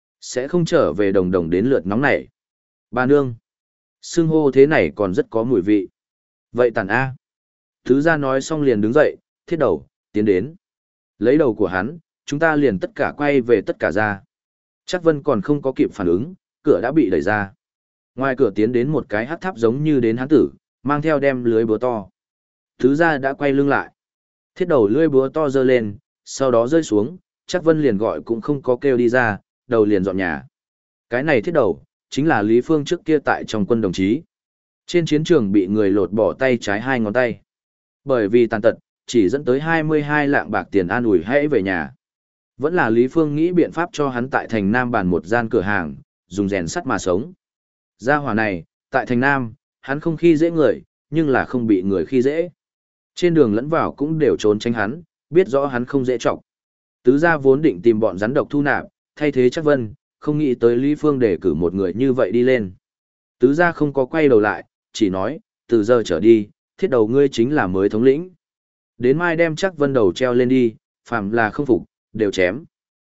Sẽ không trở về đồng đồng đến lượt nóng này. Bà nương. Xưng hô thế này còn rất có mùi vị. Vậy tàn A. Tứ gia nói xong liền đứng dậy, thiết đầu, tiến đến. Lấy đầu của hắn, chúng ta liền tất cả quay về tất cả ra. Chắc Vân còn không có kịp phản ứng, cửa đã bị đẩy ra. Ngoài cửa tiến đến một cái hắc tháp giống như đến hán tử, mang theo đem lưới búa to. Tứ gia đã quay lưng lại. Thiết đầu lưỡi búa to giơ lên, sau đó rơi xuống, chắc Vân liền gọi cũng không có kêu đi ra, đầu liền dọn nhà. Cái này thiết đầu, chính là Lý Phương trước kia tại trong quân đồng chí. Trên chiến trường bị người lột bỏ tay trái hai ngón tay. Bởi vì tàn tật, chỉ dẫn tới hai mươi hai lạng bạc tiền an ủi hãy về nhà. Vẫn là Lý Phương nghĩ biện pháp cho hắn tại thành Nam bàn một gian cửa hàng, dùng rèn sắt mà sống. Gia hỏa này, tại thành Nam, hắn không khi dễ người, nhưng là không bị người khi dễ. Trên đường lẫn vào cũng đều trốn tránh hắn, biết rõ hắn không dễ trọng. Tứ gia vốn định tìm bọn rắn độc thu nạp, thay thế Chắc Vân, không nghĩ tới Lý Phương để cử một người như vậy đi lên. Tứ gia không có quay đầu lại, chỉ nói, từ giờ trở đi, thiết đầu ngươi chính là mới thống lĩnh. Đến mai đem Chắc Vân đầu treo lên đi, phàm là không phục, đều chém.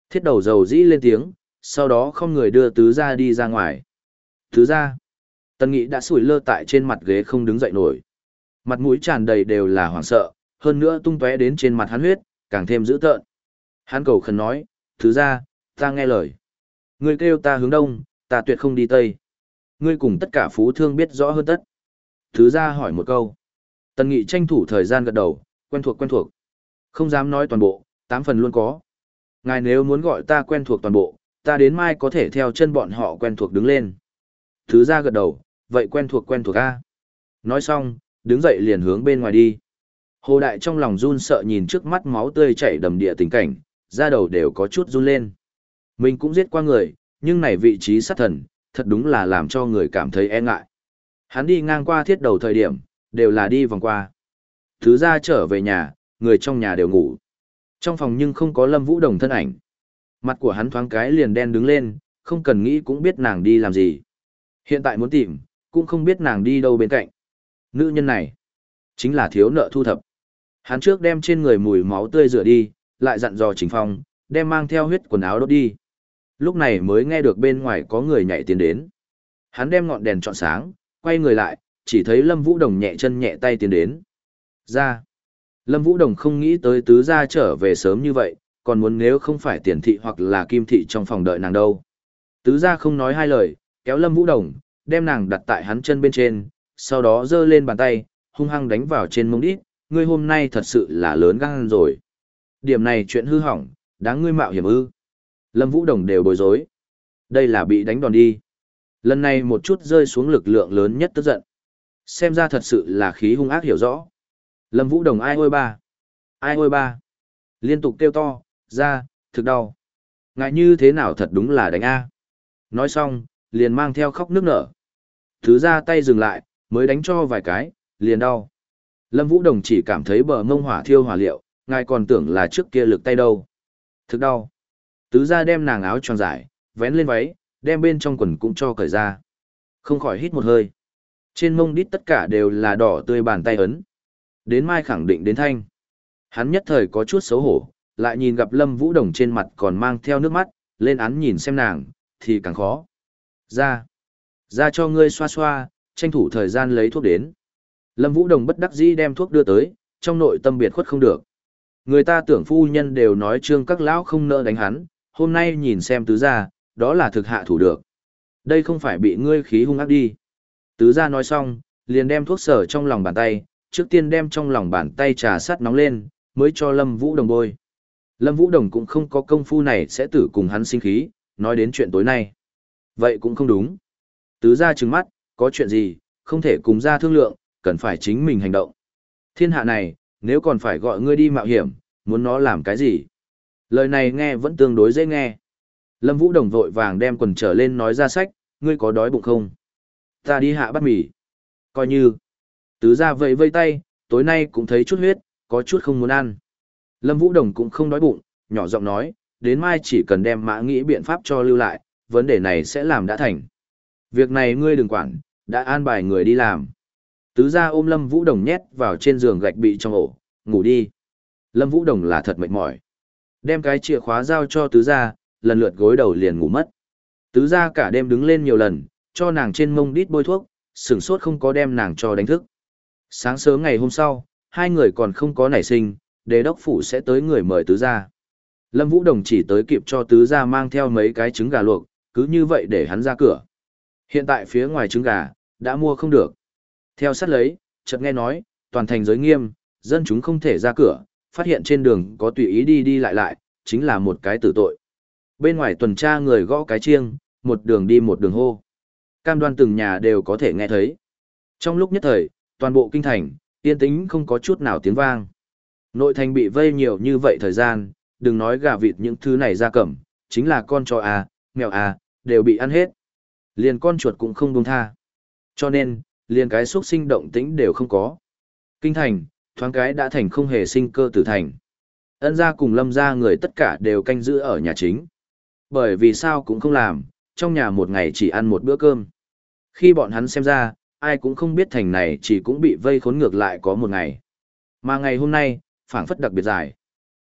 Thiết đầu dầu dĩ lên tiếng, sau đó không người đưa tứ gia đi ra ngoài. Tứ gia. Tần Nghị đã sủi lơ tại trên mặt ghế không đứng dậy nổi. Mặt mũi tràn đầy đều là hoảng sợ, hơn nữa tung tóe đến trên mặt hắn huyết, càng thêm dữ tợn. Hắn cầu khẩn nói, tứ gia, ta nghe lời. Ngươi kêu ta hướng đông, ta tuyệt không đi tây. Ngươi cùng tất cả phú thương biết rõ hơn tất. Tứ gia hỏi một câu. Tần Nghị tranh thủ thời gian gật đầu, quen thuộc quen thuộc. Không dám nói toàn bộ, tám phần luôn có. Ngài nếu muốn gọi ta quen thuộc toàn bộ, ta đến mai có thể theo chân bọn họ quen thuộc đứng lên. Tứ gia gật đầu, vậy quen thuộc quen thuộc a. Nói xong, đứng dậy liền hướng bên ngoài đi. Hồ Đại trong lòng run sợ nhìn trước mắt máu tươi chảy đầm địa tình cảnh, da đầu đều có chút run lên. Mình cũng giết qua người, nhưng này vị trí sát thần, thật đúng là làm cho người cảm thấy e ngại. Hắn đi ngang qua thiết đầu thời điểm, đều là đi vòng qua. Thứ ra trở về nhà, người trong nhà đều ngủ. Trong phòng nhưng không có Lâm Vũ Đồng thân ảnh. Mặt của hắn thoáng cái liền đen đứng lên, không cần nghĩ cũng biết nàng đi làm gì. Hiện tại muốn tìm, cũng không biết nàng đi đâu bên cạnh. Nữ nhân này, chính là thiếu nợ thu thập. Hắn trước đem trên người mùi máu tươi rửa đi, lại dặn dò Trình Phong, đem mang theo huyết quần áo đốt đi. Lúc này mới nghe được bên ngoài có người nhảy tiến đến. Hắn đem ngọn đèn chọn sáng, quay người lại, chỉ thấy Lâm Vũ Đồng nhẹ chân nhẹ tay tiến đến. Ra. Lâm Vũ Đồng không nghĩ tới tứ gia trở về sớm như vậy, còn muốn nếu không phải tiền thị hoặc là kim thị trong phòng đợi nàng đâu. Tứ gia không nói hai lời, kéo Lâm Vũ Đồng, đem nàng đặt tại hắn chân bên trên, sau đó giơ lên bàn tay, hung hăng đánh vào trên mông đít, ngươi hôm nay thật sự là lớn gan rồi. Điểm này chuyện hư hỏng, đáng ngươi mạo hiểm ư. Lâm Vũ Đồng đều bối rối. Đây là bị đánh đòn đi. Lần này một chút rơi xuống lực lượng lớn nhất tức giận. Xem ra thật sự là khí hung ác hiểu rõ. Lâm Vũ Đồng ai ôi ba. Ai ôi ba. Liên tục kêu to, ra, thực đau. Ngại như thế nào thật đúng là đánh A. Nói xong, liền mang theo khóc nước nở. Thứ ra tay dừng lại, mới đánh cho vài cái, liền đau. Lâm Vũ Đồng chỉ cảm thấy bờ mông hỏa thiêu hỏa liệu, ngài còn tưởng là trước kia lực tay đâu. Thực đau. Tứ ra đem nàng áo tròn giải, vén lên váy, đem bên trong quần cũng cho cởi ra. Không khỏi hít một hơi. Trên mông đít tất cả đều là đỏ tươi bàn tay ấn. Đến mai khẳng định đến thanh. Hắn nhất thời có chút xấu hổ, lại nhìn gặp Lâm Vũ Đồng trên mặt còn mang theo nước mắt, lên án nhìn xem nàng, thì càng khó. Ra. Ra cho ngươi xoa xoa, tranh thủ thời gian lấy thuốc đến. Lâm Vũ Đồng bất đắc dĩ đem thuốc đưa tới, trong nội tâm biệt khuất không được. Người ta tưởng phu nhân đều nói trương các lão không nỡ đánh hắn, hôm nay nhìn xem tứ gia, đó là thực hạ thủ được. Đây không phải bị ngươi khí hung ác đi. Tứ gia nói xong, liền đem thuốc sở trong lòng bàn tay, trước tiên đem trong lòng bàn tay trà sắt nóng lên, mới cho Lâm Vũ Đồng bôi. Lâm Vũ Đồng cũng không có công phu này sẽ tử cùng hắn sinh khí, nói đến chuyện tối nay. Vậy cũng không đúng. Tứ gia trừng mắt, có chuyện gì, không thể cùng gia thương lượng, cần phải chính mình hành động. Thiên hạ này, nếu còn phải gọi ngươi đi mạo hiểm, muốn nó làm cái gì? Lời này nghe vẫn tương đối dễ nghe. Lâm Vũ Đồng vội vàng đem quần trở lên nói ra sách, ngươi có đói bụng không? Ta đi hạ bát mì. Coi như. Tứ gia vẫy vây tay, tối nay cũng thấy chút huyết, có chút không muốn ăn. Lâm Vũ Đồng cũng không đói bụng, nhỏ giọng nói, đến mai chỉ cần đem mã nghĩ biện pháp cho lưu lại, vấn đề này sẽ làm đã thành. Việc này ngươi đừng quản, đã an bài người đi làm. Tứ gia ôm Lâm Vũ Đồng nhét vào trên giường gạch bị trong ổ, ngủ đi. Lâm Vũ Đồng là thật mệt mỏi. Đem cái chìa khóa giao cho tứ gia, lần lượt gối đầu liền ngủ mất. Tứ gia cả đêm đứng lên nhiều lần, cho nàng trên mông đít bôi thuốc, sửng sốt không có đem nàng cho đánh thức. Sáng sớm ngày hôm sau, hai người còn không có nảy sinh, đế đốc phủ sẽ tới người mời tứ gia. Lâm Vũ Đồng chỉ tới kịp cho tứ gia mang theo mấy cái trứng gà luộc, cứ như vậy để hắn ra cửa. Hiện tại phía ngoài trứng gà, đã mua không được. Theo sát lấy, chợt nghe nói, toàn thành giới nghiêm, dân chúng không thể ra cửa, phát hiện trên đường có tùy ý đi đi lại lại, chính là một cái tử tội. Bên ngoài tuần tra người gõ cái chiêng, một đường đi một đường hô. Cam đoan từng nhà đều có thể nghe thấy. Trong lúc nhất thời, toàn bộ kinh thành, yên tĩnh không có chút nào tiếng vang. Nội thành bị vây nhiều như vậy thời gian, đừng nói gà vịt những thứ này ra cẩm, chính là con chó à, mèo à, đều bị ăn hết. Liền con chuột cũng không buông tha. Cho nên, liền cái xuất sinh động tĩnh đều không có. Kinh thành, thoáng cái đã thành không hề sinh cơ tử thành. Ân gia cùng Lâm gia người tất cả đều canh giữ ở nhà chính. Bởi vì sao cũng không làm, trong nhà một ngày chỉ ăn một bữa cơm. Khi bọn hắn xem ra, ai cũng không biết thành này chỉ cũng bị vây khốn ngược lại có một ngày. Mà ngày hôm nay, phảng phất đặc biệt dài.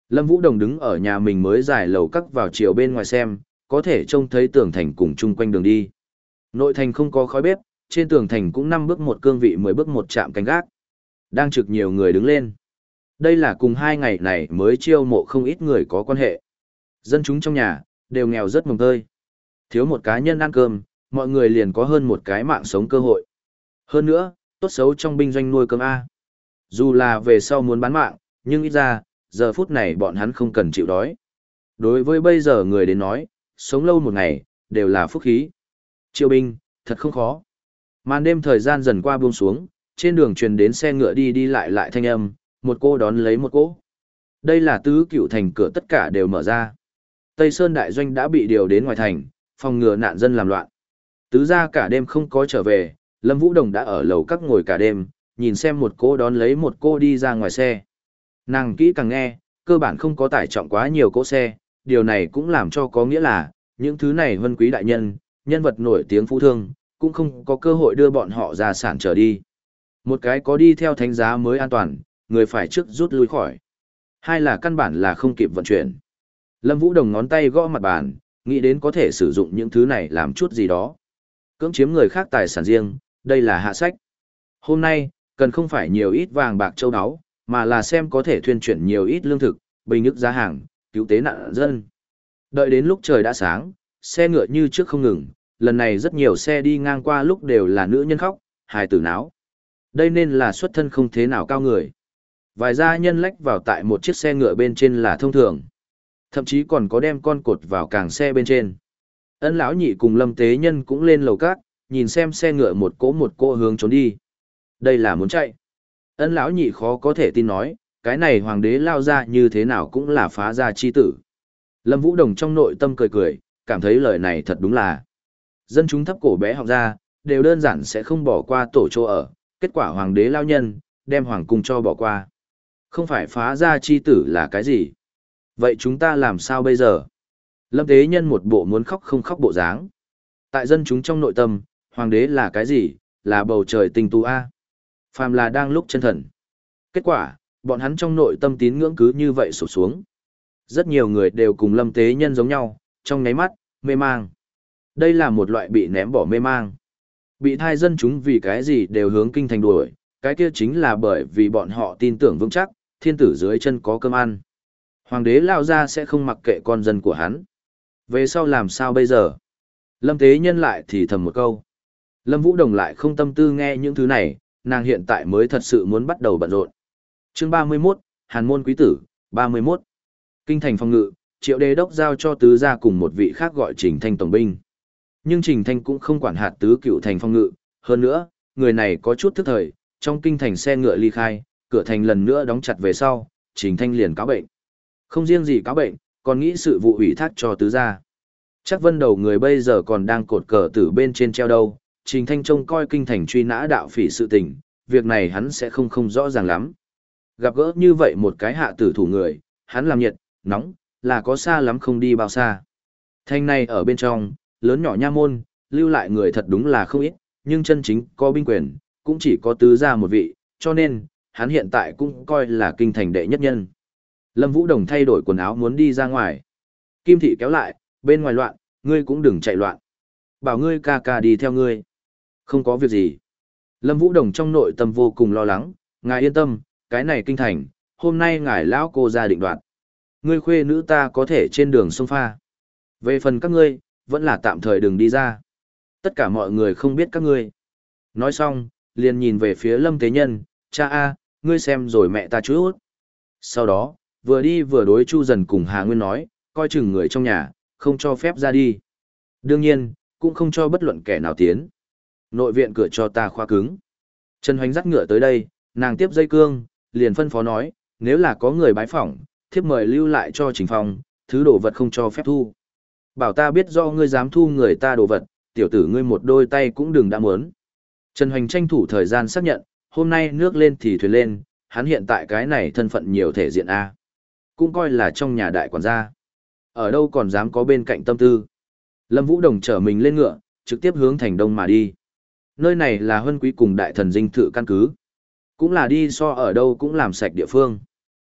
Lâm Vũ Đồng đứng ở nhà mình mới giải lầu cắt vào chiều bên ngoài xem, có thể trông thấy tường thành cùng chung quanh đường đi. Nội thành không có khói bếp, trên tường thành cũng năm bước một cương vị mười bước một chạm canh gác. Đang trực nhiều người đứng lên. Đây là cùng hai ngày này mới chiêu mộ không ít người có quan hệ. Dân chúng trong nhà, đều nghèo rất mồng tơi. Thiếu một cá nhân ăn cơm, mọi người liền có hơn một cái mạng sống cơ hội. Hơn nữa, tốt xấu trong binh doanh nuôi cơm A. Dù là về sau muốn bán mạng, nhưng ít ra, giờ phút này bọn hắn không cần chịu đói. Đối với bây giờ người đến nói, sống lâu một ngày, đều là phúc khí. Triệu binh, thật không khó. Màn đêm thời gian dần qua buông xuống, trên đường truyền đến xe ngựa đi đi lại lại thanh âm, một cô đón lấy một cô. Đây là tứ cựu thành, cửa tất cả đều mở ra. Tây Sơn đại doanh đã bị điều đến ngoài thành, phòng ngừa nạn dân làm loạn. Tứ gia cả đêm không có trở về, Lâm Vũ Đồng đã ở lầu các ngồi cả đêm, nhìn xem một cô đón lấy một cô đi ra ngoài xe. Nàng kỹ càng nghe, cơ bản không có tải trọng quá nhiều cỗ xe, điều này cũng làm cho có nghĩa là, những thứ này vân quý đại nhân, nhân vật nổi tiếng phú thương, cũng không có cơ hội đưa bọn họ ra sản trở đi. Một cái có đi theo thánh giá mới an toàn, người phải trước rút lui khỏi. Hai là căn bản là không kịp vận chuyển. Lâm Vũ Đồng ngón tay gõ mặt bàn, nghĩ đến có thể sử dụng những thứ này làm chút gì đó. Cưỡng chiếm người khác tài sản riêng, đây là hạ sách. Hôm nay, cần không phải nhiều ít vàng bạc châu áo, mà là xem có thể thuyên chuyển nhiều ít lương thực, bình ức giá hàng, cứu tế nạn dân. Đợi đến lúc trời đã sáng, xe ngựa như trước không ngừng, lần này rất nhiều xe đi ngang qua lúc đều là nữ nhân khóc, hài tử náo. Đây nên là xuất thân không thế nào cao người. Vài gia nhân lách vào tại một chiếc xe ngựa bên trên là thông thường. Thậm chí còn có đem con cột vào càng xe bên trên. Ân lão nhị cùng Lâm Tế Nhân cũng lên lầu cát, nhìn xem xe ngựa một cỗ một cỗ hướng trốn đi. Đây là muốn chạy. Ân lão nhị khó có thể tin nói, cái này hoàng đế lao ra như thế nào cũng là phá gia chi tử. Lâm Vũ Đồng trong nội tâm cười cười, cảm thấy lời này thật đúng là. Dân chúng thấp cổ bé học ra, đều đơn giản sẽ không bỏ qua tổ chỗ ở, kết quả hoàng đế lao nhân, đem hoàng cung cho bỏ qua. Không phải phá gia chi tử là cái gì? Vậy chúng ta làm sao bây giờ? Lâm Tế Nhân một bộ muốn khóc không khóc bộ dáng. Tại dân chúng trong nội tâm, hoàng đế là cái gì? Là bầu trời tinh tú A. Phàm là đang lúc chân thần. Kết quả, bọn hắn trong nội tâm tín ngưỡng cứ như vậy sụp xuống. Rất nhiều người đều cùng Lâm Tế Nhân giống nhau, trong nháy mắt, mê mang. Đây là một loại bị ném bỏ mê mang. Bị thai dân chúng vì cái gì đều hướng kinh thành đuổi, cái kia chính là bởi vì bọn họ tin tưởng vững chắc, thiên tử dưới chân có cơm ăn. Hoàng đế lao ra sẽ không mặc kệ con dân của hắn. Về sau làm sao bây giờ? Lâm Tế Nhân lại thì thầm một câu. Lâm Vũ Đồng lại không tâm tư nghe những thứ này, nàng hiện tại mới thật sự muốn bắt đầu bận rộn. Chương ba mươi 31, Hàn môn quý tử, ba mươi mốt. Kinh thành phòng ngự, Triệu Đế đốc giao cho tứ gia cùng một vị khác gọi Trình Thanh tổng binh. Nhưng Trình Thanh cũng không quản hạt tứ cựu thành phòng ngự, hơn nữa, người này có chút thức thời, trong kinh thành xe ngựa ly khai, cửa thành lần nữa đóng chặt về sau, Trình Thanh liền cáo bệnh. Không riêng gì cáo bệnh, còn nghĩ sự vụ ủy thác cho tứ gia. Chắc Vân đầu người bây giờ còn đang cột cờ tử bên trên treo đâu, Trình Thanh trông coi kinh thành truy nã đạo phỉ sự tình, việc này hắn sẽ không không rõ ràng lắm. Gặp gỡ như vậy một cái hạ tử thủ người, hắn làm nhiệt, nóng, là có xa lắm không đi bao xa. Thanh này ở bên trong, lớn nhỏ nha môn, lưu lại người thật đúng là không ít, nhưng chân chính có binh quyền, cũng chỉ có tứ gia một vị, cho nên, hắn hiện tại cũng coi là kinh thành đệ nhất nhân. Lâm Vũ Đồng thay đổi quần áo muốn đi ra ngoài. Kim Thị kéo lại, bên ngoài loạn, ngươi cũng đừng chạy loạn. Bảo ngươi ca ca đi theo ngươi. Không có việc gì. Lâm Vũ Đồng trong nội tâm vô cùng lo lắng, ngài yên tâm, cái này kinh thành, hôm nay ngài lão cô ra định đoạt. Ngươi khuê nữ ta có thể trên đường sông pha. Về phần các ngươi, vẫn là tạm thời đừng đi ra. Tất cả mọi người không biết các ngươi. Nói xong, liền nhìn về phía Lâm Tế Nhân, cha a, ngươi xem rồi mẹ ta chút. Sau đó, vừa đi vừa đối Chu Dần cùng Hà Nguyên nói, coi chừng người trong nhà, không cho phép ra đi. Đương nhiên, cũng không cho bất luận kẻ nào tiến. Nội viện cửa cho ta khóa cứng. Trần Hoánh dắt ngựa tới đây, nàng tiếp dây cương, liền phân phó nói, nếu là có người bái phỏng, thiếp mời lưu lại cho Trình Phong, thứ đồ vật không cho phép thu. Bảo ta biết do ngươi dám thu người ta đồ vật, tiểu tử ngươi một đôi tay cũng đừng đã muốn. Trần Hoành tranh thủ thời gian xác nhận, hôm nay nước lên thì thuyền lên, hắn hiện tại cái này thân phận nhiều thể diện A. Cũng coi là trong nhà đại quản gia. Ở đâu còn dám có bên cạnh tâm tư. Lâm Vũ Đồng chở mình lên ngựa, trực tiếp hướng thành đông mà đi. Nơi này là Huân Quý cùng đại thần dinh thự căn cứ. Cũng là đi so ở đâu cũng làm sạch địa phương.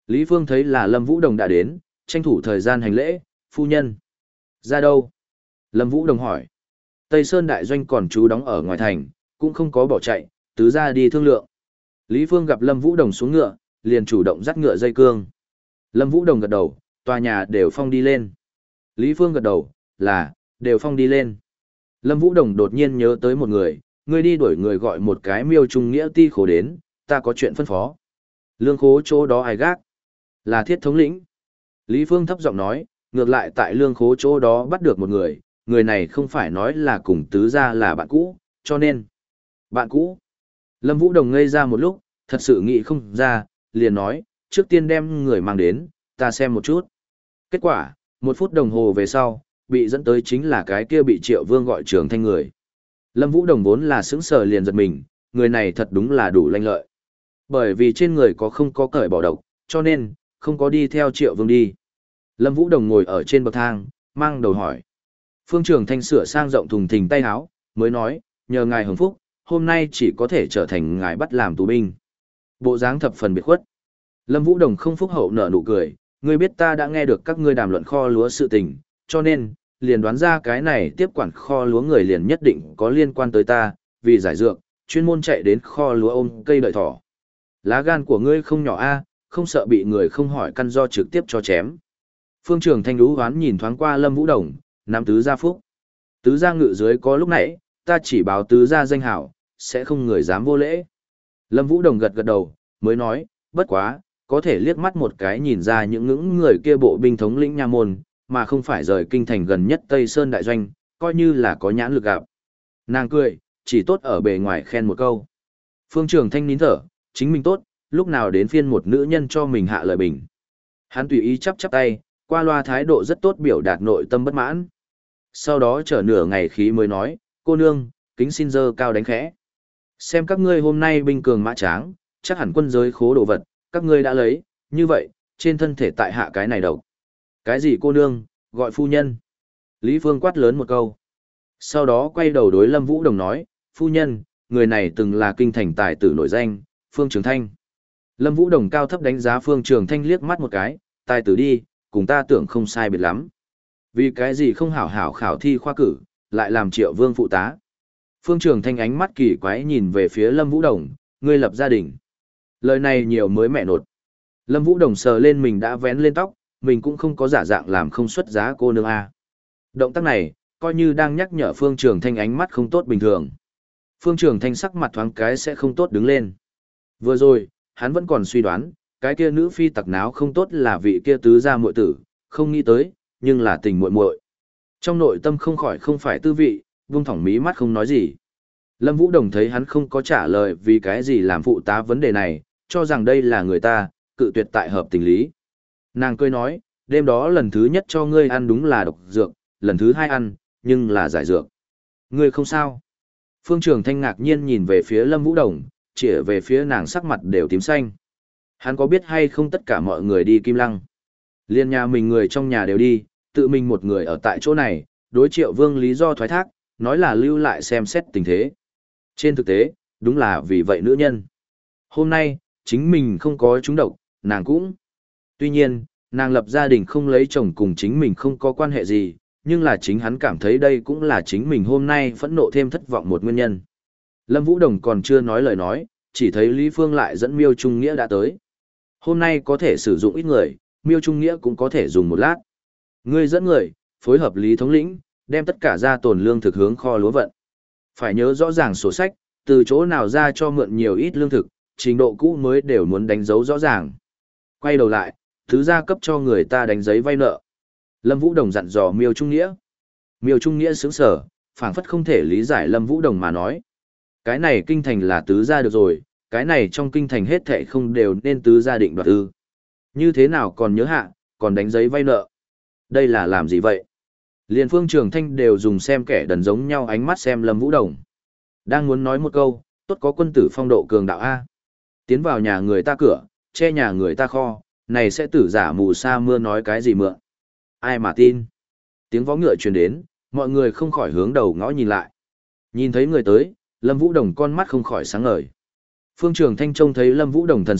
Lý Phương thấy là Lâm Vũ Đồng đã đến, tranh thủ thời gian hành lễ, phu nhân. Ra đâu? Lâm Vũ Đồng hỏi. Tây Sơn đại doanh còn trú đóng ở ngoài thành, cũng không có bỏ chạy, tứ ra đi thương lượng. Lý Phương gặp Lâm Vũ Đồng xuống ngựa, liền chủ động dắt ngựa dây cương. Lâm Vũ Đồng gật đầu, tòa nhà đều phong đi lên. Lý Phương gật đầu, là, đều phong đi lên. Lâm Vũ Đồng đột nhiên nhớ tới một người, người đi đuổi người gọi một cái Miêu Trung Nghĩa ti khổ đến, ta có chuyện phân phó. Lương khố chỗ đó ai gác? Là Thiết thống lĩnh. Lý Phương thấp giọng nói, ngược lại tại lương khố chỗ đó bắt được một người, người này không phải nói là cùng tứ gia là bạn cũ, cho nên. Bạn cũ. Lâm Vũ Đồng ngây ra một lúc, thật sự nghĩ không ra, liền nói, trước tiên đem người mang đến, ta xem một chút. Kết quả, một phút đồng hồ về sau, bị dẫn tới chính là cái kia bị Triệu Vương gọi Trường Thanh người. Lâm Vũ Đồng vốn là sững sờ liền giật mình, người này thật đúng là đủ lanh lợi. Bởi vì trên người có không có cởi bỏ độc, cho nên, không có đi theo Triệu Vương đi. Lâm Vũ Đồng ngồi ở trên bậc thang, mang đầu hỏi. Phương Trường Thanh sửa sang rộng thùng thình tay áo, mới nói, nhờ ngài hưởng phúc, hôm nay chỉ có thể trở thành ngài bắt làm tù binh. Bộ dáng thập phần biệt khuất. Lâm Vũ Đồng không phúc hậu nở nụ cười, ngươi biết ta đã nghe được các ngươi đàm luận kho lúa sự tình, cho nên, liền đoán ra cái này tiếp quản kho lúa người liền nhất định có liên quan tới ta, vì giải dược, chuyên môn chạy đến kho lúa ôm cây đợi thỏ. Lá gan của ngươi không nhỏ a, không sợ bị người không hỏi căn do trực tiếp cho chém. Phương Trường Thanh đú hoán nhìn thoáng qua Lâm Vũ Đồng, nam tứ gia phúc. Tứ gia ngự dưới có lúc nãy, ta chỉ báo tứ gia danh hảo, sẽ không người dám vô lễ. Lâm Vũ Đồng gật gật đầu, mới nói, bất quá, có thể liếc mắt một cái nhìn ra những ngưỡng người kia bộ binh thống lĩnh nha môn, mà không phải rời kinh thành gần nhất Tây Sơn đại doanh, coi như là có nhãn lực gặp. Nàng cười, chỉ tốt ở bề ngoài khen một câu. Phương Trường Thanh nín thở, chính mình tốt, lúc nào đến phiên một nữ nhân cho mình hạ lời bình. Hắn tùy ý chắp chắp tay, qua loa thái độ rất tốt biểu đạt nội tâm bất mãn. Sau đó chờ nửa ngày khí mới nói, cô nương, kính xin dơ cao đánh khẽ. Xem các ngươi hôm nay binh cường mã tráng, chắc hẳn quân giới khố đồ vật, các ngươi đã lấy, như vậy, trên thân thể tại hạ cái này độc. Cái gì cô nương, gọi phu nhân. Lý Phương quát lớn một câu. Sau đó quay đầu đối Lâm Vũ Đồng nói, phu nhân, người này từng là kinh thành tài tử nổi danh, Phương Trường Thanh. Lâm Vũ Đồng cao thấp đánh giá Phương Trường Thanh liếc mắt một cái, tài tử đi, cùng ta tưởng không sai biệt lắm. Vì cái gì không hảo hảo khảo thi khoa cử, lại làm Triệu Vương phụ tá. Phương Trường Thanh ánh mắt kỳ quái nhìn về phía Lâm Vũ Đồng, ngươi lập gia đình. Lời này nhiều mới mẹ nột. Lâm Vũ Đồng sờ lên mình đã vén lên tóc, mình cũng không có giả dạng làm không xuất giá cô nương A. Động tác này, coi như đang nhắc nhở Phương Trường Thanh ánh mắt không tốt bình thường. Phương Trường Thanh sắc mặt thoáng cái sẽ không tốt đứng lên. Vừa rồi, hắn vẫn còn suy đoán, cái kia nữ phi tặc náo không tốt là vị kia tứ gia muội tử, không nghĩ tới, nhưng là tình muội muội. Trong nội tâm không khỏi không phải tư vị, vung thỏng mí mắt không nói gì. Lâm Vũ Đồng thấy hắn không có trả lời vì cái gì làm phụ tá vấn đề này, cho rằng đây là người ta, cự tuyệt tại hợp tình lý. Nàng cười nói, đêm đó lần thứ nhất cho ngươi ăn đúng là độc dược, lần thứ hai ăn, nhưng là giải dược. Ngươi không sao. Phương Trường Thanh ngạc nhiên nhìn về phía Lâm Vũ Đồng, chỉ về phía nàng sắc mặt đều tím xanh. Hắn có biết hay không tất cả mọi người đi Kim Lăng. Liên nhà mình người trong nhà đều đi, tự mình một người ở tại chỗ này, đối Triệu Vương lý do thoái thác, nói là lưu lại xem xét tình thế. Trên thực tế, đúng là vì vậy nữ nhân. Hôm nay, chính mình không có trúng độc, nàng cũng. Tuy nhiên, nàng lập gia đình không lấy chồng cùng chính mình không có quan hệ gì, nhưng là chính hắn cảm thấy đây cũng là chính mình hôm nay phẫn nộ thêm thất vọng một nguyên nhân. Lâm Vũ Đồng còn chưa nói lời nói, chỉ thấy Lý Phương lại dẫn Miêu Trung Nghĩa đã tới. Hôm nay có thể sử dụng ít người, Miêu Trung Nghĩa cũng có thể dùng một lát. Ngươi dẫn người, phối hợp Lý thống lĩnh, đem tất cả ra tồn lương thực hướng kho lúa vận. Phải nhớ rõ ràng sổ sách, từ chỗ nào ra cho mượn nhiều ít lương thực, trình độ cũ mới đều muốn đánh dấu rõ ràng. Quay đầu lại, thứ gia cấp cho người ta đánh giấy vay nợ. Lâm Vũ Đồng dặn dò Miêu Trung Nghĩa. Miêu Trung Nghĩa sững sờ, phảng phất không thể lý giải Lâm Vũ Đồng mà nói. Cái này kinh thành là tứ gia được rồi, cái này trong kinh thành hết thệ không đều nên tứ gia định đoạt ư. Như thế nào còn nhớ hạ, còn đánh giấy vay nợ. Đây là làm gì vậy? Liên Phương Trường Thanh đều dùng xem kẻ đần giống nhau ánh mắt xem Lâm Vũ Đồng. Đang muốn nói một câu, tốt có quân tử phong độ cường đạo A. Tiến vào nhà người ta cửa, che nhà người ta kho, này sẽ tử giả mù sa mưa nói cái gì mượn. Ai mà tin? Tiếng vó ngựa truyền đến, mọi người không khỏi hướng đầu ngõ nhìn lại. Nhìn thấy người tới, Lâm Vũ Đồng con mắt không khỏi sáng ngời. Phương Trường Thanh trông thấy Lâm Vũ Đồng thần sắc,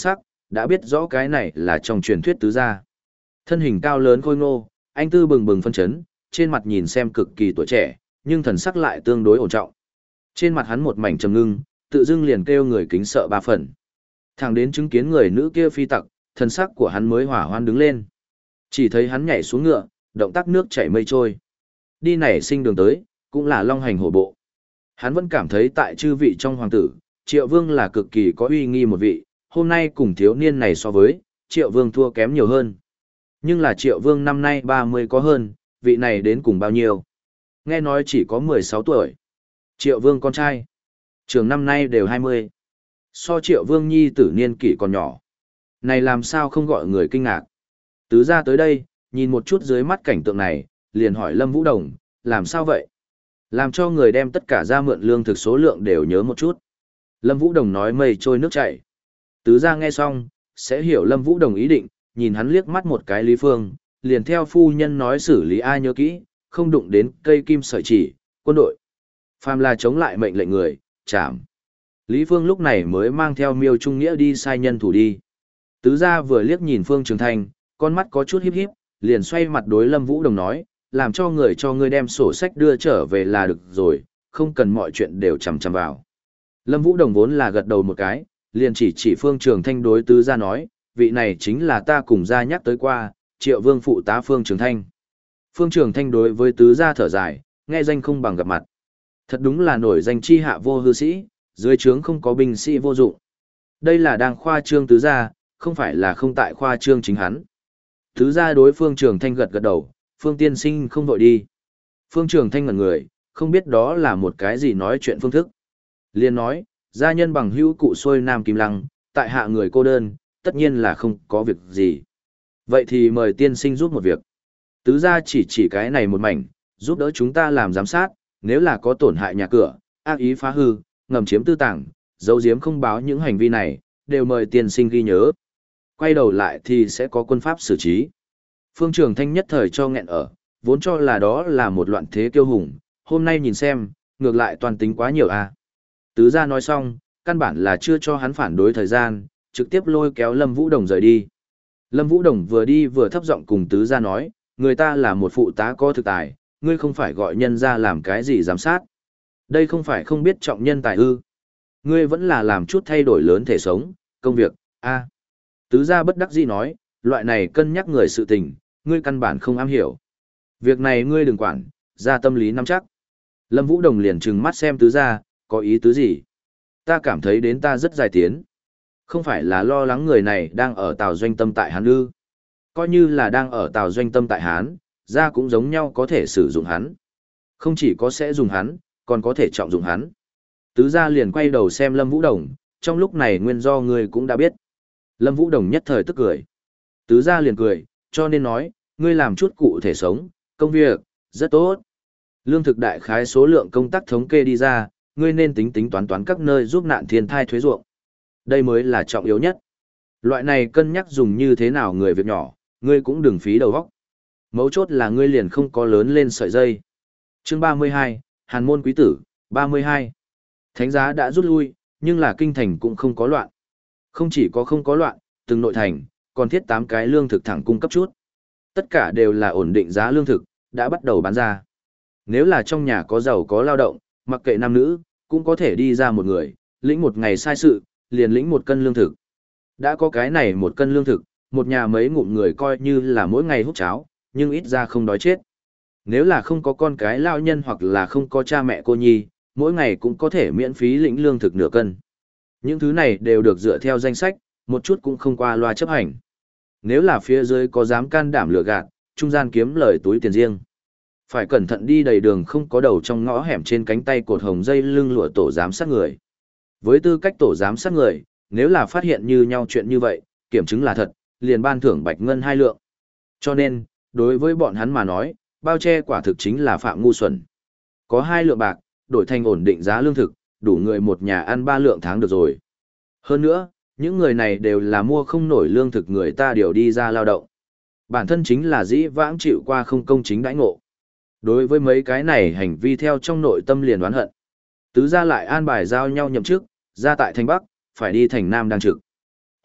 đã biết rõ cái này là trong truyền thuyết tứ gia. Thân hình cao lớn khôi ngô, anh tư bừng bừng phân chấn, trên mặt nhìn xem cực kỳ tuổi trẻ, nhưng thần sắc lại tương đối ổn trọng. Trên mặt hắn một mảnh trầm ngưng, tự dưng liền kêu người kính sợ ba phần. Thẳng đến chứng kiến người nữ kia phi tặc, thần sắc của hắn mới hỏa hoan đứng lên. Chỉ thấy hắn nhảy xuống ngựa, động tác nước chảy mây trôi. Đi nảy sinh đường tới, cũng là long hành hổ bộ. Hắn vẫn cảm thấy tại chư vị trong hoàng tử, Triệu Vương là cực kỳ có uy nghi một vị, hôm nay cùng thiếu niên này so với, Triệu Vương thua kém nhiều hơn. Nhưng là Triệu Vương năm nay ba mươi có hơn, vị này đến cùng bao nhiêu? Nghe nói chỉ có mười sáu tuổi. Triệu Vương con trai, trường năm nay đều hai mươi. So Triệu Vương nhi tử niên kỷ còn nhỏ. Này làm sao không gọi người kinh ngạc? Tứ gia tới đây, nhìn một chút dưới mắt cảnh tượng này, liền hỏi Lâm Vũ Đồng, làm sao vậy? Làm cho người đem tất cả ra mượn lương thực số lượng đều nhớ một chút. Lâm Vũ Đồng nói mây trôi nước chảy. Tứ gia nghe xong, sẽ hiểu Lâm Vũ Đồng ý định, nhìn hắn liếc mắt một cái Lý Phương, liền theo phu nhân nói xử lý ai nhớ kỹ, không đụng đến cây kim sợi chỉ, quân đội. Phàm là chống lại mệnh lệnh người, chạm. Lý Phương lúc này mới mang theo Miêu Trung Nghĩa đi sai nhân thủ đi. Tứ gia vừa liếc nhìn Phương Trường Thanh, con mắt có chút híp híp, liền xoay mặt đối Lâm Vũ Đồng nói, làm cho người cho ngươi đem sổ sách đưa trở về là được rồi, không cần mọi chuyện đều chằm chằm vào. Lâm Vũ Đồng vốn là gật đầu một cái, liền chỉ chỉ Phương Trường Thanh đối tứ gia nói, vị này chính là ta cùng gia nhắc tới qua, Triệu Vương phụ tá Phương Trường Thanh. Phương Trường Thanh đối với tứ gia thở dài, nghe danh không bằng gặp mặt. Thật đúng là nổi danh chi hạ vô hư sĩ, dưới trướng không có binh sĩ vô dụng. Đây là đang khoa trương tứ gia, không phải là không tại khoa trương chính hắn. Tứ gia đối Phương Trường Thanh gật gật đầu, Phương tiên sinh không vội đi. Phương Trường Thanh ngẩn người, không biết đó là một cái gì nói chuyện phương thức. Liên nói, gia nhân bằng hữu cụ xuôi Nam Kim Lăng, tại hạ người cô đơn, tất nhiên là không có việc gì. Vậy thì mời tiên sinh giúp một việc. Tứ gia chỉ chỉ cái này một mảnh, giúp đỡ chúng ta làm giám sát, nếu là có tổn hại nhà cửa, ác ý phá hư, ngầm chiếm tư tàng, giấu giếm không báo những hành vi này, đều mời tiên sinh ghi nhớ. Quay đầu lại thì sẽ có quân pháp xử trí. Phương Trường Thanh nhất thời cho nghẹn ở, vốn cho là đó là một loạn thế kiêu hùng, hôm nay nhìn xem, ngược lại toàn tính quá nhiều à. Tứ gia nói xong, căn bản là chưa cho hắn phản đối thời gian, trực tiếp lôi kéo Lâm Vũ Đồng rời đi. Lâm Vũ Đồng vừa đi vừa thấp giọng cùng tứ gia nói, người ta là một phụ tá có thực tài, ngươi không phải gọi nhân ra làm cái gì giám sát. Đây không phải không biết trọng nhân tài ư. Ngươi vẫn là làm chút thay đổi lớn thể sống, công việc, a. Tứ gia bất đắc dĩ nói, loại này cân nhắc người sự tình, ngươi căn bản không am hiểu. Việc này ngươi đừng quản, ra tâm lý nắm chắc. Lâm Vũ Đồng liền trừng mắt xem tứ gia, có ý tứ gì? Ta cảm thấy đến ta rất dài tiến. Không phải là lo lắng người này đang ở Tào Doanh Tâm tại Hán ư. Coi như là đang ở Tào Doanh Tâm tại Hán, ra cũng giống nhau có thể sử dụng hắn. Không chỉ có sẽ dùng hắn, còn có thể trọng dụng hắn. Tứ gia liền quay đầu xem Lâm Vũ Đồng, trong lúc này nguyên do ngươi cũng đã biết. Lâm Vũ Đồng nhất thời tức cười. Tứ gia liền cười, cho nên nói, ngươi làm chút cụ thể sống, công việc, rất tốt. Lương thực đại khái số lượng công tác thống kê đi ra, ngươi nên tính tính toán toán các nơi giúp nạn thiên thai thuế ruộng. Đây mới là trọng yếu nhất. Loại này cân nhắc dùng như thế nào người việc nhỏ, ngươi cũng đừng phí đầu óc. Mấu chốt là ngươi liền không có lớn lên sợi dây. Chương ba mươi hai, Hàn môn quý tử, ba mươi hai. Thánh giá đã rút lui, nhưng là kinh thành cũng không có loạn. Không chỉ có không có loạn, từng nội thành, còn thiết tám cái lương thực thẳng cung cấp chút. Tất cả đều là ổn định giá lương thực, đã bắt đầu bán ra. Nếu là trong nhà có giàu có lao động, mặc kệ nam nữ, cũng có thể đi ra một người, lĩnh một ngày sai sự, liền lĩnh một cân lương thực. Đã có cái này một cân lương thực, một nhà mấy ngụm người coi như là mỗi ngày hút cháo, nhưng ít ra không đói chết. Nếu là không có con cái lao nhân hoặc là không có cha mẹ cô nhi, mỗi ngày cũng có thể miễn phí lĩnh lương thực nửa cân. Những thứ này đều được dựa theo danh sách, một chút cũng không qua loa chấp hành. Nếu là phía dưới có dám can đảm lừa gạt, trung gian kiếm lời túi tiền riêng. Phải cẩn thận đi đầy đường không có đầu trong ngõ hẻm trên cánh tay cột hồng dây lưng lụa tổ giám sát người. Với tư cách tổ giám sát người, nếu là phát hiện như nhau chuyện như vậy, kiểm chứng là thật, liền ban thưởng bạch ngân hai lượng. Cho nên, đối với bọn hắn mà nói, bao che quả thực chính là phạm ngu xuẩn. Có hai lượng bạc, đổi thành ổn định giá lương thực, đủ người một nhà ăn ba lượng tháng được rồi. Hơn nữa, những người này đều là mua không nổi lương thực người ta điều đi ra lao động. Bản thân chính là dĩ vãng chịu qua không công chính đãi ngộ. Đối với mấy cái này hành vi theo trong nội tâm liền oán hận. Tứ gia lại an bài giao nhau nhậm chức, ra tại thành Bắc, phải đi thành Nam đang trực.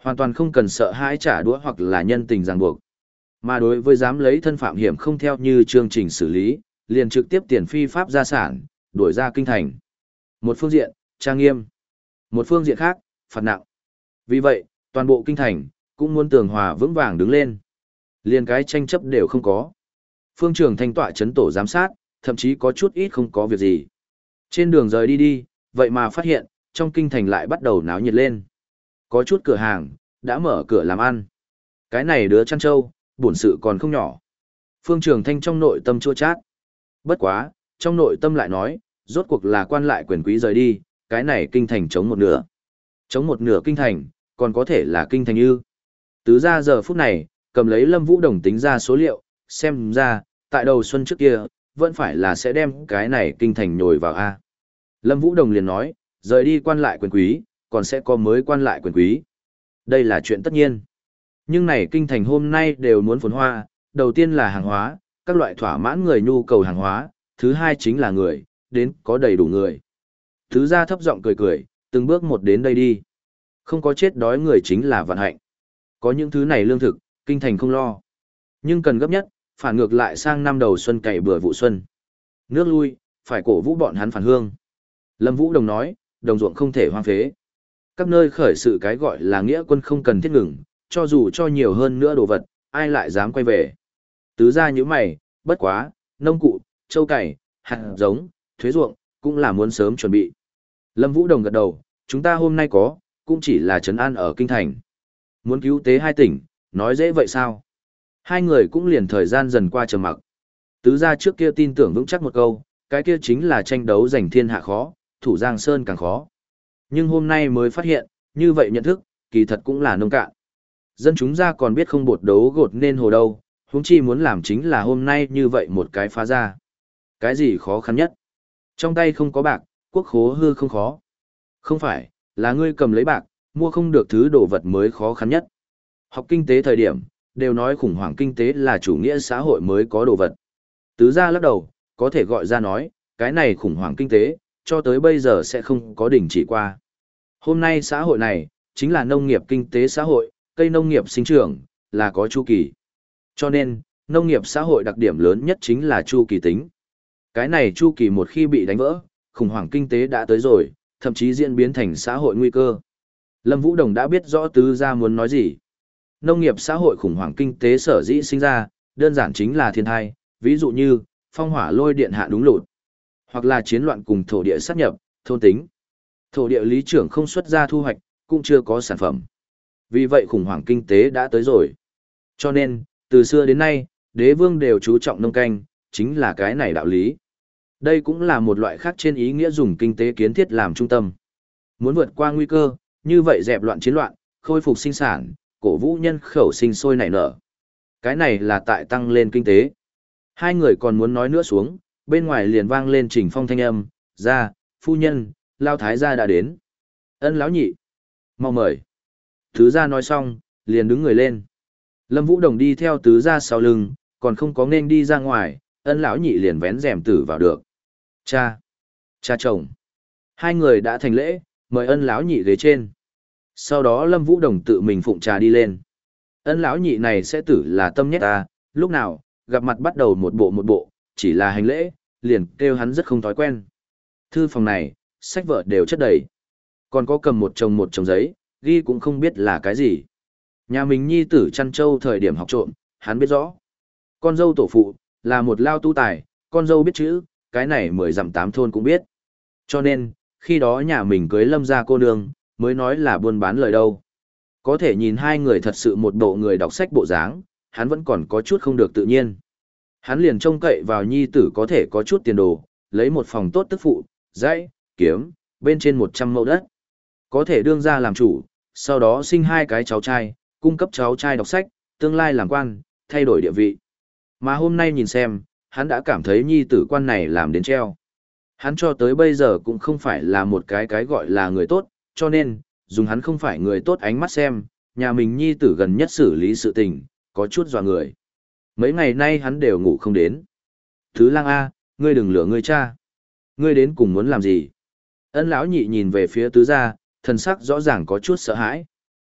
Hoàn toàn không cần sợ hãi trả đũa hoặc là nhân tình ràng buộc. Mà đối với dám lấy thân phạm hiểm không theo như chương trình xử lý, liền trực tiếp tiền phi pháp gia sản, đuổi ra kinh thành. Một phương diện, trang nghiêm. Một phương diện khác, phạt nặng. Vì vậy, toàn bộ kinh thành, cũng muốn tường hòa vững vàng đứng lên. Liền cái tranh chấp đều không có. Phương Trường Thanh tọa chấn tổ giám sát, thậm chí có chút ít không có việc gì. Trên đường rời đi đi, vậy mà phát hiện, trong kinh thành lại bắt đầu náo nhiệt lên. Có chút cửa hàng, đã mở cửa làm ăn. Cái này đứa chăn trâu, bổn sự còn không nhỏ. Phương Trường Thanh trong nội tâm chua chát. Bất quá, trong nội tâm lại nói, rốt cuộc là quan lại quyền quý rời đi, cái này kinh thành chống một nửa. Chống một nửa kinh thành, còn có thể là kinh thành ư. Tứ ra giờ phút này, cầm lấy Lâm Vũ Đồng tính ra số liệu, xem ra, tại đầu xuân trước kia, vẫn phải là sẽ đem cái này kinh thành nhồi vào A. Lâm Vũ Đồng liền nói, rời đi quan lại quyền quý, còn sẽ có mới quan lại quyền quý. Đây là chuyện tất nhiên. Nhưng này kinh thành hôm nay đều muốn phồn hoa, đầu tiên là hàng hóa, các loại thỏa mãn người nhu cầu hàng hóa, thứ hai chính là người, đến có đầy đủ người. Thứ ra thấp giọng cười cười, từng bước một đến đây đi. Không có chết đói người chính là vận hạnh. Có những thứ này lương thực, kinh thành không lo. Nhưng cần gấp nhất, phản ngược lại sang năm đầu xuân cày bừa vụ xuân. Nước lui, phải cổ vũ bọn hắn phản hương. Lâm Vũ Đồng nói, đồng ruộng không thể hoang phế. Các nơi khởi sự cái gọi là nghĩa quân không cần thiết ngừng, cho dù cho nhiều hơn nữa đồ vật, ai lại dám quay về. Tứ ra như mày, bất quá, nông cụ, châu cày, hạt giống, thuế ruộng, cũng là muốn sớm chuẩn bị. Lâm Vũ Đồng gật đầu, chúng ta hôm nay có, cũng chỉ là trấn an ở kinh thành. Muốn cứu tế hai tỉnh, nói dễ vậy sao? Hai người cũng liền thời gian dần qua trầm mặc. Tứ gia trước kia tin tưởng vững chắc một câu, cái kia chính là tranh đấu giành thiên hạ khó, thủ Giang Sơn càng khó. Nhưng hôm nay mới phát hiện, như vậy nhận thức, kỳ thật cũng là nông cạn. Dân chúng ra còn biết không bột đấu gột nên hồ đâu, huống chi muốn làm chính là hôm nay như vậy một cái phá ra. Cái gì khó khăn nhất? Trong tay không có bạc, quốc khố hư không khó. Không phải, là ngươi cầm lấy bạc, mua không được thứ đồ vật mới khó khăn nhất. Học kinh tế thời điểm, đều nói khủng hoảng kinh tế là chủ nghĩa xã hội mới có đồ vật. Tứ gia lắc đầu, có thể gọi ra nói, cái này khủng hoảng kinh tế, cho tới bây giờ sẽ không có đỉnh chỉ qua. Hôm nay xã hội này, chính là nông nghiệp kinh tế xã hội, cây nông nghiệp sinh trưởng, là có chu kỳ. Cho nên, nông nghiệp xã hội đặc điểm lớn nhất chính là chu kỳ tính. Cái này chu kỳ một khi bị đánh vỡ, khủng hoảng kinh tế đã tới rồi, thậm chí diễn biến thành xã hội nguy cơ. Lâm Vũ Đồng đã biết rõ tứ gia muốn nói gì. Nông nghiệp xã hội khủng hoảng kinh tế sở dĩ sinh ra, đơn giản chính là thiên tai, ví dụ như phong hỏa lôi điện hạ đúng lụt, hoặc là chiến loạn cùng thổ địa sát nhập, thôn tính. Thổ địa lý trưởng không xuất ra thu hoạch, cũng chưa có sản phẩm. Vì vậy khủng hoảng kinh tế đã tới rồi. Cho nên, từ xưa đến nay, đế vương đều chú trọng nông canh, chính là cái này đạo lý. Đây cũng là một loại khác trên ý nghĩa dùng kinh tế kiến thiết làm trung tâm. Muốn vượt qua nguy cơ, như vậy dẹp loạn chiến loạn, khôi phục sinh sản, cổ vũ nhân khẩu sinh sôi nảy nở. Cái này là tại tăng lên kinh tế. Hai người còn muốn nói nữa xuống, bên ngoài liền vang lên Trình Phong thanh âm, ra, phu nhân, Lao Thái gia đã đến. Ân lão nhị. Mau mời. Tứ gia nói xong, liền đứng người lên. Lâm Vũ Đồng đi theo tứ gia sau lưng, còn không có nên đi ra ngoài, ân lão nhị liền vén rèm tử vào được. Cha. Cha chồng. Hai người đã thành lễ, mời ân lão nhị ghế trên. Sau đó Lâm Vũ Đồng tự mình phụng trà đi lên. Ân lão nhị này sẽ tử là tâm nhất ta, lúc nào, gặp mặt bắt đầu một bộ một bộ, chỉ là hành lễ, liền kêu hắn rất không thói quen. Thư phòng này, sách vở đều chất đầy. Còn có cầm một chồng một chồng giấy, ghi cũng không biết là cái gì. Nhà mình nhi tử chăn trâu thời điểm học trộm, hắn biết rõ. Con dâu tổ phụ, là một lao tu tài, con dâu biết chữ, cái này mười dặm tám thôn cũng biết. Cho nên, khi đó nhà mình cưới Lâm gia cô nương, mới nói là buôn bán lời đâu. Có thể nhìn hai người thật sự một bộ người đọc sách bộ dáng, hắn vẫn còn có chút không được tự nhiên. Hắn liền trông cậy vào nhi tử có thể có chút tiền đồ, lấy một phòng tốt tức phụ, dãy, kiếm, bên trên một trăm mẫu đất. Có thể đương ra làm chủ, sau đó sinh hai cái cháu trai, cung cấp cháu trai đọc sách, tương lai làm quan, thay đổi địa vị. Mà hôm nay nhìn xem, hắn đã cảm thấy nhi tử quan này làm đến treo. Hắn cho tới bây giờ cũng không phải là một cái cái gọi là người tốt, cho nên, dùng hắn không phải người tốt ánh mắt xem, nhà mình nhi tử gần nhất xử lý sự tình, có chút dọa người. Mấy ngày nay hắn đều ngủ không đến. Thứ lang A, ngươi đừng lừa ngươi cha. Ngươi đến cùng muốn làm gì? Ân lão nhị nhìn về phía tứ gia, thần sắc rõ ràng có chút sợ hãi.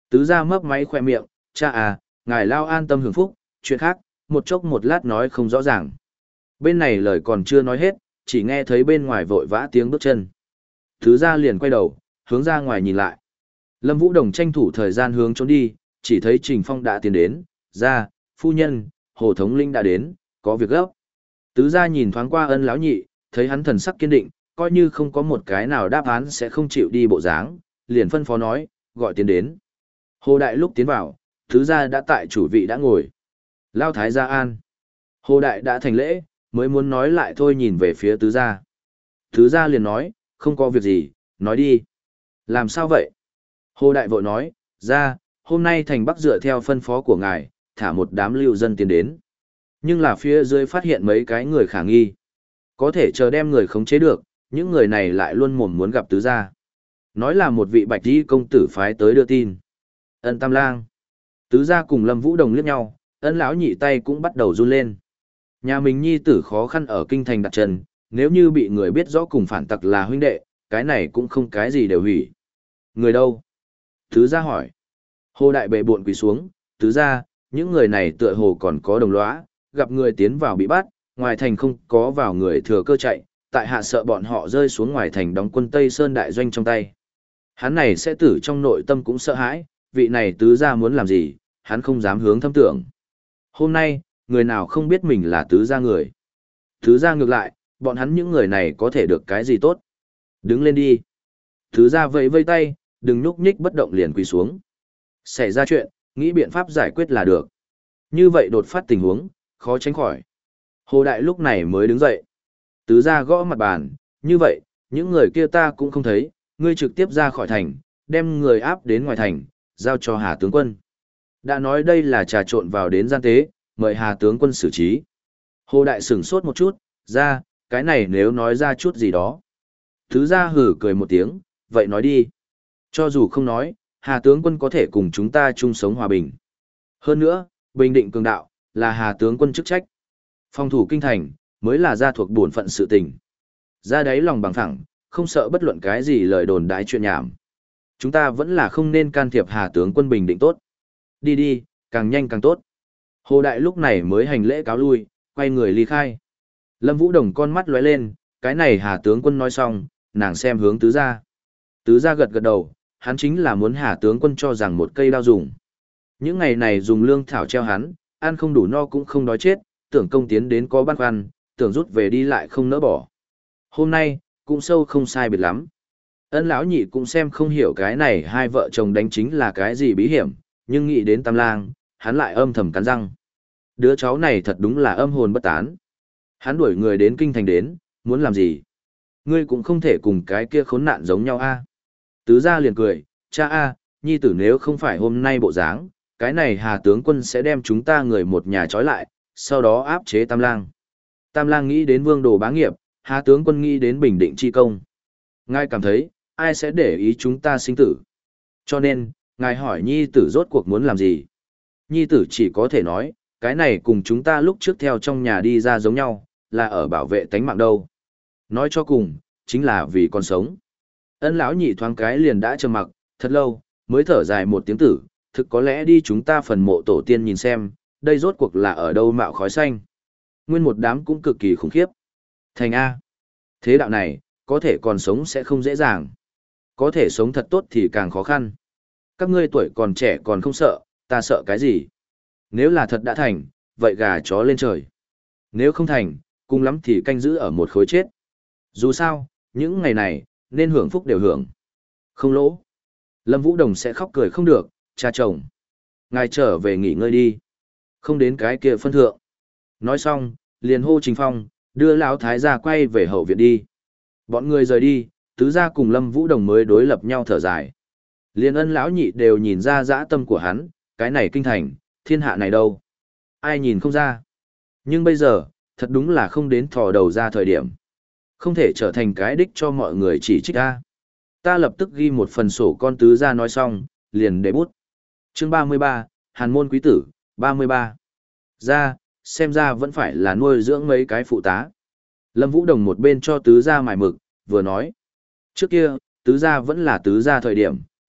Tứ gia mấp máy khoe miệng, cha à, ngài lao an tâm hưởng phúc, chuyện khác, một chốc một lát nói không rõ ràng. Bên này lời còn chưa nói hết, chỉ nghe thấy bên ngoài vội vã tiếng bước chân. Tứ gia liền quay đầu, hướng ra ngoài nhìn lại. Lâm Vũ Đồng tranh thủ thời gian hướng trốn đi, chỉ thấy Trình Phong đã tiến đến, ra, phu nhân, Hồ Thống Linh đã đến, có việc gấp. Tứ gia nhìn thoáng qua Ân lão nhị, thấy hắn thần sắc kiên định, coi như không có một cái nào đáp án sẽ không chịu đi bộ dáng, liền phân phó nói, gọi tiến đến. Hồ Đại lúc tiến vào, Tứ gia đã tại chủ vị đã ngồi. Lao Thái gia an. Hồ Đại đã thành lễ, mới muốn nói lại thôi nhìn về phía Tứ gia. Tứ gia liền nói, không có việc gì, nói đi. Làm sao vậy? Hồ Đại vội nói, ra, hôm nay thành Bắc dựa theo phân phó của ngài, thả một đám lưu dân tiến đến. Nhưng là phía dưới phát hiện mấy cái người khả nghi. Có thể chờ đem người khống chế được, những người này lại luôn mồm muốn gặp tứ gia. Nói là một vị bạch y công tử phái tới đưa tin. Ân Tam Lang. Tứ gia cùng Lâm Vũ Đồng liếc nhau, Ân lão nhị tay cũng bắt đầu run lên. Nhà mình nhi tử khó khăn ở kinh thành đặt chân, nếu như bị người biết rõ cùng phản tặc là huynh đệ, cái này cũng không cái gì đều hủy. Người đâu? Tứ gia hỏi. Hồ Đại bệ buộn quỳ xuống, tứ gia, những người này tựa hồ còn có đồng lõa, gặp người tiến vào bị bắt, ngoài thành không có vào người thừa cơ chạy, tại hạ sợ bọn họ rơi xuống ngoài thành đóng quân Tây Sơn đại doanh trong tay. Hắn này sẽ tử trong nội tâm cũng sợ hãi, vị này tứ gia muốn làm gì, hắn không dám hướng thâm tưởng. Hôm nay, người nào không biết mình là tứ gia người. Tứ gia ngược lại, bọn hắn những người này có thể được cái gì tốt. Đứng lên đi. Tứ gia vẫy vây tay, đừng nhúc nhích bất động liền quỳ xuống. Xảy ra chuyện, nghĩ biện pháp giải quyết là được. Như vậy đột phát tình huống, khó tránh khỏi. Hồ Đại lúc này mới đứng dậy. Tứ gia gõ mặt bàn, như vậy, những người kia ta cũng không thấy, ngươi trực tiếp ra khỏi thành, đem người áp đến ngoài thành, giao cho Hà tướng quân. Đã nói đây là trà trộn vào đến gian tế, mời Hà tướng quân xử trí. Hồ Đại sửng sốt một chút, ra, cái này nếu nói ra chút gì đó. Tứ gia hử cười một tiếng, vậy nói đi. Cho dù không nói, Hà tướng quân có thể cùng chúng ta chung sống hòa bình. Hơn nữa, bình định cường đạo, là Hà tướng quân chức trách. Phòng thủ kinh thành, mới là gia thuộc bổn phận sự tình. Ra đáy lòng bằng thẳng, không sợ bất luận cái gì lời đồn đái chuyện nhảm. Chúng ta vẫn là không nên can thiệp Hà tướng quân bình định tốt. Đi đi, càng nhanh càng tốt. Hồ Đại lúc này mới hành lễ cáo lui, quay người ly khai. Lâm Vũ Đồng con mắt lóe lên, cái này Hà tướng quân nói xong, nàng xem hướng tứ gia. Tứ gia gật gật đầu, hắn chính là muốn Hà tướng quân cho rằng một cây đao dùng. Những ngày này dùng lương thảo treo hắn, ăn không đủ no cũng không đói chết, tưởng công tiến đến có băn khoăn, tưởng rút về đi lại không nỡ bỏ. Hôm nay, cũng sâu không sai biệt lắm. Ân lão nhị cũng xem không hiểu cái này hai vợ chồng đánh chính là cái gì bí hiểm, nhưng nghĩ đến Tam Lang, hắn lại âm thầm cắn răng. Đứa cháu này thật đúng là âm hồn bất tán. Hắn đuổi người đến kinh thành đến, muốn làm gì? Ngươi cũng không thể cùng cái kia khốn nạn giống nhau a. Tứ gia liền cười, cha a, nhi tử nếu không phải hôm nay bộ dáng, cái này Hà tướng quân sẽ đem chúng ta người một nhà trói lại, sau đó áp chế Tam Lang. Tam Lang nghĩ đến vương đồ bá nghiệp, Hà tướng quân nghĩ đến bình định chi công. Ngài cảm thấy, ai sẽ để ý chúng ta sinh tử? Cho nên, ngài hỏi nhi tử rốt cuộc muốn làm gì? Nhi tử chỉ có thể nói, cái này cùng chúng ta lúc trước theo trong nhà đi ra giống nhau, là ở bảo vệ tánh mạng đâu. Nói cho cùng, chính là vì còn sống. Ân lão nhị thoáng cái liền đã trầm mặc, thật lâu, mới thở dài một tiếng tử, thực có lẽ đi chúng ta phần mộ tổ tiên nhìn xem, đây rốt cuộc là ở đâu mạo khói xanh. Nguyên một đám cũng cực kỳ khủng khiếp. Thành A. Thế đạo này, có thể còn sống sẽ không dễ dàng. Có thể sống thật tốt thì càng khó khăn. Các ngươi tuổi còn trẻ còn không sợ, ta sợ cái gì? Nếu là thật đã thành, vậy gà chó lên trời. Nếu không thành, cùng lắm thì canh giữ ở một khối chết. Dù sao, những ngày này, nên hưởng phúc đều hưởng. Không lỗ. Lâm Vũ Đồng sẽ khóc cười không được, cha chồng. Ngài trở về nghỉ ngơi đi. Không đến cái kia phân thượng. Nói xong, liền hô Trình Phong, đưa lão thái gia quay về hậu viện đi. Bọn người rời đi, tứ gia cùng Lâm Vũ Đồng mới đối lập nhau thở dài. Liên Ân lão nhị đều nhìn ra dã tâm của hắn, cái này kinh thành, thiên hạ này đâu. Ai nhìn không ra. Nhưng bây giờ, thật đúng là không đến thò đầu ra thời điểm. Không thể trở thành cái đích cho mọi người chỉ trích ta. Ta lập tức ghi một phần sổ con tứ gia nói xong, liền để bút. Chương ba mươi ba, Hàn môn quý tử, ba mươi ba. Ra, xem ra vẫn phải là nuôi dưỡng mấy cái phụ tá. Lâm Vũ Đồng một bên cho tứ gia mài mực, vừa nói. Trước kia, tứ gia vẫn là tứ gia thời điểm,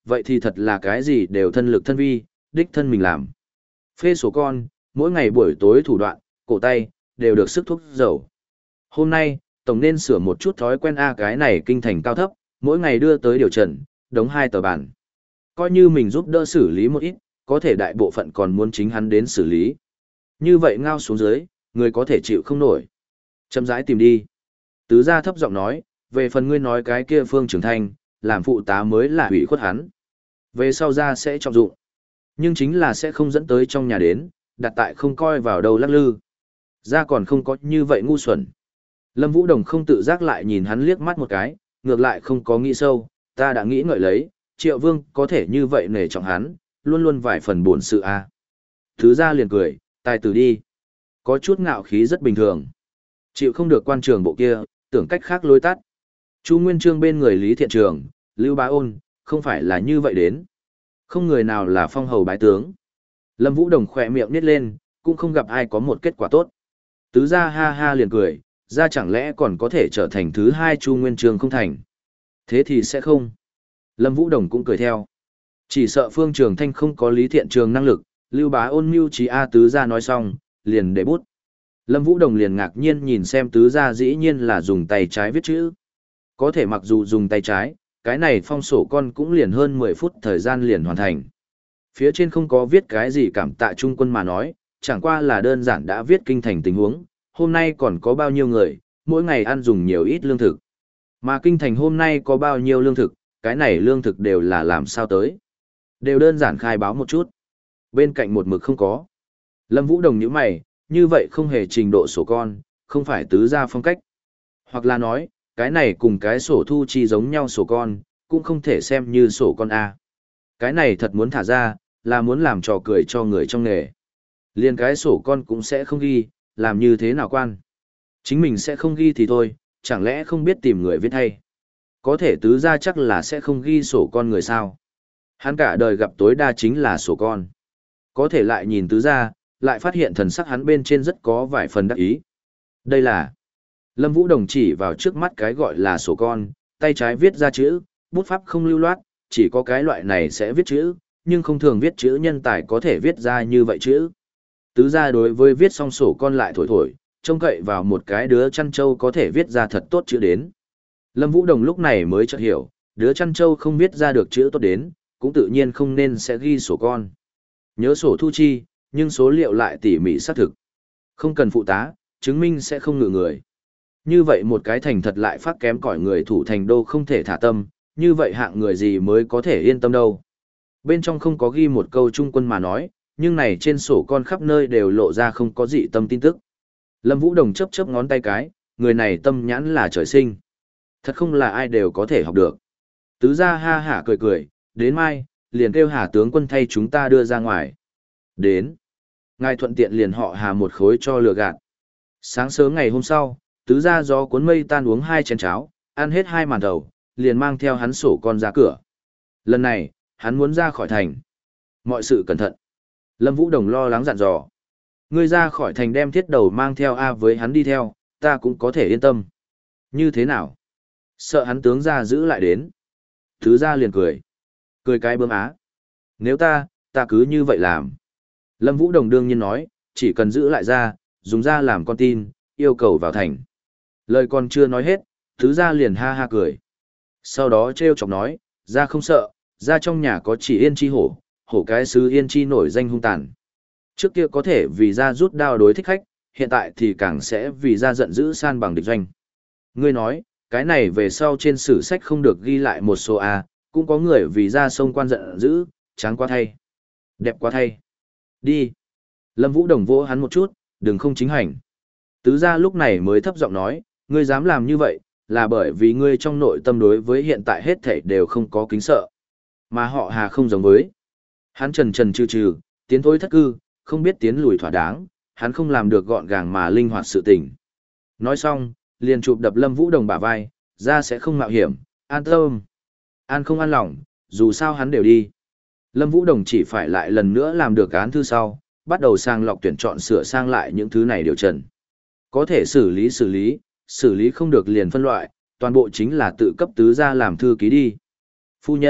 vậy thì thật là cái gì đều thân lực thân vi, đích thân mình làm. Phê sổ con, mỗi ngày buổi tối thủ đoạn, cổ tay, đều được sức thuốc dầu. Hôm nay, tổng nên sửa một chút thói quen A cái này kinh thành cao thấp, mỗi ngày đưa tới điều trần, đóng hai tờ bản. Coi như mình giúp đỡ xử lý một ít, có thể đại bộ phận còn muốn chính hắn đến xử lý. Như vậy ngao xuống dưới, người có thể chịu không nổi. Chậm rãi tìm đi. Tứ gia thấp giọng nói, về phần ngươi nói cái kia Phương Trường Thanh, làm phụ tá mới là hủy khuất hắn. Về sau ra sẽ trọng dụng. Nhưng chính là sẽ không dẫn tới trong nhà đến, đặt tại không coi vào đầu lắc lư. Ra còn không có như vậy ngu xuẩn. Lâm Vũ Đồng không tự giác lại nhìn hắn liếc mắt một cái, ngược lại không có nghĩ sâu, ta đã nghĩ ngợi lấy, Triệu Vương có thể như vậy nể trọng hắn, luôn luôn vài phần buồn sự a. Thứ ra liền cười, tài tử đi. Có chút ngạo khí rất bình thường. Chịu không được quan trường bộ kia, tưởng cách khác lối tắt. Chu Nguyên Chương bên người Lý Thiện Trường, Lưu Bá Ôn, không phải là như vậy đến. Không người nào là phong hầu bái tướng. Lâm Vũ Đồng khỏe miệng nít lên, cũng không gặp ai có một kết quả tốt. Tứ gia ha ha liền cười, ra chẳng lẽ còn có thể trở thành thứ hai Chu Nguyên Chương không thành. Thế thì sẽ không. Lâm Vũ Đồng cũng cười theo. Chỉ sợ Phương Trường Thanh không có Lý Thiện Trường năng lực, Lưu Bá Ôn mưu trí A tứ gia nói xong, liền để bút. Lâm Vũ Đồng liền ngạc nhiên nhìn xem tứ gia dĩ nhiên là dùng tay trái viết chữ. Có thể mặc dù dùng tay trái, cái này phong sổ con cũng liền hơn mười phút thời gian liền hoàn thành. Phía trên không có viết cái gì cảm tạ trung quân mà nói, chẳng qua là đơn giản đã viết kinh thành tình huống, hôm nay còn có bao nhiêu người, mỗi ngày ăn dùng nhiều ít lương thực. Mà kinh thành hôm nay có bao nhiêu lương thực, cái này lương thực đều là làm sao tới. Đều đơn giản khai báo một chút. Bên cạnh một mực không có. Lâm Vũ Đồng nhíu mày, như vậy không hề trình độ sổ con, không phải tứ gia phong cách. Hoặc là nói, cái này cùng cái sổ thu chi giống nhau sổ con, cũng không thể xem như sổ con A. Cái này thật muốn thả ra, là muốn làm trò cười cho người trong nghề. Liên cái sổ con cũng sẽ không ghi, làm như thế nào quan. Chính mình sẽ không ghi thì thôi, chẳng lẽ không biết tìm người viết hay. Có thể tứ gia chắc là sẽ không ghi sổ con người sao. Hắn cả đời gặp tối đa chính là sổ con. Có thể lại nhìn tứ gia, lại phát hiện thần sắc hắn bên trên rất có vài phần đắc ý. Đây là Lâm Vũ Đồng chỉ vào trước mắt cái gọi là sổ con, tay trái viết ra chữ, bút pháp không lưu loát, chỉ có cái loại này sẽ viết chữ, nhưng không thường viết chữ nhân tài có thể viết ra như vậy chữ. Tứ gia đối với viết xong sổ con lại thổi thổi, trông cậy vào một cái đứa chăn trâu có thể viết ra thật tốt chữ đến. Lâm Vũ Đồng lúc này mới chợt hiểu, đứa chăn trâu không viết ra được chữ tốt đến, cũng tự nhiên không nên sẽ ghi sổ con. Nhớ sổ thu chi, nhưng số liệu lại tỉ mỉ xác thực. Không cần phụ tá, chứng minh sẽ không ngự người. Như vậy một cái thành thật lại phát kém cỏi người thủ thành đô không thể thả tâm, như vậy hạng người gì mới có thể yên tâm đâu. Bên trong không có ghi một câu trung quân mà nói, nhưng này trên sổ con khắp nơi đều lộ ra không có dị tâm tin tức. Lâm Vũ Đồng chớp chớp ngón tay cái, người này tâm nhãn là trời sinh. Thật không là ai đều có thể học được. Tứ gia ha hả cười cười, đến mai, liền kêu Hà tướng quân thay chúng ta đưa ra ngoài. Đến. Ngài thuận tiện liền họ Hà một khối cho lừa gạt. Sáng sớm ngày hôm sau, tứ gia gió cuốn mây tan uống hai chén cháo, ăn hết hai màn đầu, liền mang theo hắn sổ con ra cửa. Lần này, hắn muốn ra khỏi thành. Mọi sự cẩn thận. Lâm Vũ Đồng lo lắng dặn dò. Ngươi ra khỏi thành đem thiết đầu mang theo A với hắn đi theo, ta cũng có thể yên tâm. Như thế nào? Sợ hắn tướng ra giữ lại đến. Tứ gia liền cười. Cười cái bơm á. Nếu ta, ta cứ như vậy làm. Lâm Vũ Đồng đương nhiên nói, chỉ cần giữ lại ra, dùng ra làm con tin, yêu cầu vào thành. Lời còn chưa nói hết, tứ gia liền ha ha cười. Sau đó trêu chọc nói, ra không sợ, ra trong nhà có chỉ yên chi hổ, hổ cái sứ yên chi nổi danh hung tàn. Trước kia có thể vì ra rút đao đối thích khách, hiện tại thì càng sẽ vì ra giận dữ san bằng địch doanh. Ngươi nói, cái này về sau trên sử sách không được ghi lại một số A, cũng có người vì ra sông quan giận dữ, tráng quá thay. Đẹp quá thay. Đi. Lâm Vũ Đồng vỗ hắn một chút, đừng không chính hành. Tứ gia lúc này mới thấp giọng nói, ngươi dám làm như vậy, là bởi vì ngươi trong nội tâm đối với hiện tại hết thảy đều không có kính sợ. Mà họ Hà không giống với. Hắn trần trần trừ trừ, tiến thối thất cư, không biết tiến lùi thỏa đáng, hắn không làm được gọn gàng mà linh hoạt sự tình. Nói xong, liền chụp đập Lâm Vũ Đồng bả vai, ra sẽ không mạo hiểm, an tâm. An không an lòng, dù sao hắn đều đi. Lâm Vũ Đồng chỉ phải lại lần nữa làm được án thư sau, bắt đầu sang lọc tuyển chọn sửa sang lại những thứ này điều trần. Có thể xử lý xử lý, xử lý không được liền phân loại, toàn bộ chính là tự cấp tứ gia làm thư ký đi. Phu nhân,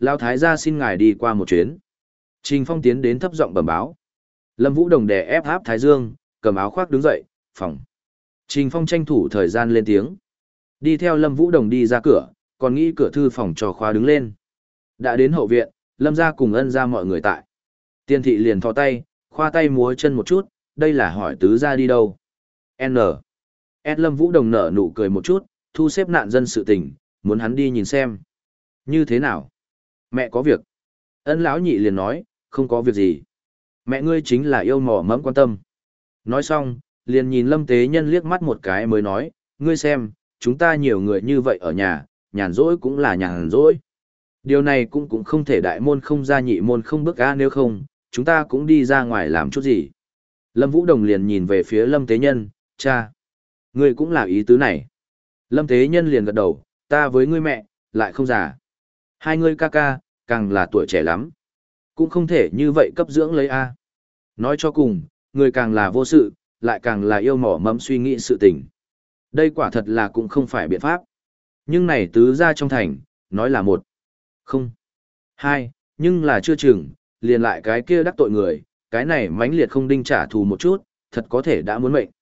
Lão thái gia xin ngài đi qua một chuyến. Trình Phong tiến đến thấp giọng bẩm báo. Lâm Vũ Đồng đè ép áp Thái Dương, cầm áo khoác đứng dậy, phòng. Trình Phong tranh thủ thời gian lên tiếng. Đi theo Lâm Vũ Đồng đi ra cửa, còn nghĩ cửa thư phòng cho khoa đứng lên. Đã đến hậu viện, Lâm gia cùng Ân gia mọi người tại. Tiên thị liền thò tay, khoa tay múa chân một chút, đây là hỏi tứ gia đi đâu. N. S. Lâm Vũ Đồng nở nụ cười một chút, thu xếp nạn dân sự tình, muốn hắn đi nhìn xem. Như thế nào? Mẹ có việc. Ân lão nhị liền nói, không có việc gì. Mẹ ngươi chính là yêu mỏ mẫm quan tâm. Nói xong, liền nhìn Lâm Tế Nhân liếc mắt một cái mới nói, ngươi xem, chúng ta nhiều người như vậy ở nhà, nhàn rỗi cũng là nhàn rỗi. Điều này cũng cũng không thể đại môn không ra nhị môn không bước ra, nếu không, chúng ta cũng đi ra ngoài làm chút gì. Lâm Vũ Đồng liền nhìn về phía Lâm Tế Nhân, cha, ngươi cũng là ý tứ này. Lâm Tế Nhân liền gật đầu, ta với ngươi mẹ, lại không già. Hai ngươi ca ca, càng là tuổi trẻ lắm. Cũng không thể như vậy cấp dưỡng lấy A. Nói cho cùng, người càng là vô sự, lại càng là yêu mỏ mẫm suy nghĩ sự tình. Đây quả thật là cũng không phải biện pháp. Nhưng này tứ ra trong thành, nói là một. Không. Hai, nhưng là chưa chừng, liền lại cái kia đắc tội người, cái này mãnh liệt không đinh trả thù một chút, thật có thể đã muốn mệnh.